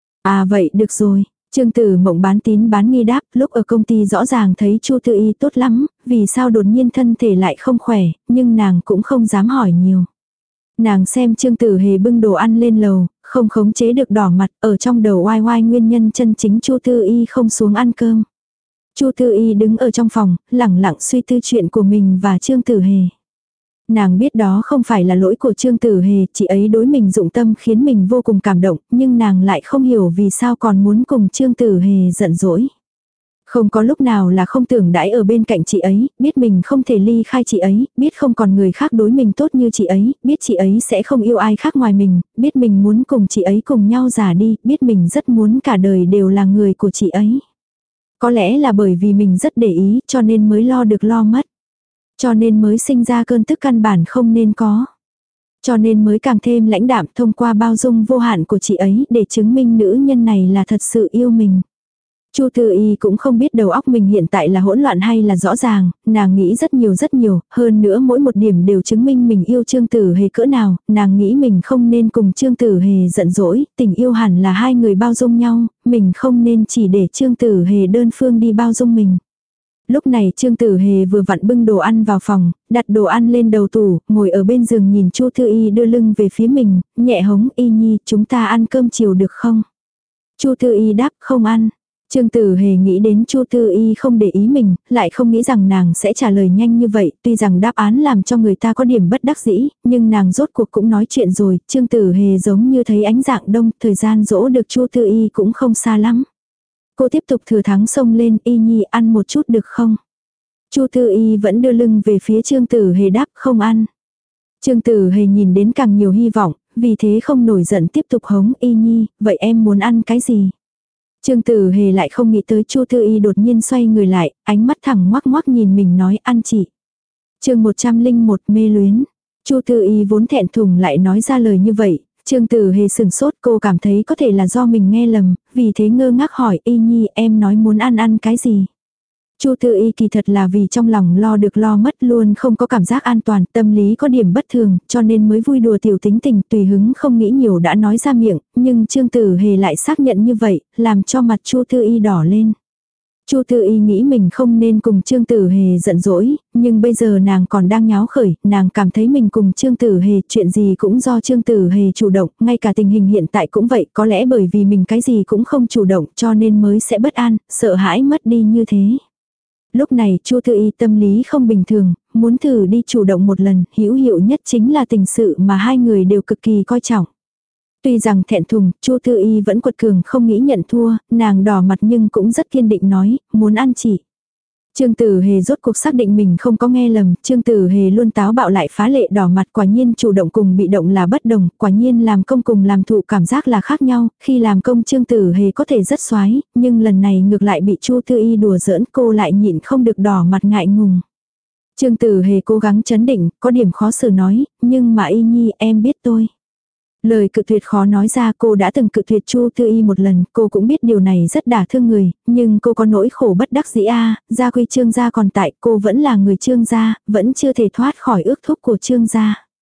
À vậy được rồi. Trương Tử Mộng bán tín bán nghi đáp, lúc ở công ty rõ ràng thấy Chu Tư Y tốt lắm, vì sao đột nhiên thân thể lại không khỏe, nhưng nàng cũng không dám hỏi nhiều. Nàng xem Trương Tử Hề bưng đồ ăn lên lầu, không khống chế được đỏ mặt, ở trong đầu oai oai nguyên nhân chân chính Chu Tư Y không xuống ăn cơm. Chu Tư Y đứng ở trong phòng, lẳng lặng suy tư chuyện của mình và Trương Tử Hề. Nàng biết đó không phải là lỗi của Trương Tử Hề, chị ấy đối mình dụng tâm khiến mình vô cùng cảm động, nhưng nàng lại không hiểu vì sao còn muốn cùng Trương Tử Hề giận dỗi. Không có lúc nào là không tưởng đãi ở bên cạnh chị ấy, biết mình không thể ly khai chị ấy, biết không còn người khác đối mình tốt như chị ấy, biết chị ấy sẽ không yêu ai khác ngoài mình, biết mình muốn cùng chị ấy cùng nhau già đi, biết mình rất muốn cả đời đều là người của chị ấy. Có lẽ là bởi vì mình rất để ý cho nên mới lo được lo mất. Cho nên mới sinh ra cơn tức căn bản không nên có. Cho nên mới càng thêm lãnh đạm thông qua bao dung vô hạn của chị ấy để chứng minh nữ nhân này là thật sự yêu mình. Chu Tư Y cũng không biết đầu óc mình hiện tại là hỗn loạn hay là rõ ràng, nàng nghĩ rất nhiều rất nhiều, hơn nữa mỗi một điểm đều chứng minh mình yêu Trương Tử Hề cỡ nào, nàng nghĩ mình không nên cùng Trương Tử Hề giận dỗi, tình yêu hẳn là hai người bao dung nhau, mình không nên chỉ để Trương Tử Hề đơn phương đi bao dung mình. Lúc này Trương Tử Hề vừa vặn bưng đồ ăn vào phòng, đặt đồ ăn lên đầu tủ, ngồi ở bên giường nhìn Chu Tư Y đưa lưng về phía mình, nhẹ hống, Y Nhi, chúng ta ăn cơm chiều được không? Chu Tư Y đáp, không ăn. Trương Tử Hề nghĩ đến Chu Tư Y không để ý mình, lại không nghĩ rằng nàng sẽ trả lời nhanh như vậy, tuy rằng đáp án làm cho người ta có điểm bất đắc dĩ, nhưng nàng rốt cuộc cũng nói chuyện rồi, Trương Tử Hề giống như thấy ánh dạng đông, thời gian dỗ được Chu Tư Y cũng không xa lắm. Cô tiếp tục thừa thắng xông lên, Y Nhi ăn một chút được không? Chu Tư Y vẫn đưa lưng về phía Trương Tử Hề đáp không ăn. Trương Tử Hề nhìn đến càng nhiều hy vọng, vì thế không nổi giận tiếp tục hống, Y Nhi, vậy em muốn ăn cái gì? Trương Tử Hề lại không nghĩ tới Chu Tư Y đột nhiên xoay người lại, ánh mắt thẳng ngoắc ngoắc nhìn mình nói ăn chị. Chương một trăm lẻ một mê luyến. Chu Tư Y vốn thẹn thùng lại nói ra lời như vậy, Trương Tử Hề sừng sốt, cô cảm thấy có thể là do mình nghe lầm, vì thế ngơ ngác hỏi, Y Nhi em nói muốn ăn ăn cái gì? Chu Tư Y kỳ thật là vì trong lòng lo được lo mất, luôn không có cảm giác an toàn, tâm lý có điểm bất thường, cho nên mới vui đùa tiểu tính tình, tùy hứng không nghĩ nhiều đã nói ra miệng, nhưng Trương Tử Hề lại xác nhận như vậy, làm cho mặt Chu Tư Y đỏ lên. Chu Tư Y nghĩ mình không nên cùng Trương Tử Hề giận dỗi, nhưng bây giờ nàng còn đang nháo khởi, nàng cảm thấy mình cùng Trương Tử Hề chuyện gì cũng do Trương Tử Hề chủ động, ngay cả tình hình hiện tại cũng vậy, có lẽ bởi vì mình cái gì cũng không chủ động cho nên mới sẽ bất an, sợ hãi mất đi như thế. Lúc này Chu Tư Y tâm lý không bình thường, muốn thử đi chủ động một lần, hữu hiệu nhất chính là tình sự mà hai người đều cực kỳ coi trọng. Tuy rằng thẹn thùng, Chu Tư Y vẫn quật cường không nghĩ nhận thua, nàng đỏ mặt nhưng cũng rất kiên định nói, muốn ăn chị. Trương Tử Hề rốt cuộc xác định mình không có nghe lầm, Trương Tử Hề luôn táo bạo lại phá lệ đỏ mặt, quả nhiên chủ động cùng bị động là bất đồng, quả nhiên làm công cùng làm thụ cảm giác là khác nhau, khi làm công Trương Tử Hề có thể rất xoái, nhưng lần này ngược lại bị Chu Tư Y đùa giỡn, cô lại nhịn không được đỏ mặt ngại ngùng. Trương Tử Hề cố gắng chấn định, có điểm khó xử nói, nhưng mà Y Nhi em biết tôi. Lời cự tuyệt khó nói ra, cô đã từng cự tuyệt Chu Tư Y một lần, cô cũng biết điều này rất đả thương người, nhưng cô có nỗi khổ bất đắc dĩ a, gia quy Trương gia còn tại, cô vẫn là người Trương gia, vẫn chưa thể thoát khỏi ước thúc của Trương gia.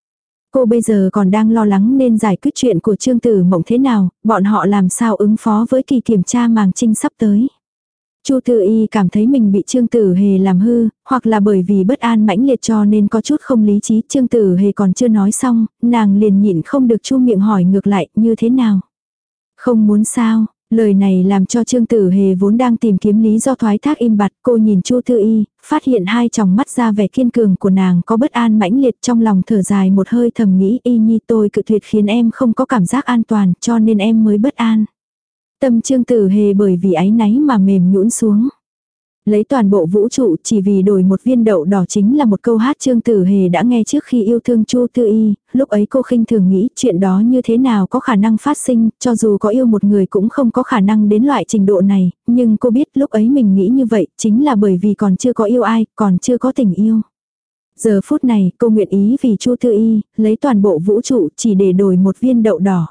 Cô bây giờ còn đang lo lắng nên giải quyết chuyện của Trương Tử Mộng thế nào, bọn họ làm sao ứng phó với kỳ kiểm tra màng trinh sắp tới. Chu Tư Y cảm thấy mình bị Trương Tử Hề làm hư, hoặc là bởi vì bất an mãnh liệt cho nên có chút không lý trí. Trương Tử Hề còn chưa nói xong, nàng liền nhịn không được chu miệng hỏi ngược lại, như thế nào? Không muốn sao? Lời này làm cho Trương Tử Hề vốn đang tìm kiếm lý do thoái thác im bặt. Cô nhìn Chu Tư Y, phát hiện hai tròng mắt ra vẻ kiên cường của nàng có bất an mãnh liệt, trong lòng thở dài một hơi thầm nghĩ, Y Nhi tôi cự tuyệt khiến em không có cảm giác an toàn cho nên em mới bất an. Tâm Trương Tử Hề bởi vì áy náy mà mềm nhũn xuống. Lấy toàn bộ vũ trụ chỉ vì đổi một viên đậu đỏ chính là một câu hát Trương Tử Hề đã nghe trước khi yêu thương Chu Tư Y. Lúc ấy cô khinh thường nghĩ chuyện đó như thế nào có khả năng phát sinh, cho dù có yêu một người cũng không có khả năng đến loại trình độ này. Nhưng cô biết lúc ấy mình nghĩ như vậy chính là bởi vì còn chưa có yêu ai, còn chưa có tình yêu. Giờ phút này cô nguyện ý vì Chu Tư Y, lấy toàn bộ vũ trụ chỉ để đổi một viên đậu đỏ.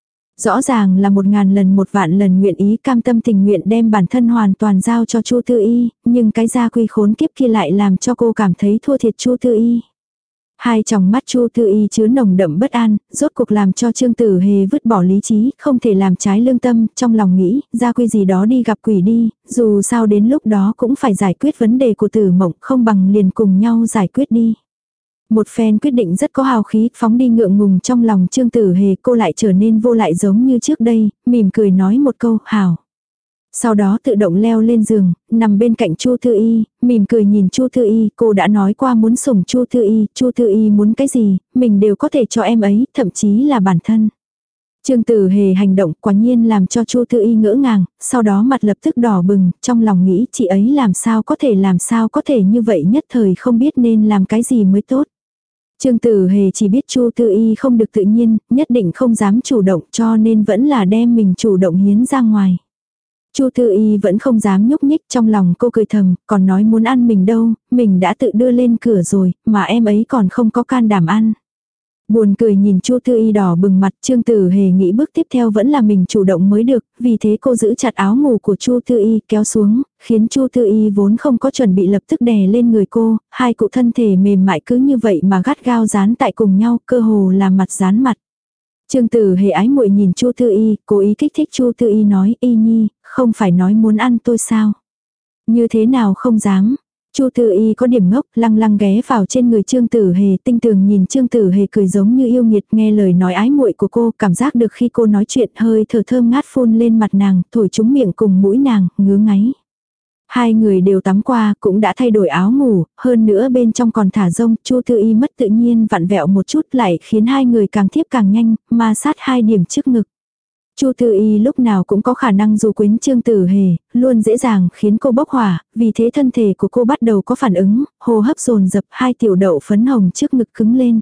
Rõ ràng là một ngàn lần một vạn lần nguyện ý cam tâm tình nguyện đem bản thân hoàn toàn giao cho Chu Tư Y, nhưng cái gia quy khốn kiếp kia lại làm cho cô cảm thấy thua thiệt Chu Tư Y. Hai tròng mắt Chu Tư Y chứa nồng đậm bất an, rốt cuộc làm cho Trương Tử Hề vứt bỏ lý trí, không thể làm trái lương tâm, trong lòng nghĩ, gia quy gì đó đi gặp quỷ đi, dù sao đến lúc đó cũng phải giải quyết vấn đề của Tử Mộng, không bằng liền cùng nhau giải quyết đi. Một phen quyết định rất có hào khí, phóng đi ngượng ngùng trong lòng Trương Tử Hề, cô lại trở nên vô lại giống như trước đây, mỉm cười nói một câu, hảo. Sau đó tự động leo lên giường, nằm bên cạnh Chu Tư Y, mỉm cười nhìn Chu Tư Y, cô đã nói qua muốn sủng Chu Tư Y, Chu Tư Y muốn cái gì, mình đều có thể cho em ấy, thậm chí là bản thân. Trương Tử Hề hành động quả nhiên làm cho Chu Tư Y ngỡ ngàng, sau đó mặt lập tức đỏ bừng, trong lòng nghĩ chị ấy làm sao có thể làm sao có thể như vậy, nhất thời không biết nên làm cái gì mới tốt. Trương Tử Hề chỉ biết Chu Tư Y không được tự nhiên, nhất định không dám chủ động cho nên vẫn là đem mình chủ động hiến ra ngoài. Chu Tư Y vẫn không dám nhúc nhích, trong lòng cô cười thầm, còn nói muốn ăn mình đâu, mình đã tự đưa lên cửa rồi, mà em ấy còn không có can đảm ăn. Buồn cười nhìn Chu Tư Y đỏ bừng mặt, Trương Tử Hề nghĩ bước tiếp theo vẫn là mình chủ động mới được, vì thế cô giữ chặt áo ngủ của Chu Tư Y kéo xuống, khiến Chu Tư Y vốn không có chuẩn bị lập tức đè lên người cô, hai cụ thân thể mềm mại cứ như vậy mà gắt gao dán tại cùng nhau, cơ hồ là mặt dán mặt. Trương Tử Hề ái muội nhìn Chu Tư Y, cố ý kích thích Chu Tư Y nói, Y Nhi, không phải nói muốn ăn tôi sao? Như thế nào không dám? Chu Tư Y có điểm ngốc, lăng lăng ghé vào trên người Trương Tử Hề, tinh tường nhìn Trương Tử Hề cười giống như yêu nghiệt, nghe lời nói ái muội của cô, cảm giác được khi cô nói chuyện hơi thở thơm ngát phun lên mặt nàng, thổi trúng miệng cùng mũi nàng, ngứa ngáy. Hai người đều tắm qua, cũng đã thay đổi áo ngủ, hơn nữa bên trong còn thả rông, Chu Tư Y mất tự nhiên vặn vẹo một chút lại khiến hai người càng tiếp càng nhanh, ma sát hai điểm trước ngực. Chu Tư Y lúc nào cũng có khả năng dù quyến Trương Tử Hề, luôn dễ dàng khiến cô bốc hỏa, vì thế thân thể của cô bắt đầu có phản ứng, hô hấp dồn dập, hai tiểu đậu phấn hồng trước ngực cứng lên.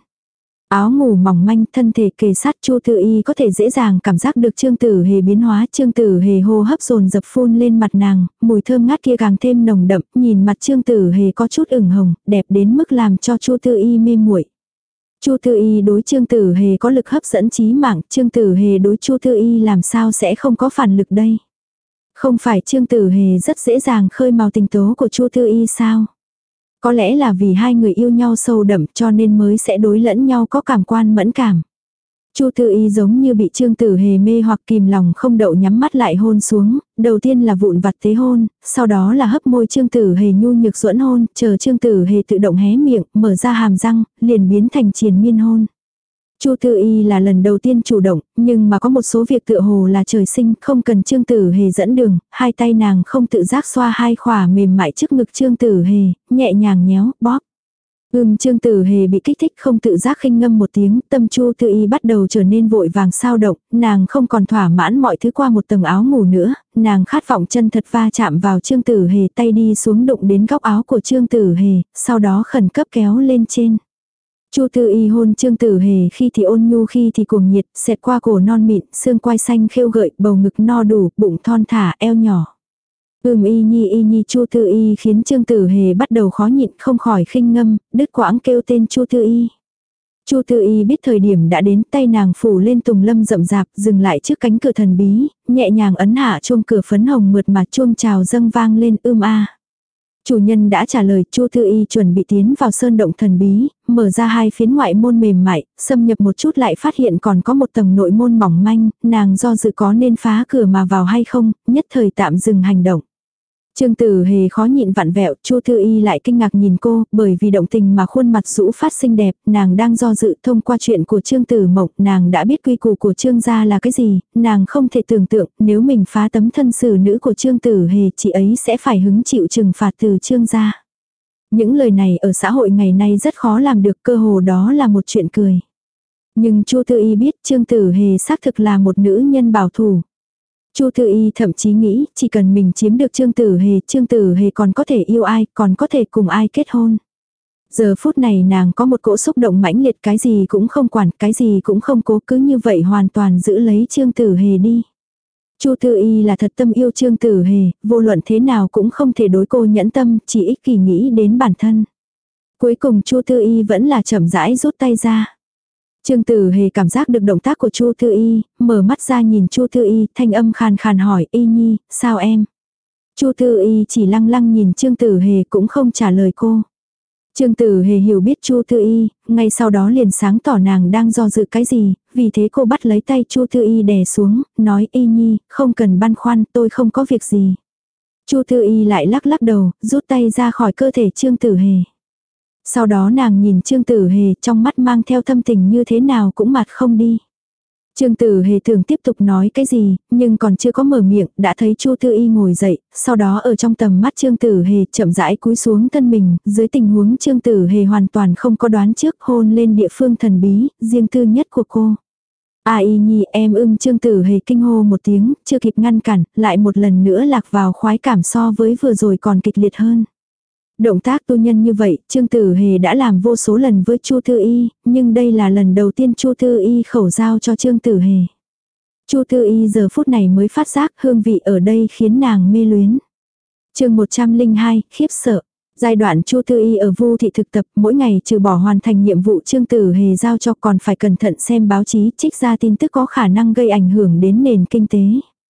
Áo ngủ mỏng manh, thân thể kề sát, Chu Tư Y có thể dễ dàng cảm giác được Trương Tử Hề biến hóa, Trương Tử Hề hô hấp dồn dập phun lên mặt nàng, mùi thơm ngát kia càng thêm nồng đậm, nhìn mặt Trương Tử Hề có chút ửng hồng, đẹp đến mức làm cho Chu Tư Y mê muội. Chu Tư Y đối Trương Tử Hề có lực hấp dẫn chí mạng, Trương Tử Hề đối Chu Tư Y làm sao sẽ không có phản lực đây? Không phải Trương Tử Hề rất dễ dàng khơi mào tình tố của Chu Tư Y sao? Có lẽ là vì hai người yêu nhau sâu đậm cho nên mới sẽ đối lẫn nhau có cảm quan mẫn cảm. Chu Tư Y giống như bị Trương Tử Hề mê hoặc kìm lòng không đậu nhắm mắt lại hôn xuống, đầu tiên là vụn vặt tế hôn, sau đó là hấp môi Trương Tử Hề nhu nhược duẫn hôn, chờ Trương Tử Hề tự động hé miệng, mở ra hàm răng, liền biến thành triền miên hôn. Chu Tư Y là lần đầu tiên chủ động, nhưng mà có một số việc tựa hồ là trời sinh, không cần Trương Tử Hề dẫn đường, hai tay nàng không tự giác xoa hai khỏa mềm mại trước ngực Trương Tử Hề, nhẹ nhàng nhéo, bóp. Ừm Trương Tử Hề bị kích thích không tự giác khinh ngâm một tiếng, tâm Chu Tư Y bắt đầu trở nên vội vàng sao động, nàng không còn thỏa mãn mọi thứ qua một tầng áo ngủ nữa, nàng khát vọng chân thật va chạm vào Trương Tử Hề, tay đi xuống đụng đến góc áo của Trương Tử Hề, sau đó khẩn cấp kéo lên trên. Chu Tư Y hôn Trương Tử Hề khi thì ôn nhu khi thì cuồng nhiệt, xẹt qua cổ non mịn, xương quai xanh khêu gợi, bầu ngực no đủ, bụng thon thả, eo nhỏ. Ừm Y Nhi Y Nhi Chu Tư Y khiến Trương Tử Hề bắt đầu khó nhịn, không khỏi khinh ngâm, đứt quãng kêu tên Chu Tư Y. Chu Tư Y biết thời điểm đã đến, tay nàng phủ lên tùng lâm rậm rạp, dừng lại trước cánh cửa thần bí, nhẹ nhàng ấn hạ chuông cửa phấn hồng mượt mà chuông chào dâng vang lên ưm a. Chủ nhân đã trả lời, Chu Thư Y chuẩn bị tiến vào sơn động thần bí, mở ra hai phiến ngoại môn mềm mại, xâm nhập một chút lại phát hiện còn có một tầng nội môn mỏng manh, nàng do dự có nên phá cửa mà vào hay không, nhất thời tạm dừng hành động. Trương Tử Hề khó nhịn vặn vẹo, Chu Thư Y lại kinh ngạc nhìn cô, bởi vì động tình mà khuôn mặt rũ phát xinh đẹp, nàng đang do dự. Thông qua chuyện của Trương Tử Mộng, nàng đã biết quy củ của Trương gia là cái gì, nàng không thể tưởng tượng nếu mình phá tấm thân xử nữ của Trương Tử Hề, chị ấy sẽ phải hứng chịu trừng phạt từ Trương gia. Những lời này ở xã hội ngày nay rất khó làm được, cơ hồ đó là một chuyện cười. Nhưng Chu Thư Y biết Trương Tử Hề xác thực là một nữ nhân bảo thủ. Chu Thư Y thậm chí nghĩ, chỉ cần mình chiếm được Trương Tử Hề, Trương Tử Hề còn có thể yêu ai, còn có thể cùng ai kết hôn. Giờ phút này nàng có một cỗ xúc động mãnh liệt, cái gì cũng không quản, cái gì cũng không cố, cứ như vậy hoàn toàn giữ lấy Trương Tử Hề đi. Chu Thư Y là thật tâm yêu Trương Tử Hề, vô luận thế nào cũng không thể đối cô nhẫn tâm, chỉ ích kỷ nghĩ đến bản thân. Cuối cùng Chu Thư Y vẫn là chậm rãi rút tay ra. Trương Tử Hề cảm giác được động tác của Chu Thư Y, mở mắt ra nhìn Chu Thư Y, thanh âm khàn khàn hỏi, Y Nhi, sao em? Chu Thư Y chỉ lăng lăng nhìn Trương Tử Hề cũng không trả lời cô. Trương Tử Hề hiểu biết Chu Thư Y, ngay sau đó liền sáng tỏ nàng đang do dự cái gì, vì thế cô bắt lấy tay Chu Thư Y đè xuống, nói Y Nhi, không cần băn khoăn, tôi không có việc gì. Chu Thư Y lại lắc lắc đầu, rút tay ra khỏi cơ thể Trương Tử Hề. Sau đó nàng nhìn Trương Tử Hề, trong mắt mang theo thâm tình như thế nào cũng mặt không đi. Trương Tử Hề thường tiếp tục nói cái gì, nhưng còn chưa có mở miệng, đã thấy Chu Thư Y ngồi dậy, sau đó ở trong tầm mắt Trương Tử Hề chậm rãi cúi xuống thân mình, dưới tình huống Trương Tử Hề hoàn toàn không có đoán trước, hôn lên địa phương thần bí, riêng tư nhất của cô. A Y Nhi, em ưng. Trương Tử Hề kinh hô một tiếng, chưa kịp ngăn cản, lại một lần nữa lạc vào khoái cảm so với vừa rồi còn kịch liệt hơn. Động tác tu nhân như vậy, Trương Tử Hề đã làm vô số lần với Chu Thư Y, nhưng đây là lần đầu tiên Chu Thư Y khẩu giao cho Trương Tử Hề. Chu Thư Y giờ phút này mới phát giác hương vị ở đây khiến nàng mê luyến. Chương một trăm lẻ hai, khiếp sợ. Giai đoạn Chu Thư Y ở Vu thị thực tập, mỗi ngày trừ bỏ hoàn thành nhiệm vụ Trương Tử Hề giao cho còn phải cẩn thận xem báo chí, trích ra tin tức có khả năng gây ảnh hưởng đến nền kinh tế.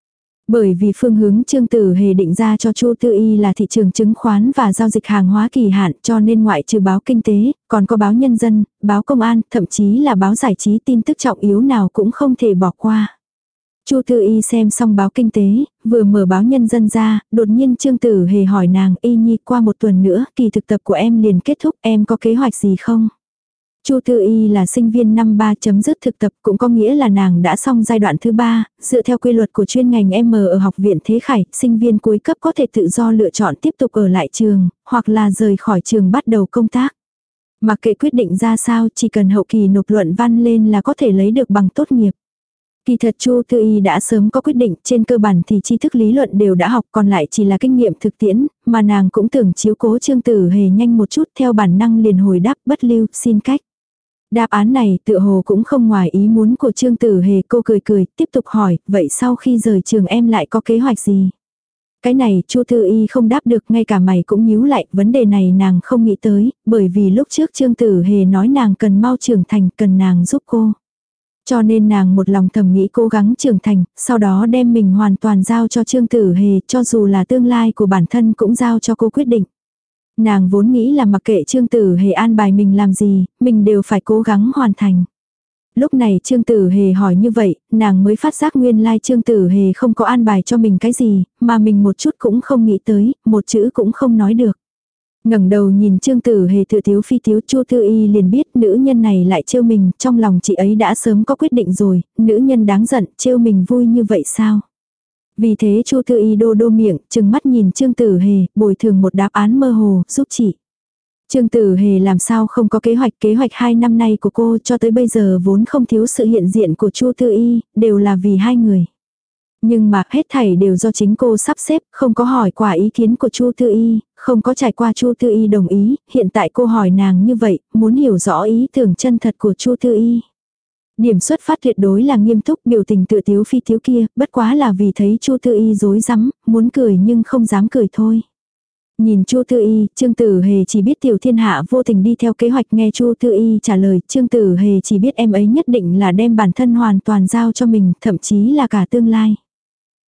Bởi vì phương hướng Trương Tử Hề định ra cho Chu Thư Y là thị trường chứng khoán và giao dịch hàng hóa kỳ hạn, cho nên ngoại trừ báo kinh tế, còn có báo nhân dân, báo công an, thậm chí là báo giải trí, tin tức trọng yếu nào cũng không thể bỏ qua. Chu Thư Y xem xong báo kinh tế, vừa mở báo nhân dân ra, đột nhiên Trương Tử Hề hỏi nàng, Y Nhi, qua một tuần nữa, kỳ thực tập của em liền kết thúc, em có kế hoạch gì không? Chu Thư Y là sinh viên năm ba chấm dứt thực tập, cũng có nghĩa là nàng đã xong giai đoạn thứ ba, dựa theo quy luật của chuyên ngành M ở học viện Thế Khải, sinh viên cuối cấp có thể tự do lựa chọn tiếp tục ở lại trường, hoặc là rời khỏi trường bắt đầu công tác. Mặc kệ quyết định ra sao, chỉ cần hậu kỳ nộp luận văn lên là có thể lấy được bằng tốt nghiệp. Kỳ thật Chu Thư Y đã sớm có quyết định, trên cơ bản thì tri thức lý luận đều đã học, còn lại chỉ là kinh nghiệm thực tiễn, mà nàng cũng tưởng chiếu cố Trương Tử Hề nhanh một chút, theo bản năng liền hồi đáp, bất lưu, xin cách. Đáp án này tựa hồ cũng không ngoài ý muốn của Trương Tử Hề, cô cười cười, tiếp tục hỏi, vậy sau khi rời trường em lại có kế hoạch gì? Cái này Chu Thư Y không đáp được, ngay cả mày cũng nhíu lại, vấn đề này nàng không nghĩ tới, bởi vì lúc trước Trương Tử Hề nói nàng cần mau trưởng thành, cần nàng giúp cô. Cho nên nàng một lòng thầm nghĩ cố gắng trưởng thành, sau đó đem mình hoàn toàn giao cho Trương Tử Hề, cho dù là tương lai của bản thân cũng giao cho cô quyết định. Nàng vốn nghĩ là mặc kệ Trương Tử Hề an bài mình làm gì, mình đều phải cố gắng hoàn thành. Lúc này Trương Tử Hề hỏi như vậy, nàng mới phát giác nguyên lai Trương Tử Hề không có an bài cho mình cái gì, mà mình một chút cũng không nghĩ tới, một chữ cũng không nói được. Ngẩng đầu nhìn Trương Tử Hề tự tiếu phi tiếu, Chu Thư Y liền biết nữ nhân này lại trêu mình, trong lòng chị ấy đã sớm có quyết định rồi, nữ nhân đáng giận, trêu mình vui như vậy sao? Vì thế Chu Thư Y đô đô miệng, chừng mắt nhìn Trương Tử Hề, bồi thường một đáp án mơ hồ, giúp chị. Trương Tử Hề làm sao không có kế hoạch, kế hoạch hai năm nay của cô cho tới bây giờ vốn không thiếu sự hiện diện của Chu Thư Y, đều là vì hai người. Nhưng mà hết thảy đều do chính cô sắp xếp, không có hỏi qua ý kiến của Chu Thư Y, không có trải qua Chu Thư Y đồng ý, hiện tại cô hỏi nàng như vậy, muốn hiểu rõ ý tưởng chân thật của Chu Thư Y. Điểm xuất phát tuyệt đối là nghiêm túc, biểu tình tự tiếu phi tiếu kia, bất quá là vì thấy Chu Thư Y rối rắm, muốn cười nhưng không dám cười thôi. Nhìn Chu Thư Y, Trương Tử Hề chỉ biết Tiểu Thiên Hạ vô tình đi theo kế hoạch, nghe Chu Thư Y trả lời, Trương Tử Hề chỉ biết em ấy nhất định là đem bản thân hoàn toàn giao cho mình, thậm chí là cả tương lai.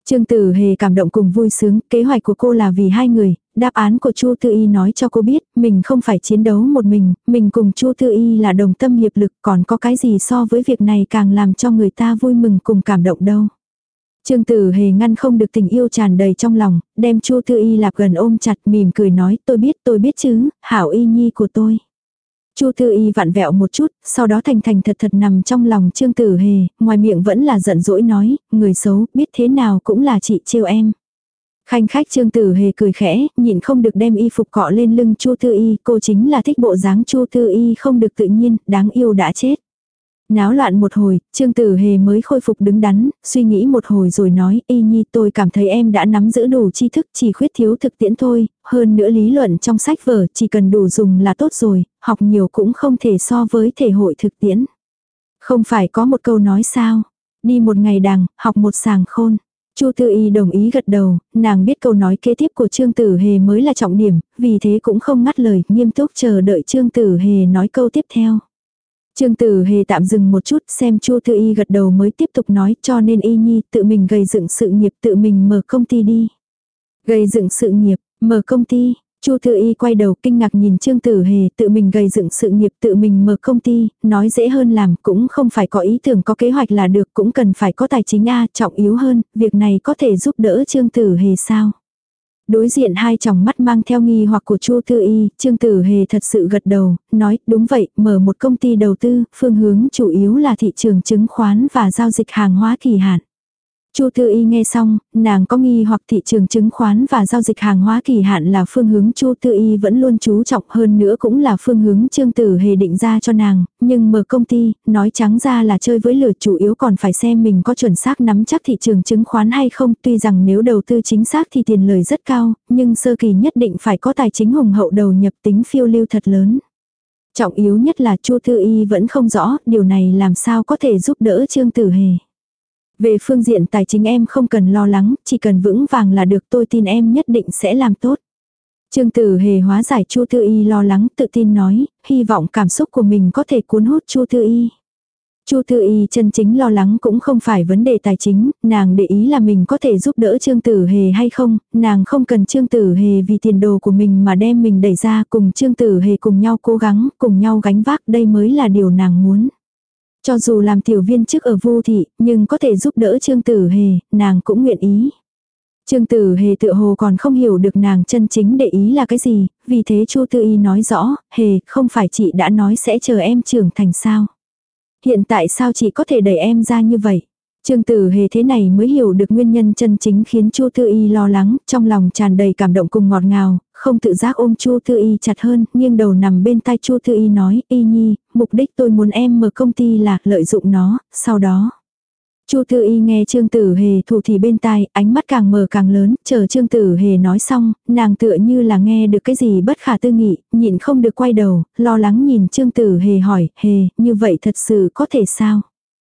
Trương Tử Hề cảm động cùng vui sướng, kế hoạch của cô là vì hai người, đáp án của Chu Tư Y nói cho cô biết, mình không phải chiến đấu một mình, mình cùng Chu Tư Y là đồng tâm hiệp lực, còn có cái gì so với việc này càng làm cho người ta vui mừng cùng cảm động đâu. Trương Tử Hề ngăn không được tình yêu tràn đầy trong lòng, đem Chu Tư Y lạp gần ôm chặt, mỉm cười nói, tôi biết tôi biết chứ, hảo y nhi của tôi. Chu Tư Y vặn vẹo một chút, sau đó thành thành thật thật nằm trong lòng Trương Tử Hề, ngoài miệng vẫn là giận dỗi nói, người xấu, biết thế nào cũng là chị trêu em. Khanh khách Trương Tử Hề cười khẽ, nhịn không được đem y phục cọ lên lưng Chu Tư Y, cô chính là thích bộ dáng Chu Tư Y không được tự nhiên, đáng yêu đã chết. Náo loạn một hồi, Trương Tử Hề mới khôi phục đứng đắn, suy nghĩ một hồi rồi nói, Y Nhi tôi cảm thấy em đã nắm giữ đủ tri thức, chỉ khuyết thiếu thực tiễn thôi, hơn nữa lý luận trong sách vở chỉ cần đủ dùng là tốt rồi, học nhiều cũng không thể so với thể hội thực tiễn. Không phải có một câu nói sao, đi một ngày đàng, học một sàng khôn. Chu Tư Y đồng ý gật đầu, nàng biết câu nói kế tiếp của Trương Tử Hề mới là trọng điểm, vì thế cũng không ngắt lời, nghiêm túc chờ đợi Trương Tử Hề nói câu tiếp theo. Trương Tử Hề tạm dừng một chút xem Chu Tư Y gật đầu mới tiếp tục nói, cho nên Y Nhi tự mình gây dựng sự nghiệp, tự mình mở công ty đi. Gây dựng sự nghiệp, mở công ty. Chu Tư Y quay đầu kinh ngạc nhìn Trương Tử Hề, tự mình gây dựng sự nghiệp, tự mình mở công ty, nói dễ hơn làm, cũng không phải có ý tưởng có kế hoạch là được, cũng cần phải có tài chính a, trọng yếu hơn, việc này có thể giúp đỡ Trương Tử Hề sao? Đối diện hai tròng mắt mang theo nghi hoặc của Chu Tư Y, Trương Tử Hề thật sự gật đầu, nói, đúng vậy, mở một công ty đầu tư, phương hướng chủ yếu là thị trường chứng khoán và giao dịch hàng hóa kỳ hạn. Chu Tư Y nghe xong, nàng có nghi hoặc thị trường chứng khoán và giao dịch hàng hóa kỳ hạn là phương hướng Chu Tư Y vẫn luôn chú trọng, hơn nữa cũng là phương hướng Trương Tử Hề định ra cho nàng, nhưng mở công ty, nói trắng ra là chơi với lửa, chủ yếu còn phải xem mình có chuẩn xác nắm chắc thị trường chứng khoán hay không, tuy rằng nếu đầu tư chính xác thì tiền lời rất cao, nhưng sơ kỳ nhất định phải có tài chính hùng hậu đầu nhập, tính phiêu lưu thật lớn. Trọng yếu nhất là Chu Tư Y vẫn không rõ, điều này làm sao có thể giúp đỡ Trương Tử Hề. Về phương diện tài chính em không cần lo lắng, chỉ cần vững vàng là được, tôi tin em nhất định sẽ làm tốt. Trương Tử Hề hóa giải Chu Tư Y lo lắng, tự tin nói, hy vọng cảm xúc của mình có thể cuốn hút Chu Tư Y. Chu Tư Y chân chính lo lắng cũng không phải vấn đề tài chính, nàng để ý là mình có thể giúp đỡ Trương Tử Hề hay không, nàng không cần Trương Tử Hề vì tiền đồ của mình mà đem mình đẩy ra, cùng Trương Tử Hề cùng nhau cố gắng, cùng nhau gánh vác, đây mới là điều nàng muốn. Cho dù làm tiểu viên chức ở Vu thị, nhưng có thể giúp đỡ Trương Tử Hề, nàng cũng nguyện ý. Trương Tử Hề tựa hồ còn không hiểu được nàng chân chính để ý là cái gì, vì thế Chu Tư Y nói rõ, Hề, không phải chị đã nói sẽ chờ em trưởng thành sao? Hiện tại sao chị có thể đẩy em ra như vậy? Trương Tử Hề thế này mới hiểu được nguyên nhân chân chính khiến Chu Tư Y lo lắng, trong lòng tràn đầy cảm động cùng ngọt ngào, không tự giác ôm Chu Tư Y chặt hơn, nghiêng đầu nằm bên tai Chu Tư Y nói, Y Nhi, mục đích tôi muốn em mở công ty là lợi dụng nó, sau đó. Chu Tư Y nghe Trương Tử Hề thủ thì bên tai, ánh mắt càng mở càng lớn, chờ Trương Tử Hề nói xong, nàng tựa như là nghe được cái gì bất khả tư nghị, nhịn không được quay đầu, lo lắng nhìn Trương Tử Hề hỏi, Hề, như vậy thật sự có thể sao?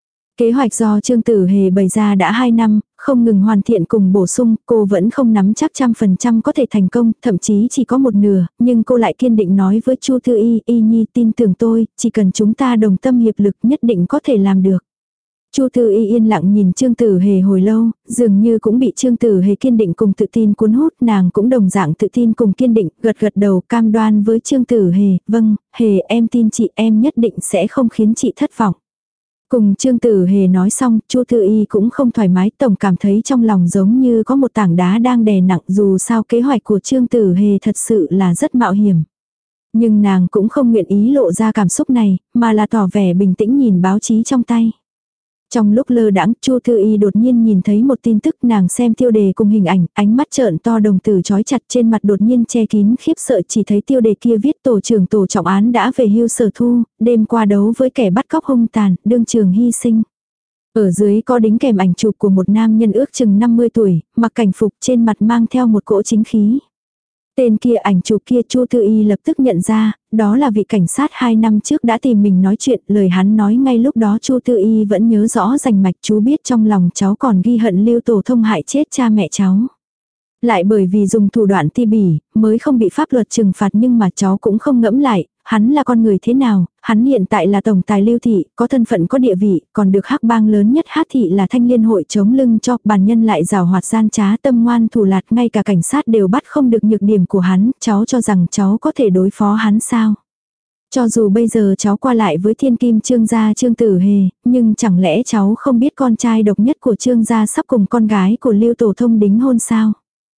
Kế hoạch do Trương Tử Hề bày ra đã hai năm, không ngừng hoàn thiện cùng bổ sung, cô vẫn không nắm chắc trăm phần trăm có thể thành công, thậm chí chỉ có một nửa, nhưng cô lại kiên định nói với Chu Tư Y, Y Nhi tin tưởng tôi, chỉ cần chúng ta đồng tâm hiệp lực nhất định có thể làm được. Chu Tư Y yên lặng nhìn Trương Tử Hề hồi lâu, dường như cũng bị Trương Tử Hề kiên định cùng tự tin cuốn hút, nàng cũng đồng dạng tự tin cùng kiên định, gật gật đầu cam đoan với Trương Tử Hề, vâng, Hề em tin chị, em nhất định sẽ không khiến chị thất vọng. Cùng Trương Tử Hề nói xong, Chu Tư Y cũng không thoải mái, tổng cảm thấy trong lòng giống như có một tảng đá đang đè nặng, dù sao kế hoạch của Trương Tử Hề thật sự là rất mạo hiểm. Nhưng nàng cũng không nguyện ý lộ ra cảm xúc này, mà là tỏ vẻ bình tĩnh nhìn báo chí trong tay. Trong lúc lơ đãng, Chu Tư Y đột nhiên nhìn thấy một tin tức, nàng xem tiêu đề cùng hình ảnh, ánh mắt trợn to, đồng tử chói chặt, trên mặt đột nhiên che kín khiếp sợ, chỉ thấy tiêu đề kia viết tổ trưởng tổ trọng án đã về hưu Sở Thu, đêm qua đấu với kẻ bắt cóc hung tàn, đương trường hy sinh. Ở dưới có đính kèm ảnh chụp của một nam nhân ước chừng năm mươi tuổi, mặc cảnh phục, trên mặt mang theo một cỗ chính khí. Tên kia, ảnh chụp kia, Chu Tư Y lập tức nhận ra, đó là vị cảnh sát hai năm trước đã tìm mình nói chuyện, lời hắn nói ngay lúc đó Chu Tư Y vẫn nhớ rõ rành mạch, chú biết trong lòng cháu còn ghi hận Lưu Tổ Thông hại chết cha mẹ cháu. Lại bởi vì dùng thủ đoạn ti bỉ, mới không bị pháp luật trừng phạt, nhưng mà cháu cũng không ngẫm lại, hắn là con người thế nào, hắn hiện tại là tổng tài Lưu thị, có thân phận có địa vị, còn được hắc bang lớn nhất Hát thị là thanh liên hội chống lưng cho, bản nhân lại giàu hoạt gian trá tâm ngoan thủ lạt, ngay cả cảnh sát đều bắt không được nhược điểm của hắn, cháu cho rằng cháu có thể đối phó hắn sao? Cho dù bây giờ cháu qua lại với thiên kim Trương gia Trương Tử Hề, nhưng chẳng lẽ cháu không biết con trai độc nhất của Trương gia sắp cùng con gái của Lưu Tổ Thông đính hôn sao?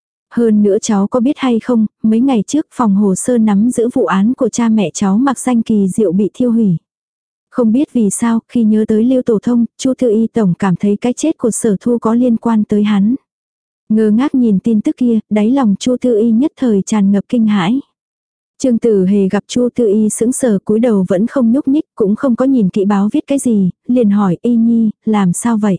Hơn nữa cháu có biết hay không, mấy ngày trước phòng hồ sơ nắm giữ vụ án của cha mẹ cháu Mạc Danh Kỳ Diệu bị thiêu hủy. Không biết vì sao, khi nhớ tới Lưu Tổ Thông, Chu Thư Y tổng cảm thấy cái chết của Sở Thu có liên quan tới hắn. Ngơ ngác nhìn tin tức kia, đáy lòng Chu Thư Y nhất thời tràn ngập kinh hãi. Trương Tử Hề gặp Chu Thư Y sững sờ, cúi đầu vẫn không nhúc nhích, cũng không có nhìn kỹ báo viết cái gì, liền hỏi Y Nhi, làm sao vậy?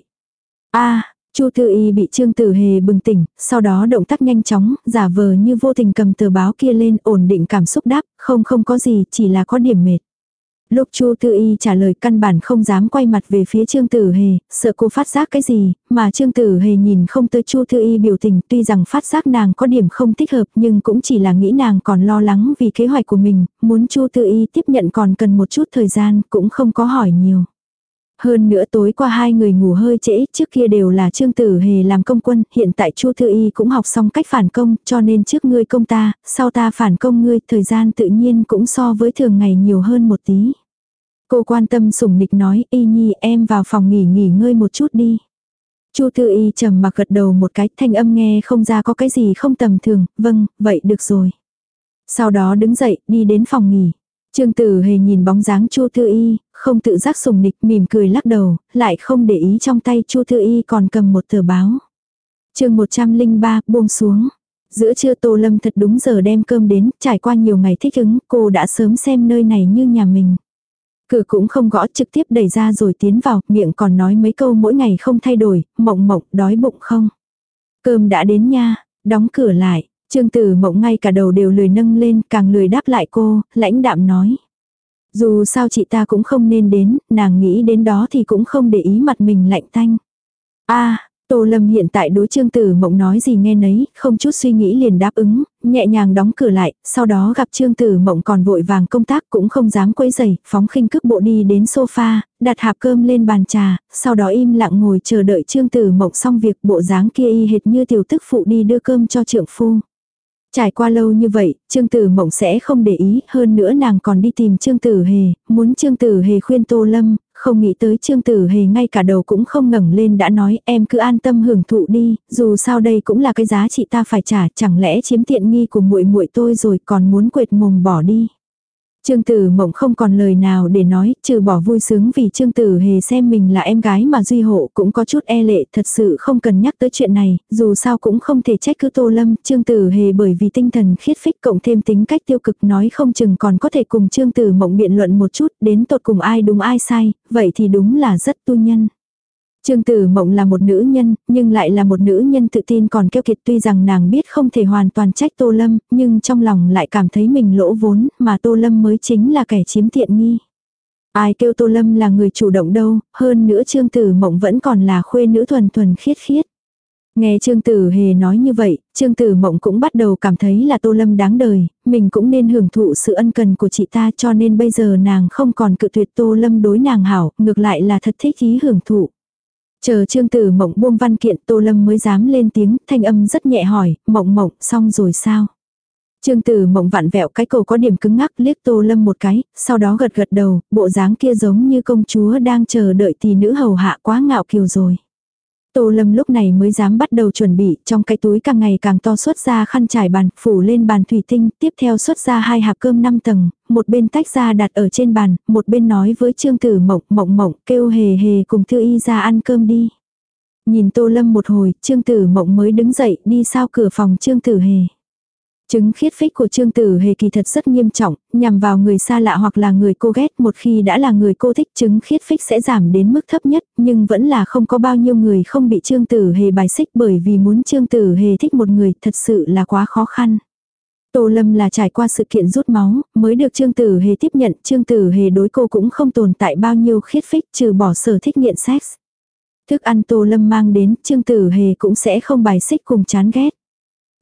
A, Chu Thư Y bị Trương Tử Hề bừng tỉnh, sau đó động tác nhanh chóng, giả vờ như vô tình cầm tờ báo kia lên, ổn định cảm xúc đáp, không không có gì, chỉ là có điểm mệt. Lúc Chu Thư Y trả lời căn bản không dám quay mặt về phía Trương Tử Hề, sợ cô phát giác cái gì, mà Trương Tử Hề nhìn không tới Chu Thư Y biểu tình, tuy rằng phát giác nàng có điểm không thích hợp nhưng cũng chỉ là nghĩ nàng còn lo lắng vì kế hoạch của mình, muốn Chu Thư Y tiếp nhận còn cần một chút thời gian, cũng không có hỏi nhiều. Hơn nữa tối qua hai người ngủ hơi trễ, trước kia đều là Trương Tử Hề làm công quân, hiện tại Chu Thư Y cũng học xong cách phản công, cho nên trước ngươi công ta, sau ta phản công ngươi, thời gian tự nhiên cũng so với thường ngày nhiều hơn một tí. Cô quan tâm sủng nịch nói, Y Nhi em vào phòng nghỉ nghỉ ngơi một chút đi. Chu Thư Y trầm mặc gật đầu một cái, thanh âm nghe không ra có cái gì không tầm thường, vâng, vậy được rồi. Sau đó đứng dậy, đi đến phòng nghỉ. Trương Tử Hề nhìn bóng dáng Chu Thư Y, không tự giác sủng nịch, mỉm cười lắc đầu, lại không để ý trong tay Chu Thư Y còn cầm một tờ báo. Chương một trăm lẻ ba, buông xuống. Giữa trưa Tô Lâm thật đúng giờ đem cơm đến, trải qua nhiều ngày thích ứng, cô đã sớm xem nơi này như nhà mình. Cửa cũng không gõ, trực tiếp đẩy ra rồi tiến vào, miệng còn nói mấy câu mỗi ngày không thay đổi, Mộng Mộng, đói bụng không? Cơm đã đến nha, đóng cửa lại. Trương Tử Mộng ngay cả đầu đều lười nâng lên, càng lười đáp lại cô, lãnh đạm nói. Dù sao chị ta cũng không nên đến, nàng nghĩ đến đó thì cũng không để ý mặt mình lạnh tanh. A, Tô Lâm hiện tại đối Trương Tử Mộng nói gì nghe nấy, không chút suy nghĩ liền đáp ứng, nhẹ nhàng đóng cửa lại, sau đó gặp Trương Tử Mộng còn vội vàng công tác cũng không dám quấy rầy, phóng khinh cước bộ đi đến sofa, đặt hạp cơm lên bàn trà, sau đó im lặng ngồi chờ đợi Trương Tử Mộng xong việc, bộ dáng kia y hệt như tiểu tức phụ đi đưa cơm cho trượng phu. Trải qua lâu như vậy, Trương Tử Mộng sẽ không để ý, hơn nữa nàng còn đi tìm Trương Tử Hề, muốn Trương Tử Hề khuyên Tô Lâm, không nghĩ tới Trương Tử Hề ngay cả đầu cũng không ngẩng lên đã nói em cứ an tâm hưởng thụ đi, dù sao đây cũng là cái giá trị ta phải trả, chẳng lẽ chiếm tiện nghi của muội muội tôi rồi còn muốn quệt mồm bỏ đi. Trương Tử Mộng không còn lời nào để nói, trừ bỏ vui sướng vì Trương Tử Hề xem mình là em gái mà duy hộ, cũng có chút e lệ, thật sự không cần nhắc tới chuyện này, dù sao cũng không thể trách cứ Tô Lâm, Trương Tử Hề bởi vì tinh thần khiết phích cộng thêm tính cách tiêu cực nói không chừng còn có thể cùng Trương Tử Mộng biện luận một chút, đến tột cùng ai đúng ai sai, vậy thì đúng là rất tu nhân. Trương Tử Mộng là một nữ nhân, nhưng lại là một nữ nhân tự tin còn keo kiệt, tuy rằng nàng biết không thể hoàn toàn trách Tô Lâm, nhưng trong lòng lại cảm thấy mình lỗ vốn, mà Tô Lâm mới chính là kẻ chiếm tiện nghi. Ai kêu Tô Lâm là người chủ động đâu, hơn nữa Trương Tử Mộng vẫn còn là khuê nữ thuần thuần khiết khiết. Nghe Trương Tử Hề nói như vậy, Trương Tử Mộng cũng bắt đầu cảm thấy là Tô Lâm đáng đời, mình cũng nên hưởng thụ sự ân cần của chị ta, cho nên bây giờ nàng không còn cự tuyệt Tô Lâm đối nàng hảo, ngược lại là thật thích ý hưởng thụ. Chờ Trương Tử Mộng buông văn kiện, Tô Lâm mới dám lên tiếng, thanh âm rất nhẹ hỏi, Mộng Mộng, xong rồi sao? Trương Tử Mộng vặn vẹo cái cổ có điểm cứng ngắc, liếc Tô Lâm một cái, sau đó gật gật đầu, bộ dáng kia giống như công chúa đang chờ đợi tỷ nữ hầu hạ, quá ngạo kiều rồi. Tô Lâm lúc này mới dám bắt đầu chuẩn bị, trong cái túi càng ngày càng to xuất ra khăn trải bàn, phủ lên bàn thủy tinh, tiếp theo xuất ra hai hộp cơm năm tầng, một bên tách ra đặt ở trên bàn, một bên nói với Trương Tử Mộng, Mộng Mộng, kêu Hề Hề cùng Thư Y ra ăn cơm đi. Nhìn Tô Lâm một hồi, Trương Tử Mộng mới đứng dậy đi sau cửa phòng Trương Tử Hề. Chứng khiết phích của Trương Tử Hề kỳ thật rất nghiêm trọng, nhằm vào người xa lạ hoặc là người cô ghét, một khi đã là người cô thích chứng khiết phích sẽ giảm đến mức thấp nhất, nhưng vẫn là không có bao nhiêu người không bị Trương Tử Hề bài xích, bởi vì muốn Trương Tử Hề thích một người thật sự là quá khó khăn. Tô Lâm là trải qua sự kiện rút máu, mới được Trương Tử Hề tiếp nhận, Trương Tử Hề đối cô cũng không tồn tại bao nhiêu khiết phích trừ bỏ sở thích nghiện sex. Thức ăn Tô Lâm mang đến, Trương Tử Hề cũng sẽ không bài xích cùng chán ghét.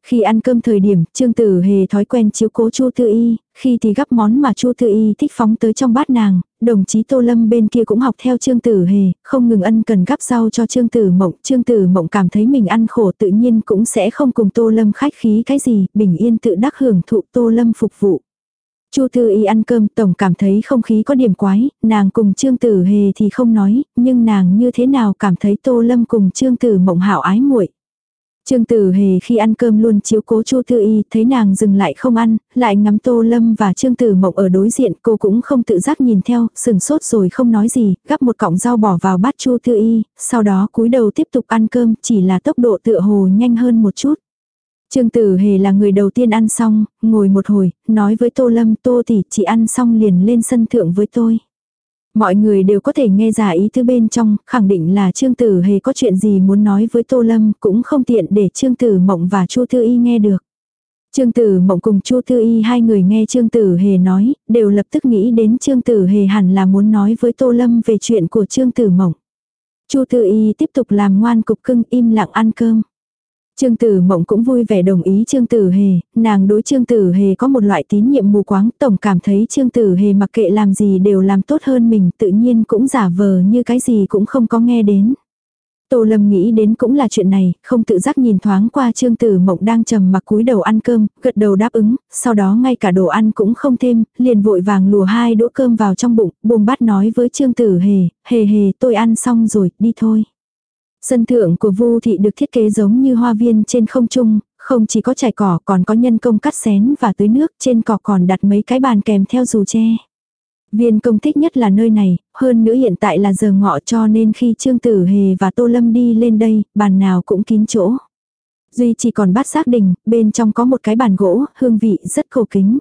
Khi ăn cơm thời điểm, Trương Tử Hề thói quen chiếu cố Chu Tư Y, khi thì gắp món mà Chu Tư Y thích phóng tới trong bát nàng, đồng chí Tô Lâm bên kia cũng học theo Trương Tử Hề, không ngừng ân cần gắp rau cho Trương Tử Mộng. Trương Tử Mộng cảm thấy mình ăn khổ tự nhiên cũng sẽ không cùng Tô Lâm khách khí cái gì, bình yên tự đắc hưởng thụ Tô Lâm phục vụ. Chu Tư Y ăn cơm tổng cảm thấy không khí có điểm quái, nàng cùng Trương Tử Hề thì không nói, nhưng nàng như thế nào cảm thấy Tô Lâm cùng Trương Tử Mộng hảo ái muội. Trương Tử Hề khi ăn cơm luôn chiếu cố Chu Tư Y, thấy nàng dừng lại không ăn, lại ngắm Tô Lâm và Trương Tử Mộng ở đối diện, cô cũng không tự giác nhìn theo, sừng sốt rồi không nói gì, gắp một cọng rau bỏ vào bát Chu Tư Y, sau đó cúi đầu tiếp tục ăn cơm, chỉ là tốc độ tựa hồ nhanh hơn một chút. Trương Tử Hề là người đầu tiên ăn xong, ngồi một hồi, nói với Tô Lâm, Tô tỷ, chị ăn xong liền lên sân thượng với tôi. Mọi người đều có thể nghe ra ý tứ bên trong, khẳng định là Trương Tử Hề có chuyện gì muốn nói với Tô Lâm, cũng không tiện để Trương Tử Mộng và Chu Tư Y nghe được. Trương Tử Mộng cùng Chu Tư Y hai người nghe Trương Tử Hề nói, đều lập tức nghĩ đến Trương Tử Hề hẳn là muốn nói với Tô Lâm về chuyện của Trương Tử Mộng. Chu Tư Y tiếp tục làm ngoan cục cưng im lặng ăn cơm. Trương Tử Mộng cũng vui vẻ đồng ý Trương Tử Hề, nàng đối Trương Tử Hề có một loại tín nhiệm mù quáng, tổng cảm thấy Trương Tử Hề mặc kệ làm gì đều làm tốt hơn mình, tự nhiên cũng giả vờ như cái gì cũng không có nghe đến. Tô Lâm nghĩ đến cũng là chuyện này, không tự giác nhìn thoáng qua Trương Tử Mộng đang trầm mặc cúi đầu ăn cơm, gật đầu đáp ứng, sau đó ngay cả đồ ăn cũng không thêm, liền vội vàng lùa hai đũa cơm vào trong bụng, buông bát nói với Trương Tử Hề, hề hề tôi ăn xong rồi, đi thôi. Sân thượng của Vu thị được thiết kế giống như hoa viên trên không trung, không chỉ có trải cỏ còn có nhân công cắt xén và tưới nước, trên cỏ còn đặt mấy cái bàn kèm theo dù tre. Viên công thích nhất là nơi này, hơn nữa hiện tại là giờ ngọ cho nên khi Trương Tử Hề và Tô Lâm đi lên đây, bàn nào cũng kín chỗ. Duy chỉ còn bát giác đình, bên trong có một cái bàn gỗ, hương vị rất cổ kính.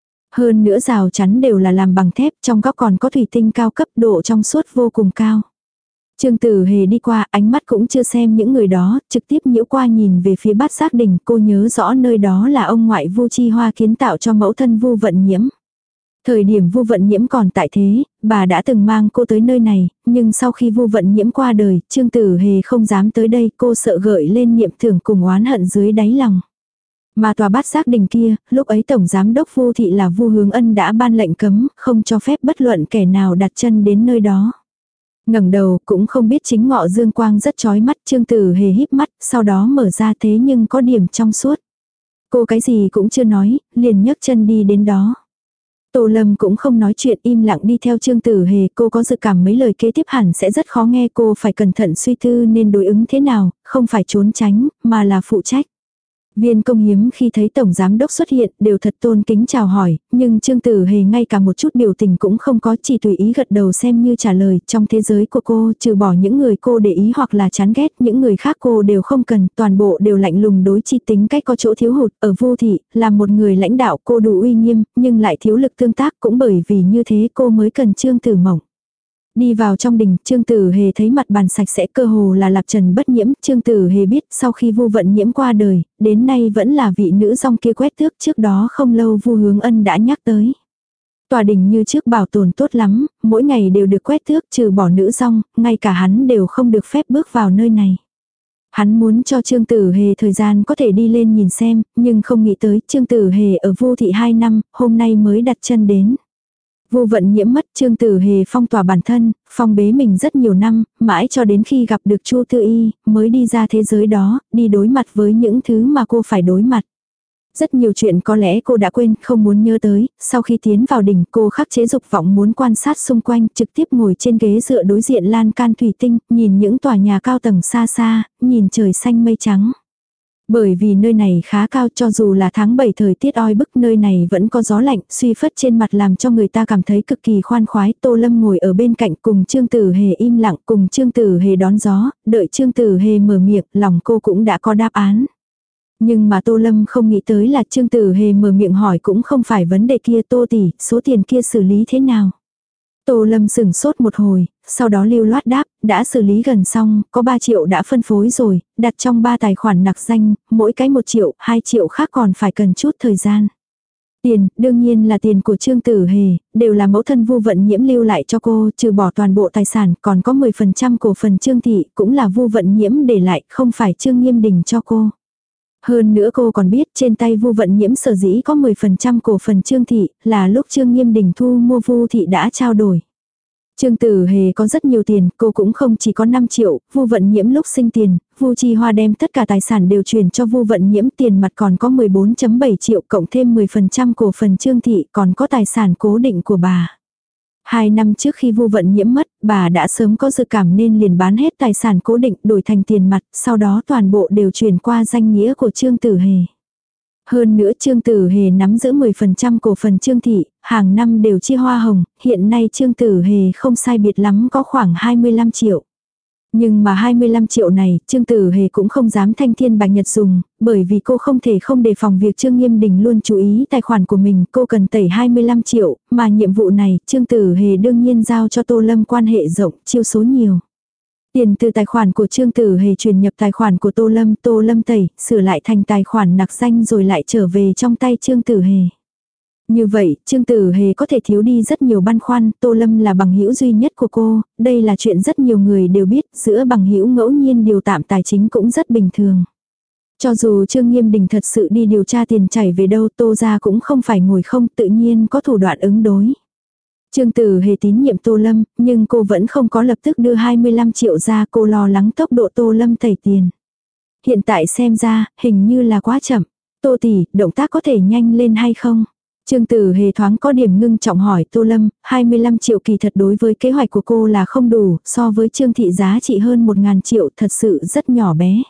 Hơn nữa rào chắn đều là làm bằng thép, trong góc còn có thủy tinh cao cấp, độ trong suốt vô cùng cao. Trương Tử Hề đi qua, ánh mắt cũng chưa xem những người đó, trực tiếp nhiễu qua nhìn về phía bát giác đình, cô nhớ rõ nơi đó là ông ngoại Vu Chi Hoa kiến tạo cho mẫu thân Vu Vận Nhiễm. Thời điểm Vu Vận Nhiễm còn tại thế, bà đã từng mang cô tới nơi này, nhưng sau khi Vu Vận Nhiễm qua đời, Trương Tử Hề không dám tới đây, cô sợ gợi lên niệm tưởng cùng oán hận dưới đáy lòng. Mà tòa bát giác đình kia, lúc ấy tổng giám đốc Vu thị là Vu Hướng Ân đã ban lệnh cấm, không cho phép bất luận kẻ nào đặt chân đến nơi đó. Ngẩng đầu cũng không biết chính ngọ dương quang rất chói mắt, Trương Tử Hề híp mắt, sau đó mở ra thế nhưng có điểm trong suốt. Cô cái gì cũng chưa nói, liền nhấc chân đi đến đó. Tô Lâm cũng không nói chuyện, im lặng đi theo Trương Tử Hề, cô có dự cảm mấy lời kế tiếp hẳn sẽ rất khó nghe, cô phải cẩn thận suy tư nên đối ứng thế nào, không phải trốn tránh, mà là phụ trách. Viên công hiếm khi thấy tổng giám đốc xuất hiện đều thật tôn kính chào hỏi, nhưng Trương Tử Hề ngay cả một chút biểu tình cũng không có, chỉ tùy ý gật đầu xem như trả lời. Trong thế giới của cô, trừ bỏ những người cô để ý hoặc là chán ghét, những người khác cô đều không cần, toàn bộ đều lạnh lùng đối chi, tính cách có chỗ thiếu hụt. Ở Vu thị, là một người lãnh đạo cô đủ uy nghiêm, nhưng lại thiếu lực tương tác, cũng bởi vì như thế cô mới cần Trương Tử Mộng. Đi vào trong đình, Trương Tử Hề thấy mặt bàn sạch sẽ, cơ hồ là lạp trần bất nhiễm. Trương Tử Hề biết sau khi Vu Vận Nhiễm qua đời, đến nay vẫn là vị nữ dong kia quét tước, trước đó không lâu Vu Hướng Ân đã nhắc tới. Tòa đình như trước bảo tồn tốt lắm, mỗi ngày đều được quét tước, trừ bỏ nữ dong, ngay cả hắn đều không được phép bước vào nơi này. Hắn muốn cho Trương Tử Hề thời gian có thể đi lên nhìn xem, nhưng không nghĩ tới Trương Tử Hề ở Vu thị hai năm, hôm nay mới đặt chân đến. Vu Vận Nhiễm mất, Trương Tử Hề phong tỏa bản thân, phong bế mình rất nhiều năm, mãi cho đến khi gặp được Chu Tư Y, mới đi ra thế giới đó, đi đối mặt với những thứ mà cô phải đối mặt. Rất nhiều chuyện có lẽ cô đã quên, không muốn nhớ tới, sau khi tiến vào đỉnh cô khắc chế dục vọng muốn quan sát xung quanh, trực tiếp ngồi trên ghế dựa đối diện lan can thủy tinh, nhìn những tòa nhà cao tầng xa xa, nhìn trời xanh mây trắng. Bởi vì nơi này khá cao, cho dù là tháng bảy thời tiết oi bức, nơi này vẫn có gió lạnh, suy phất trên mặt làm cho người ta cảm thấy cực kỳ khoan khoái. Tô Lâm ngồi ở bên cạnh cùng Trương Tử Hề im lặng, cùng Trương Tử Hề đón gió, đợi Trương Tử Hề mở miệng, lòng cô cũng đã có đáp án. Nhưng mà Tô Lâm không nghĩ tới là Trương Tử Hề mở miệng hỏi cũng không phải vấn đề kia. Tô tỷ, số tiền kia xử lý thế nào? Tô Lâm sửng sốt một hồi, sau đó lưu loát đáp, đã xử lý gần xong, có ba triệu đã phân phối rồi, đặt trong ba tài khoản nặc danh, mỗi cái một triệu, hai triệu khác còn phải cần chút thời gian. Tiền, đương nhiên là tiền của Trương Tử Hề, đều là mẫu thân Vu Vận Nhiễm lưu lại cho cô, trừ bỏ toàn bộ tài sản, còn có mười phần trăm cổ phần Trương thị, cũng là Vu Vận Nhiễm để lại, không phải Trương Nghiêm Đình cho cô. Hơn nữa cô còn biết trên tay Vu Vận Nhiễm sở dĩ có mười phần trăm cổ phần Trương thị, là lúc Trương Nghiêm Đình thu mua Vu thị đã trao đổi. Trương Tử Hề có rất nhiều tiền, cô cũng không chỉ có năm triệu, Vu Vận Nhiễm lúc sinh tiền, Vu Chi Hoa đem tất cả tài sản đều chuyển cho Vu Vận Nhiễm, tiền mặt còn có mười bốn phẩy bảy triệu cộng thêm mười phần trăm cổ phần Trương thị, còn có tài sản cố định của bà. Hai năm trước khi Vu Vận Nhiễm mất, bà đã sớm có dự cảm nên liền bán hết tài sản cố định đổi thành tiền mặt, sau đó toàn bộ đều chuyển qua danh nghĩa của Trương Tử Hề. Hơn nữa Trương Tử Hề nắm giữ mười phần trăm cổ phần Trương thị, hàng năm đều chia hoa hồng, hiện nay Trương Tử Hề không sai biệt lắm có khoảng hai mươi lăm triệu. Nhưng mà hai mươi lăm triệu này, Trương Tử Hề cũng không dám thanh thiên bạch nhật dùng, bởi vì cô không thể không đề phòng việc Trương Nghiêm Đình luôn chú ý tài khoản của mình, cô cần tẩy hai mươi lăm triệu, mà nhiệm vụ này, Trương Tử Hề đương nhiên giao cho Tô Lâm quan hệ rộng, chiêu số nhiều. Tiền từ tài khoản của Trương Tử Hề truyền nhập tài khoản của Tô Lâm, Tô Lâm tẩy, sửa lại thành tài khoản nặc danh rồi lại trở về trong tay Trương Tử Hề. Như vậy, Trương Tử Hề có thể thiếu đi rất nhiều băn khoăn, Tô Lâm là bằng hữu duy nhất của cô, đây là chuyện rất nhiều người đều biết, giữa bằng hữu ngẫu nhiên điều tạm tài chính cũng rất bình thường. Cho dù Trương Nghiêm Đình thật sự đi điều tra tiền chảy về đâu, Tô gia cũng không phải ngồi không, tự nhiên có thủ đoạn ứng đối. Trương Tử Hề tín nhiệm Tô Lâm, nhưng cô vẫn không có lập tức đưa hai mươi lăm triệu ra, cô lo lắng tốc độ Tô Lâm tẩy tiền. Hiện tại xem ra, hình như là quá chậm. Tô tỷ, động tác có thể nhanh lên hay không? Trương Tử Hề thoáng có điểm ngưng trọng hỏi Tô Lâm, hai mươi lăm triệu kỳ thật đối với kế hoạch của cô là không đủ, so với Trương thị giá trị hơn một nghìn triệu thật sự rất nhỏ bé.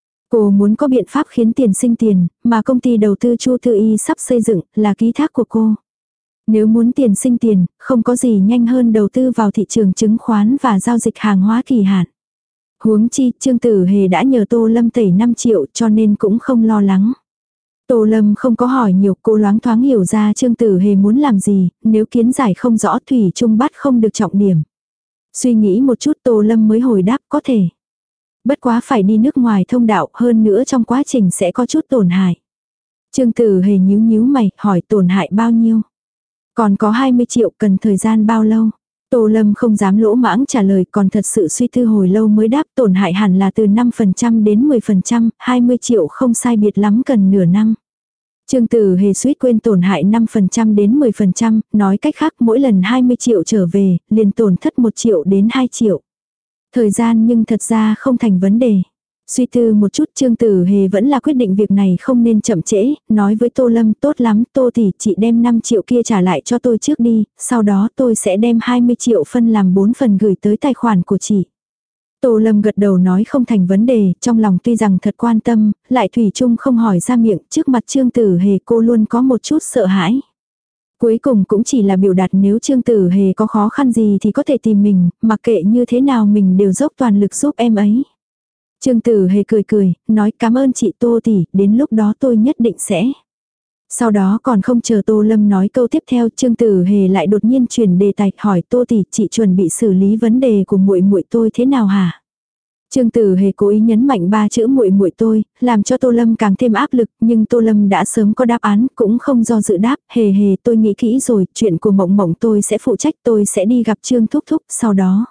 Cô muốn có biện pháp khiến tiền sinh tiền, mà công ty đầu tư Chu Thư Y sắp xây dựng là ký thác của cô. Nếu muốn tiền sinh tiền, không có gì nhanh hơn đầu tư vào thị trường chứng khoán và giao dịch hàng hóa kỳ hạn. Huống chi, Trương Tử Hề đã nhờ Tô Lâm tẩy năm triệu cho nên cũng không lo lắng. Tô Lâm không có hỏi nhiều, cô loáng thoáng hiểu ra Trương Tử Hề muốn làm gì, nếu kiến giải không rõ thủy chung bắt không được trọng điểm. Suy nghĩ một chút Tô Lâm mới hồi đáp có thể. Bất quá phải đi nước ngoài thông đạo, hơn nữa trong quá trình sẽ có chút tổn hại. Trương Tử Hề nhíu nhíu mày, hỏi tổn hại bao nhiêu? Còn có hai mươi triệu, cần thời gian bao lâu? Tô Lâm không dám lỗ mãng trả lời, còn thật sự suy tư hồi lâu mới đáp tổn hại hẳn là từ năm phần trăm đến mười phần trăm, hai mươi triệu không sai biệt lắm cần nửa năm. Trương Tử Hề suýt quên tổn hại năm phần trăm đến mười phần trăm, nói cách khác mỗi lần hai mươi triệu trở về, liền tổn thất một triệu đến hai triệu. Thời gian nhưng thật ra không thành vấn đề. Suy tư một chút Trương Tử Hề vẫn là quyết định việc này không nên chậm trễ, nói với Tô Lâm tốt lắm Tô tỷ chị đem năm triệu kia trả lại cho tôi trước đi, sau đó tôi sẽ đem hai mươi triệu phân làm bốn phần gửi tới tài khoản của chị. Tô Lâm gật đầu nói không thành vấn đề, trong lòng tuy rằng thật quan tâm, lại thủy chung không hỏi ra miệng, trước mặt Trương Tử Hề cô luôn có một chút sợ hãi. Cuối cùng cũng chỉ là biểu đạt nếu Trương Tử Hề có khó khăn gì thì có thể tìm mình, mặc kệ như thế nào mình đều dốc toàn lực giúp em ấy. Trương Tử Hề cười cười, nói cảm ơn chị Tô tỷ, đến lúc đó tôi nhất định sẽ. Sau đó còn không chờ Tô Lâm nói câu tiếp theo, Trương Tử Hề lại đột nhiên chuyển đề tài, hỏi Tô tỷ, chị chuẩn bị xử lý vấn đề của muội muội tôi thế nào hả? Trương Tử Hề cố ý nhấn mạnh ba chữ muội muội tôi, làm cho Tô Lâm càng thêm áp lực, nhưng Tô Lâm đã sớm có đáp án, cũng không do dự đáp, hề hề tôi nghĩ kỹ rồi, chuyện của Mộng Mộng tôi sẽ phụ trách, tôi sẽ đi gặp Trương Thúc Thúc, sau đó.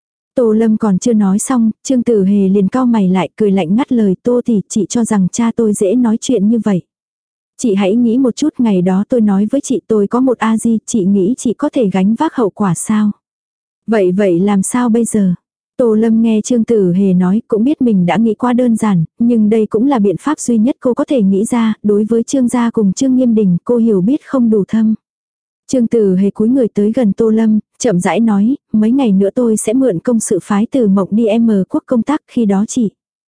Tô Lâm còn chưa nói xong, Trương Tử Hề liền cau mày lại cười lạnh ngắt lời Tô tỷ, chị cho rằng cha tôi dễ nói chuyện như vậy. Chị hãy nghĩ một chút, ngày đó tôi nói với chị tôi có một a di, chị nghĩ chị có thể gánh vác hậu quả sao? Vậy vậy làm sao bây giờ? Tô Lâm nghe Trương Tử Hề nói cũng biết mình đã nghĩ quá đơn giản, nhưng đây cũng là biện pháp duy nhất cô có thể nghĩ ra, đối với Trương gia cùng Trương Nghiêm Đình cô hiểu biết không đủ thâm. Trương Tử Hề cúi người tới gần Tô Lâm, chậm rãi nói, mấy ngày nữa tôi sẽ mượn công sự phái Từ Mộng đi em quốc công tác, khi đó chị.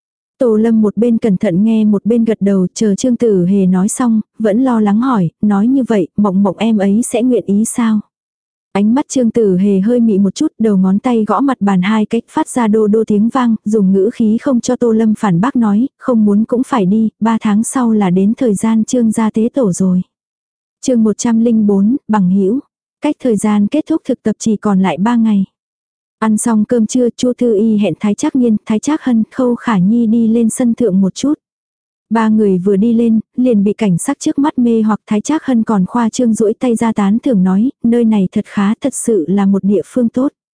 Tô Lâm một bên cẩn thận nghe một bên gật đầu, chờ Trương Tử Hề nói xong, vẫn lo lắng hỏi, nói như vậy, Mộng Mộng em ấy sẽ nguyện ý sao? Ánh mắt Trương Tử Hề hơi mị một chút, đầu ngón tay gõ mặt bàn hai cách, phát ra đô đô tiếng vang, dùng ngữ khí không cho Tô Lâm phản bác nói, không muốn cũng phải đi, ba tháng sau là đến thời gian Trương gia tế tổ rồi. Chương một trăm lẻ bốn, bằng hữu. Cách thời gian kết thúc thực tập chỉ còn lại ba ngày. Ăn xong cơm trưa, Chu Thư Y hẹn Thái Trác Nghiên, Thái Trác Hân, Khâu Khả Nhi đi lên sân thượng một chút. Ba người vừa đi lên, liền bị cảnh sắc trước mắt mê hoặc. Thái Trác Hân còn khoa trương duỗi tay ra tán thưởng nói, nơi này thật khá, thật sự là một địa phương tốt.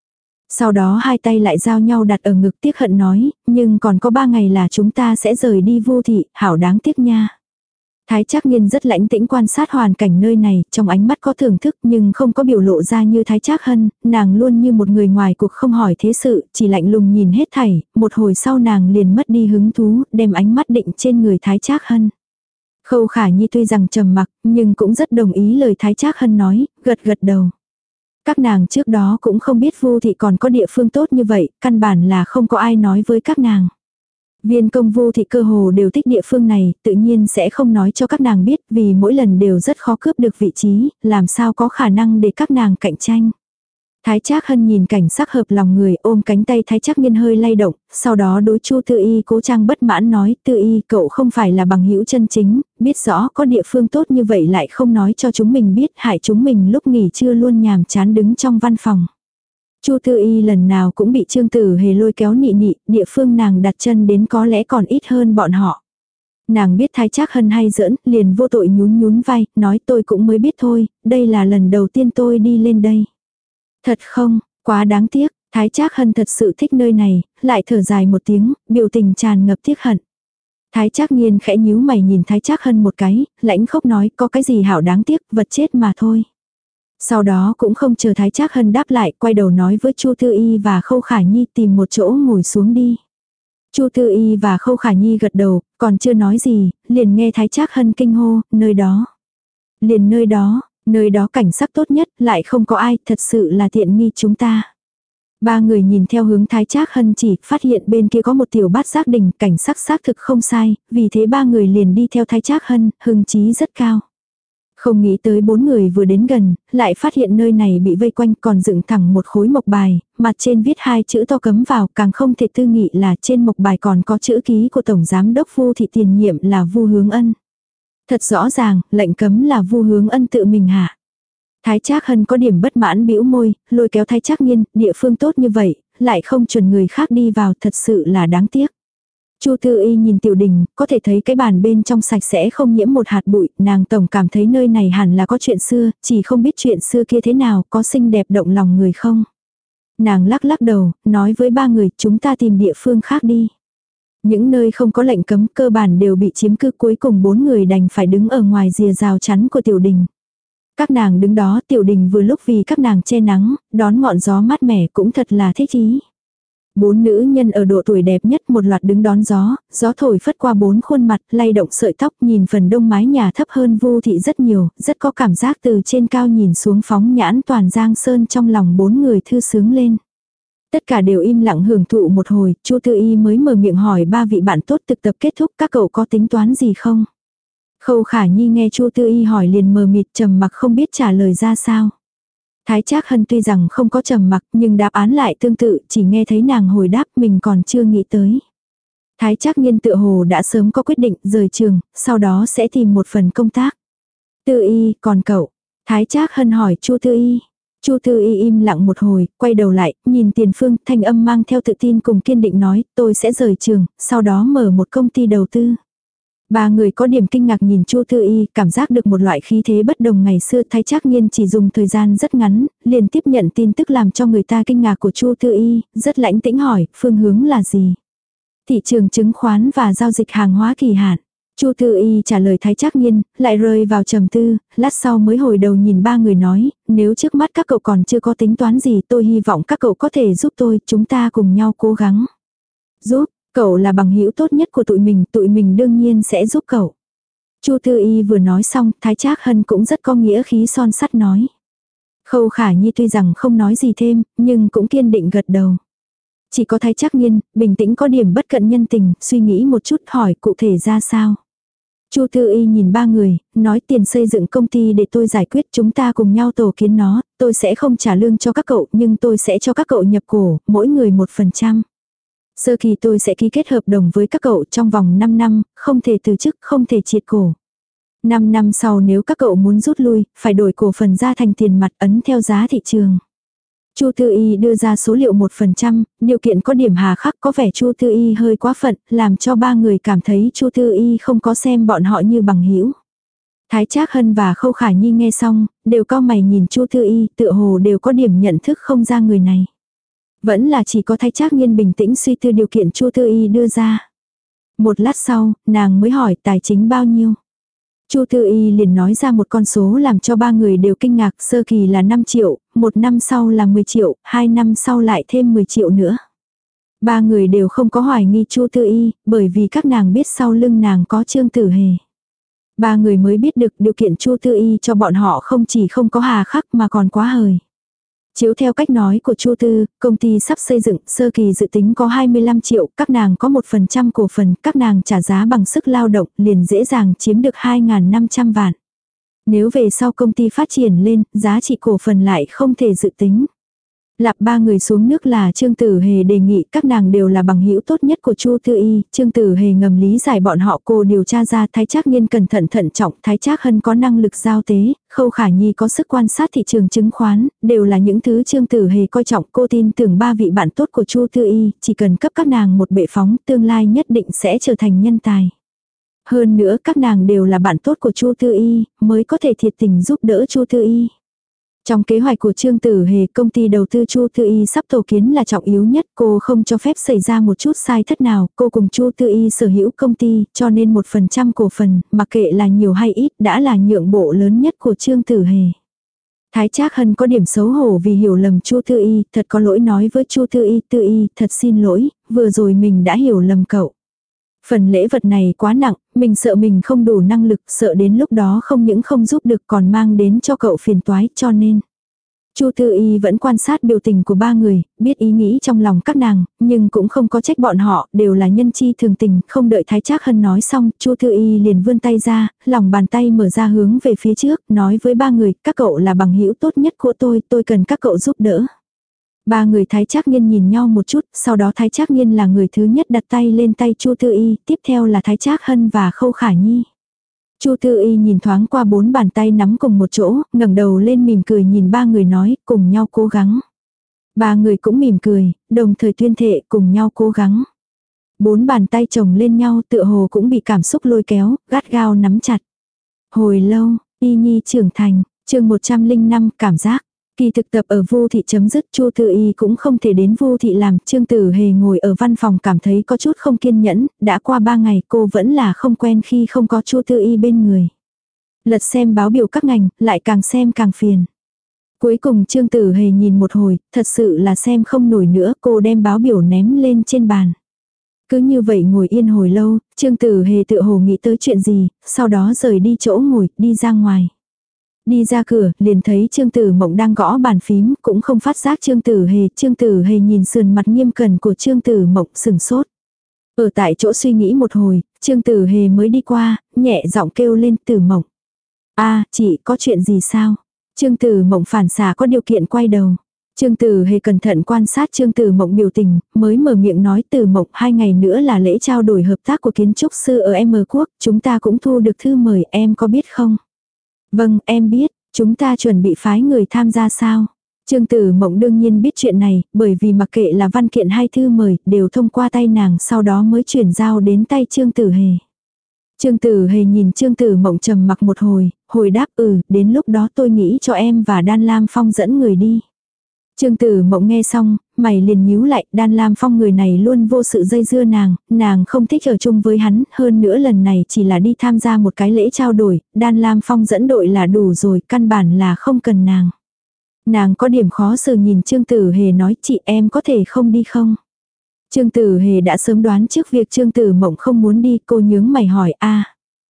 Sau đó hai tay lại giao nhau đặt ở ngực tiếc hận nói, nhưng còn có ba ngày là chúng ta sẽ rời đi Vu thị, hảo đáng tiếc nha. Thái Trác Nghiên rất lãnh tĩnh quan sát hoàn cảnh nơi này, trong ánh mắt có thưởng thức nhưng không có biểu lộ ra như Thái Trác Hân, nàng luôn như một người ngoài cuộc không hỏi thế sự, chỉ lạnh lùng nhìn hết thảy, một hồi sau nàng liền mất đi hứng thú, đem ánh mắt định trên người Thái Trác Hân. Khâu Khả Nhi tuy rằng trầm mặc, nhưng cũng rất đồng ý lời Thái Trác Hân nói, gật gật đầu. Các nàng trước đó cũng không biết Vu thị còn có địa phương tốt như vậy, căn bản là không có ai nói với các nàng. Viên công Vu thị cơ hồ đều thích địa phương này, tự nhiên sẽ không nói cho các nàng biết vì mỗi lần đều rất khó cướp được vị trí, làm sao có khả năng để các nàng cạnh tranh. Thái Trác Hân nhìn cảnh sắc hợp lòng người ôm cánh tay Thái Trác Nghiên hơi lay động, sau đó đối Chu Tư Y cố trang bất mãn nói Tư Y cậu không phải là bằng hữu chân chính, biết rõ có địa phương tốt như vậy lại không nói cho chúng mình biết hại chúng mình lúc nghỉ trưa luôn nhàm chán đứng trong văn phòng. Chu Tư Y lần nào cũng bị Trương Tử Hề lôi kéo nị nị, địa phương nàng đặt chân đến có lẽ còn ít hơn bọn họ. Nàng biết Thái Trác Hân hay giỡn, liền vô tội nhún nhún vai, nói tôi cũng mới biết thôi, đây là lần đầu tiên tôi đi lên đây. Thật không, quá đáng tiếc, Thái Trác Hân thật sự thích nơi này, lại thở dài một tiếng, biểu tình tràn ngập tiếc hận. Thái Trác Nghiên khẽ nhíu mày nhìn Thái Trác Hân một cái, lãnh khốc nói có cái gì hảo đáng tiếc, vật chết mà thôi. Sau đó cũng không chờ Thái Trác Hân đáp lại, quay đầu nói với Chu Tư Y và Khâu Khả Nhi tìm một chỗ ngồi xuống đi. Chu Tư Y và Khâu Khả Nhi gật đầu, còn chưa nói gì, liền nghe Thái Trác Hân kinh hô, nơi đó. Liền nơi đó, nơi đó cảnh sắc tốt nhất, lại không có ai, thật sự là tiện nghi chúng ta. Ba người nhìn theo hướng Thái Trác Hân chỉ, phát hiện bên kia có một tiểu bát giác đình, cảnh sắc xác thực không sai, vì thế ba người liền đi theo Thái Trác Hân, hưng chí rất cao. Không nghĩ tới bốn người vừa đến gần, lại phát hiện nơi này bị vây quanh còn dựng thẳng một khối mộc bài, mặt trên viết hai chữ to cấm vào, càng không thể tư nghị là trên mộc bài còn có chữ ký của Tổng Giám Đốc Vu thị tiền nhiệm là Vu Hướng Ân. Thật rõ ràng, lệnh cấm là Vu Hướng Ân tự mình hạ. Thái Trác Hân có điểm bất mãn bĩu môi, lôi kéo Thái Trác Nghiên, địa phương tốt như vậy, lại không chuẩn người khác đi vào, thật sự là đáng tiếc. Chu Tư Y nhìn Tiểu Đình, có thể thấy cái bàn bên trong sạch sẽ không nhiễm một hạt bụi, nàng tổng cảm thấy nơi này hẳn là có chuyện xưa, chỉ không biết chuyện xưa kia thế nào, có xinh đẹp động lòng người không. Nàng lắc lắc đầu, nói với ba người, chúng ta tìm địa phương khác đi. Những nơi không có lệnh cấm cơ bản đều bị chiếm cư, cuối cùng bốn người đành phải đứng ở ngoài rìa rào chắn của Tiểu Đình. Các nàng đứng đó, Tiểu Đình vừa lúc vì các nàng che nắng, đón ngọn gió mát mẻ cũng thật là thích ý. Bốn nữ nhân ở độ tuổi đẹp nhất một loạt đứng đón gió, gió thổi phất qua bốn khuôn mặt, lay động sợi tóc, nhìn phần đông mái nhà thấp hơn Vu thị rất nhiều, rất có cảm giác từ trên cao nhìn xuống phóng nhãn toàn Giang Sơn, trong lòng bốn người thư sướng lên. Tất cả đều im lặng hưởng thụ một hồi, Chu Tư Y mới mở miệng hỏi ba vị bạn tốt thực tập kết thúc, các cậu có tính toán gì không? Khâu Khả Nhi nghe Chu Tư Y hỏi liền mờ mịt trầm mặc không biết trả lời ra sao. Thái Trác Hân tuy rằng không có trầm mặc nhưng đáp án lại tương tự, chỉ nghe thấy nàng hồi đáp mình còn chưa nghĩ tới. Thái Trác Nghiên tựa hồ đã sớm có quyết định rời trường, sau đó sẽ tìm một phần công tác. Tư Y, còn cậu? Thái Trác Hân hỏi Chu Tư Y. Chu Tư Y im lặng một hồi, quay đầu lại, nhìn Tiền Phương, thanh âm mang theo tự tin cùng kiên định nói, tôi sẽ rời trường, sau đó mở một công ty đầu tư. Ba người có điểm kinh ngạc nhìn Chu Tư Y, cảm giác được một loại khí thế bất đồng ngày xưa. Thái Trác Nghiên chỉ dùng thời gian rất ngắn, liền tiếp nhận tin tức làm cho người ta kinh ngạc của Chu Tư Y, rất lãnh tĩnh hỏi, phương hướng là gì? Thị trường chứng khoán và giao dịch hàng hóa kỳ hạn. Chu Tư Y trả lời Thái Trác Nghiên, lại rơi vào trầm tư, lát sau mới hồi đầu nhìn ba người nói, nếu trước mắt các cậu còn chưa có tính toán gì, tôi hy vọng các cậu có thể giúp tôi, chúng ta cùng nhau cố gắng. Giúp? Cậu là bằng hữu tốt nhất của tụi mình, tụi mình đương nhiên sẽ giúp cậu. Chu Tư Y vừa nói xong, Thái Trác Hân cũng rất có nghĩa khí son sắt nói. Khâu Khả Nhi tuy rằng không nói gì thêm, nhưng cũng kiên định gật đầu. Chỉ có Thái Trác Nghiên, bình tĩnh có điểm bất cận nhân tình, suy nghĩ một chút hỏi cụ thể ra sao. Chu Tư Y nhìn ba người, nói tiền xây dựng công ty để tôi giải quyết, chúng ta cùng nhau tổ kiến nó, tôi sẽ không trả lương cho các cậu nhưng tôi sẽ cho các cậu nhập cổ, mỗi người một phần trăm. Sơ kỳ tôi sẽ ký kết hợp đồng với các cậu trong vòng năm năm, không thể từ chức, không thể triệt cổ. năm năm sau nếu các cậu muốn rút lui, phải đổi cổ phần ra thành tiền mặt ấn theo giá thị trường. Chu Tư Y đưa ra số liệu một phần trăm, điều kiện có điểm hà khắc, có vẻ Chu Tư Y hơi quá phận, làm cho ba người cảm thấy Chu Tư Y không có xem bọn họ như bằng hữu. Thái Trác Hân và Khâu Khả Nhi nghe xong, đều cau mày nhìn Chu Tư Y, tựa hồ đều có điểm nhận thức không ra người này. Vẫn là chỉ có Thái Trác Nghiên bình tĩnh suy tư điều kiện Chu Tư Y đưa ra. Một lát sau, nàng mới hỏi tài chính bao nhiêu. Chu Tư Y liền nói ra một con số làm cho ba người đều kinh ngạc, sơ kỳ là năm triệu, một năm sau là mười triệu, hai năm sau lại thêm mười triệu nữa. Ba người đều không có hoài nghi Chu Tư Y, bởi vì các nàng biết sau lưng nàng có Trương Tử Hề. Ba người mới biết được điều kiện Chu Tư Y cho bọn họ không chỉ không có hà khắc mà còn quá hời. Chiếu theo cách nói của Chu Tư, công ty sắp xây dựng, sơ kỳ dự tính có hai mươi lăm triệu, các nàng có một phần trăm cổ phần, các nàng trả giá bằng sức lao động, liền dễ dàng chiếm được hai nghìn năm trăm vạn. Nếu về sau công ty phát triển lên, giá trị cổ phần lại không thể dự tính. Lạp ba người xuống nước là Trương Tử Hề đề nghị, các nàng đều là bằng hữu tốt nhất của Chu Tư Y, Trương Tử Hề ngầm lý giải bọn họ, cô điều tra ra Thái Trác Nghiên cẩn thận thận trọng, Thái Trác Hân có năng lực giao tế, Khâu Khả Nhi có sức quan sát thị trường chứng khoán, đều là những thứ Trương Tử Hề coi trọng. Cô tin tưởng ba vị bạn tốt của Chu Tư Y, chỉ cần cấp các nàng một bệ phóng, tương lai nhất định sẽ trở thành nhân tài. Hơn nữa các nàng đều là bạn tốt của Chu Tư Y, mới có thể thiệt tình giúp đỡ Chu Tư Y. Trong kế hoạch của Trương Tử Hề, công ty đầu tư Chu Tư Y sắp tổ kiến là trọng yếu nhất, cô không cho phép xảy ra một chút sai thất nào, cô cùng Chu Tư Y sở hữu công ty, cho nên một phần trăm cổ phần, mặc kệ là nhiều hay ít, đã là nhượng bộ lớn nhất của Trương Tử Hề. Thái Trác Hân có điểm xấu hổ vì hiểu lầm Chu Tư Y, thật có lỗi nói với Chu Tư Y, Tư Y, thật xin lỗi, vừa rồi mình đã hiểu lầm cậu. Phần lễ vật này quá nặng, mình sợ mình không đủ năng lực, sợ đến lúc đó không những không giúp được còn mang đến cho cậu phiền toái, cho nên. Chu Tư Y vẫn quan sát biểu tình của ba người, biết ý nghĩ trong lòng các nàng, nhưng cũng không có trách bọn họ, đều là nhân chi thường tình, không đợi Thái Trác Hân nói xong, Chu Tư Y liền vươn tay ra, lòng bàn tay mở ra hướng về phía trước, nói với ba người, các cậu là bằng hữu tốt nhất của tôi, tôi cần các cậu giúp đỡ. Ba người Thái Trác Nghiên nhìn nhau một chút, sau đó Thái Trác Nghiên là người thứ nhất đặt tay lên tay Chu Tư Y, tiếp theo là Thái Trác Hân và Khâu Khả Nhi. Chu Tư Y nhìn thoáng qua bốn bàn tay nắm cùng một chỗ, ngẩng đầu lên mỉm cười nhìn ba người nói, cùng nhau cố gắng. Ba người cũng mỉm cười, đồng thời tuyên thệ cùng nhau cố gắng. Bốn bàn tay chồng lên nhau tựa hồ cũng bị cảm xúc lôi kéo, gắt gao nắm chặt. Hồi lâu, Y Nhi trưởng thành, chương một trăm linh năm cảm giác. Kỳ thực tập ở Vu thị chấm dứt, Chu Tư Y cũng không thể đến Vu thị làm, Trương Tử Hề ngồi ở văn phòng cảm thấy có chút không kiên nhẫn, đã qua ba ngày cô vẫn là không quen khi không có Chu Tư Y bên người. Lật xem báo biểu các ngành, lại càng xem càng phiền. Cuối cùng Trương Tử Hề nhìn một hồi, thật sự là xem không nổi nữa, cô đem báo biểu ném lên trên bàn. Cứ như vậy ngồi yên hồi lâu, Trương Tử Hề tự hồ nghĩ tới chuyện gì, sau đó rời đi chỗ ngồi, đi ra ngoài. Đi ra cửa, liền thấy Trương Tử Mộng đang gõ bàn phím, cũng không phát giác Trương Tử Hề. Trương Tử Hề nhìn sườn mặt nghiêm cẩn của Trương Tử Mộng sừng sốt. Ở tại chỗ suy nghĩ một hồi, Trương Tử Hề mới đi qua, nhẹ giọng kêu lên Tử Mộng. A, chị có chuyện gì sao? Trương Tử Mộng phản xạ có điều kiện quay đầu. Trương Tử Hề cẩn thận quan sát Trương Tử Mộng biểu tình, mới mở miệng nói Tử Mộng hai ngày nữa là lễ trao đổi hợp tác của kiến trúc sư ở M Quốc, chúng ta cũng thu được thư mời, em có biết không? Vâng, em biết, chúng ta chuẩn bị phái người tham gia sao? Trương Tử Mộng đương nhiên biết chuyện này, bởi vì mặc kệ là văn kiện hay thư mời, đều thông qua tay nàng sau đó mới chuyển giao đến tay Trương Tử Hề. Trương Tử Hề nhìn Trương Tử Mộng trầm mặc một hồi, hồi đáp ừ, đến lúc đó tôi nghĩ cho em và Đan Lam Phong dẫn người đi. Trương Tử Mộng nghe xong, mày liền nhíu lại, Đan Lam Phong người này luôn vô sự dây dưa nàng, nàng không thích ở chung với hắn, hơn nữa lần này chỉ là đi tham gia một cái lễ trao đổi, Đan Lam Phong dẫn đội là đủ rồi, căn bản là không cần nàng. Nàng có điểm khó xử nhìn Trương Tử Hề nói, chị em có thể không đi không? Trương Tử Hề đã sớm đoán trước việc Trương Tử Mộng không muốn đi, cô nhướng mày hỏi a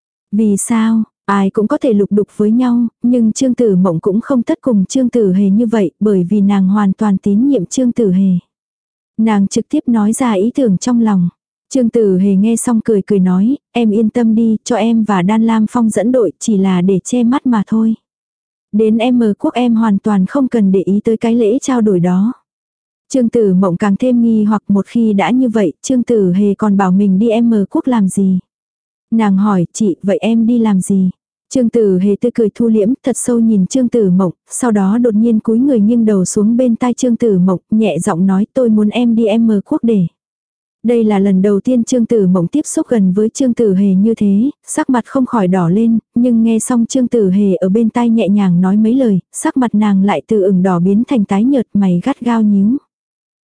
vì sao? Ai cũng có thể lục đục với nhau, nhưng Trương Tử Mộng cũng không tất cùng Trương Tử Hề như vậy, bởi vì nàng hoàn toàn tín nhiệm Trương Tử Hề. Nàng trực tiếp nói ra ý tưởng trong lòng. Trương Tử Hề nghe xong cười cười nói, em yên tâm đi, cho em và Đan Lam Phong dẫn đội chỉ là để che mắt mà thôi. Đến M Quốc em hoàn toàn không cần để ý tới cái lễ trao đổi đó. Trương Tử Mộng càng thêm nghi hoặc một khi đã như vậy, Trương Tử Hề còn bảo mình đi M Quốc làm gì. Nàng hỏi, chị, vậy em đi làm gì? Trương Tử Hề tươi cười thu liễm, thật sâu nhìn Trương Tử Mộng, sau đó đột nhiên cúi người nghiêng đầu xuống bên tai Trương Tử Mộng, nhẹ giọng nói tôi muốn em đi M Quốc để. Đây là lần đầu tiên Trương Tử Mộng tiếp xúc gần với Trương Tử Hề như thế, sắc mặt không khỏi đỏ lên, nhưng nghe xong Trương Tử Hề ở bên tai nhẹ nhàng nói mấy lời, sắc mặt nàng lại từ ửng đỏ biến thành tái nhợt, mày gắt gao nhíu.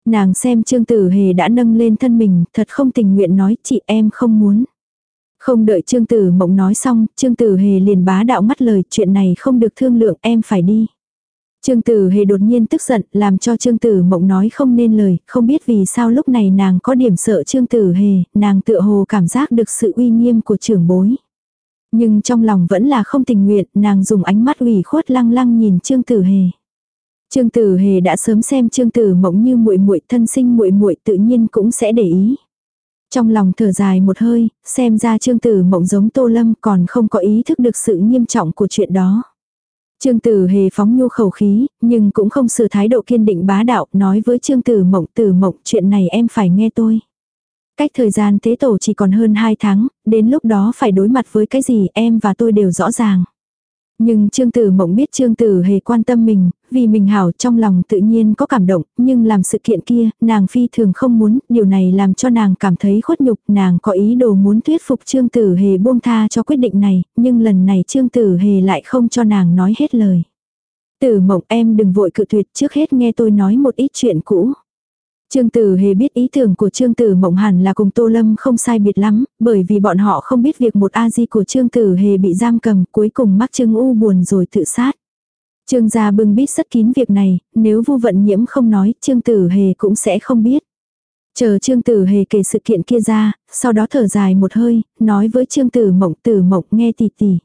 Nàng xem Trương Tử Hề đã nâng lên thân mình, thật không tình nguyện nói chị em không muốn. Không đợi Trương Tử Mộng nói xong, Trương Tử Hề liền bá đạo ngắt lời chuyện này không được thương lượng em phải đi. Trương Tử Hề đột nhiên tức giận làm cho Trương Tử Mộng nói không nên lời, không biết vì sao lúc này nàng có điểm sợ Trương Tử Hề, nàng tựa hồ cảm giác được sự uy nghiêm của trưởng bối. Nhưng trong lòng vẫn là không tình nguyện, nàng dùng ánh mắt ủy khuất lăng lăng nhìn Trương Tử Hề. Trương Tử Hề đã sớm xem Trương Tử Mộng như muội muội, thân sinh muội muội tự nhiên cũng sẽ để ý. Trong lòng thở dài một hơi, xem ra Trương Tử Mộng giống Tô Lâm còn không có ý thức được sự nghiêm trọng của chuyện đó. Trương Tử Hề phóng nhu khẩu khí, nhưng cũng không sự thái độ kiên định bá đạo, nói với Trương Tử Mộng, Tử Mộng, chuyện này em phải nghe tôi. Cách thời gian tế tổ chỉ còn hơn hai tháng, đến lúc đó phải đối mặt với cái gì em và tôi đều rõ ràng. Nhưng Trương Tử Mộng biết Trương Tử Hề quan tâm mình, vì mình hảo trong lòng tự nhiên có cảm động, nhưng làm sự kiện kia, nàng phi thường không muốn, điều này làm cho nàng cảm thấy khuất nhục, nàng có ý đồ muốn thuyết phục Trương Tử Hề buông tha cho quyết định này, nhưng lần này Trương Tử Hề lại không cho nàng nói hết lời. Tử Mộng em đừng vội cự tuyệt, trước hết nghe tôi nói một ít chuyện cũ. Trương Tử Hề biết ý tưởng của Trương Tử Mộng hẳn là cùng Tô Lâm không sai biệt lắm, bởi vì bọn họ không biết việc một A-di của Trương Tử Hề bị giam cầm, cuối cùng mắc chứng u buồn rồi tự sát. Trương gia bưng bít rất kín việc này, nếu Vu Vận Nhiễm không nói, Trương Tử Hề cũng sẽ không biết. Chờ Trương Tử Hề kể sự kiện kia ra, sau đó thở dài một hơi, nói với Trương Tử Mộng, Tử Mộng nghe tỉ tỉ.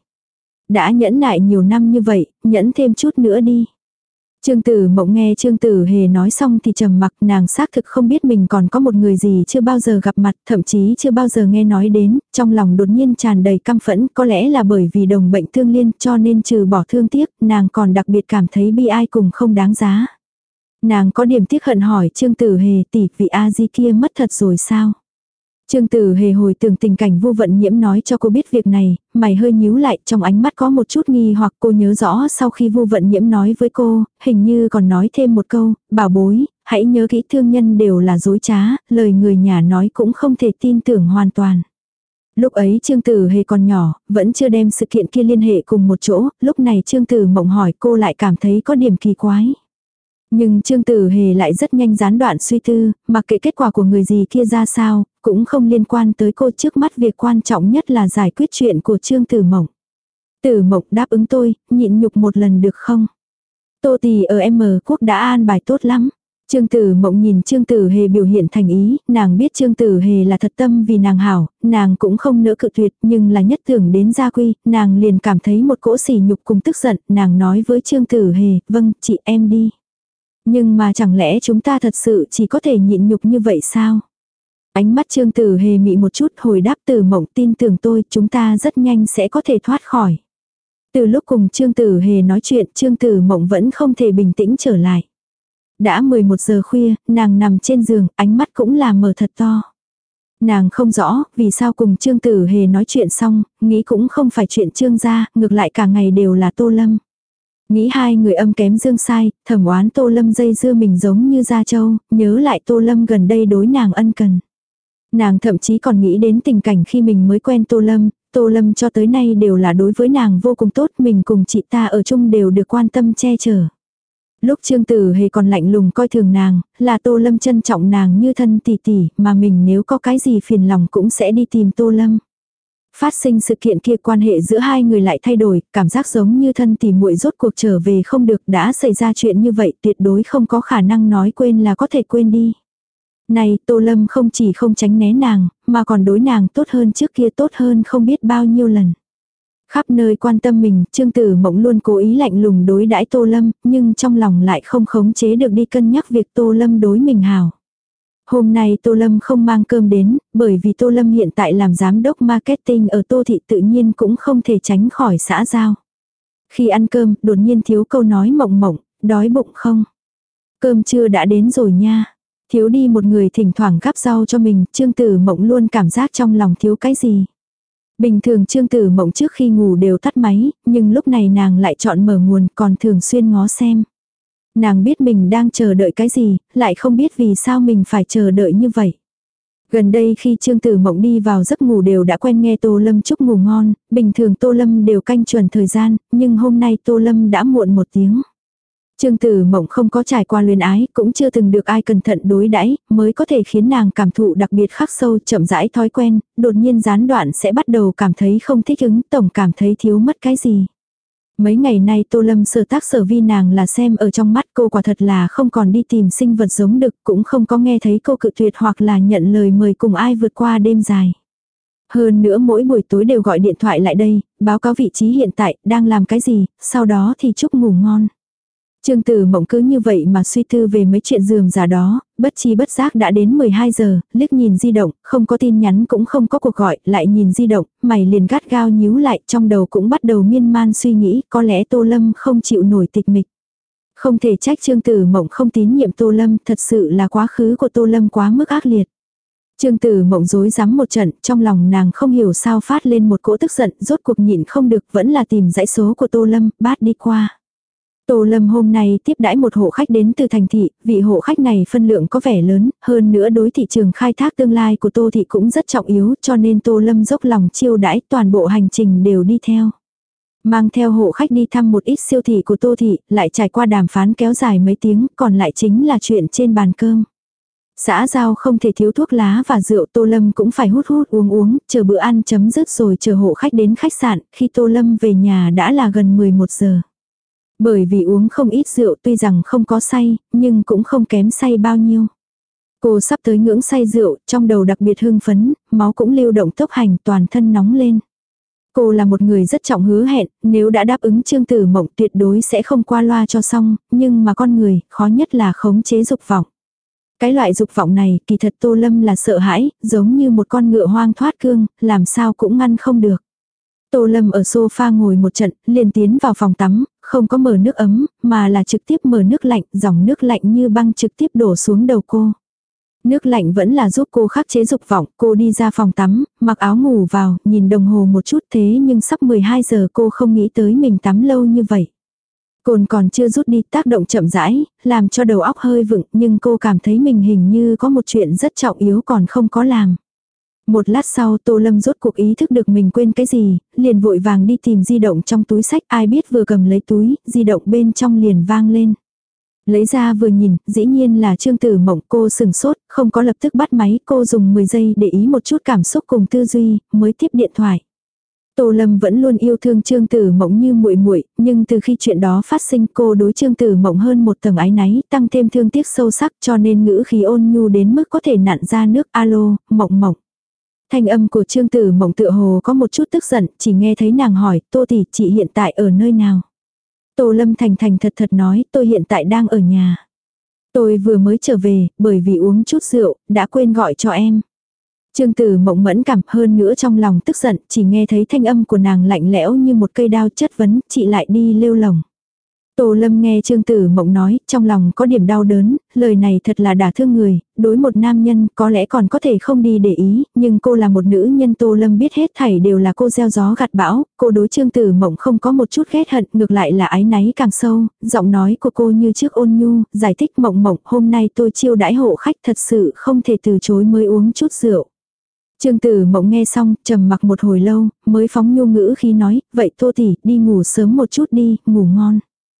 Đã nhẫn nại nhiều năm như vậy, nhẫn thêm chút nữa đi. Trương Tử Mộng nghe Trương Tử Hề nói xong thì trầm mặc, nàng xác thực không biết mình còn có một người gì chưa bao giờ gặp mặt, thậm chí chưa bao giờ nghe nói đến, trong lòng đột nhiên tràn đầy căm phẫn, có lẽ là bởi vì đồng bệnh tương liên cho nên trừ bỏ thương tiếc, nàng còn đặc biệt cảm thấy bi ai cùng không đáng giá. Nàng có điểm tiếc hận hỏi Trương Tử Hề tỷ vị A-di kia mất thật rồi sao? Trương Tử Hề hồi tưởng tình cảnh Vu Vận Nhiễm nói cho cô biết việc này, mày hơi nhíu lại, trong ánh mắt có một chút nghi hoặc cô nhớ rõ sau khi Vu Vận Nhiễm nói với cô, hình như còn nói thêm một câu, bảo bối, hãy nhớ kỹ thương nhân đều là dối trá, lời người nhà nói cũng không thể tin tưởng hoàn toàn. Lúc ấy Trương Tử Hề còn nhỏ, vẫn chưa đem sự kiện kia liên hệ cùng một chỗ, lúc này Trương Tử Mộng hỏi cô lại cảm thấy có điểm kỳ quái. Nhưng Trương Tử Hề lại rất nhanh gián đoạn suy tư, mặc kệ kết quả của người gì kia ra sao, cũng không liên quan tới cô, trước mắt việc quan trọng nhất là giải quyết chuyện của Trương Tử Mộng. Tử Mộng đáp ứng tôi, nhịn nhục một lần được không? Tô Tì ở M quốc đã an bài tốt lắm. Trương Tử Mộng nhìn Trương Tử Hề biểu hiện thành ý, nàng biết Trương Tử Hề là thật tâm vì nàng hảo, nàng cũng không nỡ cự tuyệt, nhưng là nhất tưởng đến gia quy, nàng liền cảm thấy một cỗ sỉ nhục cùng tức giận, nàng nói với Trương Tử Hề, vâng, chị em đi. Nhưng mà chẳng lẽ chúng ta thật sự chỉ có thể nhịn nhục như vậy sao? Ánh mắt Trương Tử Hề mị một chút hồi đáp Tử Mộng tin tưởng tôi, chúng ta rất nhanh sẽ có thể thoát khỏi. Từ lúc cùng Trương Tử Hề nói chuyện, Trương Tử Mộng vẫn không thể bình tĩnh trở lại. Đã mười một giờ khuya, nàng nằm trên giường, ánh mắt cũng là mở thật to. Nàng không rõ, vì sao cùng Trương Tử Hề nói chuyện xong, nghĩ cũng không phải chuyện Trương gia, ngược lại cả ngày đều là Tô Lâm. Nghĩ hai người âm kém dương sai, thẩm oán Tô Lâm dây dưa mình giống như Gia Châu, nhớ lại Tô Lâm gần đây đối nàng ân cần. Nàng thậm chí còn nghĩ đến tình cảnh khi mình mới quen Tô Lâm, Tô Lâm cho tới nay đều là đối với nàng vô cùng tốt, mình cùng chị ta ở chung đều được quan tâm che chở. Lúc Trương Tử Hề còn lạnh lùng coi thường nàng, là Tô Lâm trân trọng nàng như thân tỷ tỷ, mà mình nếu có cái gì phiền lòng cũng sẽ đi tìm Tô Lâm. Phát sinh sự kiện kia quan hệ giữa hai người lại thay đổi, cảm giác giống như thân tỷ muội rốt cuộc trở về không được, đã xảy ra chuyện như vậy tuyệt đối không có khả năng nói quên là có thể quên đi. Này, Tô Lâm không chỉ không tránh né nàng, mà còn đối nàng tốt hơn trước kia, tốt hơn không biết bao nhiêu lần. Khắp nơi quan tâm mình, Trương Tử Mộng luôn cố ý lạnh lùng đối đãi Tô Lâm, nhưng trong lòng lại không khống chế được đi cân nhắc việc Tô Lâm đối mình hảo. Hôm nay Tô Lâm không mang cơm đến, bởi vì Tô Lâm hiện tại làm giám đốc marketing ở Tô Thị tự nhiên cũng không thể tránh khỏi xã giao. Khi ăn cơm, đột nhiên thiếu câu nói Mộng Mộng, đói bụng không? Cơm trưa đã đến rồi nha. Thiếu đi một người thỉnh thoảng gắp rau cho mình, Trương Tử Mộng luôn cảm giác trong lòng thiếu cái gì. Bình thường Trương Tử Mộng trước khi ngủ đều tắt máy, nhưng lúc này nàng lại chọn mở nguồn còn thường xuyên ngó xem. Nàng biết mình đang chờ đợi cái gì, lại không biết vì sao mình phải chờ đợi như vậy. Gần đây khi Trương Tử Mộng đi vào giấc ngủ đều đã quen nghe Tô Lâm chúc ngủ ngon, bình thường Tô Lâm đều canh chuẩn thời gian, nhưng hôm nay Tô Lâm đã muộn một tiếng. Trương Tử Mộng không có trải qua luyến ái, cũng chưa từng được ai cẩn thận đối đãi, mới có thể khiến nàng cảm thụ đặc biệt khắc sâu, chậm rãi thói quen, đột nhiên gián đoạn sẽ bắt đầu cảm thấy không thích ứng, tổng cảm thấy thiếu mất cái gì. Mấy ngày nay Tô Lâm sở tác sở vi nàng là xem ở trong mắt cô, quả thật là không còn đi tìm sinh vật giống đực, cũng không có nghe thấy cô cự tuyệt hoặc là nhận lời mời cùng ai vượt qua đêm dài. Hơn nữa mỗi buổi tối đều gọi điện thoại lại đây, báo cáo vị trí hiện tại, đang làm cái gì, sau đó thì chúc ngủ ngon. Trương Tử Mộng cứ như vậy mà suy tư về mấy chuyện rườm rà đó, bất chi bất giác đã đến mười hai giờ, liếc nhìn di động, không có tin nhắn cũng không có cuộc gọi, lại nhìn di động, mày liền gắt gao nhíu lại, trong đầu cũng bắt đầu miên man suy nghĩ, có lẽ Tô Lâm không chịu nổi tịch mịch. Không thể trách Trương Tử Mộng không tín nhiệm Tô Lâm, thật sự là quá khứ của Tô Lâm quá mức ác liệt. Trương Tử Mộng rối rắm một trận, trong lòng nàng không hiểu sao phát lên một cỗ tức giận, rốt cuộc nhịn không được, vẫn là tìm dãy số của Tô Lâm, bát đi qua. Tô Lâm hôm nay tiếp đãi một hộ khách đến từ thành thị, vị hộ khách này phân lượng có vẻ lớn, hơn nữa đối thị trường khai thác tương lai của Tô thị cũng rất trọng yếu, cho nên Tô Lâm dốc lòng chiêu đãi, toàn bộ hành trình đều đi theo. Mang theo hộ khách đi thăm một ít siêu thị của Tô thị, lại trải qua đàm phán kéo dài mấy tiếng, còn lại chính là chuyện trên bàn cơm. Xã giao không thể thiếu thuốc lá và rượu, Tô Lâm cũng phải hút hút uống uống, chờ bữa ăn chấm dứt rồi chờ hộ khách đến khách sạn, khi Tô Lâm về nhà đã là gần mười một giờ. Bởi vì uống không ít rượu, tuy rằng không có say, nhưng cũng không kém say bao nhiêu. Cô sắp tới ngưỡng say rượu, trong đầu đặc biệt hưng phấn, máu cũng lưu động tốc hành, toàn thân nóng lên. Cô là một người rất trọng hứa hẹn, nếu đã đáp ứng Trương Tử Mộng tuyệt đối sẽ không qua loa cho xong, nhưng mà con người, khó nhất là khống chế dục vọng. Cái loại dục vọng này, kỳ thật Tô Lâm là sợ hãi, giống như một con ngựa hoang thoát cương, làm sao cũng ngăn không được. Tô Lâm ở sofa ngồi một trận, liền tiến vào phòng tắm, không có mở nước ấm, mà là trực tiếp mở nước lạnh, dòng nước lạnh như băng trực tiếp đổ xuống đầu cô. Nước lạnh vẫn là giúp cô khắc chế dục vọng, cô đi ra phòng tắm, mặc áo ngủ vào, nhìn đồng hồ một chút thế nhưng sắp mười hai giờ cô không nghĩ tới mình tắm lâu như vậy. Cồn còn chưa rút đi, tác động chậm rãi, làm cho đầu óc hơi vựng, nhưng cô cảm thấy mình hình như có một chuyện rất trọng yếu còn không có làm. Một lát sau Tô Lâm rốt cuộc ý thức được mình quên cái gì, liền vội vàng đi tìm di động trong túi sách, ai biết vừa cầm lấy túi, di động bên trong liền vang lên. Lấy ra vừa nhìn, dĩ nhiên là Trương Tử Mộng, cô sừng sốt, không có lập tức bắt máy, cô dùng mười giây để ý một chút cảm xúc cùng tư duy, mới tiếp điện thoại. Tô Lâm vẫn luôn yêu thương Trương Tử Mộng như muội muội, nhưng từ khi chuyện đó phát sinh cô đối Trương Tử Mộng hơn một tầng áy náy, tăng thêm thương tiếc sâu sắc cho nên ngữ khí ôn nhu đến mức có thể nặn ra nước alo, Mộng Mộng. Thanh âm của Trương Tử Mộng tựa hồ có một chút tức giận, chỉ nghe thấy nàng hỏi, Tô tỷ, chị hiện tại ở nơi nào? Tô Lâm thành thành thật thật nói, tôi hiện tại đang ở nhà. Tôi vừa mới trở về, bởi vì uống chút rượu, đã quên gọi cho em. Trương Tử Mộng mẫn cảm hơn nữa trong lòng tức giận, chỉ nghe thấy thanh âm của nàng lạnh lẽo như một cây đao chất vấn, chị lại đi lêu lồng. Tô Lâm nghe Trương Tử Mộng nói, trong lòng có điểm đau đớn, lời này thật là đả thương người, đối một nam nhân có lẽ còn có thể không đi để ý, nhưng cô là một nữ nhân. Tô Lâm biết hết thảy đều là cô gieo gió gặt bão, cô đối Trương Tử Mộng không có một chút ghét hận, ngược lại là áy náy càng sâu, giọng nói của cô như trước ôn nhu, giải thích Mộng Mộng, hôm nay tôi chiêu đãi hộ khách thật sự không thể từ chối mới uống chút rượu. Trương Tử Mộng nghe xong, trầm mặc một hồi lâu, mới phóng nhu ngữ khi nói, vậy Tô tỷ, đi ngủ sớm một chút đi, ngủ ngon.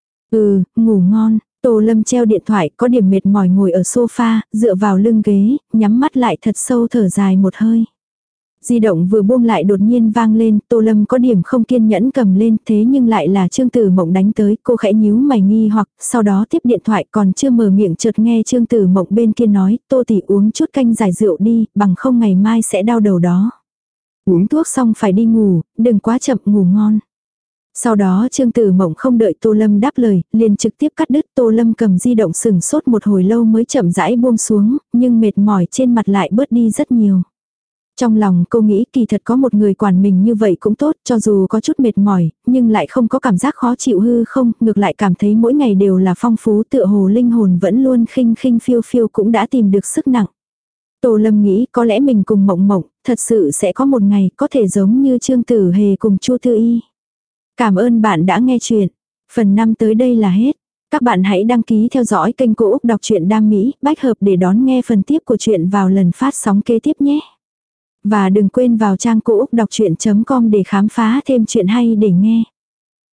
Ừ, ngủ ngon. Tô Lâm treo điện thoại, có điểm mệt mỏi ngồi ở sofa, dựa vào lưng ghế, nhắm mắt lại thật sâu thở dài một hơi. Di động vừa buông lại đột nhiên vang lên, Tô Lâm có điểm không kiên nhẫn cầm lên, thế nhưng lại là Trương Tử Mộng đánh tới, cô khẽ nhíu mày nghi hoặc, sau đó tiếp điện thoại, còn chưa mở miệng chợt nghe Trương Tử Mộng bên kia nói, Tô tỷ uống chút canh giải rượu đi, bằng không ngày mai sẽ đau đầu đó. Uống thuốc xong phải đi ngủ, đừng quá chậm, ngủ ngon. Sau đó Trương Tử Mộng không đợi Tô Lâm đáp lời, liền trực tiếp cắt đứt. Tô Lâm cầm di động sừng sốt một hồi lâu mới chậm rãi buông xuống, nhưng mệt mỏi trên mặt lại bớt đi rất nhiều. Trong lòng cô nghĩ kỳ thật có một người quản mình như vậy cũng tốt, cho dù có chút mệt mỏi, nhưng lại không có cảm giác khó chịu hư không, ngược lại cảm thấy mỗi ngày đều là phong phú, tựa hồ linh hồn vẫn luôn khinh khinh phiêu phiêu cũng đã tìm được sức nặng. Tô Lâm nghĩ có lẽ mình cùng Mộng Mộng, thật sự sẽ có một ngày có thể giống như Trương Tử Hề cùng Chu Tư Y. Cảm ơn bạn đã nghe chuyện. Phần năm tới đây là hết. Các bạn hãy đăng ký theo dõi kênh Cô Úc Đọc truyện Đam Mỹ, bách hợp để đón nghe phần tiếp của chuyện vào lần phát sóng kế tiếp nhé. Và đừng quên vào trang cô úc đọc chuyện chấm com để khám phá thêm chuyện hay để nghe.